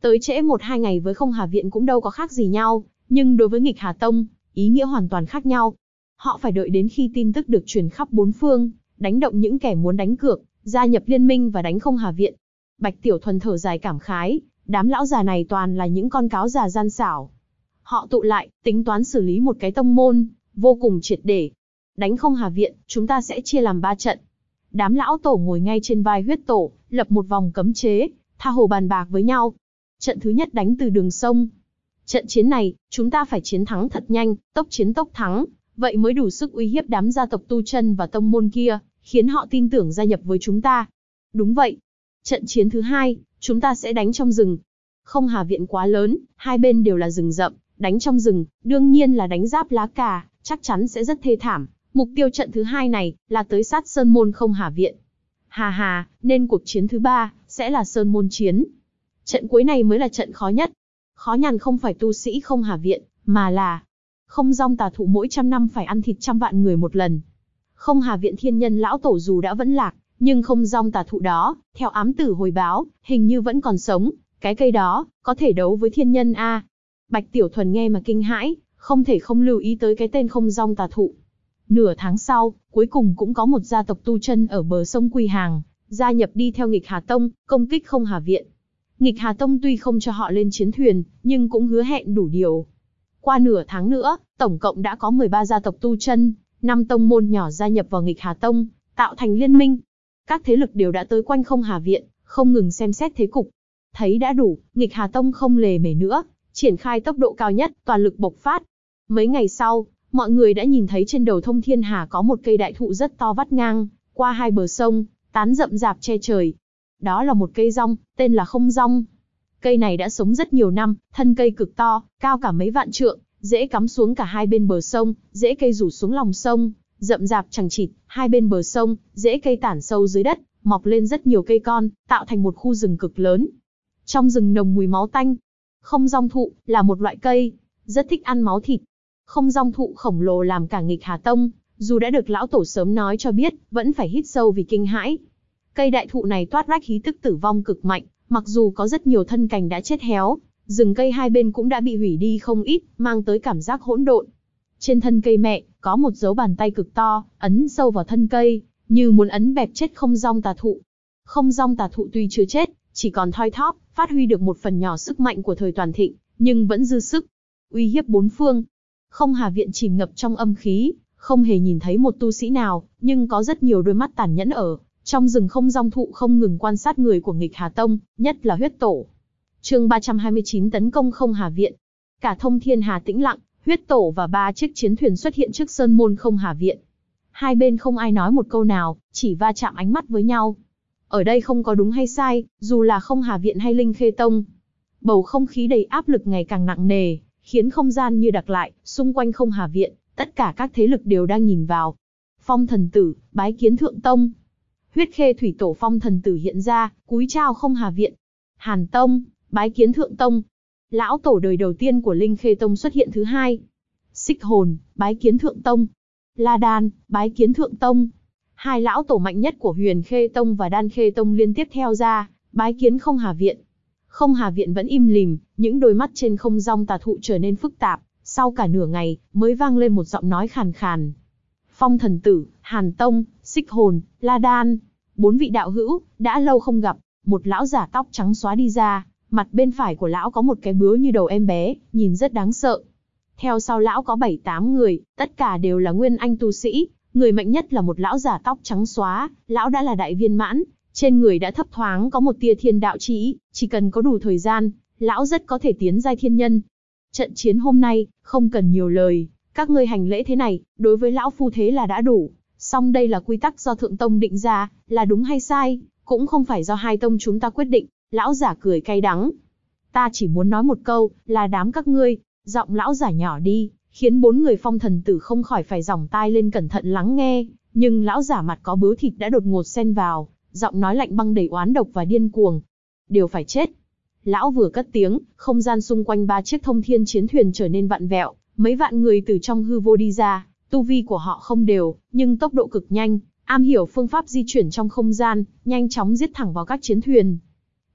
Tới trễ 1-2 ngày với Không Hà Viện cũng đâu có khác gì nhau, nhưng đối với Nghịch Hà Tông, ý nghĩa hoàn toàn khác nhau. Họ phải đợi đến khi tin tức được truyền khắp bốn phương, đánh động những kẻ muốn đánh cược, gia nhập liên minh và đánh Không Hà Viện. Bạch Tiểu Thuần thở dài cảm khái, đám lão già này toàn là những con cáo già gian xảo. Họ tụ lại, tính toán xử lý một cái tông môn, vô cùng triệt để. Đánh Không Hà Viện, chúng ta sẽ chia làm 3 trận. Đám lão tổ ngồi ngay trên vai huyết tổ, lập một vòng cấm chế, tha hồ bàn bạc với nhau. Trận thứ nhất đánh từ đường sông. Trận chiến này, chúng ta phải chiến thắng thật nhanh, tốc chiến tốc thắng, vậy mới đủ sức uy hiếp đám gia tộc tu chân và tông môn kia, khiến họ tin tưởng gia nhập với chúng ta. Đúng vậy. Trận chiến thứ hai, chúng ta sẽ đánh trong rừng. Không Hà Viện quá lớn, hai bên đều là rừng rậm, đánh trong rừng, đương nhiên là đánh giáp lá cà, chắc chắn sẽ rất thê thảm. Mục tiêu trận thứ hai này là tới sát Sơn Môn Không Hà Viện. Hà hà, nên cuộc chiến thứ ba sẽ là Sơn Môn chiến. Trận cuối này mới là trận khó nhất. Khó nhằn không phải tu sĩ Không Hà Viện, mà là Không Dong Tà Thụ mỗi trăm năm phải ăn thịt 100 vạn người một lần. Không Hà Viện thiên nhân lão tổ dù đã vẫn lạc, nhưng Không Dong Tà Thụ đó, theo ám tử hồi báo, hình như vẫn còn sống. Cái cây đó, có thể đấu với thiên nhân a. Bạch Tiểu Thuần nghe mà kinh hãi, không thể không lưu ý tới cái tên Không Dong Tà Thụ. Nửa tháng sau, cuối cùng cũng có một gia tộc tu chân ở bờ sông quỳ hàng, gia nhập đi theo Nghịch Hà Tông, công kích Không Hà Viện. Nghịch Hà Tông tuy không cho họ lên chiến thuyền, nhưng cũng hứa hẹn đủ điều. Qua nửa tháng nữa, tổng cộng đã có 13 gia tộc tu chân, 5 tông môn nhỏ gia nhập vào Nghịch Hà Tông, tạo thành liên minh. Các thế lực đều đã tới quanh Không Hà Viện, không ngừng xem xét thế cục. Thấy đã đủ, Nghịch Hà Tông không lề mề nữa, triển khai tốc độ cao nhất, toàn lực bộc phát. Mấy ngày sau, mọi người đã nhìn thấy trên đầu Thông Thiên Hà có một cây đại thụ rất to vắt ngang qua hai bờ sông, tán rậm rạp che trời. Đó là một cây rong, tên là Không Rong. Cây này đã sống rất nhiều năm, thân cây cực to, cao cả mấy vạn trượng, rễ cắm xuống cả hai bên bờ sông, rễ cây rủ xuống lòng sông, rậm rạp chằng chịt, hai bên bờ sông, rễ cây tản sâu dưới đất, mọc lên rất nhiều cây con, tạo thành một khu rừng cực lớn. Trong rừng nồng mùi máu tanh. Không Rong thụ là một loại cây rất thích ăn máu thịt. Không Rong thụ khổng lồ làm cả Nghịch Hà Tông, dù đã được lão tổ sớm nói cho biết, vẫn phải hít sâu vì kinh hãi. Cây đại thụ này toát rách khí tức tử vong cực mạnh, mặc dù có rất nhiều thân cành đã chết héo, rừng cây hai bên cũng đã bị hủy đi không ít, mang tới cảm giác hỗn độn. Trên thân cây mẹ, có một dấu bàn tay cực to, ấn sâu vào thân cây, như muốn ấn bẹp chết Không Rong Tà Thụ. Không Rong Tà Thụ tuy chưa chết, chỉ còn thoi thóp, phát huy được một phần nhỏ sức mạnh của thời toàn thịnh, nhưng vẫn dư sức uy hiếp bốn phương. Không Hà Viện chìm ngập trong âm khí, không hề nhìn thấy một tu sĩ nào, nhưng có rất nhiều đôi mắt tàn nhẫn ở trong rừng Không Rong thụ không ngừng quan sát người của Nghịch Hà Tông, nhất là huyết tổ. Chương 329 tấn công Không Hà Viện. Cả Thông Thiên Hà tĩnh lặng, huyết tổ và 3 chiếc chiến thuyền xuất hiện trước sơn môn Không Hà Viện. Hai bên không ai nói một câu nào, chỉ va chạm ánh mắt với nhau. Ở đây không có đúng hay sai, dù là Không Hà Viện hay Linh Khê Tông. Bầu không khí đầy áp lực ngày càng nặng nề, khiến không gian như đặc lại, xung quanh Không Hà Viện, tất cả các thế lực đều đang nhìn vào. Phong Thần Tử, bái kiến Thượng Tông. Huyết Khê Thủy Tổ Phong Thần Tử hiện ra, cúi chào Không Hà Viện. Hàn Tông, bái kiến Thượng Tông. Lão tổ đời đầu tiên của Linh Khê Tông xuất hiện thứ hai. Xích Hồn, bái kiến Thượng Tông. La Đan, bái kiến Thượng Tông. Hai lão tổ mạnh nhất của Huyền Khê Tông và Đan Khê Tông liên tiếp theo ra, bái kiến Không Hà Viện. Không Hà Viện vẫn im lìm, những đôi mắt trên Không Rong Tà Thụ trở nên phức tạp, sau cả nửa ngày, mới vang lên một giọng nói khàn khàn. Phong Thần Tử, Hàn Tông, Xích Hồn, La Đan, 4 vị đạo hữu, đã lâu không gặp. Một lão giả tóc trắng xóa đi ra, mặt bên phải của lão có một cái bướu như đầu em bé, nhìn rất đáng sợ. Theo sau lão có 7-8 người, tất cả đều là nguyên anh tu sĩ, người mạnh nhất là một lão giả tóc trắng xóa, lão đã là đại viên mãn, trên người đã thấp thoáng có một tia thiên đạo chi ý, chỉ cần có đủ thời gian, lão rất có thể tiến giai thiên nhân. Trận chiến hôm nay, không cần nhiều lời, các ngươi hành lễ thế này, đối với lão phu thế là đã đủ, song đây là quy tắc do Thượng Tông định ra, là đúng hay sai, cũng không phải do hai tông chúng ta quyết định. Lão giả cười cay đắng. Ta chỉ muốn nói một câu, là đám các ngươi. Giọng lão giả nhỏ đi, khiến 4 người Phong Thần Tử không khỏi phải dòng tai lên cẩn thận lắng nghe, nhưng lão giả mặt có bướu thịt đã đột ngột xen vào, giọng nói lạnh băng đầy oán độc và điên cuồng. Đều phải chết. Lão vừa cất tiếng, không gian xung quanh 3 chiếc thông thiên chiến thuyền trở nên vặn vẹo, mấy vạn người từ trong hư vô đi ra, tu vi của họ không đều, nhưng tốc độ cực nhanh, am hiểu phương pháp di chuyển trong không gian, nhanh chóng giết thẳng vào các chiến thuyền.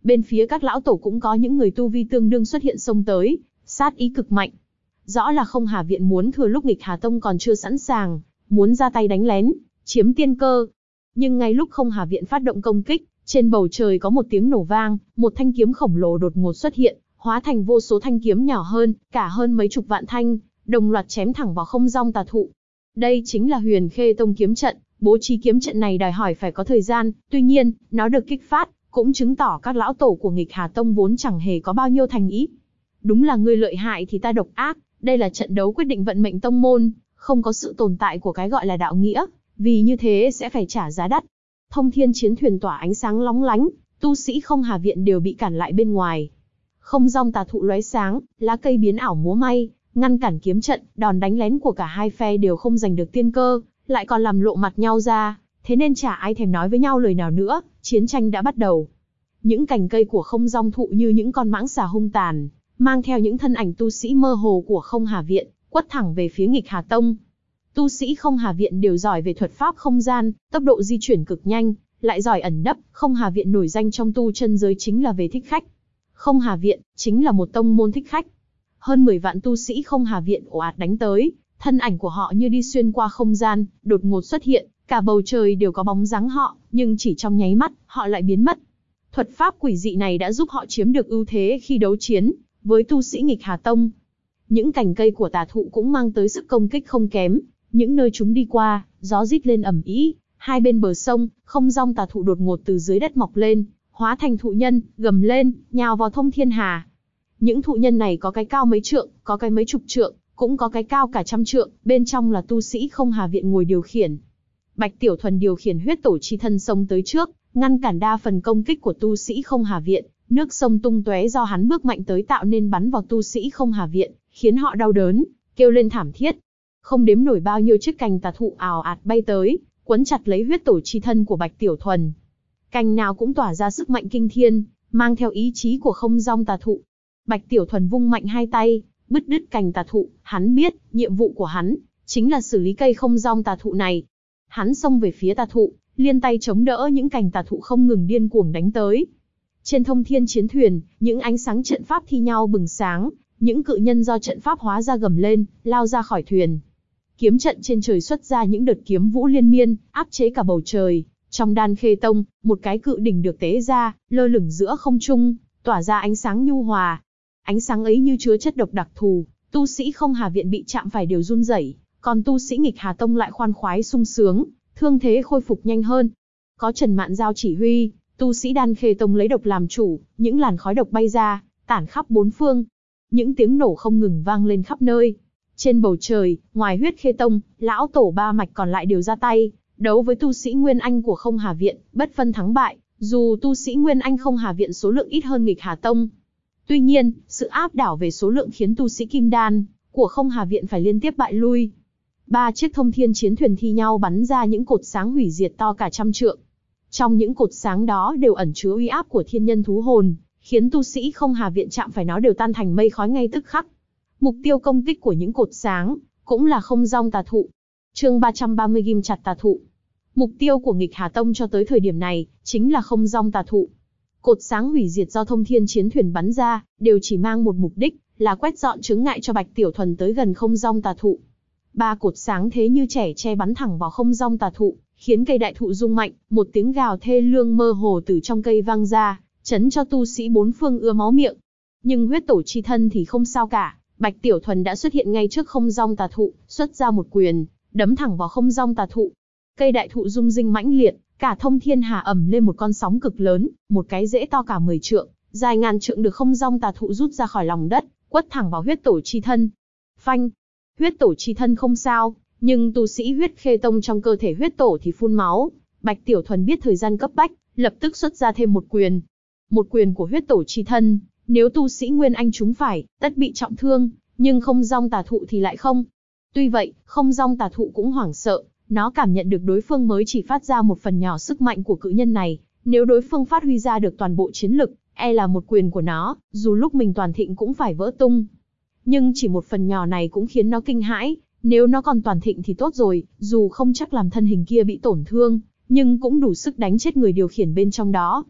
bên phía các lão tổ cũng có những người tu vi tương đương xuất hiện xông tới, sát ý cực mạnh. Rõ là Không Hà Viện muốn thừa lúc Nghịch Hà Tông còn chưa sẵn sàng, muốn ra tay đánh lén, chiếm tiên cơ. Nhưng ngay lúc Không Hà Viện phát động công kích, trên bầu trời có một tiếng nổ vang, một thanh kiếm khổng lồ đột ngột xuất hiện, hóa thành vô số thanh kiếm nhỏ hơn, cả hơn mấy chục vạn thanh, đồng loạt chém thẳng vào Không Dong Tà Thụ. Đây chính là Huyền Khê Tông kiếm trận, bố trí kiếm trận này đòi hỏi phải có thời gian, tuy nhiên, nó được kích phát, cũng chứng tỏ các lão tổ của Nghịch Hà Tông vốn chẳng hề có bao nhiêu thành ý. Đúng là ngươi lợi hại thì ta độc ác, đây là trận đấu quyết định vận mệnh tông môn, không có sự tồn tại của cái gọi là đạo nghĩa, vì như thế sẽ phải trả giá đắt. Thông Thiên chiến thuyền tỏa ánh sáng lóng lánh, tu sĩ Không Hà Viện đều bị cản lại bên ngoài. Không Dong Tà Thụ lóe sáng, lá cây biến ảo múa may, ngăn cản kiếm trận, đòn đánh lén của cả hai phe đều không giành được tiên cơ, lại còn làm lộ mặt nhau ra, thế nên chả ai thèm nói với nhau lời nào nữa, chiến tranh đã bắt đầu. Những cành cây của Không Dong Thụ như những con mãng xà hung tàn, mang theo những thân ảnh tu sĩ mơ hồ của Không Hà Viện, quất thẳng về phía Nghịch Hà Tông. Tu sĩ Không Hà Viện đều giỏi về thuật pháp không gian, tốc độ di chuyển cực nhanh, lại giỏi ẩn nấp. Không Hà Viện nổi danh trong tu chân giới chính là về thích khách. Không Hà Viện chính là một tông môn thích khách. Hơn 10 vạn tu sĩ Không Hà Viện ồ ạt đánh tới, thân ảnh của họ như đi xuyên qua không gian, đột ngột xuất hiện, cả bầu trời đều có bóng dáng họ, nhưng chỉ trong nháy mắt, họ lại biến mất. Thuật pháp quỷ dị này đã giúp họ chiếm được ưu thế khi đấu chiến với tu sĩ Nghịch Hà Tông. Những cành cây của tà thụ cũng mang tới sức công kích không kém, những nơi chúng đi qua, gió rít lên ầm ĩ, hai bên bờ sông, Không Dong Tà Thụ đột ngột từ dưới đất mọc lên, hóa thành thụ nhân, gầm lên, nhào vào Thông Thiên Hà. Những thụ nhân này có cái cao mấy trượng, có cái mấy chục trượng, cũng có cái cao cả trăm trượng, bên trong là tu sĩ Không Hà Viện ngồi điều khiển. Bạch Tiểu Thuần điều khiển huyết tổ chi thân xông tới trước, ngăn cản đa phần công kích của tu sĩ Không Hà Viện, nước sông tung tóe do hắn bước mạnh tới tạo nên bắn vào tu sĩ Không Hà Viện, khiến họ đau đớn, kêu lên thảm thiết. Không đếm nổi bao nhiêu chiếc cành tà thụ ào ạt bay tới, quấn chặt lấy huyết tổ chi thân của Bạch Tiểu Thuần. Cành nào cũng tỏa ra sức mạnh kinh thiên, mang theo ý chí của Không Dong Tà Thụ. Bạch Tiểu Thuần vung mạnh hai tay, bứt đứt cành tà thụ, hắn biết, nhiệm vụ của hắn chính là xử lý cây Không Dong Tà Thụ này. Hắn xông về phía tà thụ, liên tay chống đỡ những cành tà thụ không ngừng điên cuồng đánh tới. Trên Thông Thiên chiến thuyền, những ánh sáng trận pháp thi nhau bừng sáng, những cự nhân do trận pháp hóa ra gầm lên, lao ra khỏi thuyền. Kiếm trận trên trời xuất ra những đợt kiếm vũ liên miên, áp chế cả bầu trời. Trong Đan Khê Tông, một cái cự đỉnh được tế ra, lơ lửng giữa không trung, tỏa ra ánh sáng nhu hòa. Ánh sáng ấy như chứa chất độc đặc thù, tu sĩ Không Hà Viện bị chạm phải đều run rẩy, còn tu sĩ Nghịch Hà Tông lại khoan khoái sung sướng, thương thế khôi phục nhanh hơn. Có Trần Mạn Giao chỉ huy, tu sĩ Đan Khê Tông lấy độc làm chủ, những làn khói độc bay ra, tản khắp bốn phương. Những tiếng nổ không ngừng vang lên khắp nơi. Trên bầu trời, ngoài Huyết Khê Tông, lão tổ ba mạch còn lại đều ra tay, đấu với tu sĩ Nguyên Anh của Không Hà Viện, bất phân thắng bại, dù tu sĩ Nguyên Anh Không Hà Viện số lượng ít hơn Nghịch Hà Tông. Tuy nhiên, sự áp đảo về số lượng khiến tu sĩ Kim Đan của Không Hà Viện phải liên tiếp bại lui. 3 chiếc Thông Thiên chiến thuyền thi nhau bắn ra những cột sáng hủy diệt to cả trăm trượng. Trong những cột sáng đó đều ẩn chứa uy áp của thiên nhân thú hồn, khiến tu sĩ Không Hà Viện chạm phải nó đều tan thành mây khói ngay tức khắc. Mục tiêu công kích của những cột sáng cũng là Không Dong Tà Thụ. Chương 330 ghim chặt tà thụ. Mục tiêu của Nghịch Hà Tông cho tới thời điểm này chính là Không Dong Tà Thụ. Cột sáng hủy diệt do Thông Thiên chiến thuyền bắn ra đều chỉ mang một mục đích là quét dọn chướng ngại cho Bạch Tiểu Thuần tới gần Không Dong Tà Thụ. 3 cột sáng thế như trẻ tre bắn thẳng vào Không Dong Tà Thụ, khiến cây đại thụ rung mạnh, một tiếng gào thê lương mơ hồ từ trong cây vang ra, chấn cho tu sĩ bốn phương ưa máu miệng. Nhưng huyết tổ chi thân thì không sao cả, Bạch Tiểu Thuần đã xuất hiện ngay trước Không Dong Tà Thụ, xuất ra một quyền, đấm thẳng vào Không Dong Tà Thụ. Cây đại thụ rung rinh mãnh liệt, cả Thông Thiên Hà ẩm lên một con sóng cực lớn, một cái rễ to cả 10 trượng, dài ngàn trượng được Không Dong Tà Thụ rút ra khỏi lòng đất, quất thẳng vào huyết tổ chi thân. Phanh! Huyết tổ chi thân không sao, nhưng tu sĩ Huyết Khê Tông trong cơ thể huyết tổ thì phun máu. Bạch Tiểu Thuần biết thời gian cấp bách, lập tức xuất ra thêm một quyền. Một quyền của huyết tổ chi thân, nếu tu sĩ Nguyên Anh trúng phải, tất bị trọng thương, nhưng Không Dong Tà Thụ thì lại không. Tuy vậy, Không Dong Tà Thụ cũng hoảng sợ, nó cảm nhận được đối phương mới chỉ phát ra một phần nhỏ sức mạnh của cự nhân này, nếu đối phương phát huy ra được toàn bộ chiến lực, e là một quyền của nó, dù lúc mình toàn thịnh cũng phải vỡ tung. Nhưng chỉ một phần nhỏ này cũng khiến nó kinh hãi, nếu nó còn toàn thịnh thì tốt rồi, dù không chắc làm thân hình kia bị tổn thương, nhưng cũng đủ sức đánh chết người điều khiển bên trong đó.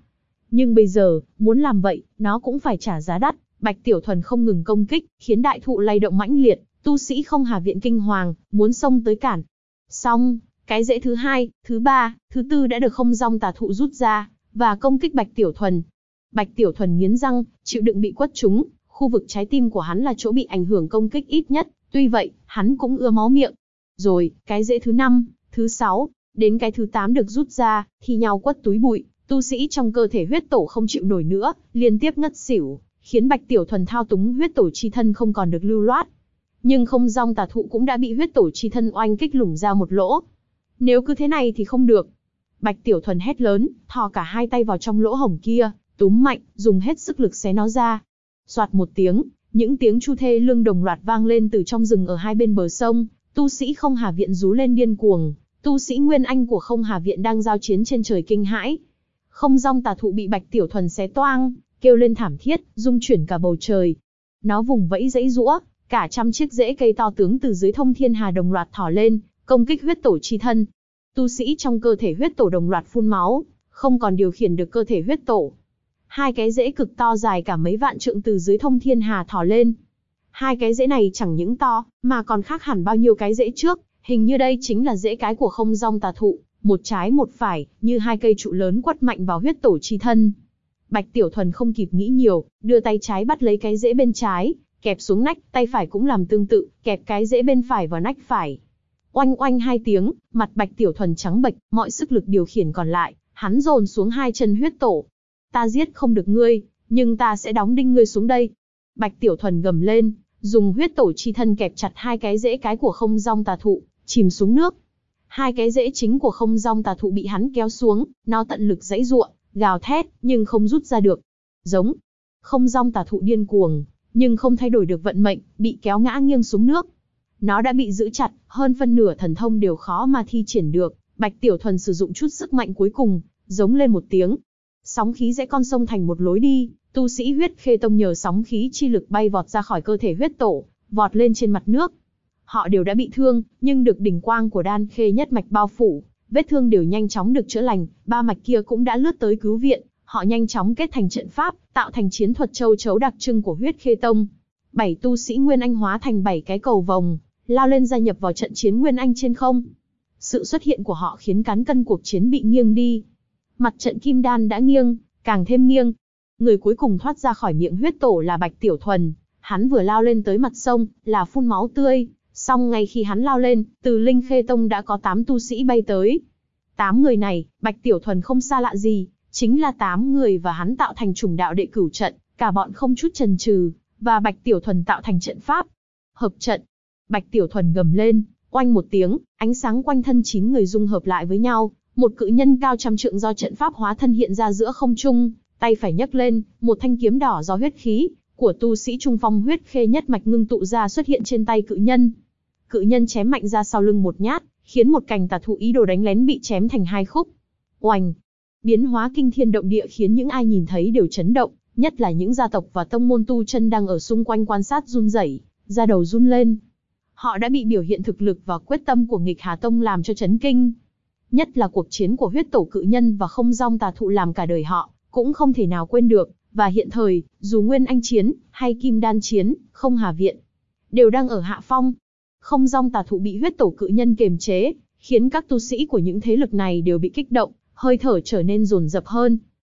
Nhưng bây giờ, muốn làm vậy, nó cũng phải trả giá đắt. Bạch Tiểu Thuần không ngừng công kích, khiến đại thụ lay động mãnh liệt, tu sĩ Không Hà Viện kinh hoàng, muốn xông tới cản. Xong, cái rễ thứ 2, thứ 3, thứ 4 đã được Không Dong Tà Thụ rút ra, và công kích Bạch Tiểu Thuần. Bạch Tiểu Thuần nghiến răng, chịu đựng bị quất trúng, khu vực trái tim của hắn là chỗ bị ảnh hưởng công kích ít nhất, tuy vậy, hắn cũng ưa máu miệng. Rồi, cái rễ thứ 5, thứ 6, đến cái thứ 8 được rút ra, thì nhau quất túi bụi, tu sĩ trong cơ thể huyết tổ không chịu nổi nữa, liên tiếp ngất xỉu, khiến Bạch Tiểu Thuần thao túng huyết tổ chi thân không còn được lưu loát. Nhưng Không Dong Tà Thụ cũng đã bị huyết tổ chi thân oanh kích lủng ra một lỗ. Nếu cứ thế này thì không được. Bạch Tiểu Thuần hét lớn, thò cả hai tay vào trong lỗ hổng kia, túm mạnh, dùng hết sức lực xé nó ra. Soạt một tiếng, những tiếng chu thê lương đồng loạt vang lên từ trong rừng ở hai bên bờ sông, tu sĩ Không Hà Viện rú lên điên cuồng, tu sĩ Nguyên Anh của Không Hà Viện đang giao chiến trên trời kinh hãi. Không Dong Tà Thụ bị Bạch Tiểu Thuần xé toang, kêu lên thảm thiết, rung chuyển cả bầu trời. Nó vùng vẫy giãy giũa, cả trăm chiếc rễ cây to tướng từ dưới thông thiên hà đồng loạt thỏ lên, công kích huyết tổ chi thân. Tu sĩ trong cơ thể huyết tổ đồng loạt phun máu, không còn điều khiển được cơ thể huyết tổ. Hai cái rễ cực to dài cả mấy vạn trượng từ dưới thông thiên hà thỏ lên. Hai cái rễ này chẳng những to, mà còn khác hẳn bao nhiêu cái rễ trước, hình như đây chính là rễ cái của Không Dong Tà Thụ, một trái một phải, như hai cây trụ lớn quất mạnh vào huyết tổ chi thân. Bạch Tiểu Thuần không kịp nghĩ nhiều, đưa tay trái bắt lấy cái rễ bên trái, kẹp xuống nách, tay phải cũng làm tương tự, kẹp cái rễ bên phải vào nách phải. Oanh oanh hai tiếng, mặt Bạch Tiểu Thuần trắng bệch, mọi sức lực điều khiển còn lại, hắn dồn xuống hai chân huyết tổ. Ta giết không được ngươi, nhưng ta sẽ đóng đinh ngươi xuống đây. Bạch Tiểu Thuần gầm lên, dùng huyết tổ chi thân kẹp chặt hai cái rễ cái của Không Dong Tà Thụ, chìm xuống nước. Hai cái rễ chính của Không Dong Tà Thụ bị hắn kéo xuống, nó tận lực giãy giụa, gào thét, nhưng không rút ra được. Giống. Không Dong Tà Thụ điên cuồng, nhưng không thay đổi được vận mệnh, bị kéo ngã nghiêng xuống nước. Nó đã bị giữ chặt, hơn phân nửa thần thông đều khó mà thi triển được. Bạch Tiểu Thuần sử dụng chút sức mạnh cuối cùng, giống lên một tiếng. Sóng khí rẽ con sông thành một lối đi, tu sĩ Huyết Khê Tông nhờ sóng khí chi lực bay vọt ra khỏi cơ thể huyết tổ, vọt lên trên mặt nước. Họ đều đã bị thương, nhưng được đỉnh quang của Đan Khê nhất mạch bao phủ, vết thương đều nhanh chóng được chữa lành, ba mạch kia cũng đã lướt tới cứu viện, họ nhanh chóng kết thành trận pháp, tạo thành chiến thuật châu chấu đặc trưng của Huyết Khê Tông. 7 tu sĩ Nguyên Anh hóa thành 7 cái cầu vồng, lao lên gia nhập vào trận chiến Nguyên Anh trên không. Sự xuất hiện của họ khiến cán cân cuộc chiến bị nghiêng đi. Mặt trận Kim Đan đã nghiêng, càng thêm nghiêng. Người cuối cùng thoát ra khỏi miệng huyết tổ là Bạch Tiểu Thuần, hắn vừa lao lên tới mặt sông, là phun máu tươi. Song ngay khi hắn lao lên, từ Linh Khê Tông đã có 8 tu sĩ bay tới. 8 người này, Bạch Tiểu Thuần không xa lạ gì, chính là 8 người và hắn tạo thành Trùng Đạo Đệ Cửu trận, cả bọn không chút chần chừ, và Bạch Tiểu Thuần tạo thành trận pháp. Hợp trận. Bạch Tiểu Thuần gầm lên, oanh một tiếng, ánh sáng quanh thân 9 người dung hợp lại với nhau, một cự nhân cao trăm trượng do trận pháp hóa thân hiện ra giữa không trung, tay phải nhấc lên, một thanh kiếm đỏ do huyết khí của tu sĩ Trung Phong Huyết Khê nhất mạch ngưng tụ ra xuất hiện trên tay cự nhân. Cự nhân chém mạnh ra sau lưng một nhát, khiến một cành tà thụ ý đồ đánh lén bị chém thành hai khúc. Oành! Biến hóa kinh thiên động địa khiến những ai nhìn thấy đều chấn động, nhất là những gia tộc và tông môn tu chân đang ở xung quanh quan sát run rẩy, da đầu run lên. Họ đã bị biểu hiện thực lực và quyết tâm của Nghịch Hà Tông làm cho chấn kinh. Nhất là cuộc chiến của huyết tổ cự nhân và Không Dong Tà Thụ làm cả đời họ cũng không thể nào quên được, và hiện thời, dù Nguyên Anh chiến hay Kim Đan chiến, Không Hà Viện đều đang ở hạ phong. Không Dong Tà Thụ bị huyết tổ cự nhân kiềm chế, khiến các tu sĩ của những thế lực này đều bị kích động, hơi thở trở nên dồn dập hơn.